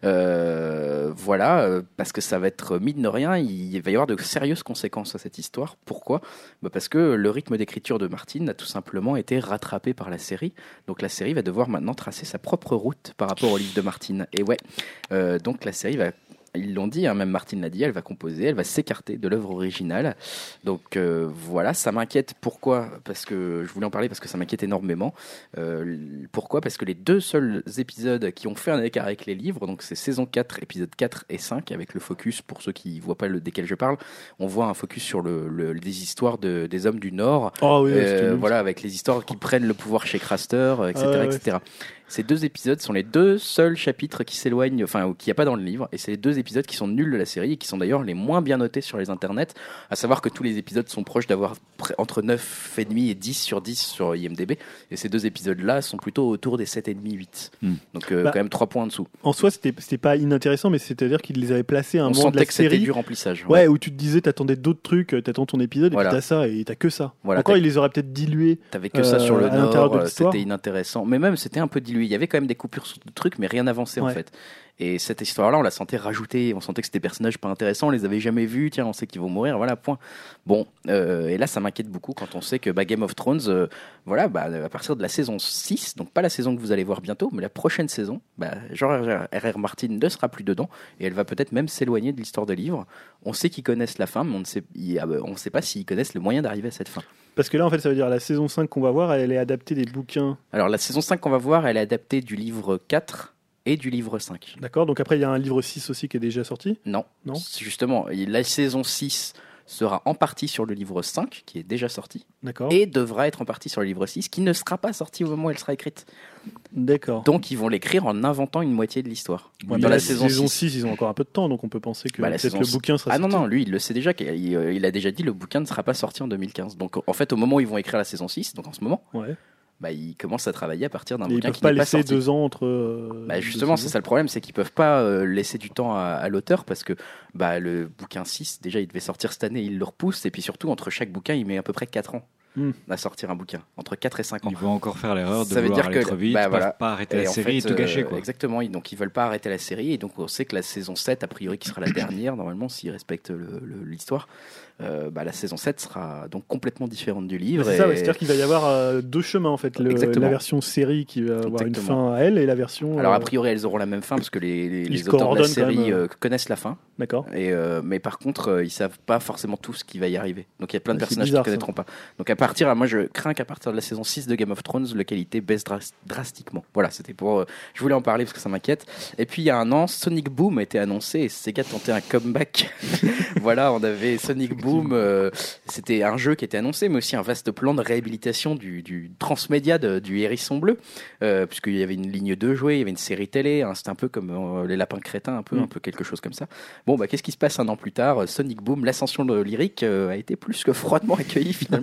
Euh, voilà, euh, parce que ça va être, mine de rien, il va y avoir de sérieuses conséquences à cette histoire. Pourquoi ? Bah parce que le rythme d'écriture de Martin a tout simplement été rattrapé par la série. Donc la série va devoir maintenant tracer sa propre route par rapport au livre de Martin. Et ouais, euh, donc la série va... Ils l'ont dit, hein, même Martin l'a dit, elle va composer, elle va s'écarter de l'œuvre originale. Donc euh, voilà, ça m'inquiète. Pourquoi ? Parce que je voulais en parler parce que ça m'inquiète énormément. Euh, pourquoi ? Parce que les deux seuls épisodes qui ont fait un écart avec les livres, donc c'est saison quatre, épisodes quatre et cinq, avec le focus, pour ceux qui ne voient pas le, desquels je parle, on voit un focus sur le, le, les histoires de, des hommes du Nord. Oh oui, Euh, c'était nul. voilà, avec les histoires qui prennent le pouvoir chez Craster, et cetera, Ah ouais, et cetera. Ces deux épisodes sont les deux seuls chapitres qui s'éloignent, enfin, ou qu'il n'y a pas dans le livre, et c'est les deux épisodes qui sont nuls de la série et qui sont d'ailleurs les moins bien notés sur les internets. À savoir que tous les épisodes sont proches d'avoir près- entre neuf virgule cinq et dix sur dix sur I M D B, et ces deux épisodes-là sont plutôt autour des sept virgule cinq huit. Hmm. Donc, euh, Bah, quand même trois points en dessous. En soi, c'était, c'était pas inintéressant, mais c'est-à-dire qu'ils les avaient placés à un On moment de sentait la que c'était série. du remplissage. Ouais, où tu te disais, t'attendais d'autres trucs, t'attends ton épisode, Voilà. et puis t'as ça, et t'as que ça. Voilà, Encore, t'as- ils les auraient peut-être dilués. T'avais que ça sur le Euh, à l'intérieur Nord, de euh, l'histoire. c'était inintéressant. Mais même, c'était un peu dilué. Il y avait quand même des coupures sur de trucs, mais rien n'avançait en Ouais. fait. Et cette histoire-là, on la sentait rajoutée. On sentait que c'était des personnages pas intéressants. On les avait jamais vus. Tiens, on sait qu'ils vont mourir. Voilà, point. Bon, euh, et là, ça m'inquiète beaucoup quand on sait que bah, Game of Thrones, euh, voilà, bah, à partir de la saison six, donc pas la saison que vous allez voir bientôt, mais la prochaine saison, bah, George R R. Martin ne sera plus dedans et elle va peut-être même s'éloigner de l'histoire des livres. On sait qu'ils connaissent la fin, mais on ne sait, il y a- on ne sait pas s'ils connaissent le moyen d'arriver à cette fin. Parce que là, en fait, ça veut dire la saison cinq qu'on va voir, elle est adaptée des bouquins. Alors, la saison cinq qu'on va voir, elle est adaptée du livre quatre et du livre cinq. D'accord, donc après, il y a un livre six aussi qui est déjà sorti. Non, Non. C'est justement, la saison six sera en partie sur le livre cinq, qui est déjà sorti, D'accord. et devra être en partie sur le livre six, qui ne sera pas sorti au moment où elle sera écrite. D'accord. Donc, ils vont l'écrire en inventant une moitié de l'histoire. Ouais, dans mais la saison six. six, ils ont encore un peu de temps, donc on peut penser que Bah, la peut-être saison le six. bouquin sera Ah non, sorti. non, lui, il le sait déjà, qu'il- il, euh, il a déjà dit le bouquin ne sera pas sorti en deux mille quinze. Donc, en fait, au moment où ils vont écrire la saison six, donc en ce moment, Ouais. bah, ils commencent à travailler à partir d'un Et ils bouquin peuvent qui pas n'est pas laisser sorti. deux ans entre. euh, Bah deux justement, c'est saisons. ça le problème, c'est qu'ils peuvent pas euh, laisser du temps à, à l'auteur parce que bah, le bouquin six, déjà, il devait sortir cette année, il le repousse, et puis surtout, entre chaque bouquin, il met à peu près quatre ans Hmm. à sortir un bouquin, entre quatre et cinq ans. Ils vont encore faire l'erreur de Ça veut vouloir dire aller que- trop vite, bah, pas, voilà. pas arrêter Et la en série fait, et tout gâcher. euh, Quoi. Exactement, ils- donc ils veulent pas arrêter la série, et donc on sait que la saison sept, a priori, qui sera la dernière, normalement, s'ils respectent le- le- l'histoire, euh, bah, la saison sept sera donc complètement différente du livre. C'est ça, et- ouais, c'est-à-dire qu'il va y avoir euh, deux chemins en fait. Le- Exactement. la version série qui va avoir Exactement. une fin à elle et la version. Alors, euh, a priori, elles auront la même fin parce que les, les, Ils les se auteurs de la coordonnent quand série même, euh, connaissent la fin. D'accord. Et euh, mais par contre, euh, ils savent pas forcément tout ce qui va y arriver. Donc il y a plein de Ouais, c'est personnages bizarre, qui connaîtront pas. Donc à partir, moi je crains qu'à partir de la saison six de Game of Thrones, la qualité baisse dras- drastiquement. Voilà, c'était pour. euh, je voulais en parler parce que ça m'inquiète. Et puis il y a un an, Sonic Boom a été annoncé et Sega tentait un comeback. Voilà, on avait Sonic Boom. euh, c'était un jeu qui était annoncé, mais aussi un vaste plan de réhabilitation du, du transmédia de- du Hérisson Bleu, euh, puisqu'il y avait une ligne de jouets, il y avait une série télé. Hein, c'était un peu comme euh, les Lapins Crétins, un peu, Mm. un peu quelque chose comme ça. Bon, bah, qu'est-ce qui se passe un an plus tard ? Sonic Boom, l'ascension de lyrique, euh, a été plus que froidement accueilli finalement par la communauté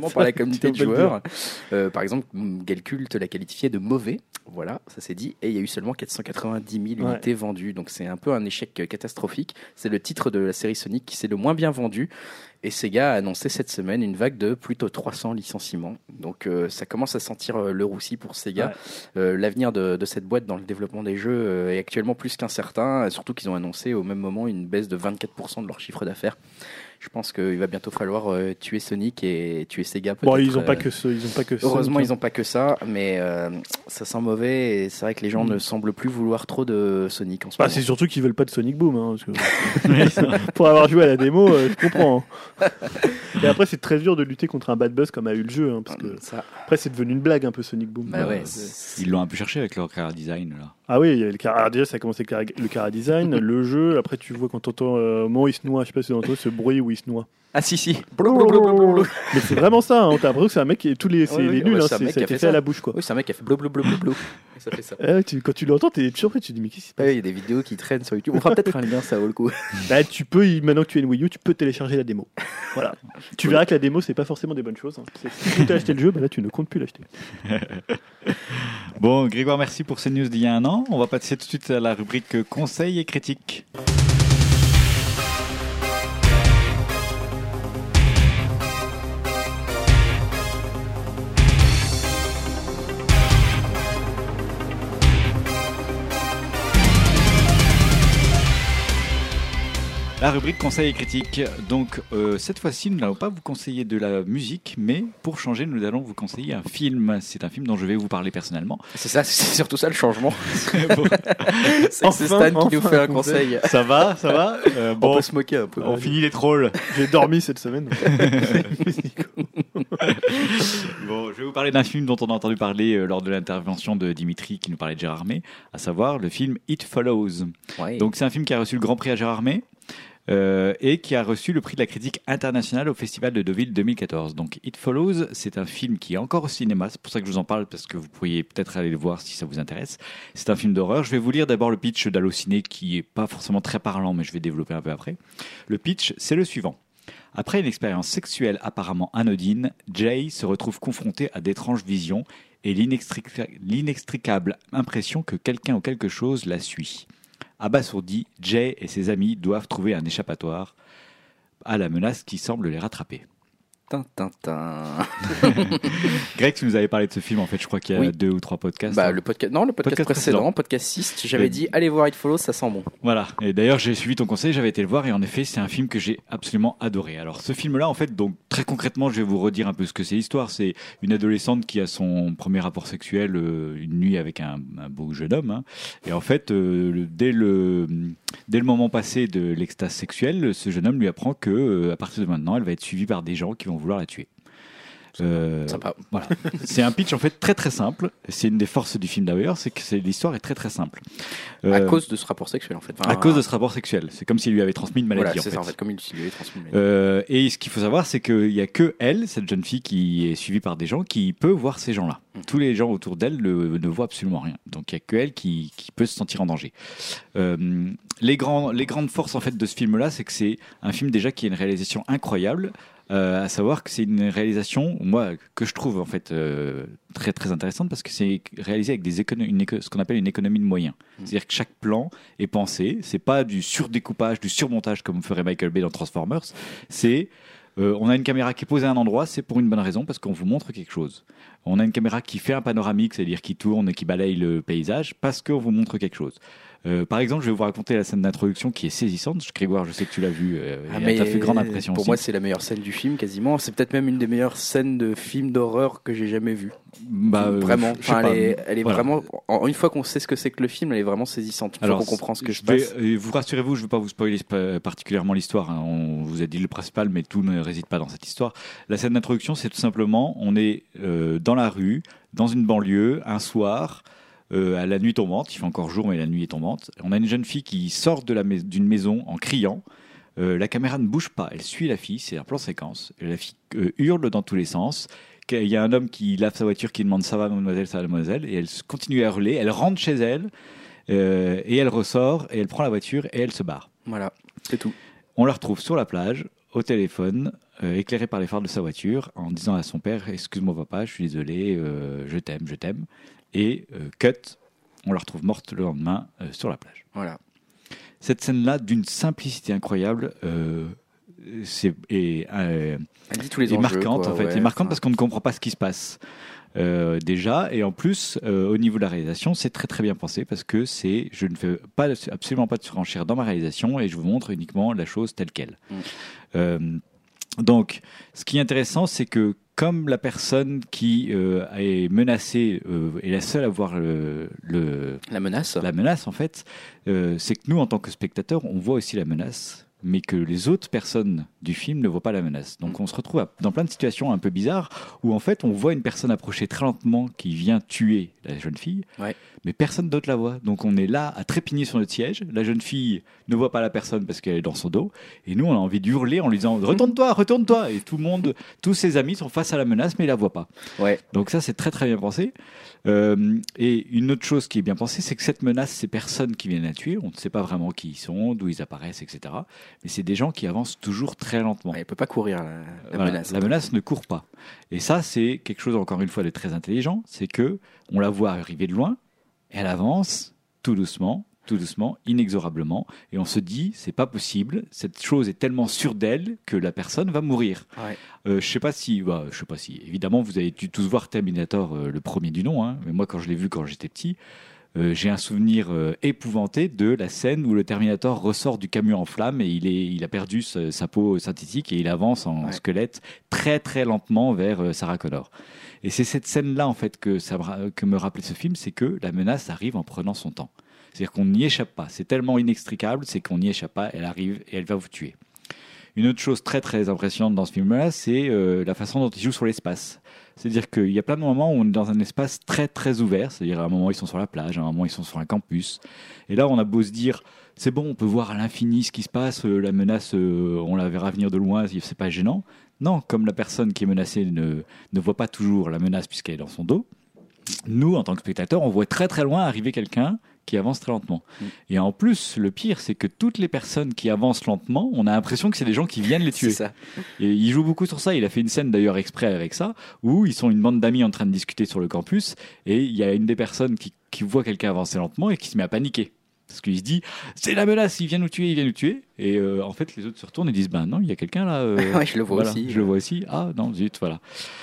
unité de joueurs. Euh, par exemple, Galecult l'a qualifié de mauvais. Voilà, ça c'est dit. Et il y a eu seulement quatre cent quatre-vingt-dix mille Ouais. unités vendues. Donc c'est un peu un échec catastrophique. C'est le titre de la série Sonic qui s'est le moins bien vendu. Et Sega a annoncé cette semaine une vague de plutôt trois cents licenciements. Donc euh, ça commence à sentir euh, le roussi pour Sega. Ouais. Euh, l'avenir de, de cette boîte dans le développement des jeux euh, est actuellement plus qu'incertain. euh, Surtout qu'ils ont annoncé au même moment une baisse de vingt-quatre pour cent de leur chiffre d'affaires. Je pense qu'il va bientôt falloir euh, tuer Sonic et tuer Sega. Bon, peut-être, ils ont pas euh, que ce, ils ont pas que ça. Heureusement, ils n'ont pas que ça, mais euh, ça sent mauvais et c'est vrai que les gens Mm. ne semblent plus vouloir trop de Sonic en ce Bah, moment. c'est surtout qu'ils veulent pas de Sonic Boom. Hein, parce que... Pour avoir joué à la démo, euh, je comprends. hein. Et après, c'est très dur de lutter contre un bad buzz comme a eu le jeu. Hein, parce que Ça, après, c'est devenu une blague un peu Sonic Boom. bah ouais, Euh, c'est- Ils l'ont un peu cherché avec leur car design là. Ah oui, il y a le car... Alors déjà, ça a commencé avec le cara- le cara design, le jeu. Après, tu vois quand t'entends euh, au moment où il se noie, je sais pas si t'entends ce bruit où il se noie. Ah si si. Blablabla. Mais c'est vraiment ça. Hein, t'as l'impression que c'est un mec qui tous les, c'est Ouais, les ouais, nuls. ouais, hein, c'est un c'est- mec ça qui a a été fait fait à ça. la bouche, quoi. Oui, c'est un mec qui a fait blablabla. Et ça fait ça. Eh ouais, tu- quand tu l'entends, t'es surpris. Tu te dis mais qu'est-ce qui se passe? Ouais, il y a des vidéos qui traînent sur YouTube. On fera peut-être un lien, ça vaut le coup. Bah, tu peux, y- maintenant que tu as une Wii U, tu peux télécharger la démo. Voilà. Tu verras que la démo, c'est pas forcément des bonnes choses. Hein. C'est- Si tu as acheté le jeu, bah là, tu ne comptes plus l'acheter. Bon, Grégoire, merci pour ces news d'il y a un an. On va passer tout de suite à la rubrique conseils et critiques. La rubrique conseils et critiques. Donc, euh, cette fois-ci, nous n'allons pas vous conseiller de la musique, mais pour changer, nous allons vous conseiller un film. C'est un film dont je vais vous parler personnellement. C'est ça, c'est surtout ça le changement. Bon, C'est c'est Enfin, Stan qui nous enfin, fait un un conseil. ça va, ça va. Euh, On bon, peut se moquer un peu. on finit les trolls. J'ai dormi cette semaine. Bon, je vais vous parler d'un film dont on a entendu parler euh, lors de l'intervention de Dimitri qui nous parlait de Gérard May, à savoir le film It Follows. Ouais. Donc c'est un film qui a reçu le Grand Prix à Gérard May euh, et qui a reçu le prix de la critique internationale au Festival de Deauville deux mille quatorze. Donc It Follows, c'est un film qui est encore au cinéma, c'est pour ça que je vous en parle parce que vous pourriez peut-être aller le voir si ça vous intéresse. C'est un film d'horreur. Je vais vous lire d'abord le pitch d'Allociné qui est pas forcément très parlant, mais je vais développer un peu après. Le pitch, c'est le suivant. Après une expérience sexuelle apparemment anodine, Jay se retrouve confronté à d'étranges visions et l'inextrica- l'inextricable impression que quelqu'un ou quelque chose la suit. Abasourdi, Jay et ses amis doivent trouver un échappatoire à la menace qui semble les rattraper. Tin, tin, tin. Greg, tu nous avais parlé de ce film, en fait, je crois qu'il y a Oui. deux ou trois podcasts. Bah, le podcast, non, le podcast, Podcast précédent, précédent. podcast six, j'avais Le- dit allez voir It Follows, ça sent bon. Voilà. Et d'ailleurs, j'ai suivi ton conseil, j'avais été le voir et en effet, c'est un film que j'ai absolument adoré. Alors, ce film-là, en fait, donc très concrètement, je vais vous redire un peu ce que c'est l'histoire. C'est une adolescente qui a son premier rapport sexuel euh, une nuit avec un, un beau jeune homme. hein. Et en fait, euh, le- dès le dès le moment passé de l'extase sexuelle, ce jeune homme lui apprend que euh, à partir de maintenant, elle va être suivie par des gens qui vont vouloir la tuer. Euh, Sympa. voilà. C'est un pitch en fait très très simple. C'est une des forces du film d'ailleurs, c'est que c'est- l'histoire est très très simple. À Euh, cause de ce rapport sexuel, en fait. Enfin, à cause de ce rapport sexuel. C'est comme s'il lui avait transmis une maladie. Voilà, en c'est fait. ça, en fait, comme il lui avait transmis. Euh, et ce qu'il faut savoir, c'est qu'il n'y a que elle, cette jeune fille qui est suivie par des gens, qui peut voir ces gens-là. Mm. Tous les gens autour d'elle ne, ne voient absolument rien. Donc il n'y a que elle qui, qui peut se sentir en danger. Euh, les, grands, les grandes forces en fait de ce film-là, c'est que c'est un film déjà qui a une réalisation incroyable. Euh, à savoir que c'est une réalisation, moi, que je trouve en fait euh, très très intéressante parce que c'est réalisé avec des écono- une éco- ce qu'on appelle une économie de moyens. Mm. C'est-à-dire que chaque plan est pensé. C'est pas du surdécoupage, du surmontage comme ferait Michael Bay dans Transformers. C'est euh, on a une caméra qui est posée à un endroit, c'est pour une bonne raison parce qu'on vous montre quelque chose. On a une caméra qui fait un panoramique, c'est-à-dire qui tourne et qui balaye le paysage parce qu'on vous montre quelque chose. Euh, par exemple, je vais vous raconter la scène d'introduction qui est saisissante. Grégoire, je sais que tu l'as vue euh, Ah, et mais elle t'a fait grande impression pour aussi. moi, c'est la meilleure scène du film, quasiment. C'est peut-être même une des meilleures scènes de film d'horreur que j'ai jamais vues. Bah, euh, Vraiment. je sais Enfin, pas. elle est, elle est Voilà. vraiment. en- Une fois qu'on sait ce que c'est que le film, elle est vraiment saisissante. Une fois qu'on comprend ce que je se vais, passe. euh, vous rassurez-vous, je ne vais pas vous spoiler sp- particulièrement l'histoire. hein. On vous a dit le principal, mais tout ne réside pas dans cette histoire. La scène d'introduction, c'est tout simplement, on est euh, dans la rue, dans une banlieue, un soir, euh, à la nuit tombante. Il fait encore jour, mais la nuit est tombante. On a une jeune fille qui sort de la mais- d'une maison en criant. Euh, la caméra ne bouge pas, elle suit la fille, c'est un plan séquence. La fille euh, hurle dans tous les sens. Il y a un homme qui lave sa voiture, qui demande ça va mademoiselle, ça va mademoiselle, et elle continue à hurler. Elle rentre chez elle euh, et elle ressort et elle prend la voiture et elle se barre. Voilà, c'est tout. On la retrouve sur la plage, au téléphone, euh, éclairé par les phares de sa voiture, en disant à son père « Excuse-moi papa, je suis désolé, euh, je t'aime, je t'aime ». Et euh, cut, on la retrouve morte le lendemain euh, sur la plage. Voilà. Cette scène-là, d'une simplicité incroyable, euh, c'est, et, euh, Elle dit tous les est enjeux, marquante, quoi, en fait. ouais, est marquante enfin... parce qu'on ne comprend pas ce qui se passe. Euh, déjà, et en plus, euh, au niveau de la réalisation, c'est très très bien pensé parce que c'est, je ne fais pas, absolument pas de surenchère dans ma réalisation et je vous montre uniquement la chose telle qu'elle. Mm. Euh, donc, ce qui est intéressant, c'est que comme la personne qui euh, est menacée euh, est la seule à voir le, le la menace, la menace en fait, euh, c'est que nous, en tant que spectateurs, on voit aussi la menace, mais que les autres personnes du film ne voient pas la menace. Donc on se retrouve à, dans plein de situations un peu bizarres où en fait on voit une personne approcher très lentement qui vient tuer la jeune fille, ouais. mais personne d'autre la voit. Donc on est là à trépigner sur notre siège. La jeune fille ne voit pas la personne parce qu'elle est dans son dos, et nous on a envie d'hurler en lui disant retourne-toi, retourne-toi. Et tout le monde, tous ses amis sont face à la menace, mais ils la voient pas. Ouais. Donc ça c'est très très bien pensé. Euh, et une autre chose qui est bien pensée, c'est que cette menace, ces personnes qui viennent la tuer, on ne sait pas vraiment qui ils sont, d'où ils apparaissent, et cetera. Mais c'est des gens qui avancent toujours très lentement. Ouais, elle peut pas courir la, la voilà, menace. La menace ne court pas. Et ça, c'est quelque chose encore une fois de très intelligent, c'est que on la voit arriver de loin, elle avance tout doucement, tout doucement, inexorablement, et on se dit c'est pas possible, cette chose est tellement sûre d'elle que la personne va mourir. Ouais. Euh, je sais pas si, bah, je sais pas si, évidemment vous avez dû tous voir Terminator, euh, le premier du nom, hein, mais moi quand je l'ai vu quand j'étais petit, euh, j'ai un souvenir euh, épouvanté de la scène où le Terminator ressort du camion en flammes et il est, il a perdu sa, sa peau synthétique et il avance en ouais. squelette très très lentement vers euh, Sarah Connor. Et c'est cette scène-là en fait que ça que me rappelait ce film, c'est que la menace arrive en prenant son temps. C'est-à-dire qu'on n'y échappe pas. C'est tellement inextricable, c'est qu'on n'y échappe pas. Elle arrive et elle va vous tuer. Une autre chose très très impressionnante dans ce film-là, c'est euh, la façon dont il joue sur l'espace. C'est-à-dire qu'il y a plein de moments où on est dans un espace très très ouvert. C'est-à-dire à un moment ils sont sur la plage, à un moment ils sont sur un campus. Et là on a beau se dire, c'est bon, on peut voir à l'infini ce qui se passe. Euh, la menace, euh, on la verra venir de loin, c'est pas gênant. Non, comme la personne qui est menacée ne, ne voit pas toujours la menace puisqu'elle est dans son dos, nous, en tant que spectateurs, on voit très très loin arriver quelqu'un qui avance très lentement. Mmh. Et en plus, le pire, c'est que toutes les personnes qui avancent lentement, on a l'impression que c'est des gens qui viennent les tuer. C'est ça. Et il joue beaucoup sur ça. Il a fait une scène d'ailleurs exprès avec ça, où ils sont une bande d'amis en train de discuter sur le campus, et il y a une des personnes qui, qui voit quelqu'un avancer lentement et qui se met à paniquer. Parce qu'il se dit, c'est la menace, il vient nous tuer, il vient nous tuer. Et euh, en fait, les autres se retournent et disent, ben non, il y a quelqu'un là. Euh, ouais, je le vois voilà, aussi. Je le vois aussi. Ah non, zut, voilà.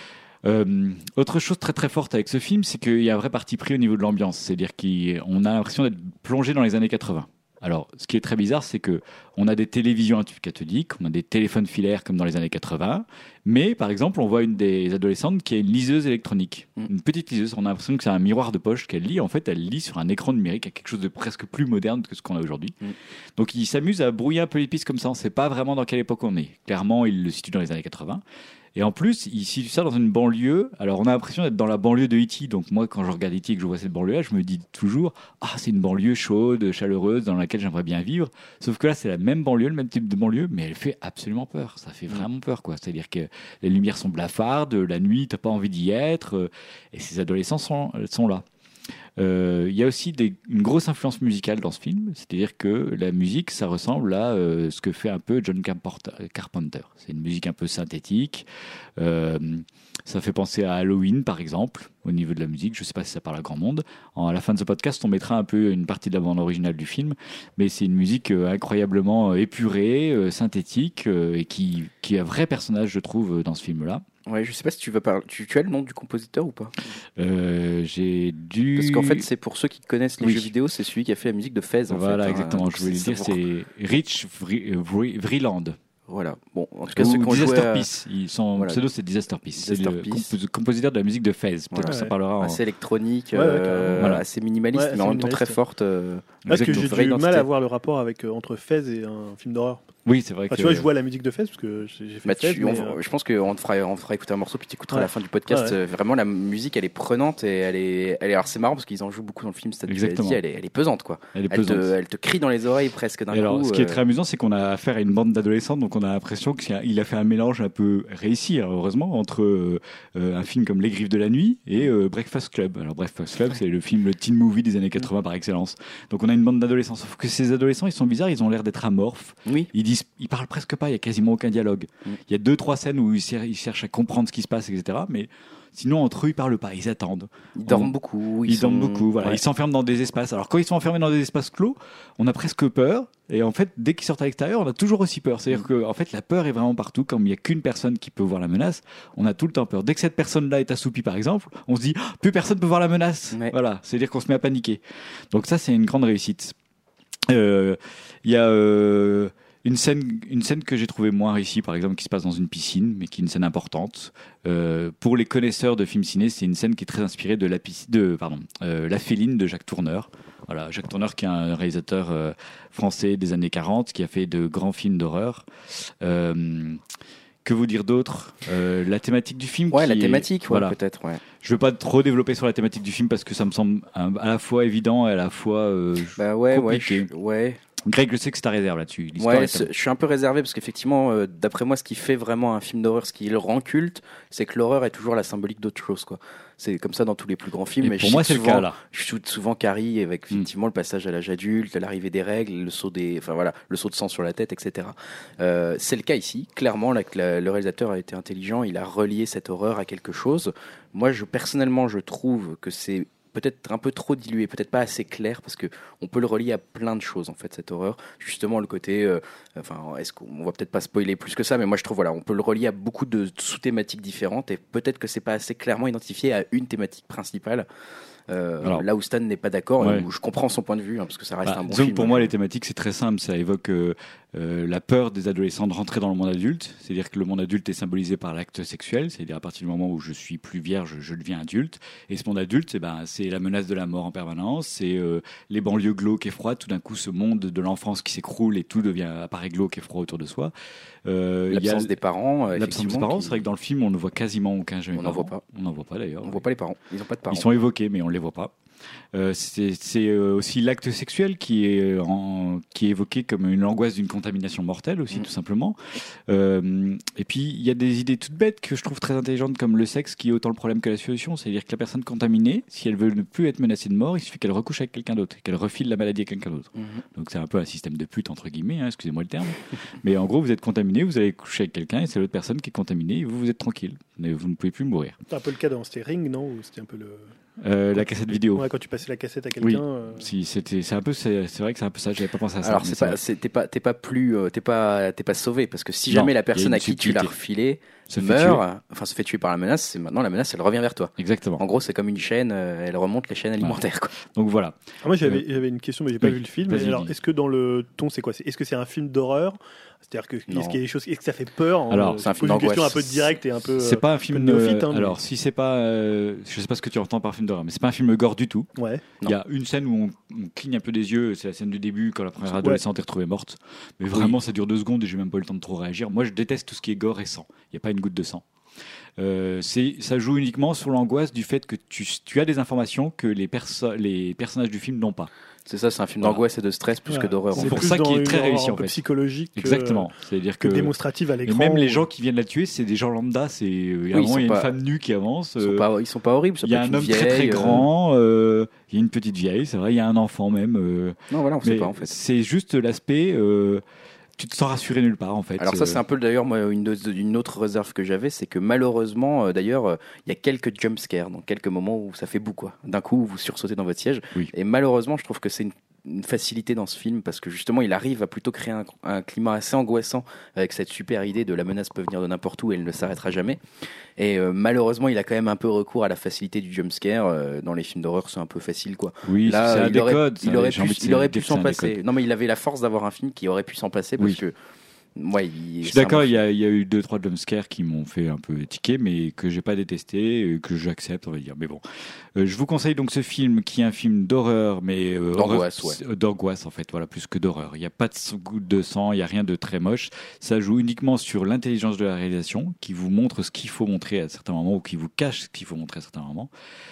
Euh, autre chose très très forte avec ce film, c'est qu'il y a un vrai parti pris au niveau de l'ambiance. C'est-à-dire qu'on a l'impression d'être plongé dans les années quatre-vingts. Alors, ce qui est très bizarre, c'est que on a des télévisions à tube cathodique, on a des téléphones filaires comme dans les années quatre-vingts, mais par exemple, on voit une des adolescentes qui a une liseuse électronique, mmh. une petite liseuse. On a l'impression que c'est un miroir de poche qu'elle lit. En fait, elle lit sur un écran numérique, à quelque chose de presque plus moderne que ce qu'on a aujourd'hui. Mmh. Donc, il s'amuse à brouiller un peu les pistes comme ça. On ne sait pas vraiment dans quelle époque on est. Clairement, il le situe dans les années quatre-vingts. Et en plus, il situe ça dans une banlieue. Alors, on a l'impression d'être dans la banlieue de E T. Donc, moi, quand je regarde E T et que je vois cette banlieue-là, je me dis toujours, ah, c'est une banlieue chaude, chaleureuse, dans laquelle j'aimerais bien vivre. Sauf que là, c'est la même banlieue, le même type de banlieue, mais elle fait absolument peur. Ça fait vraiment peur, quoi. C'est-à-dire que les lumières sont blafardes, la nuit, t'as pas envie d'y être, et ces adolescents sont, sont là. Il euh, y a aussi des, une grosse influence musicale dans ce film, c'est-à-dire que la musique, ça ressemble à euh, ce que fait un peu John Carpenter. C'est une musique un peu synthétique, euh, ça fait penser à Halloween par exemple, au niveau de la musique, je ne sais pas si ça parle à grand monde. En, à la fin de ce podcast, on mettra un peu une partie de la bande originale du film, mais c'est une musique euh, incroyablement épurée, euh, synthétique, euh, et qui, qui est un vrai personnage, je trouve, dans ce film-là. Ouais, je sais pas si tu veux parler. Tu, tu as le nom du compositeur ou pas? euh, J'ai dû. Parce qu'en fait, c'est pour ceux qui connaissent les oui. jeux vidéo, c'est celui qui a fait la musique de Fez. En voilà, fait, exactement. hein. Je voulais le dire, c'est Rich Vreeland. Voilà. Bon, en tout cas, Ou ceux qui ont Disaster joué à... Peace. Ils sont voilà. pseudo, c'est Disaster Peace. Disaster c'est le Peace. comp- compositeur de la musique de Fez. Peut-être voilà, que ça ouais. parlera. En... Assez électronique, ouais, ouais, euh, voilà. assez minimaliste, ouais, mais en même temps minimaliste. très forte. Euh, parce que j'ai du identité. mal à voir le rapport avec euh, entre Fez et un film d'horreur. Oui, c'est vrai. Enfin, que... tu vois, je vois la musique de Fez parce que j'ai fait bah, Fez. tu, mais, on, euh... Je pense qu'on te fera, on te fera écouter un morceau puis tu écouteras ouais. à la fin du podcast. Ouais, ouais. Vraiment, la musique, elle est prenante et elle est, elle est. Alors c'est marrant parce qu'ils en jouent beaucoup dans le film. C'est Exactement. dit, elle est, elle est pesante quoi. Elle est elle, pesante. te, elle te crie dans les oreilles presque d'un et alors, coup. ce qui est euh... très amusant, c'est qu'on a affaire à une bande d'adolescents, donc on a l'impression qu'il a fait un mélange un peu réussi, heureusement, entre euh, un film comme Les Griffes de la Nuit et euh, Breakfast Club. Alors Breakfast Club, c'est le film, le teen movie des années quatre-vingts par excellence. Donc on a une bande d'adolescents, sauf que ces adolescents, ils sont bizarres, ils ont l'air d'être amorphes. Oui. Ils disent il, il parle presque pas, il y a quasiment aucun dialogue. Mm. Il y a deux trois scènes où il, il cherche à comprendre ce qui se passe, et cetera. Mais sinon, entre eux, ils parlent pas, ils attendent. Ils dorment on, beaucoup. Ils, ils sont... dorment beaucoup, voilà. Ouais. Ils s'enferment dans des espaces. Alors, quand ils sont enfermés dans des espaces clos, on a presque peur. Et en fait, dès qu'ils sortent à l'extérieur, on a toujours aussi peur. C'est-à-dire mmh. que, en fait, la peur est vraiment partout. Comme il n'y a qu'une personne qui peut voir la menace, on a tout le temps peur. Dès que cette personne-là est assoupie, par exemple, on se dit, oh, plus personne peut voir la menace. Ouais. Voilà. C'est-à-dire qu'on se met à paniquer. Donc ça, c'est une grande réussite. Il euh, y a, euh, Une scène, une scène que j'ai trouvée moins réussie, par exemple, qui se passe dans une piscine, mais qui est une scène importante. Euh, pour les connaisseurs de films ciné, c'est une scène qui est très inspirée de La, de, pardon, euh, La Féline de Jacques Tourneur. Voilà, Jacques Tourneur, qui est un réalisateur euh, français des années quarante, qui a fait de grands films d'horreur. Euh, que vous dire d'autre euh, La thématique du film. Ouais, qui la est, thématique, ouais, voilà. peut-être. Ouais. Je ne veux pas trop développer sur la thématique du film parce que ça me semble à la fois évident et à la fois euh, bah ouais, compliqué. Ouais, je, ouais. Greg, je sais que c'est ta réserve là-dessus. Ouais, je suis un peu réservé parce qu'effectivement, euh, d'après moi, ce qui fait vraiment un film d'horreur, ce qui le rend culte, c'est que l'horreur est toujours la symbolique d'autre chose, quoi. C'est comme ça dans tous les plus grands films. Et mais pour je moi, c'est souvent, le cas là. Je shoot souvent Carrie avec effectivement mm. le passage à l'âge adulte, l'arrivée des règles, le saut des, enfin voilà, le saut de sang sur la tête, et cetera. Euh, c'est le cas ici. Clairement, là, que la, le réalisateur a été intelligent, il a relié cette horreur à quelque chose. Moi, je personnellement, je trouve que c'est peut-être un peu trop dilué, peut-être pas assez clair, parce que on peut le relier à plein de choses en fait, cette horreur. Justement le côté, euh, enfin, est-ce qu'on va peut-être pas spoiler plus que ça, mais moi je trouve voilà, on peut le relier à beaucoup de sous-thématiques différentes et peut-être que c'est pas assez clairement identifié à une thématique principale. Euh, Alors, là où Stan n'est pas d'accord, ouais. où je comprends son point de vue, hein, parce que ça reste bah, un bon disons film. Pour moi, les thématiques, c'est très simple. Ça évoque euh, euh, la peur des adolescents de rentrer dans le monde adulte. C'est-à-dire que le monde adulte est symbolisé par l'acte sexuel. C'est-à-dire à partir du moment où je suis plus vierge, je deviens adulte. Et ce monde adulte, c'est, ben, c'est la menace de la mort en permanence. C'est euh, les banlieues glauques et froides. Tout d'un coup, ce monde de l'enfance qui s'écroule et tout devient apparaît glauque et froid autour de soi. Euh, l'absence y a, des parents. L'absence des parents, qui... c'est vrai que dans le film, on ne voit quasiment aucun jeune. On n'en voit pas. On n'en voit pas d'ailleurs. On ne voit pas les parents. Ils n'ont pas de parents. Ils sont évoqués, mais on ne les voit pas. Euh, c'est, c'est euh, aussi l'acte sexuel qui est, en, qui est évoqué comme une angoisse d'une contamination mortelle aussi, mmh. tout simplement. Euh, et puis, il y a des idées toutes bêtes que je trouve très intelligentes, comme le sexe qui est autant le problème que la solution. C'est-à-dire que la personne contaminée, si elle veut ne plus être menacée de mort, il suffit qu'elle recouche avec quelqu'un d'autre, qu'elle refile la maladie à quelqu'un d'autre. Mmh. Donc c'est un peu un système de pute, entre guillemets, hein, excusez-moi le terme. Mais en gros, vous êtes contaminé, vous allez coucher avec quelqu'un et c'est l'autre personne qui est contaminée et vous, vous êtes tranquille. Mais vous ne pouvez plus mourir. C'est un peu le cas dans Ring, non? Ou c'était un peu le... Euh, la cassette vidéo. Ouais, quand tu passais la cassette à quelqu'un. Oui. Euh... Si, c'était, c'est un peu, c'est, c'est vrai que c'est un peu ça. J'avais pas pensé à ça. Alors c'est pas, c'est, t'es pas, t'es pas plus, euh, t'es pas, t'es pas sauvé parce que si jamais non, la personne à qui subtilité. Tu l'as refilé se meurt, enfin se fait tuer par la menace, c'est maintenant la menace, elle revient vers toi. Exactement. En gros, c'est comme une chaîne, euh, elle remonte les chaînes alimentaires. Ouais. Quoi. Donc voilà. Alors moi, j'avais, euh... j'avais une question, mais j'ai pas oui. vu le film. Alors, est-ce que dans le ton, c'est quoi? Est-ce que c'est un film d'horreur? C'est-à-dire que est-ce qu'il y a des choses, est-ce que ça fait peur? Alors, hein, c'est un film d'angoisse. Une question un peu directe et un peu. C'est pas un film néophyte. Hein, alors, si c'est pas, euh, je sais pas ce que tu entends par film d'horreur, mais c'est pas un film gore du tout. Ouais. Il y a une scène où on, on cligne un peu des yeux. C'est la scène du début quand la première adolescente ouais. est retrouvée morte. Mais vraiment, oui. ça dure deux secondes et j'ai même pas eu le temps de trop réagir. Moi, je déteste tout ce qui est gore et sang. Il y a pas une goutte de sang. Euh, c'est, ça joue uniquement sur l'angoisse du fait que tu, tu as des informations que les, perso- les personnages du film n'ont pas. C'est ça, c'est un film voilà. d'angoisse et de stress plus ouais. que d'horreur. C'est, c'est pour ça qu'il est très réussi en fait. Psychologique. Exactement. C'est-à-dire que, que démonstrative à l'écran. Et même ou... les gens qui viennent la tuer, c'est des gens lambda. C'est oui, il y a pas... une femme nue qui avance. Ils sont pas, ils sont pas horribles. Il y a un homme vieille, très très grand. Il euh... y a une petite vieille, c'est vrai. Il y a un enfant même. Euh... Non, voilà, on sait pas en fait. C'est juste l'aspect. Euh... Tu te sens rassuré nulle part en fait. Alors ça c'est un peu d'ailleurs moi une, une autre réserve que j'avais, c'est que malheureusement euh, d'ailleurs il euh, y a quelques jump scares, donc quelques moments où ça fait bout quoi. D'un coup vous sursautez dans votre siège. Oui. Et malheureusement je trouve que c'est une, une facilité dans ce film parce que justement il arrive à plutôt créer un, un climat assez angoissant avec cette super idée de la menace peut venir de n'importe où et elle ne s'arrêtera jamais. Et euh, malheureusement il a quand même un peu recours à la facilité du jump scare. Euh, dans les films d'horreur c'est un peu facile quoi. Oui, là c'est un il aurait, décode, il aurait pu, il aurait pu s'en passer. Non mais il avait la force d'avoir un film qui aurait pu s'en passer parce oui. que ouais, il, je suis d'accord, il y, a, il y a eu deux trois jumpscares qui m'ont fait un peu tiquer, mais que j'ai pas détesté, que j'accepte, on va dire. Mais bon, euh, je vous conseille donc ce film qui est un film d'horreur, mais euh, d'angoisse, horreur, ouais. d'angoisse en fait, voilà, plus que d'horreur. Il n'y a pas de goutte de sang, il y a rien de très moche. Ça joue uniquement sur l'intelligence de la réalisation, qui vous montre ce qu'il faut montrer à certains moments ou qui vous cache ce qu'il faut montrer à certains moments.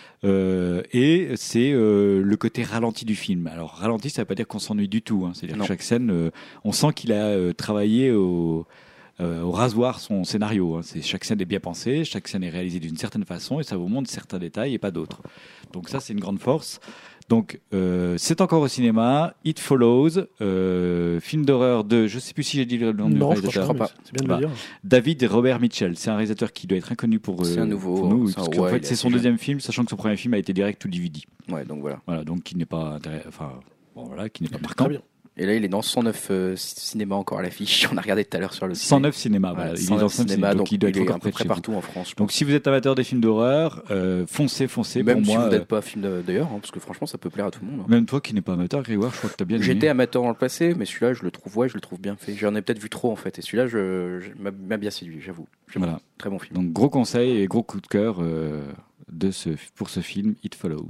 Euh, et c'est euh, le côté ralenti du film. Alors ralenti, ça ne veut pas dire qu'on s'ennuie du tout. Hein. C'est-à-dire non. que chaque scène, euh, on sent qu'il a euh, travaillé au, euh, au rasoir son scénario. Hein. C'est, chaque scène est bien pensée, chaque scène est réalisée d'une certaine façon et ça vous montre certains détails et pas d'autres. Donc ça, c'est une grande force. Donc, euh, c'est encore au cinéma. It Follows, euh, film d'horreur de, je sais plus si j'ai dit le nom du Non, je réalisateur. crois pas. C'est bien de Bah, le dire. David et Robert Mitchell. C'est un réalisateur qui doit être inconnu pour, euh, C'est un nouveau, pour nous, c'est un- parce qu'en ouais, fait, il est c'est son assez deuxième film, sachant que son premier film a été direct to D V D. Ouais, donc voilà. Voilà, donc qui n'est pas intéressant, enfin, bon, voilà, qui n'est pas marquant. Très bien. Et là, il est dans cent neuf euh, cinéma encore à l'affiche. On a regardé tout à l'heure sur le site. cent neuf cinéma, Voilà, voilà. Il est cent neuf dans cent neuf cinéma, cinéma, donc donc il doit il être est encore à peu près de près chez vous. partout en France. je Donc pense. si vous êtes amateur des films d'horreur, euh, foncez, foncez. Même pour si moi, vous euh, n'êtes pas film de- d'ailleurs, hein, parce que franchement, ça peut plaire à tout le monde. hein. même toi qui n'es pas amateur, Grégoire, je crois que t'as bien aimé. J'étais amateur dans le passé, mais celui-là, je le trouve, ouais, je le trouve bien fait. J'en ai peut-être vu trop en fait, et celui-là, je, je- m'a m'a bien séduit, j'avoue. J'avoue. Voilà. Très bon film. Donc gros conseil et gros coup de cœur euh, de ce, pour ce film It Follows.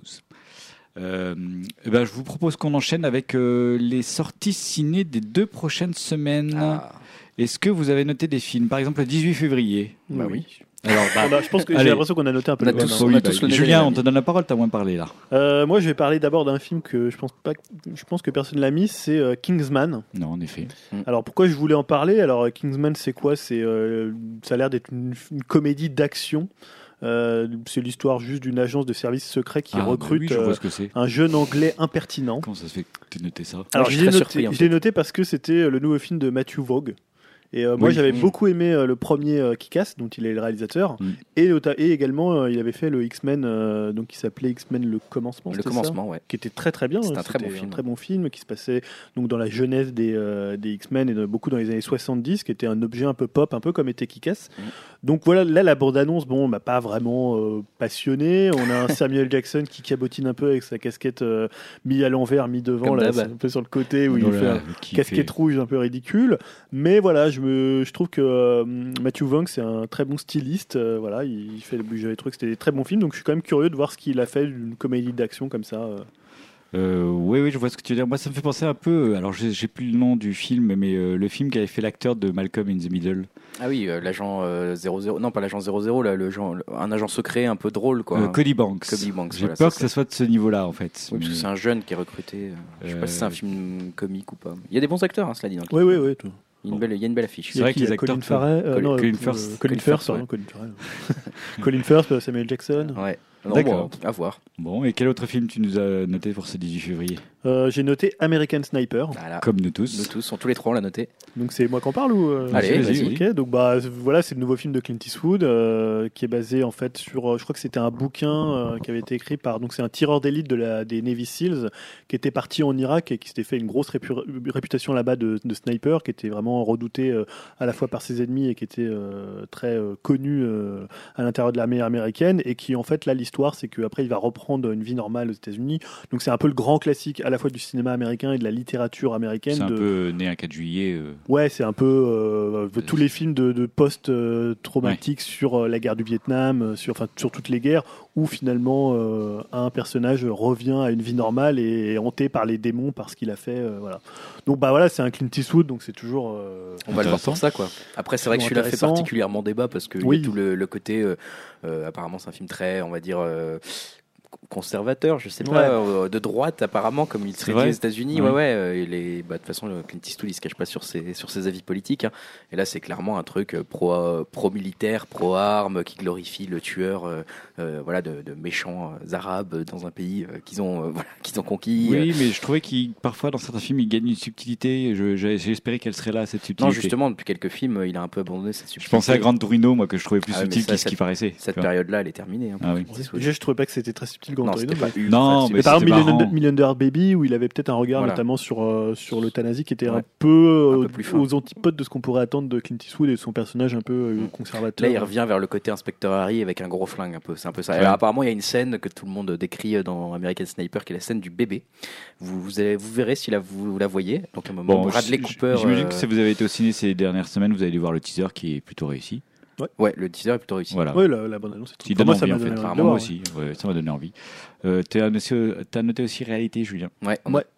Euh, eh ben, je vous propose qu'on enchaîne avec euh, les sorties ciné des deux prochaines semaines. Ah, Est-ce que vous avez noté des films, par exemple le dix-huit février? bah oui. Alors, bah, On a- je pense que j'ai allez. l'impression qu'on a noté un peu On a le tous- même, on hein. a oui, tous bah, le Julien, même on avis. te donne la parole, t'as moins parlé là. Euh, moi, je vais parler d'abord d'un film que je pense pas, je pense que personne l'a mis, c'est euh, Kingsman. Non, en effet. Alors pourquoi je voulais en parler? Alors euh, Kingsman, c'est quoi? C'est euh, ça a l'air d'être une, une comédie d'action. Euh, c'est l'histoire juste d'une agence de services secrets qui Ah, bah recrute oui, je euh, vois ce que c'est. un jeune anglais impertinent. Comment ça se fait que tu noté ça? Alors je je suis l'ai très noté, surpris, en je fait. l'ai noté parce que c'était le nouveau film de Matthew Vaughn. Et euh, moi, Oui. j'avais Mm. beaucoup aimé euh, le premier euh, Kick-Ass, dont il est le réalisateur, Mm. et, ota- et également euh, il avait fait le X-Men, euh, donc qui s'appelait X-Men le commencement. Le c'était ça commencement, ouais. qui était très très bien. C'est hein. un très bon C'était film. très bon film qui se passait donc dans la jeunesse des, euh, des X-Men et de, beaucoup dans les années soixante-dix, qui était un objet un peu pop, un peu comme était Kick-Ass. Mm. Donc voilà, là la bande-annonce, bon, m'a pas vraiment euh, passionné. On a un Samuel Jackson qui cabotine un peu avec sa casquette euh, mi à l'envers, mi devant, Comme là, d'hab. un peu sur le côté où Dans il le- fait un qui casquette fait- rouge un peu ridicule. Mais voilà, je, me, je trouve que euh, Matthew Vaughn, c'est un très bon styliste. euh, voilà, il fait, j'avais trouvé que c'était des très bons films, donc je suis quand même curieux de voir ce qu'il a fait d'une comédie d'action comme ça. euh. Euh, oui, oui, je vois ce que tu veux dire. Moi, ça me fait penser un peu. Alors, j'ai j'ai plus le nom du film, mais euh, le film qu'avait fait l'acteur de Malcolm in the Middle. Ah oui, euh, l'agent euh, zéro zéro, non pas l'agent zéro zéro, là, le genre, le- un agent secret un peu drôle quoi. Euh, Cody Banks. Cody Banks, J'ai voilà, peur c'est que ça soit de ce niveau-là, en fait. Oui, parce que Mais- c'est un jeune qui est recruté. euh, Je sais pas si c'est un Euh, film comique ou pas. Il y a des bons acteurs, hein, cela dit. Dans le Oui, film. oui, oui. tout. Il y a une belle, il y a une belle affiche. C'est vrai Qui que y a les acteurs Colin peuvent- Farrell, euh, Colin- non, Colin euh, Firth. Colin Colin Firth, Firth, pardon, ouais. Colin Farrell. Colin Firth, euh, Samuel Jackson. Ouais. Non, D'accord. bon, à voir. Bon, et quel autre film tu nous as noté pour ce dix-huit février? Euh, J'ai noté American Sniper. Voilà. Comme nous tous. Nous tous, sont tous les trois, on l'a noté. Donc c'est moi qui en parle ou euh, Allez, vas-y. Ok, donc bah voilà, c'est le nouveau film de Clint Eastwood euh, qui est basé en fait sur, euh, je crois que c'était un bouquin euh, qui avait été écrit par, donc c'est un tireur d'élite de la des Navy Seals qui était parti en Irak et qui s'était fait une grosse répu- réputation là-bas de, de sniper, qui était vraiment redouté euh, à la fois par ses ennemis et qui était euh, très euh, connu euh, à l'intérieur de l'armée américaine, et qui en fait là l'histoire c'est qu'après il va reprendre une vie normale aux États-Unis. Donc c'est un peu le grand classique à la fois du cinéma américain et de la littérature américaine. C'est un de... peu né un quatre juillet. euh, Ouais, c'est un peu euh, euh, tous les films de, de post-traumatique sur euh, la guerre du Vietnam, euh, sur, enfin, sur toutes les guerres, où finalement euh, un personnage revient à une vie normale et est hanté par les démons, par ce qu'il a fait. euh, voilà. Donc bah voilà, c'est un Clint Eastwood, donc c'est toujours. euh, On va le voir Intéressant. pour ça, quoi. Après, c'est vrai que Toujours celui-là fait intéressant. particulièrement débat parce que Oui. il y a tout le, le côté. euh, euh, apparemment, c'est un film très, on va dire. euh, conservateur, je sais pas, Ouais. euh, de droite apparemment, comme il serait dit vrai aux États-unis. Ouais. Ouais, ouais. euh, et les, bah, de toute façon, le Clint Eastwood, il se cache pas sur ses sur ses avis politiques. hein. Et là, c'est clairement un truc euh, pro euh, pro militaire, pro armes, qui glorifie le tueur, euh, euh, voilà, de, de méchants euh, arabes dans un pays euh, qu'ils ont, euh, voilà, qu'ils ont conquis. Oui, mais je trouvais qu'il parfois dans certains films il gagne une subtilité. Je- J'ai j'ai espéré qu'elle serait là, cette subtilité. Non, justement, depuis quelques films, euh, il a un peu abandonné cette Je subtilité. pensais à Grand Torino, moi, que je trouvais plus Ah ouais, mais subtil ça, que ce cette- qui paraissait. Cette tu vois. période-là, elle est terminée. hein, pour Ah oui. Clint Eastwood. Déjà, je trouvais pas que c'était très subtil Grand Non, Torino. c'était pas mais- ultra Non, subtil. mais Mais par exemple, c'était Million, marrant. Million Dollar Baby, où il avait peut-être un regard Voilà. notamment sur, euh, sur l'euthanasie qui était un Ouais. peu, euh, Un peu plus fin. aux antipodes de ce qu'on pourrait attendre de Clint Eastwood et de son personnage un peu euh, Mm. conservateur. Là, il revient vers le côté inspecteur Harry avec un gros flingue, un peu. C'est un peu ça. Ouais. Alors, apparemment, il y a une scène que tout le monde décrit dans American Sniper, qui est la scène du bébé. Vous, vous, allez- vous verrez si la, vous la voyez. Donc, à un moment, Bon, Bradley j- Cooper. J'imagine euh, que si vous avez été au ciné ces dernières semaines, vous allez voir le teaser qui est plutôt réussi. Ouais, le teaser est plutôt réussi. Voilà. Oui, la, la bande annonce. Qui Pour donne moi, envie, ça m'a en donné fait. envie de Moi le voir, aussi, ouais, ça m'a donné envie. Euh, T'as noté, t'as noté aussi réalité, Julien. Ouais, on, Ouais.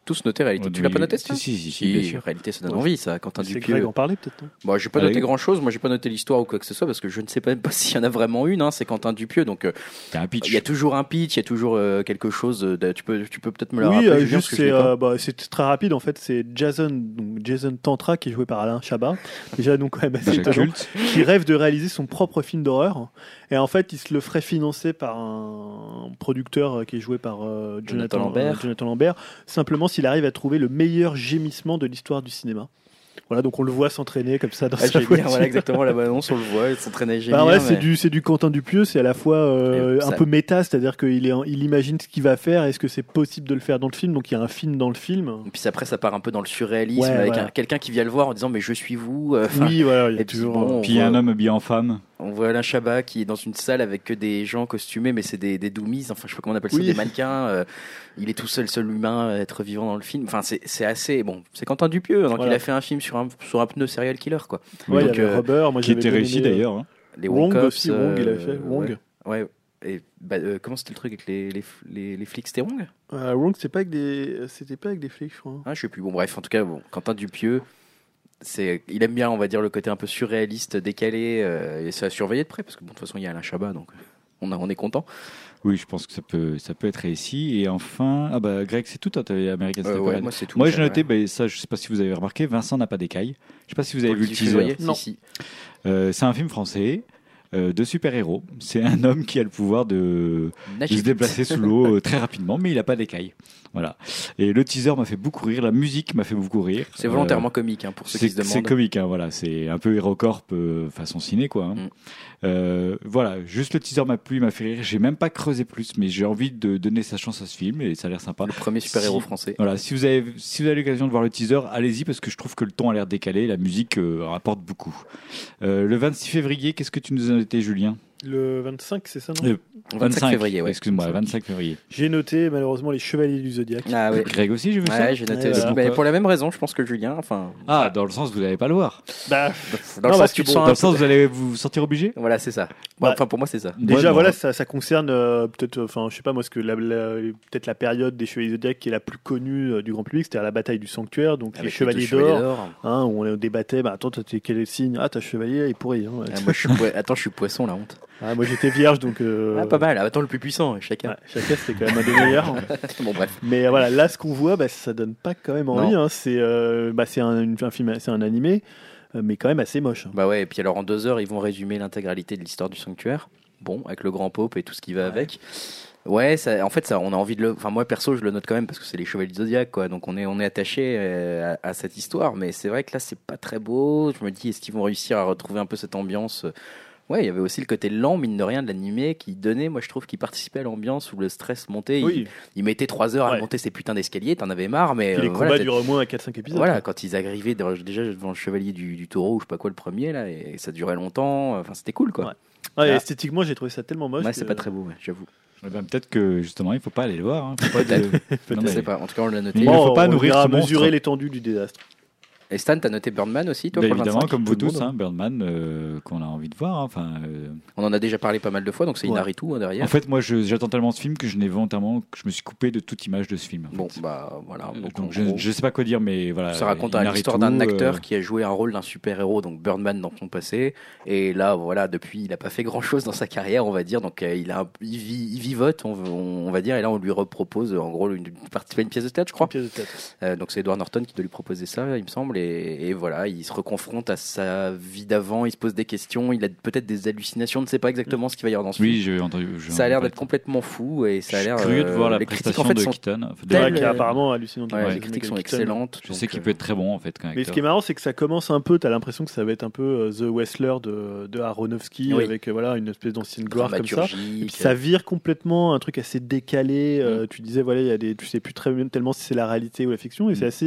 tous noté réalité. Ouais, Tu l'as pas noté, si, ça si, si, si, bien sûr. Réalité, ça donne Ouais. envie, ça. Quentin C'est Dupieux. Greg en parler peut-être. non Moi, j'ai pas Allez. noté grand chose. Moi, j'ai pas noté l'histoire ou quoi que ce soit parce que je ne sais même pas s'il y en a vraiment une. Hein. C'est Quentin Dupieux, donc euh, T'as un pitch. il y a toujours un pitch, il y a toujours euh, quelque chose. De, tu peux, tu peux peut-être me le Oui, rappeler. euh, Julien, juste parce que je c'est l'ai pas. euh, bah, c'est très rapide en fait. C'est Jason, donc Jason Tantra qui est joué par Alain Chabat. Déjà donc quand même assez Déjà étonnant. culte. Qui rêve de réaliser son propre film d'horreur. Et en fait, il se le ferait financer par un producteur qui est joué par euh, Jonathan, Jonathan Lambert. euh, Jonathan Lambert, simplement s'il arrive à trouver le meilleur gémissement de l'histoire du cinéma. Voilà, donc on le voit s'entraîner comme ça dans Ah, sa j'ai voiture. bien, voilà exactement la bande-annonce, on le voit, il s'entraînait génial. Bah ouais, c'est mais- du c'est du Quentin Dupieux, c'est à la fois euh, Et un ça- peu méta, c'est-à-dire qu'il est en- il imagine ce qu'il va faire, est-ce que c'est possible de le faire dans le film, donc il y a un film dans le film. Et puis après, ça part un peu dans le surréalisme Ouais, avec voilà. un- quelqu'un qui vient le voir en disant mais je suis vous. euh, 'fin, Oui, voilà, il y a et puis toujours. bon, Puis il y a un voit- homme habillé en femme. On voit Alain Chabat qui est dans une salle avec que des gens costumés, mais c'est des, des dummies, enfin je sais pas comment on appelle ça, Oui. des mannequins. euh, il est tout seul, seul humain à être vivant dans le film. Enfin c'est c'est assez bon. C'est Quentin Dupieux, donc Voilà. il a fait un film sur un sur un pneu serial killer quoi. Ouais, il y donc, avait euh, Robert, moi Qui j'avais était bien réussi aimé, euh, d'ailleurs. hein. Les Wong Wong aussi, Wong, il avait fait, Wong. Ouais. ouais. Et bah, euh, comment c'était le truc avec les les, les, les flics, c'était Wong? Euh, Wrong, c'est pas avec des, c'était pas avec des flics, je crois. Ah, je sais plus. Bon, bref, en tout cas, bon, Quentin Dupieux, c'est, il aime bien, on va dire, le côté un peu surréaliste, décalé, euh, et ça a surveillé de près, parce que bon, de toute façon, il y a Alain Chabat, donc on, a, on est content. Oui, je pense que ça peut, ça peut être réussi. Et enfin, ah bah Greg, c'est tout. Toi, t'avais American Euh, Sniper. ouais, moi, c'est tout. Moi, j'ai j'avais- noté, bah, ça, je sais pas si vous avez remarqué, Vincent n'a pas d'écailles. Je sais pas si vous avez Pour vu le dix teaser. février, Non. si, si. Euh, c'est un film français euh, de super-héros. C'est un homme qui a le pouvoir de, de Nagez se déplacer sous l'eau euh, très rapidement, mais il n'a pas d'écailles. Voilà. Et le teaser m'a fait beaucoup rire, la musique m'a fait beaucoup rire. C'est volontairement comique, hein, pour ceux C'est qui se c'est demandent. comique, hein, voilà. C'est un peu HeroCorp euh, façon ciné, quoi. hein. Mm. Euh, voilà, juste le teaser m'a plu, il m'a fait rire. J'ai même pas creusé plus, mais j'ai envie de donner sa chance à ce film et ça a l'air sympa. Le premier super-héros Si- français. Voilà, si vous avez si vous avez l'occasion de voir le teaser, allez-y parce que je trouve que le ton a l'air décalé, la musique euh, rapporte beaucoup. Euh, le vingt-six février, qu'est-ce que tu nous as noté, Julien? Le vingt-cinq, c'est ça, non Euh, vingt-cinq février, ouais. Excuse-moi, vingt-cinq février. J'ai noté malheureusement les Chevaliers du Zodiaque. Ah ouais. Greg aussi, j'ai vu ça. Ouais, j'ai noté Ouais, aussi. voilà. Mais pour la même raison, je pense que Julien, enfin. Ah, dans le sens vous n'allez pas le voir. Bah, Dans le Non, sens parce tu que te bon, sens Dans un le sens peu- vous allez vous sentir obligé. Voilà, c'est ça. Ouais. Enfin, pour moi, c'est ça. déjà, Ouais, non. voilà, ça, ça concerne euh, peut-être, enfin, je sais pas moi, ce que la, la- peut-être la période des Chevaliers du Zodiaque qui est la plus connue euh, du grand public, c'était à la bataille du Sanctuaire, donc les Avec Chevaliers deux chevaliers d'or, hein, où on débattait, bah attends, t'es quel signe? Ah, t'as chevalier, il est pourri. Hein. Ah, moi, je suis poi- Attends, je suis poisson, la honte. Ah, moi j'étais vierge, donc. euh, Ah, pas mal. Attends, le plus puissant, chacun. Ouais, chacun c'était quand même un des meilleurs. Bon, bref. Mais euh, voilà, là ce qu'on voit, bah, ça donne pas quand même envie. Hein. C'est euh, bah, c'est un, une- un film, c'est un animé, euh, mais quand même assez moche. Bah ouais, et puis alors en deux heures, ils vont résumer l'intégralité de l'histoire du sanctuaire. Bon, avec le grand pope et tout ce qui va Ouais. avec. Ouais, ça, en fait, ça, on a envie de le. Enfin, moi perso, je le note quand même parce que c'est les Chevaliers du Zodiaque, quoi. Donc on est, on est attaché euh, à, à cette histoire. Mais c'est vrai que là, c'est pas très beau. Je me dis, est-ce qu'ils vont réussir à retrouver un peu cette ambiance? Ouais, il y avait aussi le côté lent, mine de rien, de l'animé qui donnait, moi je trouve, qui participait à l'ambiance où le stress montait. Oui, Il, il mettait trois heures à Ouais. monter ces putains d'escaliers, t'en avais marre, mais et les euh, combats voilà, durent au moins quatre cinq épisodes. voilà, quand ils arrivaient dans- déjà devant le chevalier du, du taureau ou je sais pas quoi le premier là, et ça durait longtemps, enfin c'était cool quoi. Ouais. Ouais, et Ah. esthétiquement, j'ai trouvé ça tellement moche. Ouais, que- c'est pas très beau, ouais, j'avoue. Eh ben, peut-être que justement il faut pas aller le voir. Hein. Faut pas de- Non, Je mais- sais pas, en tout cas on l'a noté. Il ne faut pas on nourrir ira ce monstre. mesurer l'étendue du désastre. Et Stan, t'as noté Birdman aussi, toi, Bah, pour le évidemment, vingt-cinq? comme vous Tout le tous, monde, hein, Birdman, euh, qu'on a envie de voir. hein. Enfin, euh, On en a déjà parlé pas mal de fois, donc c'est Ouais. Inaritu hein, derrière. En fait, moi, je- j'attends tellement ce film que je n'ai volontairement, que je me suis coupé de toute image de ce film. en Bon, fait. bah voilà. Euh, Donc, donc, en je, gros, je sais pas quoi dire, mais voilà. ça raconte il hein, narre l'histoire tout, d'un euh, acteur qui a joué un rôle d'un super-héros, donc Birdman dans son passé. Et là, voilà, depuis, il a pas fait grand-chose dans sa carrière, on va dire. Donc, euh, il a, un- il, vit, il vivote, on, on va dire. Et là, on lui repropose, en gros, une, une participer à une pièce de théâtre, je crois. Pièce de théâtre. Euh, donc c'est Edward Norton qui doit lui proposer ça, il me semble, et, et voilà, il se reconfronte à sa vie d'avant, il se pose des questions, il a peut-être des hallucinations, on ne sait pas exactement ce qu'il va y avoir dans ce Oui, film. j'ai entendu. j'ai Ça a l'air entendu d'être complètement fou et ça a Je l'air. suis curieux de voir euh, la les critiques prestation en fait de sont. Keaton. Enfin, de- telles- Ouais, qui est euh, apparemment hallucinant. Ouais, Ouais. les critiques sont Keaton. excellentes. Je donc, sais qu'il euh, peut être très bon en fait. Quand Mais ce qui est marrant, c'est que ça commence un peu, t'as l'impression que ça va être un peu euh, The Wrestler de, de Aronofsky, Oui. avec euh, voilà, une espèce d'ancienne gloire comme ça. dramaturgique. Et puis ça vire complètement, un truc assez décalé. euh, tu disais, voilà, il y a des, tu sais plus très bien tellement si c'est la réalité ou la fiction, et Mm. c'est assez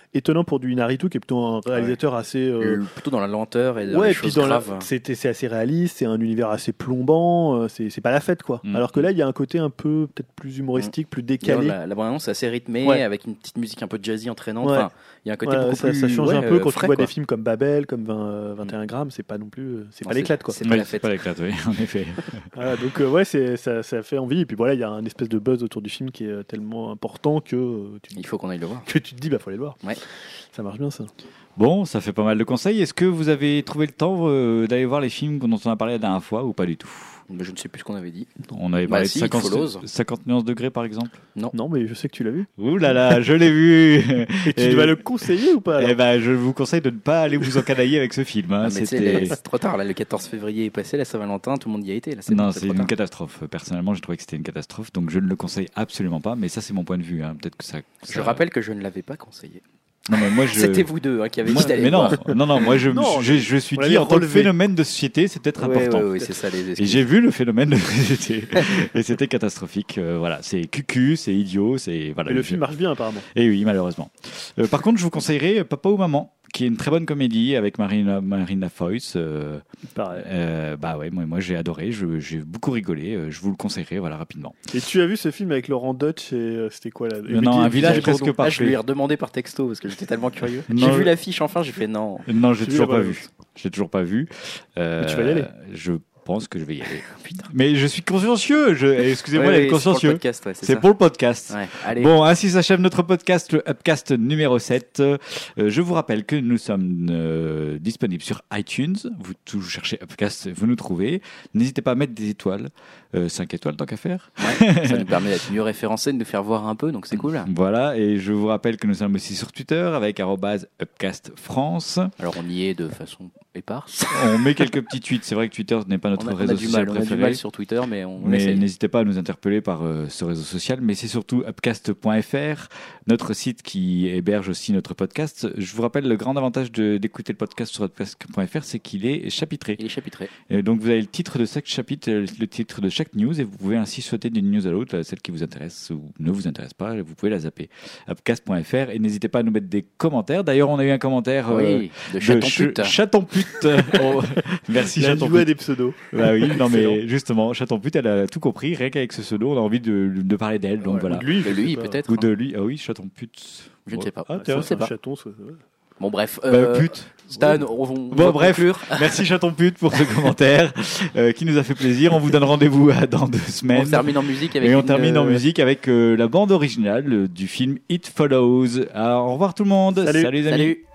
étonnant pour du Inaritu, qui est plutôt un réalisateur ouais. assez euh... plutôt dans la lenteur et dans ouais, les et puis choses dans graves. La... C'est, c'est assez réaliste, c'est un univers assez plombant, c'est, c'est pas la fête quoi. Mmh. Alors que là, il y a un côté un peu peut-être plus humoristique, mmh. plus décalé. La, la bande-annonce est assez rythmée, ouais. avec une petite musique un peu jazzy entraînante. Ouais. Enfin, il y a un côté ouais, beaucoup ça, plus. Ça change ouais, un peu quand frais, tu vois quoi. des films comme Babel, comme vingt, vingt et un grammes, c'est pas non plus, c'est non, pas l'éclate quoi. C'est pas ouais, la fête. C'est pas l'éclate, oui, en effet. Voilà, donc euh, ouais, c'est, ça, ça fait envie. Et puis voilà, il y a un espèce de buzz autour du film qui est tellement important que euh, tu, il faut qu'on aille le voir. Que tu te dis, bah faut aller le voir. Ouais. Ça marche bien ça. Bon, ça fait pas mal de conseils. Est-ce que vous avez trouvé le temps euh, d'aller voir les films dont on a parlé la dernière fois ou pas du tout? Mais je ne sais plus ce qu'on avait dit. On avait parlé bah, si, de cinquante, cinquante nuances degrés par exemple. Non. Non, mais je sais que tu l'as vu. Ouh là là, je l'ai vu. Et tu Et... dois le conseiller ou pas alors? Eh ben, je vous conseille de ne pas aller vous encanailler avec ce film. Hein. Ah, mais C'était... c'est trop tard. Là, le quatorze février est passé, la Saint-Valentin, tout le monde y a été. Là, c'est non, bon, c'est, c'est une tard. catastrophe. Personnellement, j'ai trouvé que c'était une catastrophe, donc je ne le conseille absolument pas. Mais ça, c'est mon point de vue. Hein. Peut-être que ça, ça. Je rappelle que je ne l'avais pas conseillé. Non, mais moi, je... C'était vous deux hein, qui avez moi, dit d'aller mais non, voir. non, non, moi je, non, je, je, je suis dit en tant que phénomène de société, c'est peut-être ouais, important. Ouais, ouais, c'est ça, les et j'ai vu le phénomène de société et c'était catastrophique. Euh, voilà, c'est cucu, c'est idiot, c'est voilà. Et le film marche bien apparemment. Et oui, malheureusement. Euh, par contre, je vous conseillerais Papa ou Maman, qui est une très bonne comédie avec Marina, Marina Foïs. Euh, Pareil. Euh, bah ouais, moi, moi j'ai adoré, je, j'ai beaucoup rigolé. Euh, je vous le conseillerais, voilà, rapidement. Et tu as vu ce film avec Laurent Dutch et euh, c'était quoi là? Non, non, un village presque parfait. Ah, je lui ai redemandé par texto parce que j'étais tellement curieux. Non, j'ai vu l'affiche enfin, j'ai fait non. Non, j'ai tu toujours pas vu. vu. J'ai toujours pas vu. Euh, Mais tu vas y aller. Je pense que je vais y aller. Putain. Mais je suis consciencieux. Je... Excusez-moi ouais, d'être ouais, consciencieux. C'est pour le podcast. Ouais, c'est c'est ça. pour le podcast. Ouais, allez. Bon, ainsi s'achève notre podcast, le Upcast numéro sept. Euh, je vous rappelle que nous sommes euh, disponibles sur iTunes. Vous, vous cherchez Upcast, vous nous trouvez. N'hésitez pas à mettre des étoiles. Euh, cinq étoiles tant qu'à faire. Ouais, ça nous permet d'être mieux référencés, de nous faire voir un peu, donc c'est cool. Voilà, et je vous rappelle que nous sommes aussi sur Twitter avec arobase Upcast France. Alors on y est de façon éparse. On met quelques petits tweets. C'est vrai que Twitter n'est pas notre on a, réseau on a social mal, préféré. On a du mal sur Twitter, mais on Mais essaye. N'hésitez pas à nous interpeller par euh, ce réseau social. Mais c'est surtout upcast point f r, notre site qui héberge aussi notre podcast. Je vous rappelle, le grand avantage de, d'écouter le podcast sur upcast point f r, c'est qu'il est chapitré. Il est chapitré. Et donc vous avez le titre de chaque chapitre, le titre de chaque news, et vous pouvez ainsi sauter d'une news à l'autre, celle qui vous intéresse ou ne vous intéresse pas, vous pouvez la zapper. upcast point f r, et n'hésitez pas à nous mettre des commentaires. D'ailleurs, on a eu un commentaire oui, euh, de chaton ch- pute. Chaton pute. Oh, merci la Chaton pute. Pute. Des pseudos. Bah oui, non mais justement, Chaton Pute, elle a tout compris. Rien qu'avec ce pseudo, on a envie de, de parler d'elle. Donc ouais, voilà. De lui, de lui peut-être. Ou de lui. Ah oui, Chaton Pute. Je ne sais pas. Ah, je ne sais pas. Chaton, ça, ouais. Bon bref. Bah, euh, pute. Stan, on, on bon va bref. conclure. Merci Chaton Pute pour ce commentaire euh, qui nous a fait plaisir. On vous donne rendez-vous à, dans deux semaines. On termine en musique avec. Et on une, termine en euh... musique avec euh, la bande originale euh, du film It Follows. Alors, au revoir tout le monde. Salut, Salut les amis. Salut.